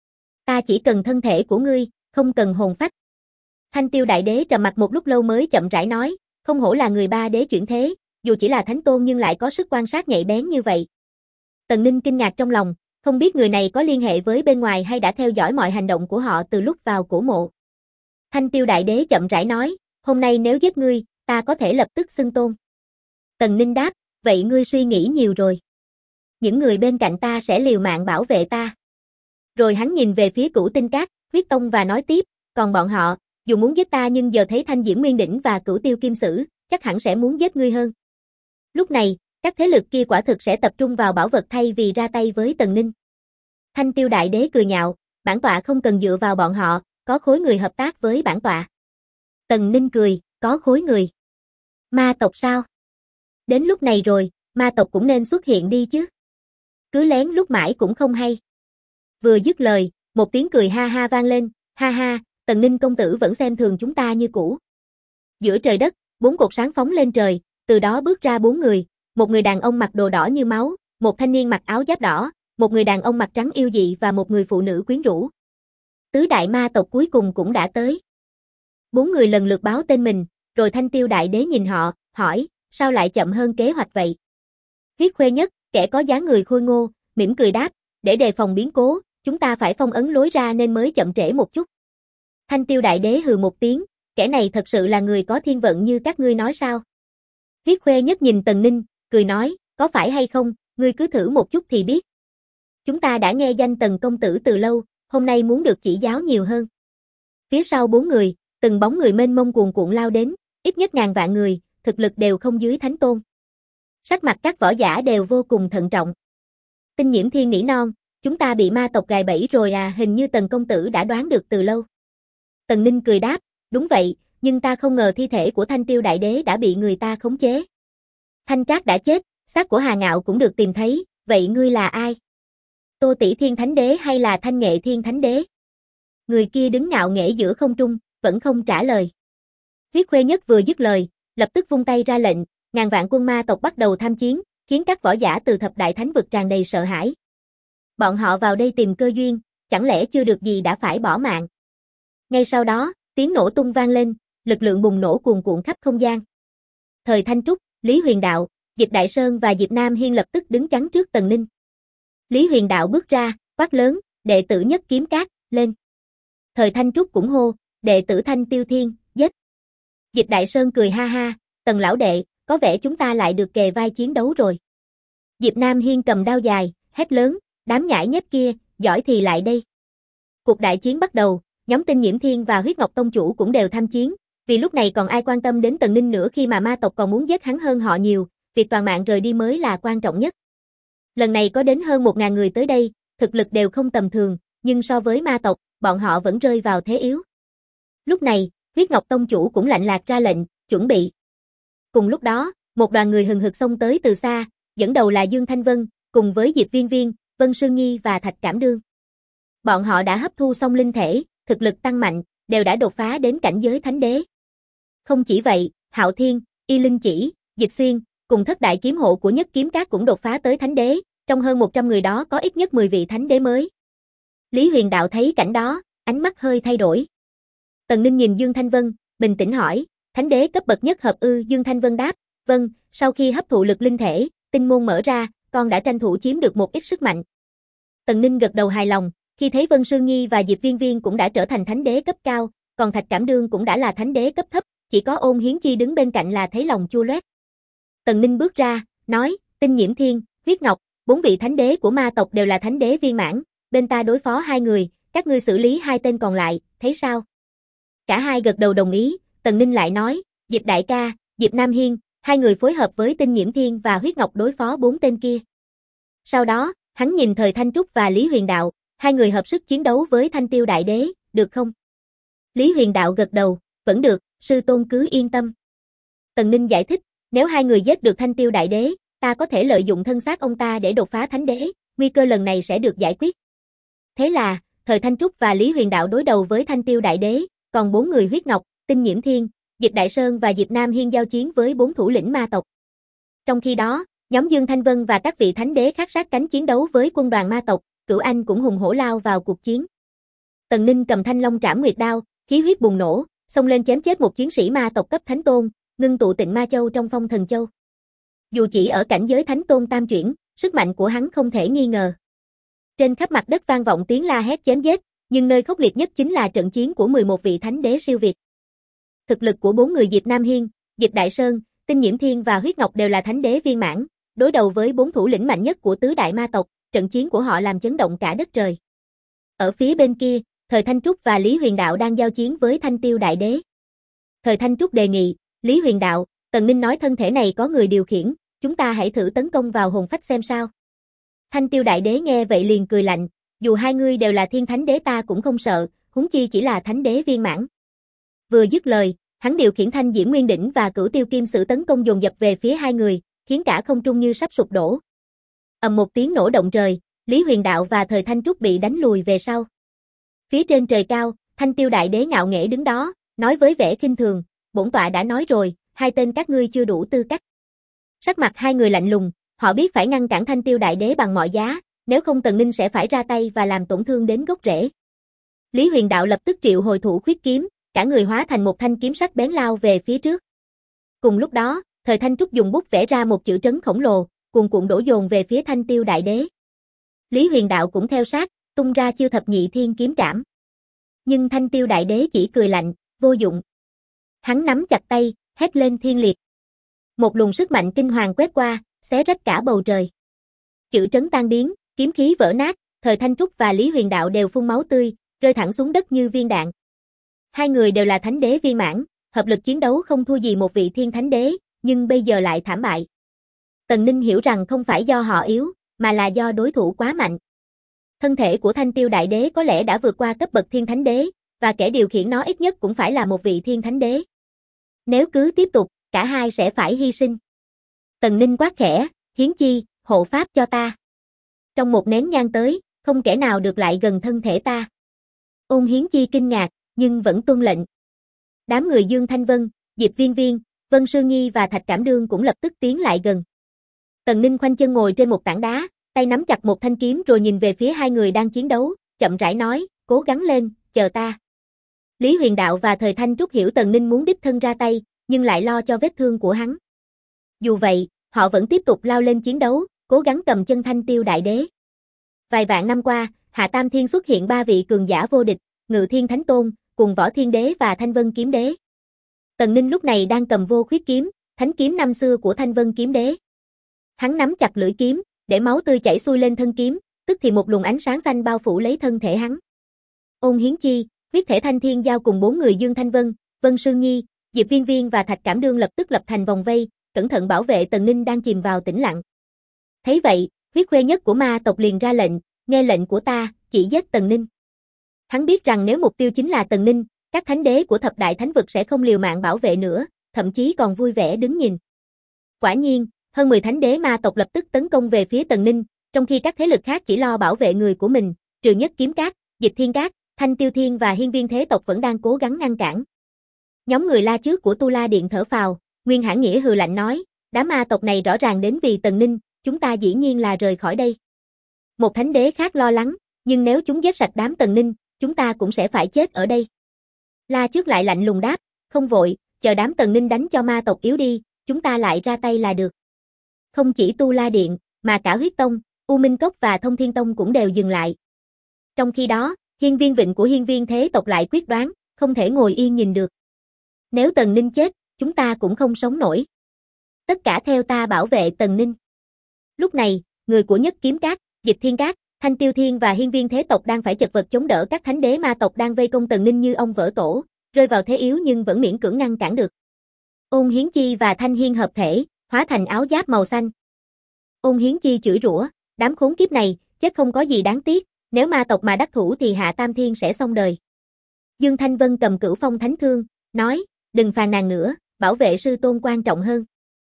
Ta chỉ cần thân thể của ngươi, không cần hồn phách. Thanh Tiêu Đại Đế trầm mặc một lúc lâu mới chậm rãi nói, không hổ là người ba đế chuyển thế, dù chỉ là thánh tôn nhưng lại có sức quan sát nhạy bén như vậy. Tần Ninh kinh ngạc trong lòng, không biết người này có liên hệ với bên ngoài hay đã theo dõi mọi hành động của họ từ lúc vào cổ mộ. Thanh Tiêu Đại Đế chậm rãi nói, hôm nay nếu giết ngươi, ta có thể lập tức xưng tôn. Tần Ninh đáp, vậy ngươi suy nghĩ nhiều rồi. Những người bên cạnh ta sẽ liều mạng bảo vệ ta. Rồi hắn nhìn về phía Cửu Tinh Các, Huyết Tông và nói tiếp, còn bọn họ, dù muốn giết ta nhưng giờ thấy Thanh Diễm Nguyên Đỉnh và Cửu Tiêu Kim Sử, chắc hẳn sẽ muốn giết ngươi hơn. Lúc này, các thế lực kia quả thực sẽ tập trung vào bảo vật thay vì ra tay với Tần Ninh. Thanh Tiêu Đại Đế cười nhạo, bản tọa không cần dựa vào bọn họ, có khối người hợp tác với bản tọa. Tần Ninh cười, có khối người. Ma tộc sao? Đến lúc này rồi, ma tộc cũng nên xuất hiện đi chứ. Cứ lén lúc mãi cũng không hay. Vừa dứt lời, một tiếng cười ha ha vang lên, ha ha, Tần Ninh công tử vẫn xem thường chúng ta như cũ. Giữa trời đất, 4 cột sáng phóng lên trời, từ đó bước ra 4 người, một người đàn ông mặc đồ đỏ như máu, một thanh niên mặc áo giáp đỏ, một người đàn ông mặc trắng yêu dị và một người phụ nữ quyến rũ. Tứ đại ma tộc cuối cùng cũng đã tới. 4 người lần lượt báo tên mình, rồi Thanh Tiêu Đại Đế nhìn họ, hỏi, sao lại chậm hơn kế hoạch vậy? Huyết Khuê Nhất, kẻ có dáng người khôi ngô, mỉm cười đáp, để đề phòng biến cố, chúng ta phải phong ấn lối ra nên mới chậm trễ một chút. Thanh Tiêu Đại Đế hừ một tiếng, kẻ này thật sự là người có thiên vận như các ngươi nói sao? Huyết Khuê Nhất nhìn Tần Ninh, cười nói, có phải hay không, ngươi cứ thử một chút thì biết. Chúng ta đã nghe danh Tần công tử từ lâu, hôm nay muốn được chỉ giáo nhiều hơn. Phía sau 4 người, từng bóng người mênh mông cuồn cuộn lao đến, ít nhất ngàn vạn người, thực lực đều không dưới thánh tôn. Sắc mặt các võ giả đều vô cùng thận trọng. Tinh Nhiễm Thiên nỉ non, chúng ta bị ma tộc gài bẫy rồi à, hình như Tần công tử đã đoán được từ lâu. Tần Ninh cười đáp, đúng vậy, nhưng ta không ngờ thi thể của Thanh Tiêu Đại Đế đã bị người ta khống chế. Thanh Trác đã chết, xác của Hà Ngạo cũng được tìm thấy, vậy ngươi là ai? Tô Tỷ Thiên Thánh Đế hay là Thanh Nghệ Thiên Thánh Đế? Người kia đứng ngạo nghễ giữa không trung, vẫn không trả lời. Huyết Khuê Nhất vừa dứt lời, lập tức vung tay ra lệnh, ngàn vạn quân ma tộc bắt đầu tham chiến, khiến các võ giả từ thập đại thánh vực tràn đầy sợ hãi. Bọn họ vào đây tìm cơ duyên, chẳng lẽ chưa được gì đã phải bỏ mạng? Ngay sau đó, tiếng nổ tung vang lên, lực lượng bùng nổ cuồn cuộn khắp không gian. Thời Thanh Trúc, Lý Huyền Đạo, Dịch Đại Sơn và Diệp Nam Hiên lập tức đứng chắn trước Tần Ninh. Lý Huyền Đạo bước ra, quát lớn, đệ tử Nhất Kiếm Các, lên. Thời Thanh Trúc cũng hô, đệ tử Thanh Tiêu Thiên, giết. Dịch Đại Sơn cười ha ha, Tần lão đệ, có vẻ chúng ta lại được kề vai chiến đấu rồi. Diệp Nam Hiên cầm đao dài, hét lớn, đám nhãi nhép kia, giỏi thì lại đây. Cuộc đại chiến bắt đầu, nhóm Tinh Nhiễm Thiên và Huyết Ngọc Tông chủ cũng đều tham chiến, vì lúc này còn ai quan tâm đến Tần Ninh nữa khi mà ma tộc còn muốn giết hắn hơn họ nhiều, việc toàn mạng rời đi mới là quan trọng nhất. Lần này có đến hơn 1000 người tới đây, thực lực đều không tầm thường, nhưng so với ma tộc, bọn họ vẫn rơi vào thế yếu. Lúc này, Huyết Ngọc Tông chủ cũng lạnh lạt ra lệnh, chuẩn bị. Cùng lúc đó, một đoàn người hừng hực xông tới từ xa, dẫn đầu là Dương Thanh Vân, cùng với Diệp Viên Viên, Vân Sương Nhi và Thạch Cảm Đương. Bọn họ đã hấp thu xong linh thể, thực lực tăng mạnh, đều đã đột phá đến cảnh giới thánh đế. Không chỉ vậy, Hạo Thiên, Y Linh Chỉ, Dịch Xuyên, cùng thất đại kiếm hộ của Nhất Kiếm Các cũng đột phá tới thánh đế, trong hơn 100 người đó có ít nhất 10 vị thánh đế mới. Lý Huyền Đạo thấy cảnh đó, ánh mắt hơi thay đổi. Tần Ninh nhìn Dương Thanh Vân, bình tĩnh hỏi, thánh đế cấp bậc nhất hợp ư? Dương Thanh Vân đáp, vâng, sau khi hấp thụ lực linh thể, tinh môn mở ra, con đã tranh thủ chiếm được một ít sức mạnh. Tần Ninh gật đầu hài lòng, khi thấy Vân Sương Nhi và Diệp Viên Viên cũng đã trở thành thánh đế cấp cao, còn Thạch Cảm Đương cũng đã là thánh đế cấp thấp, chỉ có Ôn Hiến Chi đứng bên cạnh là thấy lòng chua loét. Tần Ninh bước ra, nói, Tinh Nhiễm Thiên, Huyết Ngọc, 4 vị thánh đế của ma tộc đều là thánh đế viên mãn, bên ta đối phó 2 người, các ngươi xử lý 2 tên còn lại, thấy sao? Cả hai gật đầu đồng ý, Tần Ninh lại nói, Diệp đại ca, Diệp Nam Hiên, 2 người phối hợp với Tinh Nhiễm Thiên và Huyết Ngọc đối phó 4 tên kia. Sau đó, hắn nhìn Thời Thanh Trúc và Lý Huyền Đạo, 2 người hợp sức chiến đấu với Thanh Tiêu Đại Đế, được không? Lý Huyền Đạo gật đầu, vẫn được, sư tôn cứ yên tâm. Tần Ninh giải thích, nếu 2 người giết được Thanh Tiêu Đại Đế, ta có thể lợi dụng thân xác ông ta để đột phá thánh đế, nguy cơ lần này sẽ được giải quyết. Thế là, Thời Thanh Trúc và Lý Huyền Đạo đối đầu với Thanh Tiêu Đại Đế, còn 4 người Huyết Ngọc, Tinh Nhiễm Thiên, Dịch Đại Sơn và Diệp Nam Hiên giao chiến với 4 thủ lĩnh ma tộc. Trong khi đó, nhóm Dương Thanh Vân và các vị thánh đế khác sát cánh chiến đấu với quân đoàn ma tộc, Cửu Anh cũng hùng hổ lao vào cuộc chiến. Tần Ninh cầm Thanh Long Trảm Nguyệt đao, khí huyết bùng nổ, xông lên chém chết một chiến sĩ ma tộc cấp thánh tôn, ngưng tụ Tịnh Ma Châu trong Phong Thần Châu. Dù chỉ ở cảnh giới thánh tôn tam chuyển, sức mạnh của hắn không thể nghi ngờ. Trên khắp mặt đất vang vọng tiếng la hét chém giết, nhưng nơi khốc liệt nhất chính là trận chiến của 11 vị thánh đế siêu việt. Thực lực của 4 người Diệp Nam Hiên, Dịch Đại Sơn, Tinh Nhiễm Thiên và Huyết Ngọc đều là thánh đế viên mãn, đối đầu với 4 thủ lĩnh mạnh nhất của tứ đại ma tộc, trận chiến của họ làm chấn động cả đất trời. Ở phía bên kia, Thời Thanh Trúc và Lý Huyền Đạo đang giao chiến với Thanh Tiêu Đại Đế. Thời Thanh Trúc đề nghị, Lý Huyền Đạo, Tần Ninh nói thân thể này có người điều khiển, chúng ta hãy thử tấn công vào hồn phách xem sao. Thanh Tiêu Đại Đế nghe vậy liền cười lạnh, dù 2 người đều là thiên thánh đế ta cũng không sợ, huống chi chỉ là thánh đế viên mãn. Vừa dứt lời, hắn điều khiển Thanh Diễm Nguyên Đỉnh và Cửu Tiêu Kim Sử tấn công dồn dập về phía 2 người, khiến cả không trung như sắp sụp đổ. Ầm một tiếng nổ động trời, Lý Huyền Đạo và Thời Thanh Trúc bị đánh lùi về sau. Phía trên trời cao, Thanh Tiêu Đại Đế ngạo nghễ đứng đó, nói với vẻ khinh thường, bổn tọa đã nói rồi, 2 tên các ngươi chưa đủ tư cách. Sắc mặt 2 người lạnh lùng, họ biết phải ngăn cản Thanh Tiêu Đại Đế bằng mọi giá, nếu không Tần Ninh sẽ phải ra tay và làm tổn thương đến gốc rễ. Lý Huyền Đạo lập tức triệu hồi thủ khuyết kiếm, cả người hóa thành một thanh kiếm sắc bén lao về phía trước. Cùng lúc đó, Thời Thanh Trúc dùng bút vẽ ra một chữ trấn khổng lồ, cuồn cuộn đổ dồn về phía Thanh Tiêu Đại Đế. Lý Huyền Đạo cũng theo sát, tung ra chiêu Thập Nhị Thiên kiếm trảm. Nhưng Thanh Tiêu Đại Đế chỉ cười lạnh, vô dụng. Hắn nắm chặt tay, hét lên thiên liệt. Một luồng sức mạnh kinh hoàng quét qua, xé rách cả bầu trời. Chữ trấn tan biến, kiếm khí vỡ nát, Thời Thanh Trúc và Lý Huyền Đạo đều phun máu tươi, rơi thẳng xuống đất như viên đạn. 2 người đều là thánh đế viên mãn, hợp lực chiến đấu không thua gì một vị thiên thánh đế, nhưng bây giờ lại thảm bại. Tần Ninh hiểu rằng không phải do họ yếu, mà là do đối thủ quá mạnh. Thân thể của Thanh Tiêu Đại Đế có lẽ đã vượt qua cấp bậc thiên thánh đế, và kẻ điều khiển nó ít nhất cũng phải là một vị thiên thánh đế. Nếu cứ tiếp tục, cả hai sẽ phải hy sinh. Tần Ninh quát khẽ, Hiến Chi, hộ pháp cho ta. Trong một nén nhang tới, không kẻ nào được lại gần thân thể ta. Ôn Hiến Chi kinh ngạc, nhưng vẫn tuân lệnh. Đám người Dương Thanh Vân, Diệp Viên Viên, Vân Sương Nhi và Thạch Cảm Đương cũng lập tức tiến lại gần. Tần Ninh khoanh chân ngồi trên một tảng đá, tay nắm chặt một thanh kiếm rồi nhìn về phía hai người đang chiến đấu, chậm rãi nói, cố gắng lên, chờ ta. Lý Huyền Đạo và Thời Thanh Trúc hiểu Tần Ninh muốn đích thân ra tay, nhưng lại lo cho vết thương của hắn. Dù vậy, họ vẫn tiếp tục lao lên chiến đấu, cố gắng cầm chân Thanh Tiêu Đại Đế. Vài vạn năm qua, Hạ Tam Thiên xuất hiện 3 vị cường giả vô địch, Ngự Thiên Thánh Tôn, cùng Võ Thiên Đế và Thanh Vân Kiếm Đế. Tần Ninh lúc này đang cầm Vô Khuyết Kiếm, thánh kiếm năm xưa của Thanh Vân Kiếm Đế. Hắn nắm chặt lưỡi kiếm, để máu tươi chảy xuôi lên thân kiếm, tức thì một luồng ánh sáng xanh bao phủ lấy thân thể hắn. Ôn Hiến Chi, huyết thể Thanh Thiên Giao cùng 4 người Dương Thanh Vân, Vân Sương Nhi, Diệp Viên Viên và Thạch Cảm Đương lập tức lập thành vòng vây, cẩn thận bảo vệ Tần Ninh đang chìm vào tĩnh lặng. Thấy vậy, huyết khuê nhất của ma tộc liền ra lệnh, nghe lệnh của ta, chỉ giết Tần Ninh. Hắn biết rằng nếu mục tiêu chính là Tần Ninh, các thánh đế của thập đại thánh vực sẽ không liều mạng bảo vệ nữa, thậm chí còn vui vẻ đứng nhìn. Quả nhiên, hơn 10 thánh đế ma tộc lập tức tấn công về phía Tần Ninh, trong khi các thế lực khác chỉ lo bảo vệ người của mình, trừ Nhất Kiếm Các, Dịch Thiên Các, Thanh Tiêu Thiên và Hiên Viên thế tộc vẫn đang cố gắng ngăn cản. Nhóm người la trước của Tu La Điện thở phào, Nguyên Hãn Nghĩa hừ lạnh nói, đám ma tộc này rõ ràng đến vì Tần Ninh, chúng ta dĩ nhiên là rời khỏi đây. Một thánh đế khác lo lắng, nhưng nếu chúng giết sạch đám Tần Ninh, chúng ta cũng sẽ phải chết ở đây. La trước lại lạnh lùng đáp, không vội, chờ đám Tần Ninh đánh cho ma tộc yếu đi, chúng ta lại ra tay là được. Không chỉ Tu La Điện, mà cả Huyết Tông, U Minh Cốc và Thông Thiên Tông cũng đều dừng lại. Trong khi đó, Hiên Viên Vịnh của Hiên Viên thế tộc lại quyết đoán, không thể ngồi yên nhìn được. Nếu Tần Ninh chết, chúng ta cũng không sống nổi. Tất cả theo ta bảo vệ Tần Ninh. Lúc này, người của Nhất Kiếm Các, Dịch Thiên Các, Thanh Tiêu Thiên và Hiên Viên thế tộc đang phải chật vật chống đỡ các thánh đế ma tộc đang vây công Tần Ninh như ong vỡ tổ, rơi vào thế yếu nhưng vẫn miễn cưỡng ngăn cản được. Ôn Hiến Chi và Thanh Hiên hợp thể, hóa thành áo giáp màu xanh. Ôn Hiến Chi chửi rủa, đám khốn kiếp này, chết không có gì đáng tiếc, nếu ma tộc mà đắc thủ thì Hạ Tam Thiên sẽ xong đời. Dương Thanh Vân cầm Cửu Phong Thánh Thương, nói, đừng phàn nàn nữa, bảo vệ sư tôn quan trọng hơn.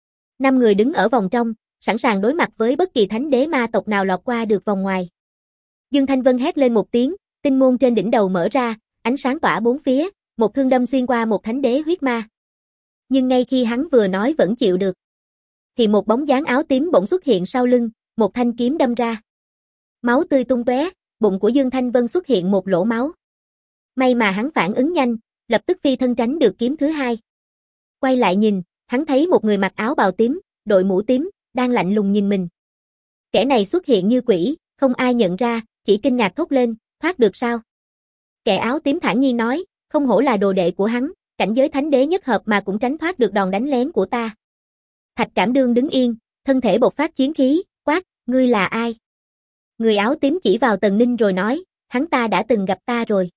5 người đứng ở vòng trong, sẵn sàng đối mặt với bất kỳ thánh đế ma tộc nào lọt qua được vòng ngoài. Dương Thanh Vân hét lên một tiếng, tinh môn trên đỉnh đầu mở ra, ánh sáng tỏa bốn phía, một thương đâm xuyên qua một thánh đế huyết ma. Nhưng ngay khi hắn vừa nói vẫn chịu được, thì một bóng dáng áo tím bỗng xuất hiện sau lưng, một thanh kiếm đâm ra. Máu tươi tung tóe, bụng của Dương Thanh Vân xuất hiện một lỗ máu. May mà hắn phản ứng nhanh, lập tức phi thân tránh được kiếm thứ hai. Quay lại nhìn, hắn thấy một người mặc áo bào tím, đội mũ tím, đang lạnh lùng nhìn mình. Kẻ này xuất hiện như quỷ, không ai nhận ra, chỉ kinh ngạc thốt lên, thoát được sao? Kẻ áo tím thản nhiên nói, không hổ là đồ đệ của hắn, cảnh giới thánh đế nhất hợp mà cũng tránh thoát được đòn đánh lén của ta. Thạch Cảm Đương đứng yên, thân thể bộc phát chiến khí, quát, ngươi là ai? Người áo tím chỉ vào Tần Ninh rồi nói, hắn ta đã từng gặp ta rồi.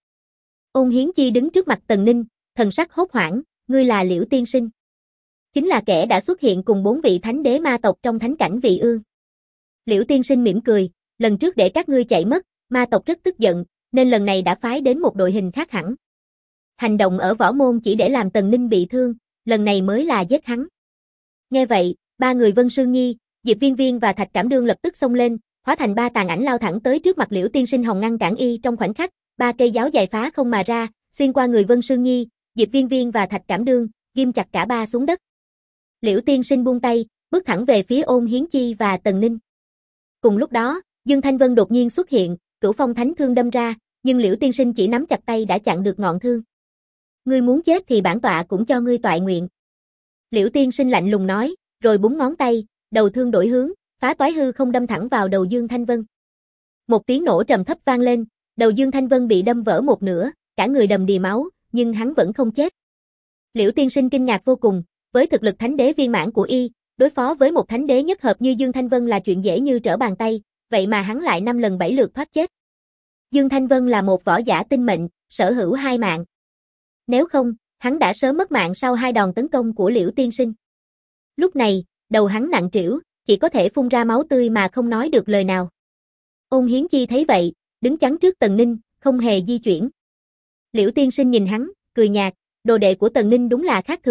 Ôn Hiến Chi đứng trước mặt Tần Ninh, thần sắc hốt hoảng, ngươi là Liễu Tiên Sinh. Chính là kẻ đã xuất hiện cùng 4 vị thánh đế ma tộc trong thánh cảnh Vị Ương. Liễu Tiên Sinh mỉm cười, lần trước để các ngươi chạy mất, ma tộc rất tức giận, nên lần này đã phái đến một đội hình khác hẳn. Hành động ở võ môn chỉ để làm Tần Ninh bị thương, lần này mới là giết hắn. Nghe vậy, 3 người Vân Sương Nhi, Diệp Viên Viên và Thạch Cảm Đương lập tức xông lên, hóa thành 3 tàn ảnh lao thẳng tới trước mặt Liễu Tiên Sinh hòng ngăn cản y trong khoảnh khắc, 3 cây giáo dài phá không mà ra, xuyên qua người Vân Sương Nhi, Diệp Viên Viên và Thạch Cảm Đương, ghim chặt cả 3 xuống đất. Liễu Tiên Sinh buông tay, bước thẳng về phía Ôn Hiến Chi và Tần Ninh. Cùng lúc đó, Dương Thanh Vân đột nhiên xuất hiện, Cửu Phong Thánh Thương đâm ra, nhưng Liễu Tiên Sinh chỉ nắm chặt tay đã chặn được ngọn thương. Ngươi muốn chết thì bản tọa cũng cho ngươi toại nguyện. Liễu Tiên Sinh lạnh lùng nói, rồi búng ngón tay, đầu thương đổi hướng, phá toái hư không đâm thẳng vào đầu Dương Thanh Vân. Một tiếng nổ trầm thấp vang lên, đầu Dương Thanh Vân bị đâm vỡ một nửa, cả người đầm đìa máu, nhưng hắn vẫn không chết. Liễu Tiên Sinh kinh ngạc vô cùng, với thực lực thánh đế viên mãn của y, đối phó với một thánh đế nhất hợp như Dương Thanh Vân là chuyện dễ như trở bàn tay, vậy mà hắn lại 5 lần 7 lượt thoát chết. Dương Thanh Vân là một võ giả tinh mệnh, sở hữu 2 mạng. Nếu không, hắn đã sớm mất mạng sau 2 đòn tấn công của Liễu Tiên Sinh. Lúc này, đầu hắn nặng trĩu, chỉ có thể phun ra máu tươi mà không nói được lời nào. Ôn Hiến Chi thấy vậy, đứng chắn trước Tần Ninh, không hề di chuyển. Liễu Tiên Sinh nhìn hắn, cười nhạt, đồ đệ của Tần Ninh đúng là khác thường,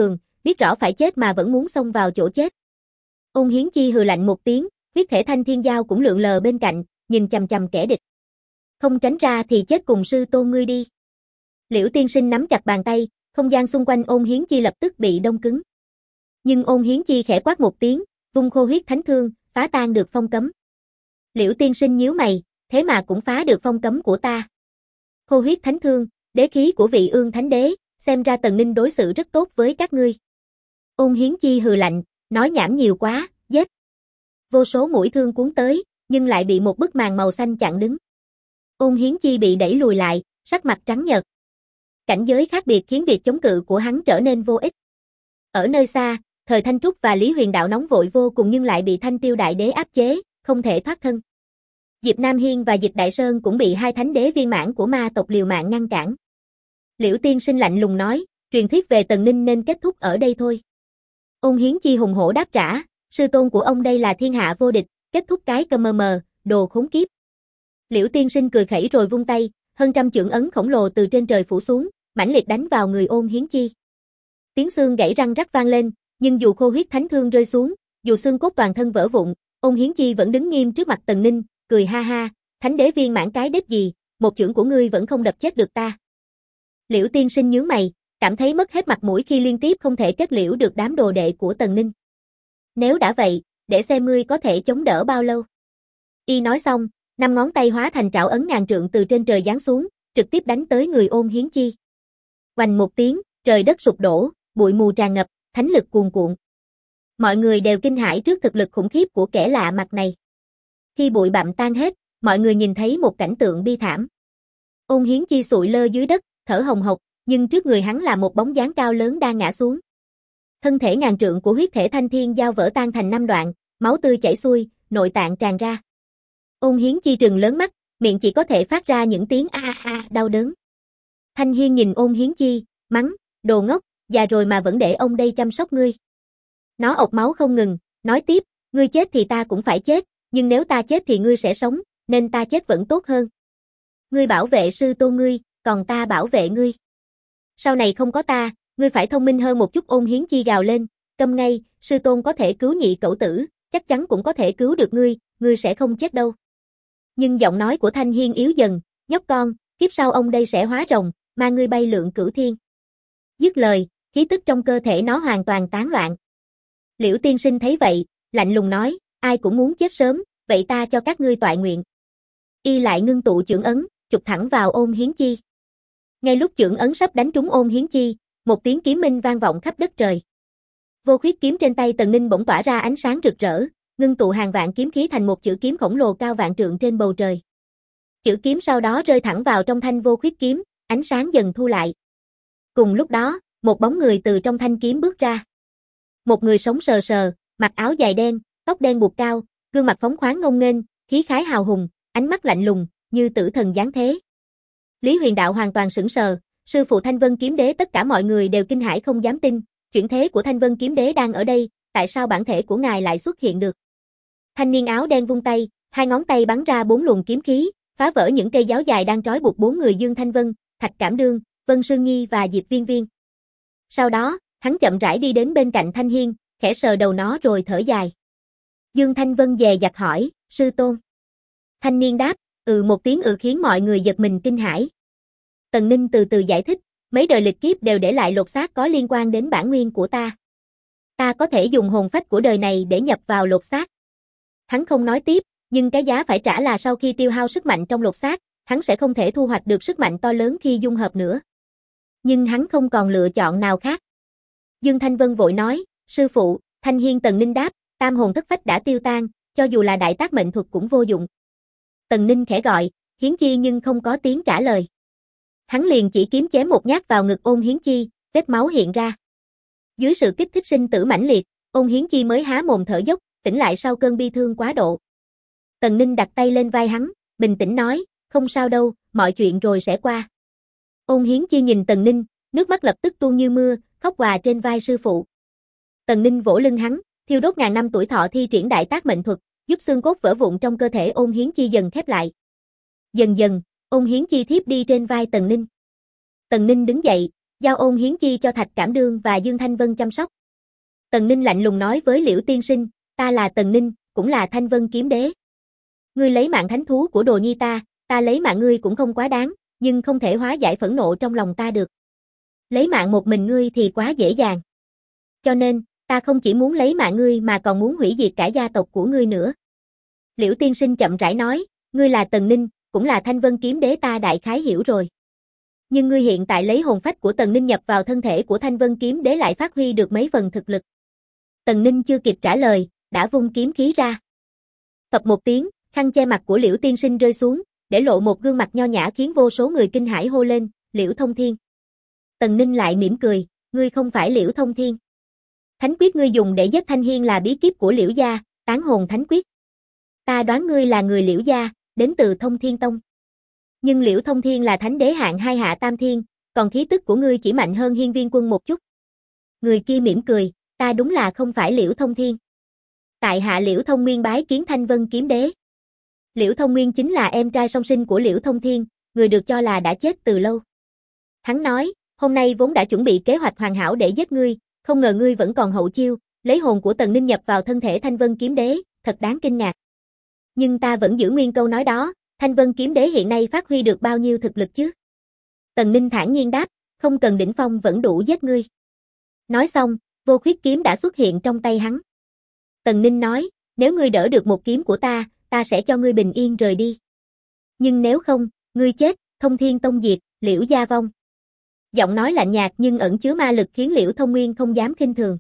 biết rõ phải chết mà vẫn muốn xông vào chỗ chết. Ôn Hiến Chi hừ lạnh một tiếng, huyết thể thanh thiên dao cũng lượn lờ bên cạnh, nhìn chằm chằm kẻ địch. Không tránh ra thì chết cùng sư tôn ngươi đi. Liễu Tiên Sinh nắm chặt bàn tay, không gian xung quanh Ôn Hiến Chi lập tức bị đông cứng. Nhưng Ôn Hiến Chi khẽ quát một tiếng, vung khô huyết thánh thương, phá tan được phong cấm. Liễu Tiên Sinh nhíu mày, thế mà cũng phá được phong cấm của ta. Khô huyết thánh thương, đế khí của vị Ương Thánh Đế, xem ra Tần Ninh đối xử rất tốt với các ngươi. Ôn Hiến Chi hừ lạnh, nói nhảm nhiều quá, giết. Vô số mũi thương cuốn tới, nhưng lại bị một bức màn màu xanh chặn đứng. Ôn Hiến Chi bị đẩy lùi lại, sắc mặt trắng nhợt. Cảnh giới khác biệt khiến việc chống cự của hắn trở nên vô ích. Ở nơi xa, Thời Thanh Trúc và Lý Huyền Đạo nóng vội vô cùng nhưng lại bị Thanh Tiêu Đại Đế áp chế, không thể thoát thân. Diệp Nam Hiên và Dịch Đại Sơn cũng bị hai thánh đế viên mãn của ma tộc liều mạng ngăn cản. Liễu Tiên Sinh lạnh lùng nói, truyền thuyết về Tần Ninh nên kết thúc ở đây thôi. Ôn Hiến Chi hùng hổ đáp trả, sư tôn của ông đây là thiên hạ vô địch, kết thúc cái cờ mờ mờ, đồ khốn kiếp. Liễu Tiên Sinh cười khẩy rồi vung tay, hơn trăm chưởng ấn khổng lồ từ trên trời phủ xuống, mãnh liệt đánh vào người Ôn Hiến Chi. Tiếng xương gãy răng rắc vang lên, nhưng dù khô huyết thánh thương rơi xuống, dù xương cốt toàn thân vỡ vụn, Ôn Hiến Chi vẫn đứng nghiêm trước mặt Tần Ninh, cười ha ha, thánh đế viên mãn cái đếch gì, một chưởng của ngươi vẫn không đập chết được ta. Liễu Tiên Sinh nhướng mày, cảm thấy mất hết mặt mũi khi liên tiếp không thể kết liễu được đám đồ đệ của Tần Ninh. Nếu đã vậy, để xem ngươi có thể chống đỡ bao lâu. Y nói xong, 5 ngón tay hóa thành trảo ấn ngàn trượng từ trên trời giáng xuống, trực tiếp đánh tới người Ôn Hiến Chi. Oành một tiếng, trời đất sụp đổ, bụi mù tràn ngập, thánh lực cuồn cuộn. Mọi người đều kinh hãi trước thực lực khủng khiếp của kẻ lạ mặt này. Khi bụi bặm tan hết, mọi người nhìn thấy một cảnh tượng bi thảm. Ôn Hiến Chi sụi lơ dưới đất, thở hồng hộc, nhưng trước người hắn là một bóng dáng cao lớn đang ngã xuống. Thân thể ngàn trượng của huyết thể thanh thiên dao vỡ tan thành 5 đoạn, máu tươi chảy xuôi, nội tạng tràn ra. Ôn Hiến Chi trừng lớn mắt, miệng chỉ có thể phát ra những tiếng a a đau đớn. Thanh Hiên nhìn Ôn Hiến Chi, mắng, đồ ngốc, già rồi mà vẫn để ông đây chăm sóc ngươi. Nó ộc máu không ngừng, nói tiếp, ngươi chết thì ta cũng phải chết, nhưng nếu ta chết thì ngươi sẽ sống, nên ta chết vẫn tốt hơn. Ngươi bảo vệ sư tôn ngươi, còn ta bảo vệ ngươi. Sau này không có ta, ngươi phải thông minh hơn một chút. Ôn Hiến Chi gào lên, câm ngay, sư tôn có thể cứu nhị cẩu tử, chắc chắn cũng có thể cứu được ngươi sẽ không chết đâu. Nhưng giọng nói của Thanh Hiên yếu dần, nhóc con, kiếp sau ông đây sẽ hóa rồng, mà ngươi bay lượn cửu thiên. Dứt lời, khí tức trong cơ thể nó hoàn toàn tán loạn. Liễu Tiên Sinh thấy vậy, lạnh lùng nói, ai cũng muốn chết sớm, vậy ta cho các ngươi toại nguyện. Y lại ngưng tụ chưởng ấn, chụp thẳng vào Ôn Hiến Chi. Ngay lúc chưởng ấn sắp đánh trúng Ôn Hiến Chi, một tiếng kiếm minh vang vọng khắp đất trời. Vô khuyết kiếm trên tay Tần Ninh bỗng tỏa ra ánh sáng rực rỡ, ngưng tụ hàng vạn kiếm khí thành một chữ kiếm khổng lồ cao vạn trượng trên bầu trời. Chữ kiếm sau đó rơi thẳng vào trong thanh vô khuyết kiếm, ánh sáng dần thu lại. Cùng lúc đó, một bóng người từ trong thanh kiếm bước ra. Một người sống sờ sờ, mặc áo dài đen, tóc đen buộc cao, gương mặt phóng khoáng ngông nghênh, khí khái hào hùng, ánh mắt lạnh lùng, như tử thần giáng thế. Lý Huyền Đạo hoàn toàn sững sờ, sư phụ Thanh Vân Kiếm Đế, tất cả mọi người đều kinh hãi không dám tin, chuyển thế của Thanh Vân Kiếm Đế đang ở đây, tại sao bản thể của ngài lại xuất hiện được? Thanh niên áo đen vung tay, 2 ngón tay bắn ra 4 luồng kiếm khí, phá vỡ những cây giáo dài đang trói buộc 4 người Dương Thanh Vân, Thạch Cảm Đương, Vân Sương Nhi và Diệp Viên Viên. Sau đó, hắn chậm rãi đi đến bên cạnh Thanh Hiên, khẽ sờ đầu nó rồi thở dài. Dương Thanh Vân dè dặt hỏi, sư tôn. Thanh niên đáp, một tiếng khiến mọi người giật mình kinh hãi. Tần Ninh từ từ giải thích, mấy đời lịch kiếp đều để lại lột xác có liên quan đến bản nguyên của ta. Ta có thể dùng hồn phách của đời này để nhập vào lột xác. Hắn không nói tiếp, nhưng cái giá phải trả là sau khi tiêu hao sức mạnh trong lột xác, hắn sẽ không thể thu hoạch được sức mạnh to lớn khi dung hợp nữa. Nhưng hắn không còn lựa chọn nào khác. Dương Thanh Vân vội nói, sư phụ. Thanh Hiên. Tần Ninh đáp, tam hồn thất phách đã tiêu tan, cho dù là đại tác mệnh thuật cũng vô dụng. Tần Ninh khẽ gọi, Hiến Chi nhưng không có tiếng trả lời. Hắn liền chỉ kiếm chém một nhát vào ngực Ôn Hiến Chi, vết máu hiện ra. Dưới sự kích thích sinh tử mãnh liệt, Ôn Hiến Chi mới há mồm thở dốc, tỉnh lại sau cơn bi thương quá độ. Tần Ninh đặt tay lên vai hắn, bình tĩnh nói, không sao đâu, mọi chuyện rồi sẽ qua. Ôn Hiến Chi nhìn Tần Ninh, nước mắt lập tức tuôn như mưa, khóc òa trên vai sư phụ. Tần Ninh vỗ lưng hắn, thiêu đốt ngàn năm tuổi thọ thi triển đại tác mệnh thuật, giúp xương cốt vỡ vụn trong cơ thể Ôn Hiến Chi dần khép lại. Dần dần, Ôn Hiến Chi thiếp đi trên vai Tần Ninh. Tần Ninh đứng dậy, giao Ôn Hiến Chi cho Thạch Cảm Đương và Dương Thanh Vân chăm sóc. Tần Ninh lạnh lùng nói với Liễu tiên sinh, ta là Tần Ninh, cũng là Thanh Vân Kiếm Đế. Ngươi lấy mạng thánh thú của đồ nhi ta lấy mạng ngươi cũng không quá đáng, nhưng không thể hóa giải phẫn nộ trong lòng ta được. Lấy mạng một mình ngươi thì quá dễ dàng. Cho nên, ta không chỉ muốn lấy mạng ngươi mà còn muốn hủy diệt cả gia tộc của ngươi nữa. Liễu tiên sinh chậm rãi nói, ngươi là Tần Ninh, cũng là Thanh Vân Kiếm Đế ta đại khái hiểu rồi. Nhưng ngươi hiện tại lấy hồn phách của Tần Ninh nhập vào thân thể của Thanh Vân Kiếm Đế lại phát huy được mấy phần thực lực. Tần Ninh chưa kịp trả lời, đã vung kiếm khí ra. Phập một tiếng, khăn che mặt của Liễu tiên sinh rơi xuống, để lộ một gương mặt nho nhã khiến vô số người kinh hãi hô lên, Liễu Thông Thiên. Tần Ninh lại mỉm cười, ngươi không phải Liễu Thông Thiên. Thánh quyết ngươi dùng để giết Thanh Hiên là bí kíp của Liễu gia, Tán Hồn Thánh Quyết. Ta đoán ngươi là người Liễu gia, đến từ Thông Thiên Tông. Nhưng Liễu Thông Thiên là thánh đế hạng 2 hạ tam thiên, còn khí tức của ngươi chỉ mạnh hơn Hiên Viên Quân một chút. Người kia mỉm cười, ta đúng là không phải Liễu Thông Thiên. Tại hạ Liễu Thông Nguyên bái kiến Thanh Vân Kiếm Đế. Liễu Thông Nguyên chính là em trai song sinh của Liễu Thông Thiên, người được cho là đã chết từ lâu. Hắn nói, hôm nay vốn đã chuẩn bị kế hoạch hoàn hảo để giết ngươi, không ngờ ngươi vẫn còn hậu chiêu, lấy hồn của Tần Ninh nhập vào thân thể Thanh Vân Kiếm Đế, thật đáng kinh ngạc. Nhưng ta vẫn giữ nguyên câu nói đó, Thanh Vân Kiếm Đế hiện nay phát huy được bao nhiêu thực lực chứ? Tần Ninh thản nhiên đáp, không cần đỉnh phong vẫn đủ giết ngươi. Nói xong, vô khuyết kiếm đã xuất hiện trong tay hắn. Tần Ninh nói, nếu ngươi đỡ được một kiếm của ta sẽ cho ngươi bình yên rời đi. Nhưng nếu không, ngươi chết, Thông Thiên Tông diệt, Liễu gia vong. Giọng nói lạnh nhạt nhưng ẩn chứa ma lực khiến Liễu Thông Nguyên không dám khinh thường.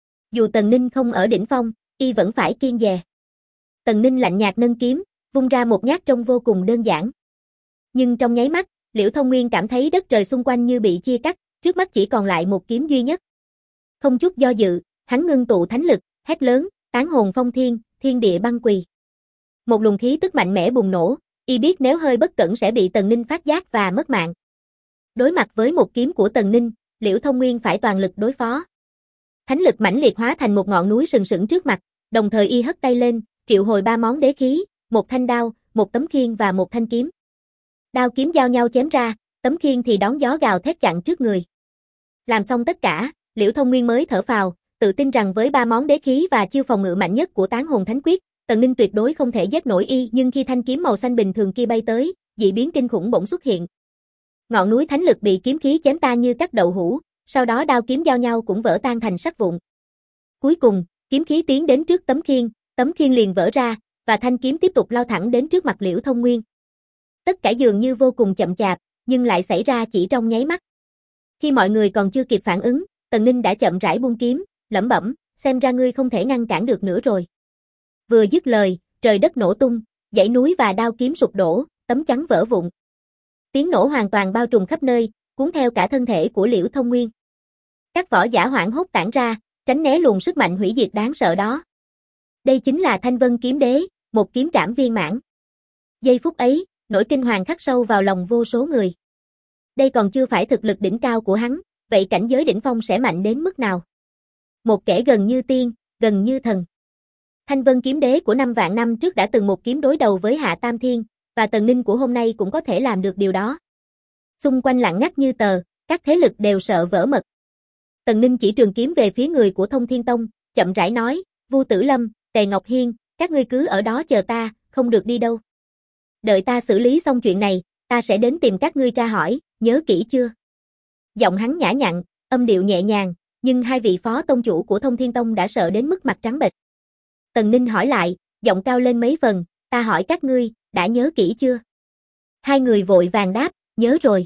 Dù Tần Ninh không ở đỉnh phong, y vẫn phải kiêng dè. Tần Ninh lạnh nhạt nâng kiếm, vung ra một nhát trông vô cùng đơn giản. Nhưng trong nháy mắt, Liễu Thông Nguyên cảm thấy đất trời xung quanh như bị chia cắt, trước mắt chỉ còn lại một kiếm duy nhất. Không chút do dự, hắn ngưng tụ thánh lực, hét lớn, Tán Hồn Phong Thiên, thiên địa băng quỳ. Một luồng khí tức mạnh mẽ bùng nổ, y biết nếu hơi bất cẩn sẽ bị Tần Ninh phát giác và mất mạng. Đối mặt với một kiếm của Tần Ninh, Liễu Thông Nguyên phải toàn lực đối phó. Thánh lực mãnh liệt hóa thành một ngọn núi sừng sững trước mặt, đồng thời y hất tay lên, triệu hồi 3 món đế khí, một thanh đao, một tấm khiên và một thanh kiếm. Đao kiếm giao nhau chém ra, tấm khiên thì đón gió gào thét chặn trước người. Làm xong tất cả, Liễu Thông Nguyên mới thở phào, tự tin rằng với 3 món đế khí và chiêu phòng ngự mạnh nhất của Tán Hồn Thánh Quyết, Tần Ninh tuyệt đối không thể giết nổi y, nhưng khi thanh kiếm màu xanh bình thường kia bay tới, dị biến kinh khủng bỗng xuất hiện. Ngọn núi thánh lực bị kiếm khí chém tan như cắt đậu hũ, sau đó đao kiếm giao nhau cũng vỡ tan thành sắt vụn. Cuối cùng, kiếm khí tiến đến trước tấm khiên liền vỡ ra, và thanh kiếm tiếp tục lao thẳng đến trước mặt Liễu Thông Nguyên. Tất cả dường như vô cùng chậm chạp, nhưng lại xảy ra chỉ trong nháy mắt. Khi mọi người còn chưa kịp phản ứng, Tần Ninh đã chậm rãi buông kiếm, lẩm bẩm, xem ra ngươi không thể ngăn cản được nữa rồi. Vừa dứt lời, trời đất nổ tung, dãy núi và đao kiếm sụp đổ, tấm chắn vỡ vụn. Tiếng nổ hoàn toàn bao trùm khắp nơi, cuốn theo cả thân thể của Liễu Thông Nguyên. Các võ giả hoảng hốt tản ra, tránh né luồng sức mạnh hủy diệt đáng sợ đó. Đây chính là Thanh Vân Kiếm Đế, một kiếm trảm viên mãn. Giây phút ấy, nỗi kinh hoàng khắc sâu vào lòng vô số người. Đây còn chưa phải thực lực đỉnh cao của hắn, vậy cảnh giới đỉnh phong sẽ mạnh đến mức nào? Một kẻ gần như tiên, gần như thần. Thanh Vân Kiếm Đế của 5 vạn năm trước đã từng một kiếm đối đầu với Hạ Tam Thiên, và Tần Ninh của hôm nay cũng có thể làm được điều đó. Xung quanh lặng ngắt như tờ, các thế lực đều sợ vỡ mật. Tần Ninh chỉ trường kiếm về phía người của Thông Thiên Tông, chậm rãi nói, Vu Tử Lâm, Tề Ngọc Hiên, các ngươi cứ ở đó chờ ta, không được đi đâu. Đợi ta xử lý xong chuyện này, ta sẽ đến tìm các ngươi tra hỏi, nhớ kỹ chưa? Giọng hắn nhã nhặn, âm điệu nhẹ nhàng, nhưng hai vị phó tông chủ của Thông Thiên Tông đã sợ đến mức mặt trắng bệch. Tần Ninh hỏi lại, giọng cao lên mấy phần, ta hỏi các ngươi, đã nhớ kỹ chưa? Hai người vội vàng đáp, nhớ rồi.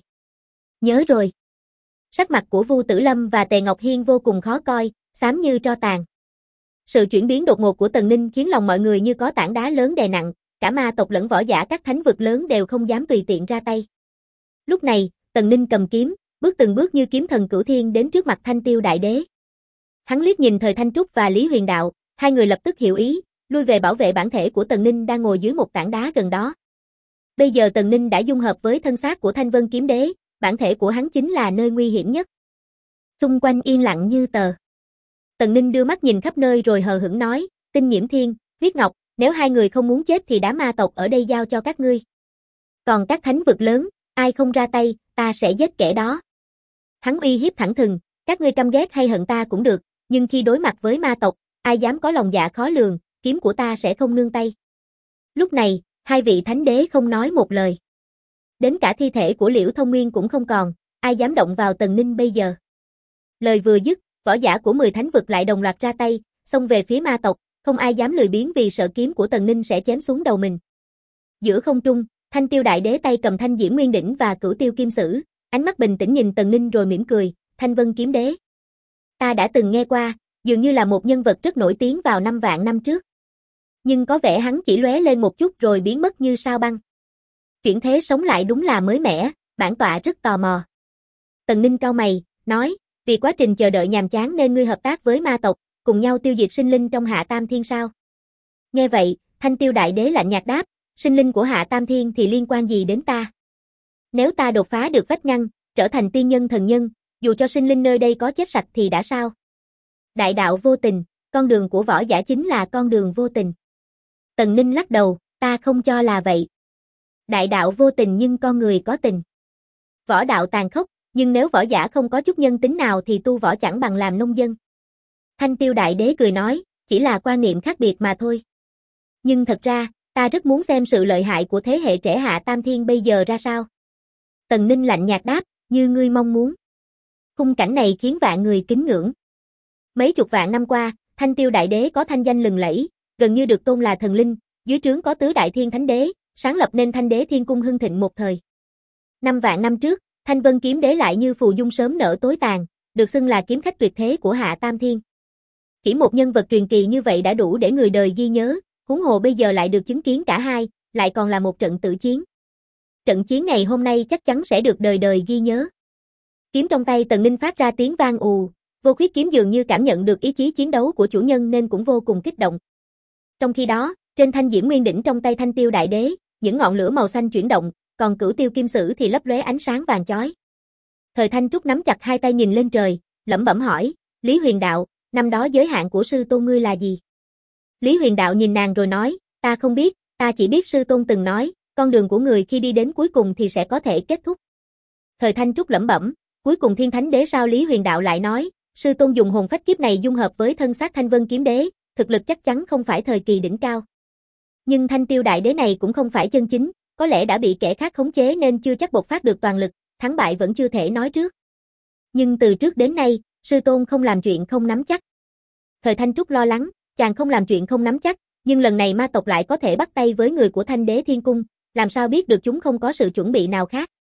Nhớ rồi. Sắc mặt của Vu Tử Lâm và Tề Ngọc Hiên vô cùng khó coi, xám như tro tàn. Sự chuyển biến đột ngột của Tần Ninh khiến lòng mọi người như có tảng đá lớn đè nặng, cả ma tộc lẫn võ giả các thánh vực lớn đều không dám tùy tiện ra tay. Lúc này, Tần Ninh cầm kiếm, bước từng bước như kiếm thần cửu thiên đến trước mặt Thanh Tiêu Đại Đế. Hắn liếc nhìn Thời Thanh Trúc và Lý Huyền Đạo, hai người lập tức hiểu ý, lui về bảo vệ bản thể của Tần Ninh đang ngồi dưới một tảng đá gần đó. Bây giờ Tần Ninh đã dung hợp với thân xác của Thanh Vân Kiếm Đế, bản thể của hắn chính là nơi nguy hiểm nhất. Xung quanh yên lặng như tờ. Tần Ninh đưa mắt nhìn khắp nơi rồi hờ hững nói, Tinh Nhiễm Thiên, Huyết Ngọc, nếu hai người không muốn chết thì đám ma tộc ở đây giao cho các ngươi. Còn các thánh vực lớn, ai không ra tay, ta sẽ giết kẻ đó. Hắn uy hiếp thẳng thừng, các ngươi căm ghét hay hận ta cũng được, Nhưng khi đối mặt với ma tộc, ai dám có lòng dạ khó lường, kiếm của ta sẽ không nương tay. Lúc này, hai vị thánh đế không nói một lời. Đến cả thi thể của Liễu Thông Nguyên cũng không còn, ai dám động vào Tần Ninh bây giờ. Lời vừa dứt, võ giả của 10 thánh vực lại đồng loạt ra tay, xông về phía ma tộc, không ai dám lười biếng vì sợ kiếm của Tần Ninh sẽ chém xuống đầu mình. Giữa không trung, Thanh Tiêu Đại Đế tay cầm Thanh Diễm Nguyên Đỉnh và Cửu Tiêu Kim Sử, ánh mắt bình tĩnh nhìn Tần Ninh rồi mỉm cười, Thanh Vân Kiếm Đế. Ta đã từng nghe qua, dường như là một nhân vật rất nổi tiếng vào 5 vạn năm trước. Nhưng có vẻ hắn chỉ lóe lên một chút rồi biến mất như sao băng. Chuyển thế sống lại đúng là mới mẻ, bản tọa rất tò mò. Tần Ninh cau mày, nói, vì quá trình chờ đợi nhàm chán nên ngươi hợp tác với ma tộc, cùng nhau tiêu diệt sinh linh trong Hạ Tam Thiên sao? Nghe vậy, Thanh Tiêu Đại Đế lạnh nhạt đáp, sinh linh của Hạ Tam Thiên thì liên quan gì đến ta? Nếu ta đột phá được vách ngăn, trở thành tiên nhân thần nhân, dù cho sinh linh nơi đây có chết sạch thì đã sao? Đại đạo vô tình, con đường của võ giả chính là con đường vô tình. Tần Ninh lắc đầu, ta không cho là vậy. Đại đạo vô tình nhưng con người có tình. Võ đạo tàn khốc, nhưng nếu võ giả không có chút nhân tính nào thì tu võ chẳng bằng làm nông dân. Thanh Tiêu Đại Đế cười nói, chỉ là quan niệm khác biệt mà thôi. Nhưng thật ra, ta rất muốn xem sự lợi hại của thế hệ trẻ Hạ Tam Thiên bây giờ ra sao. Tần Ninh lạnh nhạt đáp, như ngươi mong muốn. Khung cảnh này khiến vạn người kính ngưỡng. Mấy chục vạn năm qua, Thanh Tiêu Đại Đế có thanh danh lừng lẫy, gần như được tôn là thần linh, dưới trướng có tứ đại thiên thánh đế, sáng lập nên Thanh Đế Thiên Cung hưng thịnh một thời. 5 vạn năm trước, Thanh Vân Kiếm Đế lại như phù dung sớm nở tối tàn, được xưng là kiếm khách tuyệt thế của Hạ Tam Thiên. Chỉ một nhân vật truyền kỳ như vậy đã đủ để người đời ghi nhớ, huống hồ bây giờ lại được chứng kiến cả hai, lại còn là một trận tử chiến. Trận chiến ngày hôm nay chắc chắn sẽ được đời đời ghi nhớ. Kiếm trong tay Tần Ninh phát ra tiếng vang ù, Vô Khuyết Kiếm dường như cảm nhận được ý chí chiến đấu của chủ nhân nên cũng vô cùng kích động. Trong khi đó, trên Thanh Diễm Nguyên Đỉnh trong tay Thanh Tiêu Đại Đế, những ngọn lửa màu xanh chuyển động, còn Cửu Tiêu Kim Sử thì lấp lóe ánh sáng vàng chói. Thời Thanh Trúc nắm chặt hai tay nhìn lên trời, lẩm bẩm hỏi, Lý Huyền Đạo, năm đó giới hạn của sư tôn ngươi là gì? Lý Huyền Đạo nhìn nàng rồi nói, ta không biết, ta chỉ biết sư tôn từng nói, con đường của người khi đi đến cuối cùng thì sẽ có thể kết thúc. Thời Thanh Trúc lẩm bẩm, cuối cùng Thiên Thánh Đế sao? Lý Huyền Đạo lại nói, sư tôn dùng hồn phách kiếp này dung hợp với thân xác Thanh Vân Kiếm Đế, thực lực chắc chắn không phải thời kỳ đỉnh cao. Nhưng Thanh Tiêu Đại Đế này cũng không phải chân chính, có lẽ đã bị kẻ khác khống chế nên chưa chắc bộc phát được toàn lực, thắng bại vẫn chưa thể nói trước. Nhưng từ trước đến nay, sư tôn không làm chuyện không nắm chắc. Thời Thanh Trúc lo lắng, chàng không làm chuyện không nắm chắc, nhưng lần này ma tộc lại có thể bắt tay với người của Thanh Đế Thiên Cung, làm sao biết được chúng không có sự chuẩn bị nào khác.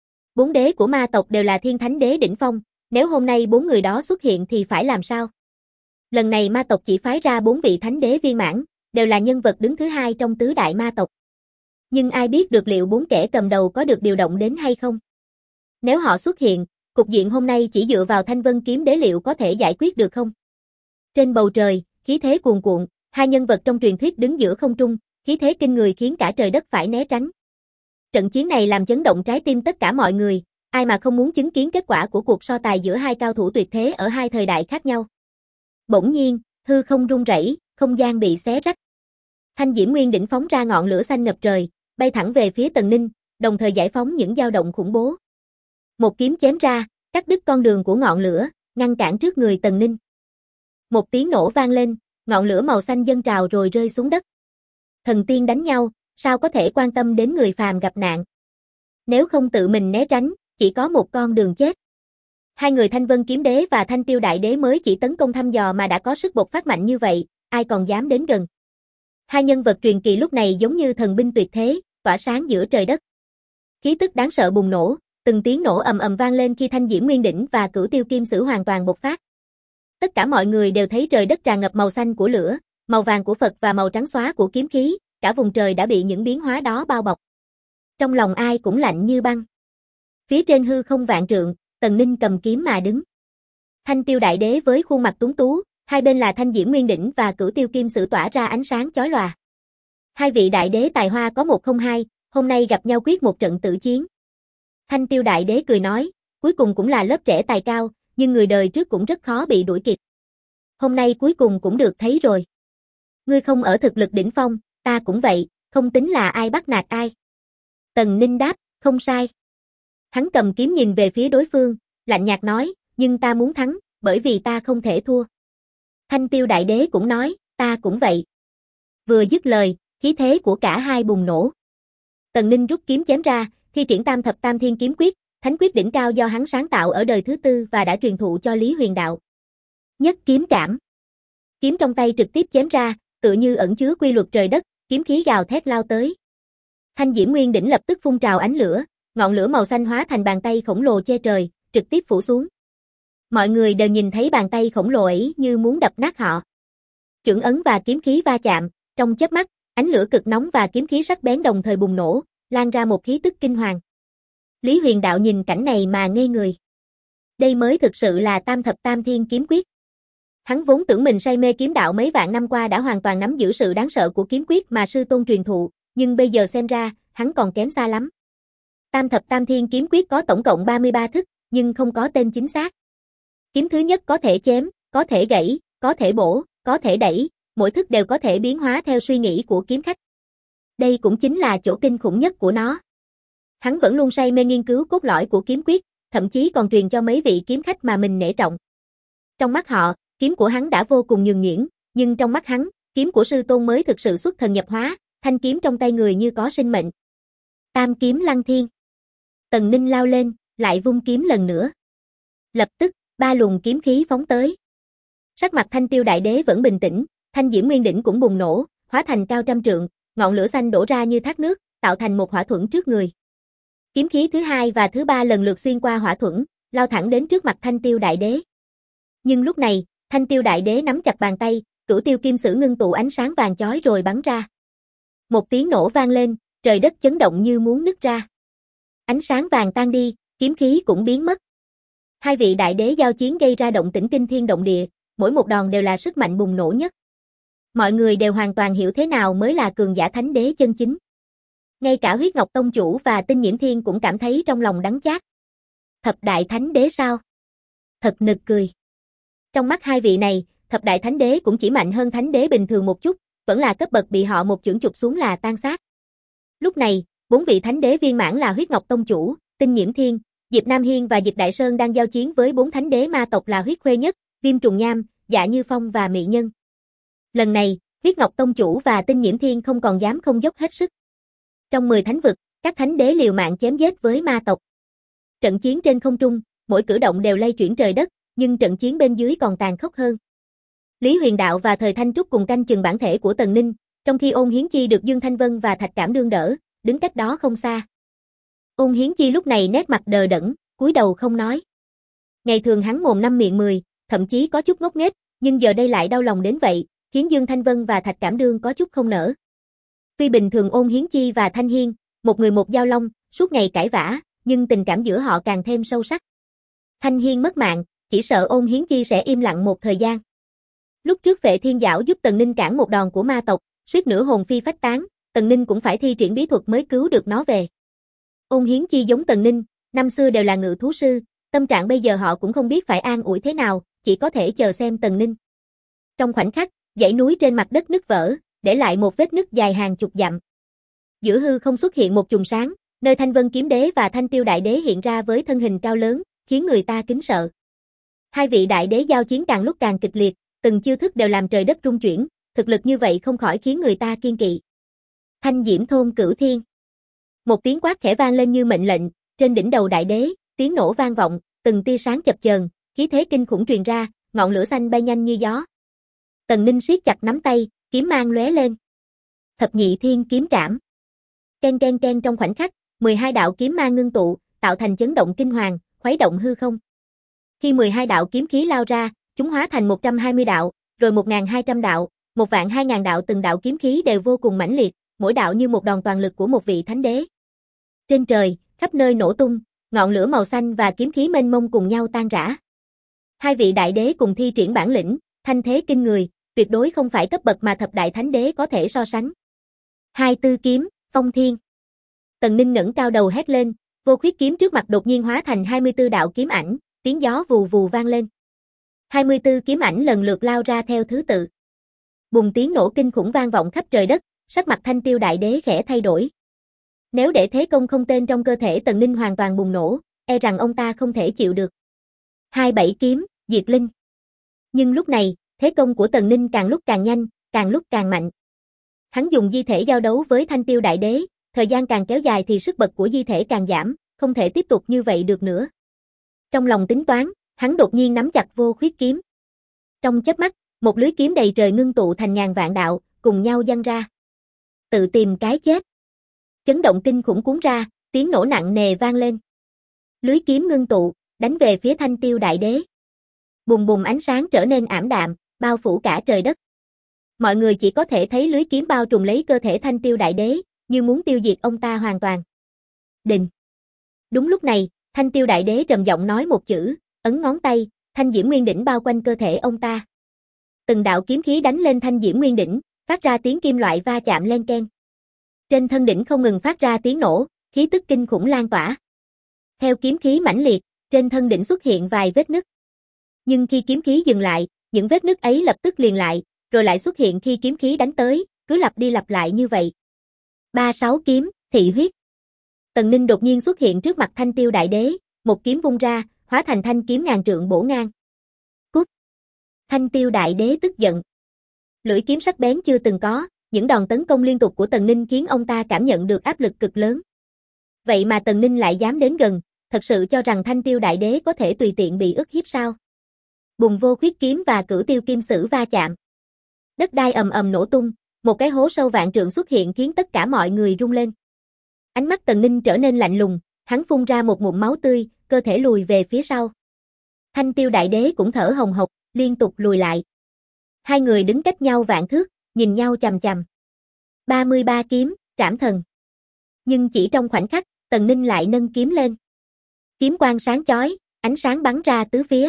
4 đế của ma tộc đều là Thiên Thánh Đế đỉnh phong, nếu hôm nay 4 người đó xuất hiện thì phải làm sao? Lần này ma tộc chỉ phái ra 4 vị Thánh Đế viên mãn, đều là nhân vật đứng thứ hai trong tứ đại ma tộc. Nhưng ai biết được liệu 4 kẻ cầm đầu có được điều động đến hay không? Nếu họ xuất hiện, cục diện hôm nay chỉ dựa vào Thanh Vân Kiếm Đế liệu có thể giải quyết được không? Trên bầu trời, khí thế cuồn cuộn, hai nhân vật trong truyền thuyết đứng giữa không trung, khí thế kinh người khiến cả trời đất phải né tránh. Trận chiến này làm chấn động trái tim tất cả mọi người, ai mà không muốn chứng kiến kết quả của cuộc so tài giữa hai cao thủ tuyệt thế ở hai thời đại khác nhau. Bỗng nhiên, hư không rung rẩy, không gian bị xé rách. Thanh Diễm Nguyên Đỉnh phóng ra ngọn lửa xanh ngập trời, bay thẳng về phía Tần Ninh, đồng thời giải phóng những dao động khủng bố. Một kiếm chém ra, cắt đứt con đường của ngọn lửa, ngăn cản trước người Tần Ninh. Một tiếng nổ vang lên, ngọn lửa màu xanh dâng trào rồi rơi xuống đất. Thần tiên đánh nhau, sao có thể quan tâm đến người phàm gặp nạn? Nếu không tự mình né tránh, chỉ có một con đường chết. Hai người Thanh Vân Kiếm Đế và Thanh Tiêu Đại Đế mới chỉ tấn công thăm dò mà đã có sức bộc phát mạnh như vậy, ai còn dám đến gần. Hai nhân vật truyền kỳ lúc này giống như thần binh tuyệt thế, tỏa sáng giữa trời đất. Khí tức đáng sợ bùng nổ, từng tiếng nổ ầm ầm vang lên khi Thanh Diễm Nguyên Đỉnh và Cửu Tiêu Kim Sử hoàn toàn bộc phát. Tất cả mọi người đều thấy trời đất tràn ngập màu xanh của lửa, màu vàng của Phật và màu trắng xóa của kiếm khí, cả vùng trời đã bị những biến hóa đó bao bọc. Trong lòng ai cũng lạnh như băng. Phía trên hư không vạn trượng, Tần Ninh cầm kiếm mà đứng. Thanh Tiêu Đại Đế với khuôn mặt tuấn tú, hai bên là Thanh Diễm Nguyên Đỉnh và Cửu Tiêu Kim Sử tỏa ra ánh sáng chói lòa. Hai vị đại đế tài hoa có một không hai, hôm nay gặp nhau quyết một trận tử chiến. Thanh Tiêu Đại Đế cười nói, cuối cùng cũng là lớp trẻ tài cao, nhưng người đời trước cũng rất khó bị đuổi kịp. Hôm nay cuối cùng cũng được thấy rồi. Ngươi không ở thực lực đỉnh phong, ta cũng vậy, không tính là ai bắt nạt ai. Tần Ninh đáp, không sai. Hắn cầm kiếm nhìn về phía đối phương, lạnh nhạt nói, nhưng ta muốn thắng, bởi vì ta không thể thua. Thanh Tiêu Đại Đế cũng nói, ta cũng vậy. Vừa dứt lời, khí thế của cả hai bùng nổ. Tần Ninh rút kiếm chém ra, thi triển Tam Thập Tam Thiên kiếm quyết, thánh quyết đỉnh cao do hắn sáng tạo ở đời thứ tư và đã truyền thụ cho Lý Huyền Đạo. Nhất kiếm trảm. Kiếm trong tay trực tiếp chém ra, tựa như ẩn chứa quy luật trời đất, kiếm khí gào thét lao tới. Thanh Diễm Nguyên đỉnh lập tức phun trào ánh lửa, ngọn lửa màu xanh hóa thành bàn tay khổng lồ che trời, trực tiếp phủ xuống. Mọi người đều nhìn thấy bàn tay khổng lồ ấy như muốn đập nát họ. Chưởng ấn và kiếm khí va chạm, trong chớp mắt, ánh lửa cực nóng và kiếm khí sắc bén đồng thời bùng nổ, lan ra một khí tức kinh hoàng. Lý Huyền Đạo nhìn cảnh này mà ngây người. Đây mới thực sự là Tam Thập Tam Thiên kiếm quyết. Hắn vốn tưởng mình say mê kiếm đạo mấy vạn năm qua đã hoàn toàn nắm giữ sự đáng sợ của kiếm quyết mà sư tôn truyền thụ, nhưng bây giờ xem ra, hắn còn kém xa lắm. Tam Thập Tam Thiên kiếm quyết có tổng cộng 33 thức, nhưng không có tên chính xác. Kiếm thứ nhất có thể chém, có thể gãy, có thể bổ, có thể đẩy, mỗi thức đều có thể biến hóa theo suy nghĩ của kiếm khách. Đây cũng chính là chỗ kinh khủng nhất của nó. Hắn vẫn luôn say mê nghiên cứu cốt lõi của kiếm quyết, thậm chí còn truyền cho mấy vị kiếm khách mà mình nể trọng. Trong mắt họ, kiếm của hắn đã vô cùng nhuần nhuyễn, nhưng trong mắt hắn, kiếm của sư tôn mới thực sự xuất thần nhập hóa, thanh kiếm trong tay người như có sinh mệnh. Tam kiếm lăng thiên. Tần Ninh lao lên, lại vung kiếm lần nữa. Lập tức, 3 luồng kiếm khí phóng tới. Sắc mặt Thanh Tiêu Đại Đế vẫn bình tĩnh, Thanh Diễm Nguyên đỉnh cũng bùng nổ, hóa thành cao trăm trượng, ngọn lửa xanh đổ ra như thác nước, tạo thành một hỏa thuẫn trước người. Kiếm khí thứ hai và thứ ba lần lượt xuyên qua hỏa thuẫn, lao thẳng đến trước mặt Thanh Tiêu Đại Đế. Nhưng lúc này, Thanh Tiêu Đại Đế nắm chặt bàn tay, Cửu Tiêu Kim Sử ngưng tụ ánh sáng vàng chói rồi bắn ra. Một tiếng nổ vang lên, trời đất chấn động như muốn nứt ra. Ánh sáng vàng tan đi, kiếm khí cũng biến mất. Hai vị đại đế giao chiến gây ra động tĩnh kinh thiên động địa, mỗi một đòn đều là sức mạnh bùng nổ nhất. Mọi người đều hoàn toàn hiểu thế nào mới là cường giả thánh đế chân chính. Ngay cả Huyết Ngọc Tông chủ và Tinh Nhiễm Thiên cũng cảm thấy trong lòng đắng chát. Thập đại thánh đế sao? Thật nực cười. Trong mắt hai vị này, thập đại thánh đế cũng chỉ mạnh hơn thánh đế bình thường một chút, vẫn là cấp bậc bị họ một chưởng chụp xuống là tan xác. Lúc này, 4 vị thánh đế viên mãn là Huyết Ngọc Tông chủ, Tinh Nhiễm Thiên, Diệp Nam Hiên và Diệp Đại Sơn đang giao chiến với 4 thánh đế ma tộc là Huyết Khuê Nhất, Viêm Trùng Nham, Dạ Như Phong và Mị Nhân. Lần này, Huyết Ngọc Tông chủ và Tinh Nhiễm Thiên không còn dám không dốc hết sức. Trong 10 thánh vực, các thánh đế liều mạng chém giết với ma tộc. Trận chiến trên không trung, mỗi cử động đều lay chuyển trời đất, nhưng trận chiến bên dưới còn tàn khốc hơn. Lý Huyền Đạo và Thời Thanh Trúc cùng canh chừng bản thể của Tần Ninh, trong khi Ôn Hiến Chi được Dương Thanh Vân và Thạch Cảm Đương đỡ, đứng cách đó không xa. Ôn Hiến Chi lúc này nét mặt đờ đẫn, cúi đầu không nói. Ngày thường hắn mồm năm miệng 10, thậm chí có chút ngốc nghếch, nhưng giờ đây lại đau lòng đến vậy, khiến Dương Thanh Vân và Thạch Cảm Đương có chút không nỡ. Tuy bình thường Ôn Hiến Chi và Thanh Hiên, một người một dao long, suốt ngày cãi vã, nhưng tình cảm giữa họ càng thêm sâu sắc. Thanh Hiên mất mạng, chỉ sợ Ôn Hiến Chi sẽ im lặng một thời gian. Lúc trước Phệ Thiên Giảo giúp Tần Ninh cản một đòn của ma tộc, suýt nữa hồn phi phách tán, Tần Ninh cũng phải thi triển bí thuật mới cứu được nó về. Ôn Hiến Chi giống Tần Ninh, năm xưa đều là ngự thú sư, tâm trạng bây giờ họ cũng không biết phải an ủi thế nào, chỉ có thể chờ xem Tần Ninh. Trong khoảnh khắc, dãy núi trên mặt đất nứt vỡ, để lại một vết nứt dài hàng chục dặm. Giữa hư không xuất hiện một chùm sáng, nơi Thanh Vân Kiếm Đế và Thanh Tiêu Đại Đế hiện ra với thân hình cao lớn, khiến người ta kính sợ. Hai vị đại đế giao chiến càng lúc càng kịch liệt, từng chiêu thức đều làm trời đất rung chuyển, thực lực như vậy không khỏi khiến người ta kiêng kỵ. Thanh Diễm Thôn Cửu Thiên. Một tiếng quát khẽ vang lên như mệnh lệnh, trên đỉnh đầu đại đế, tiếng nổ vang vọng, từng tia sáng chập chờn, khí thế kinh khủng truyền ra, ngọn lửa xanh bay nhanh như gió. Tần Ninh siết chặt nắm tay, kiếm mang lóe lên. Thập nhị thiên kiếm trảm. Ken ken ken trong khoảnh khắc, 12 đạo kiếm mang ngưng tụ, tạo thành chấn động kinh hoàng, khuấy động hư không. Khi 12 đạo kiếm khí lao ra, chúng hóa thành 120 đạo, rồi 1.200 đạo, 1.200.000 đạo, từng đạo kiếm khí đều vô cùng mãnh liệt, mỗi đạo như một đòn toàn lực của một vị thánh đế. Trên trời, khắp nơi nổ tung, ngọn lửa màu xanh và kiếm khí mênh mông cùng nhau tan rã. Hai vị đại đế cùng thi triển bản lĩnh, thanh thế kinh người, tuyệt đối không phải cấp bậc mà thập đại thánh đế có thể so sánh. Hai tư kiếm, phong thiên. Tần Ninh ngẩng cao đầu hét lên, vô khuyết kiếm trước mặt đột nhiên hóa thành 24 đạo kiếm ảnh, tiếng gió vù vù vang lên. 24 kiếm ảnh lần lượt lao ra theo thứ tự. Bùng tiếng nổ kinh khủng vang vọng khắp trời đất, sắc mặt Thanh Tiêu Đại Đế khẽ thay đổi. Nếu để thế công không tên trong cơ thể Tần Ninh hoàn toàn bùng nổ, e rằng ông ta không thể chịu được. 27 kiếm, Diệt Linh. Nhưng lúc này, Thế công của Tần Ninh càng lúc càng nhanh, càng lúc càng mạnh. Hắn dùng di thể giao đấu với Thanh Tiêu Đại Đế, thời gian càng kéo dài thì sức bật của di thể càng giảm, không thể tiếp tục như vậy được nữa. Trong lòng tính toán, hắn đột nhiên nắm chặt vô khuyết kiếm. Trong chớp mắt, một lưới kiếm đầy trời ngưng tụ thành ngàn vạn đạo, cùng nhau giăng ra. Tự tìm cái chết. Chấn động kinh khủng cuốn ra, tiếng nổ nặng nề vang lên. Lưới kiếm ngưng tụ, đánh về phía Thanh Tiêu Đại Đế. Bùng bùng ánh sáng trở nên ảm đạm, bao phủ cả trời đất. Mọi người chỉ có thể thấy lưới kiếm bao trùm lấy cơ thể Thanh Tiêu Đại Đế, như muốn tiêu diệt ông ta hoàn toàn. Đình. Đúng lúc này, Thanh Tiêu Đại Đế trầm giọng nói một chữ, ấn ngón tay, thanh diễm nguyên đỉnh bao quanh cơ thể ông ta. Từng đạo kiếm khí đánh lên thanh diễm nguyên đỉnh, phát ra tiếng kim loại va chạm len keng. Trên thân đỉnh không ngừng phát ra tiếng nổ, khí tức kinh khủng lan tỏa. Theo kiếm khí mãnh liệt, trên thân đỉnh xuất hiện vài vết nứt. Nhưng khi kiếm khí dừng lại, những vết nứt ấy lập tức liền lại, rồi lại xuất hiện khi kiếm khí đánh tới, cứ lặp đi lặp lại như vậy. 36 kiếm, thị huyết. Tần Ninh đột nhiên xuất hiện trước mặt Thanh Tiêu Đại Đế, một kiếm vung ra, hóa thành thanh kiếm ngàn trượng bổ ngang. Cút! Thanh Tiêu Đại Đế tức giận. Lưỡi kiếm sắc bén chưa từng có, những đòn tấn công liên tục của Tần Ninh khiến ông ta cảm nhận được áp lực cực lớn. Vậy mà Tần Ninh lại dám đến gần, thật sự cho rằng Thanh Tiêu Đại Đế có thể tùy tiện bị ức hiếp sao? Bùng vô khuyết kiếm và cửu tiêu kim sử va chạm. Đất đai ầm ầm nổ tung, một cái hố sâu vạn trượng xuất hiện khiến tất cả mọi người rung lên. Ánh mắt Tần Ninh trở nên lạnh lùng, hắn phun ra một ngụm máu tươi, cơ thể lùi về phía sau. Thanh Tiêu Đại Đế cũng thở hồng hộc, liên tục lùi lại. Hai người đứng cách nhau vạn thước, nhìn nhau chằm chằm. 33 kiếm, trảm thần. Nhưng chỉ trong khoảnh khắc, Tần Ninh lại nâng kiếm lên. Kiếm quang sáng chói, ánh sáng bắn ra tứ phía.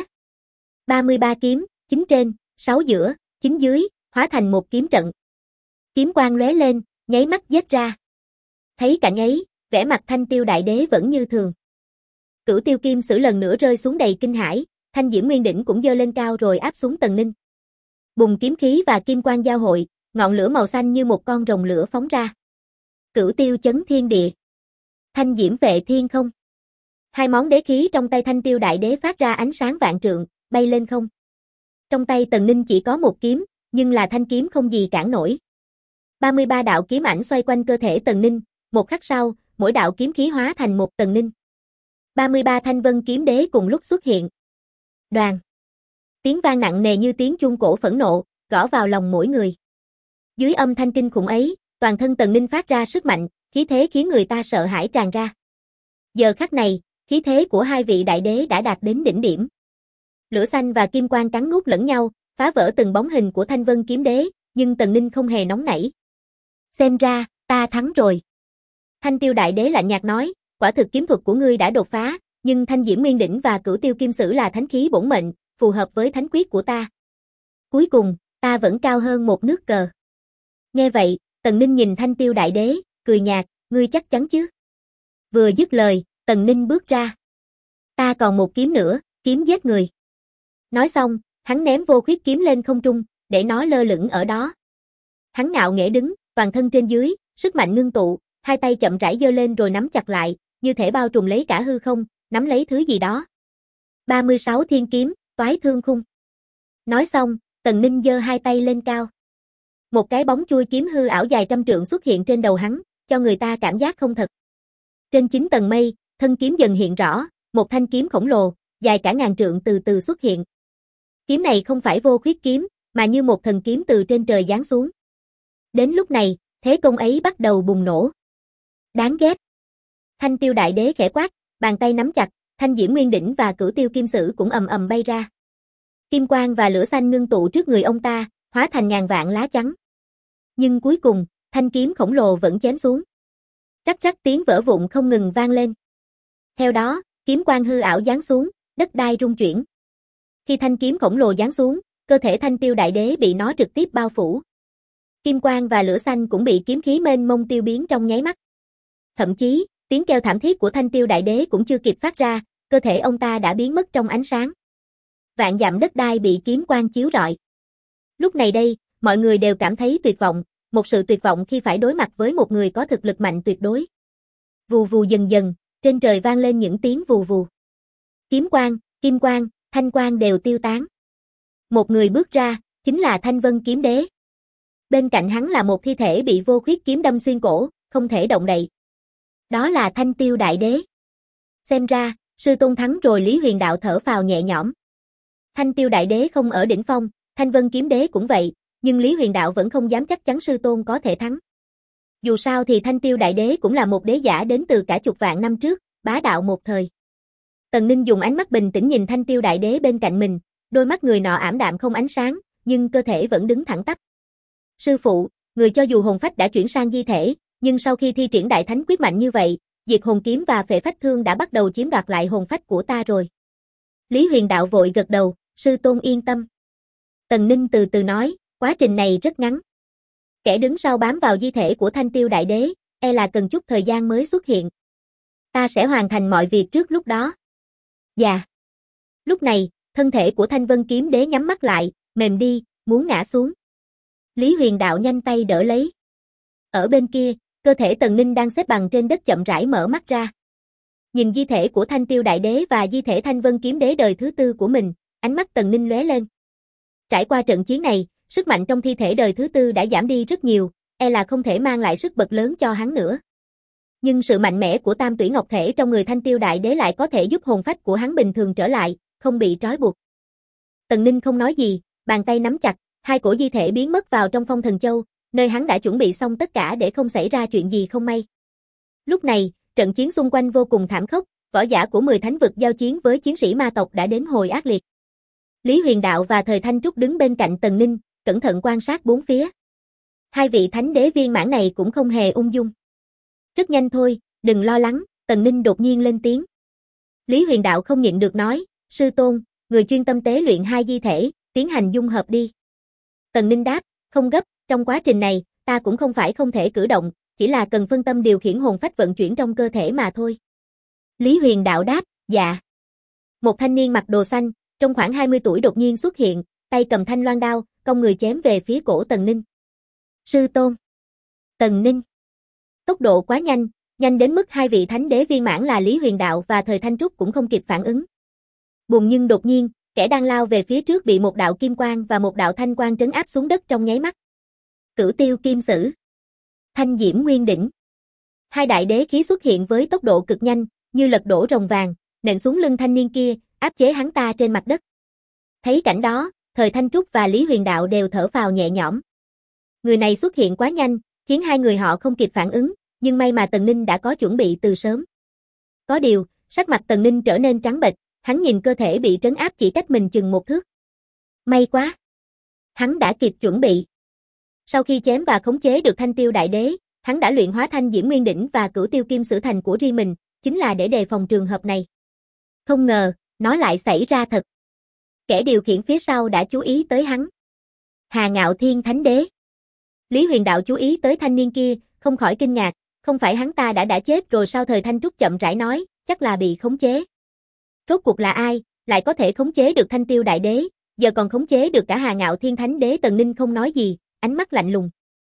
33 kiếm, 9 trên, 6 giữa, 9 dưới, hóa thành một kiếm trận. Kiếm quang lóe lên, nháy mắt giết ra. Thấy cảnh ấy, vẻ mặt Thanh Tiêu Đại Đế vẫn như thường. Cửu tiêu kim sử lần nữa rơi xuống đầy kinh hãi, thanh diễm nguyên đỉnh cũng giơ lên cao rồi áp xuống Tần Ninh. Bùng kiếm khí và kim quang giao hội, ngọn lửa màu xanh như một con rồng lửa phóng ra. Cửu tiêu chấn thiên địa. Thanh diễm vệ thiên không. Hai món đế khí trong tay Thanh Tiêu Đại Đế phát ra ánh sáng vạn trượng, bay lên không. Trong tay Tần Ninh chỉ có một kiếm, nhưng là thanh kiếm không gì cản nổi. 33 đạo kiếm ảnh xoay quanh cơ thể Tần Ninh, một khắc sau, mỗi đạo kiếm khí hóa thành một Tần Ninh. 33 thanh vân kiếm đế cùng lúc xuất hiện. Đoàn. Tiếng vang nặng nề như tiếng chuông cổ phẫn nộ, gõ vào lòng mỗi người. Dưới âm thanh kinh khủng ấy, toàn thân Tần Ninh phát ra sức mạnh, khí thế khiến người ta sợ hãi tràn ra. Giờ khắc này, khí thế của hai vị đại đế đã đạt đến đỉnh điểm. Lửa xanh và kim quang cắn nuốt lẫn nhau, phá vỡ từng bóng hình của thanh vân kiếm đế, nhưng Tần Ninh không hề nóng nảy. Xem ra, ta thắng rồi. Thanh Tiêu Đại Đế lạnh nhạt nói, quả thực kiếm thuật của ngươi đã đột phá, nhưng thanh diễm nguyên đỉnh và cửu tiêu kim sử là thánh khí bổn mệnh, phù hợp với thánh quyết của ta. Cuối cùng, ta vẫn cao hơn một nước cờ. Nghe vậy, Tần Ninh nhìn Thanh Tiêu Đại Đế, cười nhạt, ngươi chắc chắn chứ? Vừa dứt lời, Tần Ninh bước ra. Ta còn một kiếm nữa, kiếm giết người. Nói xong, hắn ném vô khuyết kiếm lên không trung, để nó lơ lửng ở đó. Hắn ngạo nghễ đứng, toàn thân trên dưới, sức mạnh ngưng tụ, hai tay chậm rãi giơ lên rồi nắm chặt lại, như thể bao trùm lấy cả hư không, nắm lấy thứ gì đó. 36 thiên kiếm, toái thương khung. Nói xong, Tần Ninh giơ hai tay lên cao. Một cái bóng chui kiếm hư ảo dài trăm trượng xuất hiện trên đầu hắn, cho người ta cảm giác không thật. Trên 9 tầng mây, thân kiếm dần hiện rõ, một thanh kiếm khổng lồ, dài cả ngàn trượng từ từ xuất hiện. Kiếm này không phải vô khuyết kiếm, mà như một thần kiếm từ trên trời giáng xuống. Đến lúc này, thế công ấy bắt đầu bùng nổ. Đáng ghét. Thanh Tiêu Đại Đế khẽ quát, bàn tay nắm chặt, thanh diễm nguyên đỉnh và cửu tiêu kim sử cũng ầm ầm bay ra. Kim quang và lửa xanh ngưng tụ trước người ông ta, hóa thành ngàn vạn lá chắn. Nhưng cuối cùng, thanh kiếm khổng lồ vẫn chém xuống. Rắc rắc tiếng vỡ vụn không ngừng vang lên. Theo đó, kiếm quang hư ảo giáng xuống, đất đai rung chuyển. Khi thanh kiếm khổng lồ giáng xuống, cơ thể Thanh Tiêu Đại Đế bị nó trực tiếp bao phủ. Kim quang và lửa xanh cũng bị kiếm khí mênh mông tiêu biến trong nháy mắt. Thậm chí, tiếng kêu thảm thiết của Thanh Tiêu Đại Đế cũng chưa kịp phát ra, cơ thể ông ta đã biến mất trong ánh sáng. Vạn dặm đất đai bị kiếm quang chiếu rọi. Lúc này đây, mọi người đều cảm thấy tuyệt vọng, một sự tuyệt vọng khi phải đối mặt với một người có thực lực mạnh tuyệt đối. Vù vù dần dần, trên trời vang lên những tiếng vù vù. Kiếm quang, kim quang, thanh quang đều tiêu tán. Một người bước ra, chính là Thanh Vân Kiếm Đế. Bên cạnh hắn là một thi thể bị vô khuyết kiếm đâm xuyên cổ, không thể động đậy. Đó là Thanh Tiêu Đại Đế. Xem ra, sư tôn thắng rồi. Lý Huyền Đạo thở phào nhẹ nhõm. Thanh Tiêu Đại Đế không ở đỉnh phong, Thanh Vân Kiếm Đế cũng vậy, nhưng Lý Huyền Đạo vẫn không dám chắc chắn sư tôn có thể thắng. Dù sao thì Thanh Tiêu Đại Đế cũng là một đế giả đến từ cả chục vạn năm trước, bá đạo một thời. Tần Ninh dùng ánh mắt bình tĩnh nhìn Thanh Tiêu Đại Đế bên cạnh mình, đôi mắt người nọ ảm đạm không ánh sáng, nhưng cơ thể vẫn đứng thẳng tắp. Sư phụ, người cho dù hồn phách đã chuyển sang di thể, nhưng sau khi thi triển đại thánh quyết mạnh như vậy, Diệt Hồn Kiếm và Phệ Phách Thương đã bắt đầu chiếm đoạt lại hồn phách của ta rồi. Lý Huyền Đạo vội gật đầu, sư tôn yên tâm. Tần Ninh từ từ nói, quá trình này rất ngắn. Kẻ đứng sau bám vào di thể của Thanh Tiêu Đại Đế, e là cần chút thời gian mới xuất hiện. Ta sẽ hoàn thành mọi việc trước lúc đó. Dạ. Lúc này, thân thể của Thanh Vân Kiếm Đế nhắm mắt lại, mềm đi, muốn ngã xuống. Lý Huyền Đạo nhanh tay đỡ lấy. Ở bên kia, cơ thể Tần Ninh đang xếp bằng trên đất chậm rãi mở mắt ra. Nhìn di thể của Thanh Tiêu Đại Đế và di thể Thanh Vân Kiếm Đế đời thứ tư của mình, ánh mắt Tần Ninh lóe lên. Trải qua trận chiến này, sức mạnh trong thi thể đời thứ tư đã giảm đi rất nhiều, e là không thể mang lại sức bật lớn cho hắn nữa. Nhưng sự mạnh mẽ của tam tuyển ngọc thể trong người Thanh Tiêu Đại Đế lại có thể giúp hồn phách của hắn bình thường trở lại, không bị trói buộc. Tần Ninh không nói gì, bàn tay nắm chặt, hai cổ di thể biến mất vào trong Phong Thần Châu, nơi hắn đã chuẩn bị xong tất cả để không xảy ra chuyện gì không may. Lúc này, trận chiến xung quanh vô cùng thảm khốc, võ giả của 10 thánh vực giao chiến với chiến sĩ ma tộc đã đến hồi ác liệt. Lý Huyền Đạo và Thời Thanh Trúc đứng bên cạnh Tần Ninh, cẩn thận quan sát bốn phía. Hai vị thánh đế viên mãn này cũng không hề ung dung. Rất nhanh thôi, đừng lo lắng, Tần Ninh đột nhiên lên tiếng. Lý Huyền Đạo không nhịn được nói, sư tôn, người chuyên tâm tế luyện hai di thể, tiến hành dung hợp đi. Tần Ninh đáp, không gấp, trong quá trình này, ta cũng không phải không thể cử động, chỉ là cần phân tâm điều khiển hồn phách vận chuyển trong cơ thể mà thôi. Lý Huyền Đạo đáp, dạ. Một thanh niên mặc đồ xanh, trong khoảng 20 tuổi đột nhiên xuất hiện, tay cầm thanh loan đao, cong người chém về phía cổ Tần Ninh. Sư tôn. Tần Ninh. Tốc độ quá nhanh, nhanh đến mức hai vị thánh đế viên mãn là Lý Huyền Đạo và Thời Thanh Trúc cũng không kịp phản ứng. Bùm, nhưng đột nhiên, kẻ đang lao về phía trước bị một đạo kim quang và một đạo thanh quang trấn áp xuống đất trong nháy mắt. Cửu Tiêu Kim Sử. Thanh Diễm Nguyên Đỉnh. Hai đại đế khí xuất hiện với tốc độ cực nhanh, như lật đổ rồng vàng, nện xuống lưng thanh niên kia, áp chế hắn ta trên mặt đất. Thấy cảnh đó, Thời Thanh Trúc và Lý Huyền Đạo đều thở phào nhẹ nhõm. Người này xuất hiện quá nhanh, khiến hai người họ không kịp phản ứng, nhưng may mà Tần Ninh đã có chuẩn bị từ sớm. Có điều, sắc mặt Tần Ninh trở nên trắng bệch, hắn nhìn cơ thể bị trấn áp chỉ cách mình chừng một thước. May quá! Hắn đã kịp chuẩn bị. Sau khi chém và khống chế được Thanh Tiêu Đại Đế, hắn đã luyện hóa Thanh Diễm Nguyên Đỉnh và Cửu Tiêu Kim Sử thành của riêng mình, chính là để đề phòng trường hợp này. Không ngờ, nó lại xảy ra thật. Kẻ điều khiển phía sau đã chú ý tới hắn. Hà Ngạo Thiên Thánh Đế. Lý Huyền Đạo chú ý tới thanh niên kia, không khỏi kinh ngạc, không phải hắn ta đã chết rồi sao? Thời Thanh Trúc chậm rãi nói, chắc là bị khống chế. Rốt cuộc là ai, lại có thể khống chế được Thanh Tiêu Đại Đế, giờ còn khống chế được cả Hà Ngạo Thiên Thánh Đế? Tần Ninh không nói gì, ánh mắt lạnh lùng.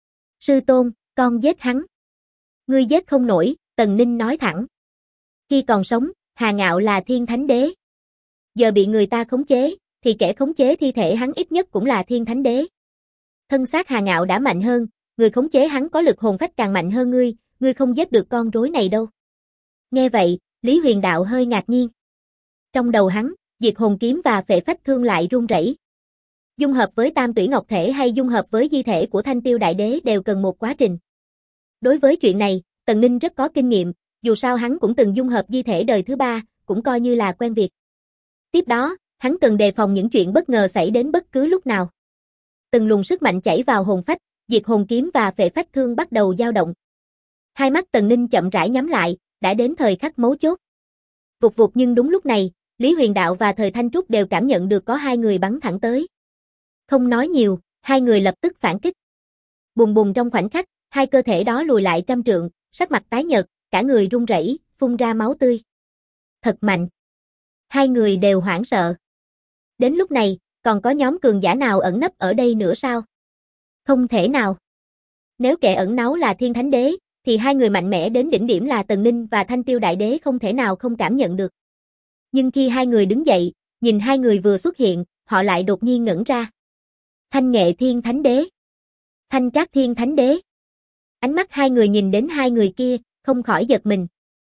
Sư tôn, con giết hắn. Ngươi giết không nổi, Tần Ninh nói thẳng. Khi còn sống, Hà Ngạo là Thiên Thánh Đế. Giờ bị người ta khống chế, thì kẻ khống chế thi thể hắn ít nhất cũng là Thiên Thánh Đế. Thân xác Hà Ngạo đã mạnh hơn, người khống chế hắn có lực hồn phách càng mạnh hơn ngươi không giết được con rối này đâu. Nghe vậy, Lý Huyền Đạo hơi ngạc nhiên. Trong đầu hắn, Diệt Hồn Kiếm và Phệ Phách Thương lại run rẩy. Dung hợp với tam tuyển ngọc thể hay dung hợp với di thể của Thanh Tiêu Đại Đế đều cần một quá trình. Đối với chuyện này, Tần Ninh rất có kinh nghiệm, dù sao hắn cũng từng dung hợp di thể đời thứ ba, cũng coi như là quen việc. Tiếp đó, hắn cần đề phòng những chuyện bất ngờ xảy đến bất cứ lúc nào. Từng luồng sức mạnh chảy vào hồn phách, Diệt Hồn Kiếm và Phệ Phách Thương bắt đầu dao động. Hai mắt Tần Ninh chậm rãi nhắm lại, đã đến thời khắc mấu chốt. Vụt vụt, nhưng đúng lúc này, Lý Huyền Đạo và Thời Thanh Trúc đều cảm nhận được có hai người bắn thẳng tới. Không nói nhiều, hai người lập tức phản kích. Bùng bùng, trong khoảnh khắc, hai cơ thể đó lùi lại trăm trượng, sắc mặt tái nhợt, cả người run rẩy, phun ra máu tươi. Thật mạnh. Hai người đều hoảng sợ. Đến lúc này, còn có nhóm cường giả nào ẩn nấp ở đây nữa sao? Không thể nào. Nếu kẻ ẩn náu là Thiên Thánh Đế, thì hai người mạnh mẽ đến đỉnh điểm là Tần Ninh và Thanh Tiêu Đại Đế không thể nào không cảm nhận được. Nhưng khi hai người đứng dậy, nhìn hai người vừa xuất hiện, họ lại đột nhiên ngẩn ra. Thanh Nghệ Thiên Thánh Đế. Thanh Trác Thiên Thánh Đế. Ánh mắt hai người nhìn đến hai người kia, không khỏi giật mình.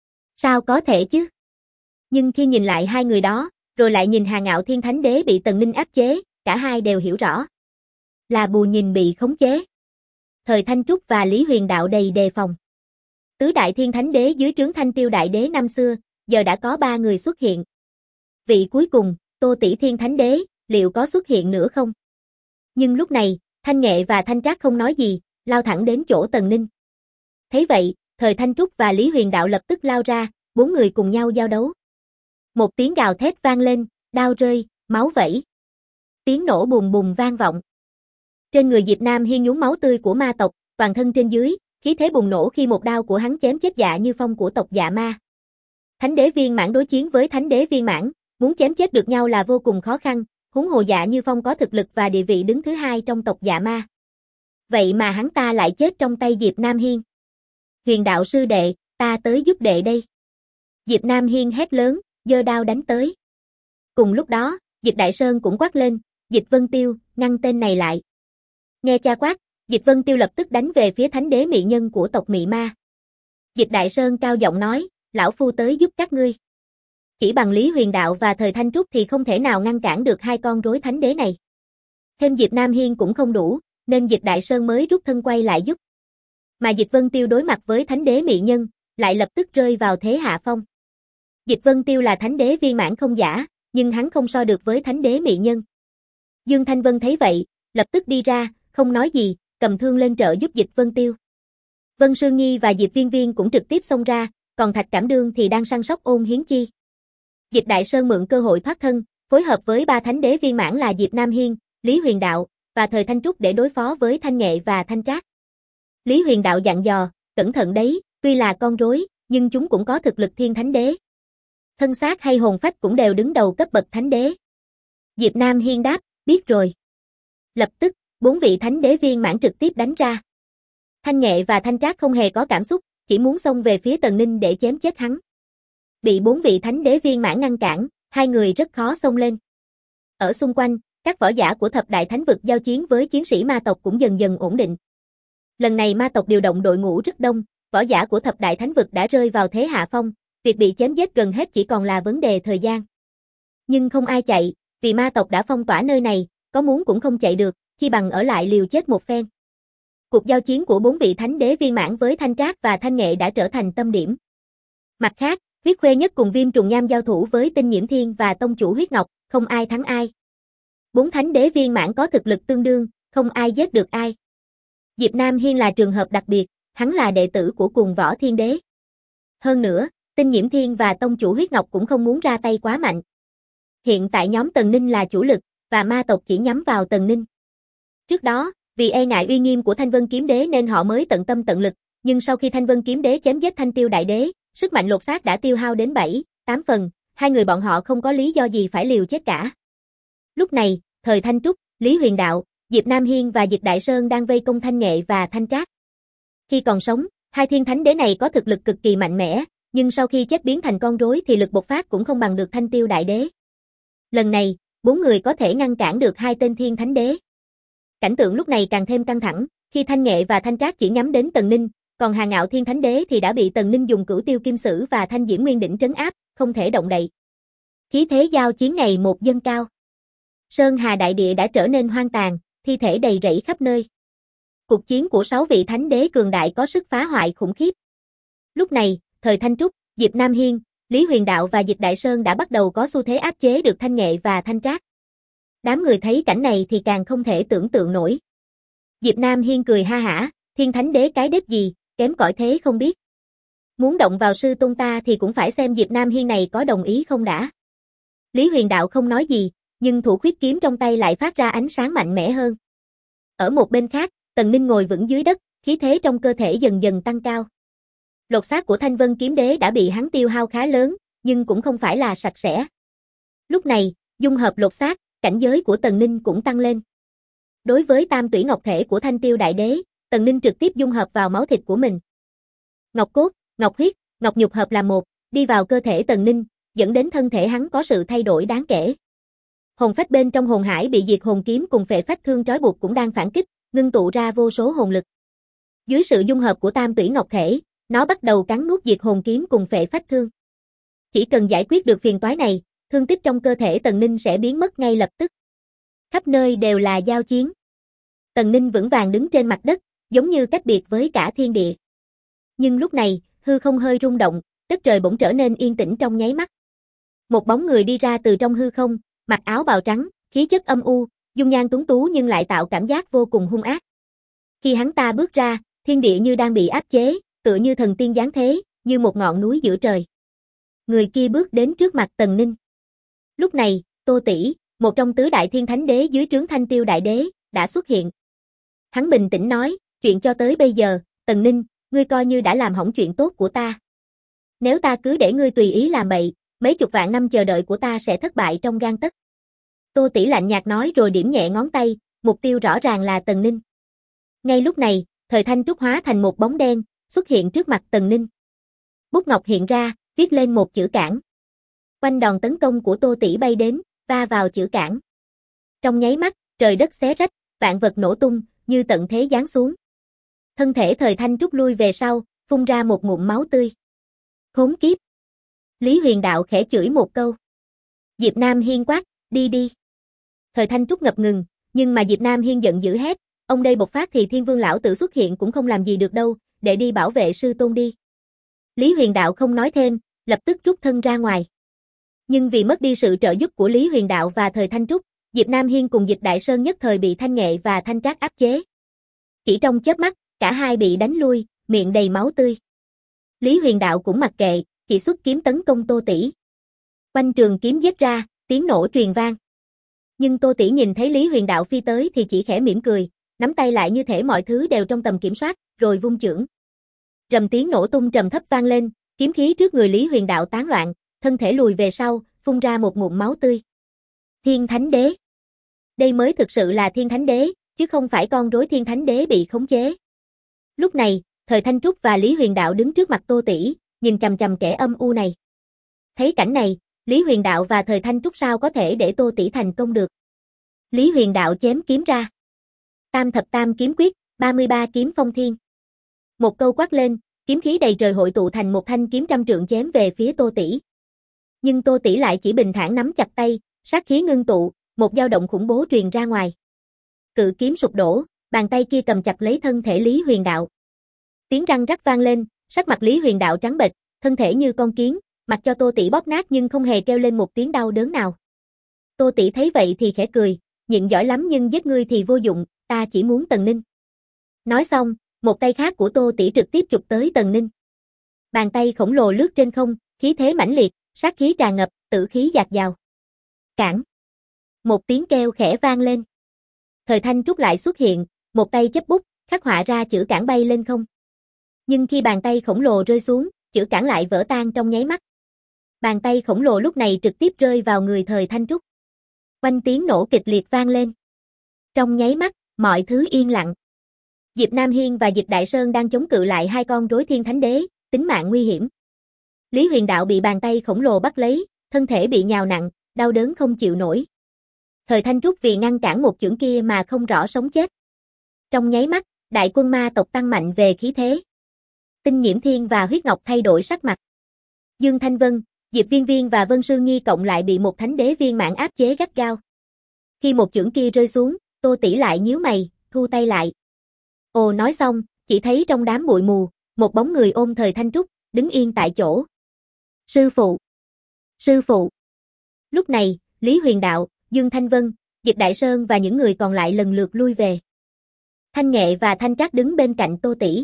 Sao có thể chứ? Nhưng khi nhìn lại hai người đó, rồi lại nhìn Hà Ngạo Thiên Thánh Đế bị Tần Ninh áp chế, cả hai đều hiểu rõ. Là Bù Nhìn bị khống chế. Thời Thanh Trúc và Lý Huyền Đạo đầy đề phòng. Tứ Đại Thiên Thánh Đế dưới trướng Thanh Tiêu Đại Đế năm xưa, giờ đã có 3 người xuất hiện. Vị cuối cùng, Tô Tỷ Thiên Thánh Đế, liệu có xuất hiện nữa không? Nhưng lúc này, Thanh Nghệ và Thanh Trác không nói gì, lao thẳng đến chỗ Tần Ninh. Thấy vậy, Thời Thanh Trúc và Lý Huyền Đạo lập tức lao ra, 4 người cùng nhau giao đấu. Một tiếng gào thét vang lên, đao rơi, máu vẩy. Tiếng nổ bùm bùm vang vọng. Trên người Diệp Nam Hiên nhúng máu tươi của ma tộc, toàn thân trên dưới, khí thế bùng nổ khi một đao của hắn chém chết Dạ Như Phong của tộc Dạ Ma. Thánh đế viên mãn đối chiến với thánh đế viên mãn, muốn chém chết được nhau là vô cùng khó khăn, huống hồ Dạ Như Phong có thực lực và địa vị đứng thứ 2 trong tộc Dạ Ma. Vậy mà hắn ta lại chết trong tay Diệp Nam Hiên. Huyền Đạo sư đệ, ta tới giúp đệ đây. Diệp Nam Hiên hét lớn, giơ đao đánh tới. Cùng lúc đó, Dịch Đại Sơn cũng quát lên, Dịch Vân Tiêu, ngăn tên này lại. Nghe cha quát, Dịch Vân Tiêu lập tức đánh về phía thánh đế Mị Nhân của tộc Mị Ma. Dịch Đại Sơn cao giọng nói, lão phu tới giúp các ngươi. Chỉ bằng Lý Huyền Đạo và Thời Thanh Trúc thì không thể nào ngăn cản được hai con rối thánh đế này. Thêm Diệp Nam Hiên cũng không đủ, nên Dịch Đại Sơn mới rút thân quay lại giúp. Mà Dịch Vân Tiêu đối mặt với thánh đế Mị Nhân, lại lập tức rơi vào thế hạ phong. Dịch Vân Tiêu là thánh đế viên mãn không giả, nhưng hắn không so được với thánh đế Mị Nhân. Dương Thanh Vân thấy vậy, lập tức đi ra, không nói gì, cầm thương lên trợ giúp Dịch Vân Tiêu. Vân Sương Nhi và Diệp Viên Viên cũng trực tiếp xông ra, còn Thạch Cảm Đương thì đang săn sóc Ôn Hiến Chi. Dịch Đại Sơn mượn cơ hội thoát thân, phối hợp với 3 thánh đế viên mãn là Diệp Nam Hiên, Lý Huyền Đạo và Thời Thanh Trúc để đối phó với Thanh Nghệ và Thanh Trác. Lý Huyền Đạo dặn dò, cẩn thận đấy, tuy là con rối, nhưng chúng cũng có thực lực thiên thánh đế. Thân xác hay hồn phách cũng đều đứng đầu cấp bậc thánh đế. Diệp Nam Hiên đáp, biết rồi. Lập tức, 4 vị thánh đế viên mãn trực tiếp đánh ra. Thanh Nghệ và Thanh Trác không hề có cảm xúc, chỉ muốn xông về phía Tần Ninh để chém chết hắn. Bị 4 vị thánh đế viên mãn ngăn cản, hai người rất khó xông lên. Ở xung quanh, các võ giả của thập đại thánh vực giao chiến với chiến sĩ ma tộc cũng dần dần ổn định. Lần này ma tộc điều động đội ngũ rất đông, võ giả của thập đại thánh vực đã rơi vào thế hạ phong, việc bị chém giết gần hết chỉ còn là vấn đề thời gian. Nhưng không ai chạy, vì ma tộc đã phong tỏa nơi này, có muốn cũng không chạy được, chi bằng ở lại liều chết một phen. Cuộc giao chiến của 4 vị thánh đế viên mãn với Thanh Trác và Thanh Nghệ đã trở thành tâm điểm. Mặt khác, Huyết Khuê Nhất cùng Viêm Trùng Nham giao thủ với Tinh Nhiễm Thiên và Tông chủ Huyết Ngọc, không ai thắng ai. 4 thánh đế viên mãn có thực lực tương đương, không ai giết được ai. Diệp Nam Hiên là trường hợp đặc biệt, hắn là đệ tử của Cùng Võ Thiên Đế. Hơn nữa, Tinh Nhiễm Thiên và Tông chủ Huyết Ngọc cũng không muốn ra tay quá mạnh. Hiện tại nhóm Tần Ninh là chủ lực, và ma tộc chỉ nhắm vào Tần Ninh. Trước đó, vì e ngại uy nghiêm của Thanh Vân Kiếm Đế nên họ mới tận tâm tận lực, nhưng sau khi Thanh Vân Kiếm Đế chém giết Thanh Tiêu Đại Đế, sức mạnh lột xác đã tiêu hao đến 7, 8 phần, hai người bọn họ không có lý do gì phải liều chết cả. Lúc này, Thời Thanh Trúc, Lý Huyền Đạo, Diệp Nam Hiên và Dịch Đại Sơn đang vây công Thanh Nghệ và Thanh Trác. Khi còn sống, hai thiên thánh đế này có thực lực cực kỳ mạnh mẽ, nhưng sau khi chết biến thành con rối thì lực bộc phát cũng không bằng được Thanh Tiêu Đại Đế. Lần này, 4 người có thể ngăn cản được hai tên thiên thánh đế. Cảnh tượng lúc này càng thêm căng thẳng, khi Thanh Nghệ và Thanh Trác chỉ nhắm đến Tần Ninh, còn Hà Ngạo Thiên Thánh Đế thì đã bị Tần Ninh dùng Cửu Tiêu Kim Sử và Thanh Diễm Nguyên Đỉnh trấn áp, không thể động đậy. Khí thế giao chiến ngày một dâng cao. Sơn Hà đại địa đã trở nên hoang tàn, thi thể đầy rẫy khắp nơi. Cuộc chiến của 6 vị thánh đế cường đại có sức phá hoại khủng khiếp. Lúc này, Thời Thanh Trúc, Diệp Nam Hiên, Lý Huyền Đạo và Dịch Đại Sơn đã bắt đầu có xu thế áp chế được Thanh Nghệ và Thanh Trác. Đám người thấy cảnh này thì càng không thể tưởng tượng nổi. Diệp Nam Hiên cười ha hả, thiên thánh đế cái đếp gì, kém cỏi thế không biết. Muốn động vào sư tôn ta thì cũng phải xem Diệp Nam Hiên này có đồng ý không đã. Lý Huyền Đạo không nói gì, nhưng thủ khuyết kiếm trong tay lại phát ra ánh sáng mạnh mẽ hơn. Ở một bên khác, Tần Ninh ngồi vững dưới đất, khí thế trong cơ thể dần dần tăng cao. Lột xác của Thanh Vân Kiếm Đế đã bị hắn tiêu hao khá lớn, nhưng cũng không phải là sạch sẽ. Lúc này, dung hợp lột xác, cảnh giới của Tần Ninh cũng tăng lên. Đối với tam tủy ngọc thể của Thanh Tiêu Đại Đế, Tần Ninh trực tiếp dung hợp vào máu thịt của mình. Ngọc cốt, ngọc huyết, ngọc nhục hợp làm một, đi vào cơ thể Tần Ninh, dẫn đến thân thể hắn có sự thay đổi đáng kể. Hồn phách bên trong hồn hải bị diệt hồn kiếm cùng phệ phách thương trói buộc cũng đang phản kích, ngưng tụ ra vô số hồn lực. Dưới sự dung hợp của tam tủy ngọc thể, nó bắt đầu cắn nuốt diệt hồn kiếm cùng phệ phách thương. Chỉ cần giải quyết được phiền toái này, thương tích trong cơ thể Tần Ninh sẽ biến mất ngay lập tức. Khắp nơi đều là giao chiến. Tần Ninh vững vàng đứng trên mặt đất, giống như cách biệt với cả thiên địa. Nhưng lúc này, hư không hơi rung động, đất trời bỗng trở nên yên tĩnh trong nháy mắt. Một bóng người đi ra từ trong hư không, mặc áo bào trắng, khí chất âm u, dung nhan tuấn tú nhưng lại tạo cảm giác vô cùng hung ác. Khi hắn ta bước ra, thiên địa như đang bị áp chế, tựa như thần tiên giáng thế, như một ngọn núi giữa trời. Người kia bước đến trước mặt Tần Ninh. Lúc này, Tô Tỷ, một trong tứ đại thiên thánh đế dưới trướng Thanh Tiêu đại đế, đã xuất hiện. Hắn bình tĩnh nói, chuyện cho tới bây giờ, Tần Ninh, ngươi coi như đã làm hỏng chuyện tốt của ta. Nếu ta cứ để ngươi tùy ý làm bậy, mấy chục vạn năm chờ đợi của ta sẽ thất bại trong gang tấc. Tô Tỷ lạnh nhạt nói rồi điểm nhẹ ngón tay, mục tiêu rõ ràng là Tần Ninh. Ngay lúc này, Thời Thanh Trúc hóa thành một bóng đen, xuất hiện trước mặt Tần Ninh. Bút ngọc hiện ra, viết lên một chữ cản. Quanh đòn tấn công của Tô Tỷ bay đến, va vào chữ cản. Trong nháy mắt, trời đất xé rách, vạn vật nổ tung, như tận thế giáng xuống. Thân thể Thời Thanh Trúc lui về sau, phun ra một ngụm máu tươi. Khốn kiếp! Lý Huyền Đạo khẽ chửi một câu. Diệp Nam Hiên quát, đi đi. Thời Thanh Trúc ngập ngừng, nhưng mà Diệp Nam Hiên giận dữ hét, ông đây bộc phát thì Thiên Vương lão tử xuất hiện cũng không làm gì được đâu, để đi bảo vệ sư tôn đi. Lý Huyền Đạo không nói thêm, lập tức rút thân ra ngoài. Nhưng vì mất đi sự trợ giúp của Lý Huyền Đạo và Thời Thanh Trúc, Diệp Nam Hiên cùng Dịch Đại Sơn nhất thời bị Thanh Nghệ và Thanh Trác áp chế. Chỉ trong chớp mắt, cả hai bị đánh lui, miệng đầy máu tươi. Lý Huyền Đạo cũng mặc kệ, chỉ xuất kiếm tấn công Tô Tỷ. Quanh trường kiếm giết ra, tiếng nổ truyền vang. Nhưng Tô Tỷ nhìn thấy Lý Huyền Đạo phi tới thì chỉ khẽ mỉm cười, nắm tay lại như thể mọi thứ đều trong tầm kiểm soát, rồi vung chưởng. Rầm tiếng nổ tung trầm thấp vang lên, kiếm khí trước người Lý Huyền Đạo tán loạn, thân thể lùi về sau, phun ra một ngụm máu tươi. Thiên Thánh Đế. Đây mới thực sự là Thiên Thánh Đế, chứ không phải con rối Thiên Thánh Đế bị khống chế. Lúc này, Thời Thanh Trúc và Lý Huyền Đạo đứng trước mặt Tô Tỷ, nhìn chằm chằm kẻ âm u này. Thấy cảnh này, Lý Huyền Đạo và Thời Thanh Trúc sao có thể để Tô Tỷ thành công được. Lý Huyền Đạo chém kiếm ra. Tam thập tam kiếm quyết, 33 kiếm phong thiên. Một câu quát lên, kiếm khí đầy trời hội tụ thành một thanh kiếm trăm trượng chém về phía Tô Tỷ. Nhưng Tô Tỷ lại chỉ bình thản nắm chặt tay, sát khí ngưng tụ, một dao động khủng bố truyền ra ngoài. Cự kiếm sụp đổ, bàn tay kia cầm chặt lấy thân thể Lý Huyền Đạo. Tiếng răng rắc vang lên, sắc mặt Lý Huyền Đạo trắng bệch, thân thể như con kiến, mặc cho Tô Tỷ bóp nát nhưng không hề kêu lên một tiếng đau đớn nào. Tô Tỷ thấy vậy thì khẽ cười, nhịn giỏi lắm nhưng giết ngươi thì vô dụng, ta chỉ muốn Tần Ninh. Nói xong, một tay khác của Tô Tỷ trực tiếp chụp tới Tần Ninh. Bàn tay khổng lồ lướt trên không, khí thế mãnh liệt, sát khí tràn ngập, tử khí dạt dào. Cản. Một tiếng kêu khẽ vang lên. Thời Thanh Trúc lại xuất hiện, một tay chấp bút, khắc họa ra chữ cản bay lên không. Nhưng khi bàn tay khổng lồ rơi xuống, chữ cản lại vỡ tan trong nháy mắt. Bàn tay khổng lồ lúc này trực tiếp rơi vào người Thời Thanh Trúc. Quanh tiếng nổ kịch liệt vang lên. Trong nháy mắt, mọi thứ yên lặng. Diệp Nam Hiên và Dịch Đại Sơn đang chống cự lại hai con rối Thiên Thánh Đế, tính mạng nguy hiểm. Lý Huyền Đạo bị bàn tay khổng lồ bắt lấy, thân thể bị nhào nặng, đau đớn không chịu nổi. Thời Thanh Trúc vì ngăn cản một chưởng kia mà không rõ sống chết. Trong nháy mắt, đại quân ma tộc tăng mạnh về khí thế. Tinh Nhiễm Thiên và Huyết Ngọc thay đổi sắc mặt. Dương Thanh Vân, Diệp Viên Viên và Vân Sư Nhi cộng lại bị một thánh đế viên mãn áp chế gắt gao. Khi một chưởng kia rơi xuống, Tô Tỷ lại nhíu mày, thu tay lại. Ồ nói xong, chỉ thấy trong đám bụi mù, một bóng người ôm Thời Thanh Trúc, đứng yên tại chỗ. Sư phụ! Sư phụ! Lúc này, Lý Huyền Đạo, Dương Thanh Vân, Dịch Đại Sơn và những người còn lại lần lượt lui về. Thanh Nghệ và Thanh Trác đứng bên cạnh Tô Tỷ.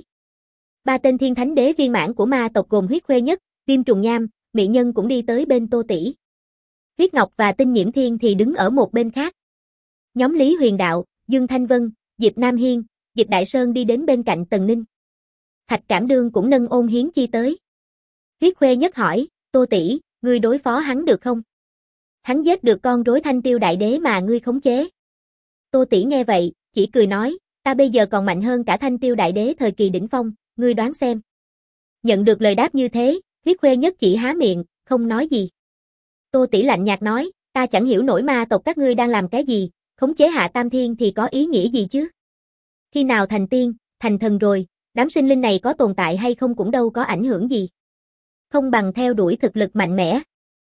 Ba tên Thiên Thánh Đế viên mãn của ma tộc gồm Huyết Khuê Nhất, Viêm Trùng Nham, Mị Nhân cũng đi tới bên Tô Tỷ. Huyết Ngọc và Tinh Nhiễm Thiên thì đứng ở một bên khác. Nhóm Lý Huyền Đạo, Dương Thanh Vân, Diệp Nam Hiên, Dịch Đại Sơn đi đến bên cạnh Tần Ninh. Thạch Cảm Đương cũng nâng Ôn Hiến Chi tới. Huyết Khuê Nhất hỏi, Tô Tỷ, ngươi đối phó hắn được không? Hắn giết được con rối Thanh Tiêu Đại Đế mà ngươi khống chế. Tô Tỷ nghe vậy, chỉ cười nói, ta bây giờ còn mạnh hơn cả Thanh Tiêu Đại Đế thời kỳ đỉnh phong, ngươi đoán xem. Nhận được lời đáp như thế, Huyết Khuê Nhất chỉ há miệng, không nói gì. Tô Tỷ lạnh nhạt nói, Ta chẳng hiểu nổi ma tộc các ngươi đang làm cái gì, khống chế Hạ Tam Thiên thì có ý nghĩa gì chứ? Khi nào thành tiên, thành thần rồi, đám sinh linh này có tồn tại hay không cũng đâu có ảnh hưởng gì. Không bằng theo đuổi thực lực mạnh mẽ.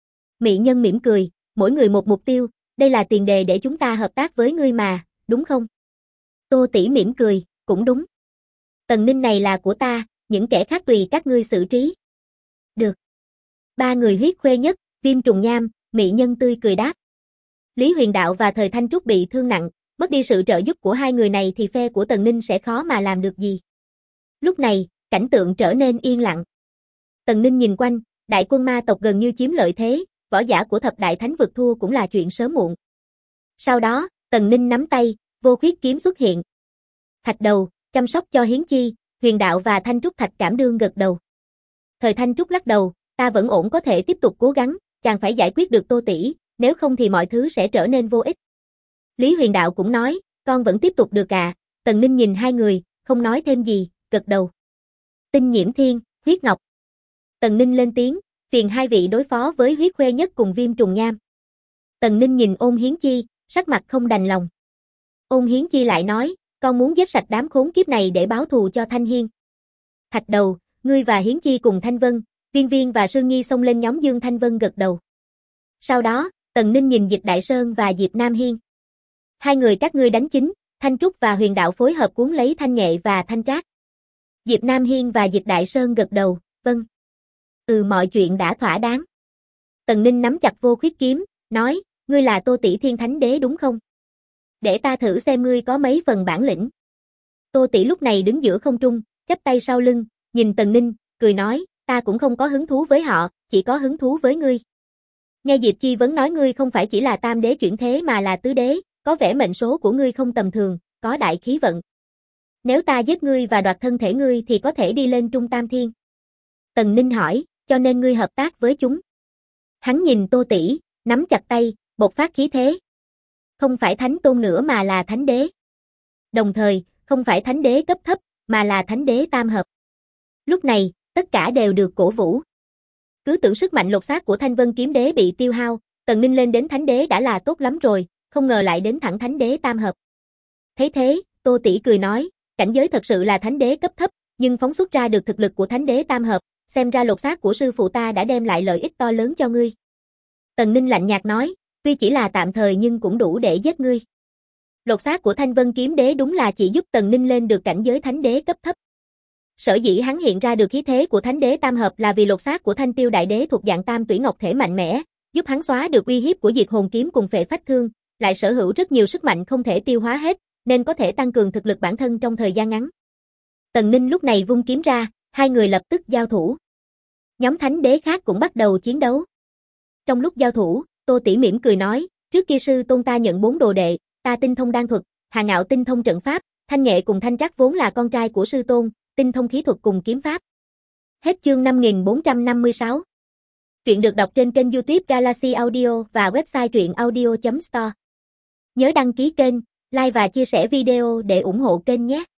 Mỹ Nhân mỉm cười, mỗi người một mục tiêu, đây là tiền đề để chúng ta hợp tác với ngươi mà, đúng không? Tô Tỷ mỉm cười, cũng đúng. Tần Ninh này là của ta, những kẻ khác tùy các ngươi xử trí. Được. Ba người huyết khuê nhất, Viêm Trùng Nham, Mỹ Nhân tươi cười đáp. Lý Huyền Đạo và Thời Thanh Trúc bị thương nặng, mất đi sự trợ giúp của hai người này thì phe của Tần Ninh sẽ khó mà làm được gì. Lúc này, cảnh tượng trở nên yên lặng. Tần Ninh nhìn quanh, đại quân ma tộc gần như chiếm lợi thế, võ giả của thập đại thánh vực thua cũng là chuyện sớm muộn. Sau đó, Tần Ninh nắm tay, vô khuyết kiếm xuất hiện. Thạch Đầu, chăm sóc cho Hiến Chi, Huyền Đạo và Thanh Trúc Thạch Cảm đương gật đầu. Thời Thanh Trúc lắc đầu, ta vẫn ổn có thể tiếp tục cố gắng, chàng phải giải quyết được Tô Tỷ, nếu không thì mọi thứ sẽ trở nên vô ích. Lý Huyền Đạo cũng nói, con vẫn tiếp tục được à, Tần Ninh nhìn hai người, không nói thêm gì, gật đầu. Tinh Nhiễm Thiên, Huyết Ngọc. Tần Ninh lên tiếng, phiền hai vị đối phó với huyết khuê nhất cùng Viêm Trùng Nham. Tần Ninh nhìn Ôn Hiến Chi, sắc mặt không đành lòng. Ôn Hiến Chi lại nói, con muốn giết sạch đám khốn kiếp này để báo thù cho Thanh Hiên. Thạch Đầu, ngươi và Hiến Chi cùng Thanh Vân, Viên Viên và Sương Nhi xông lên nhóm Dương Thanh Vân gật đầu. Sau đó, Tần Ninh nhìn Dịch Đại Sơn và Diệp Nam Hiên. Hai người các ngươi đánh chính, Thanh Trúc và Huyền Đạo phối hợp cuốn lấy Thanh Nghệ và Thanh Trác. Diệp Nam Hiên và Dịch Đại Sơn gật đầu, vâng. Mọi chuyện đã thỏa đáng. Tần Ninh nắm chặt vô khuyết kiếm, nói, ngươi là Tô Tỷ Thiên Thánh Đế đúng không? Để ta thử xem ngươi có mấy phần bản lĩnh. Tô Tỷ lúc này đứng giữa không trung, chắp tay sau lưng, nhìn Tần Ninh, cười nói, ta cũng không có hứng thú với họ, chỉ có hứng thú với ngươi. Nghe Diệp Chi Vấn nói ngươi không phải chỉ là tam đế chuyển thế mà là tứ đế, có vẻ mệnh số của ngươi không tầm thường, có đại khí vận. Nếu ta giết ngươi và đoạt thân thể ngươi thì có thể đi lên Trung Tam Thiên. Tần Ninh hỏi, cho nên ngươi hợp tác với chúng. Hắn nhìn Tô Tỷ, nắm chặt tay, bộc phát khí thế. Không phải thánh tôn nữa mà là thánh đế. Đồng thời, không phải thánh đế cấp thấp, mà là thánh đế tam hợp. Lúc này, tất cả đều được cổ vũ. Cứ tưởng sức mạnh lột xác của Thanh Vân kiếm đế bị tiêu hao, Tần Ninh lên đến thánh đế đã là tốt lắm rồi, không ngờ lại đến thẳng thánh đế tam hợp. Thấy thế, Tô Tỷ cười nói, cảnh giới thật sự là thánh đế cấp thấp, nhưng phóng xuất ra được thực lực của thánh đế tam hợp, xem ra lột xác của sư phụ ta đã đem lại lợi ích to lớn cho ngươi. Tần Ninh lạnh nhạt nói, tuy chỉ là tạm thời nhưng cũng đủ để giết ngươi. Lột xác của Thanh Vân kiếm đế đúng là chỉ giúp Tần Ninh lên được cảnh giới thánh đế cấp thấp. Sở dĩ hắn hiện ra được khí thế của thánh đế tam hợp là vì lột xác của Thanh Tiêu đại đế thuộc dạng tam tủy ngọc thể mạnh mẽ, giúp hắn xóa được uy hiếp của Diệt Hồn kiếm cùng Phệ Phách thương, lại sở hữu rất nhiều sức mạnh không thể tiêu hóa hết, nên có thể tăng cường thực lực bản thân trong thời gian ngắn. Tần Ninh lúc này vung kiếm ra, hai người lập tức giao thủ. Nhóm thánh đế khác cũng bắt đầu chiến đấu. Trong lúc giao thủ, Tô Tỷ mỉm cười nói, trước kia sư tôn ta nhận 4 đồ đệ, ta tinh thông đan thuật, Hà Ngạo tinh thông trận pháp, Thanh Nghệ cùng Thanh Trác vốn là con trai của sư tôn, tinh thông khí thuật cùng kiếm pháp. Hết chương 5456. Truyện được đọc trên kênh YouTube Galaxy Audio và website truyệnaudio.store. Nhớ đăng ký kênh, like và chia sẻ video để ủng hộ kênh nhé.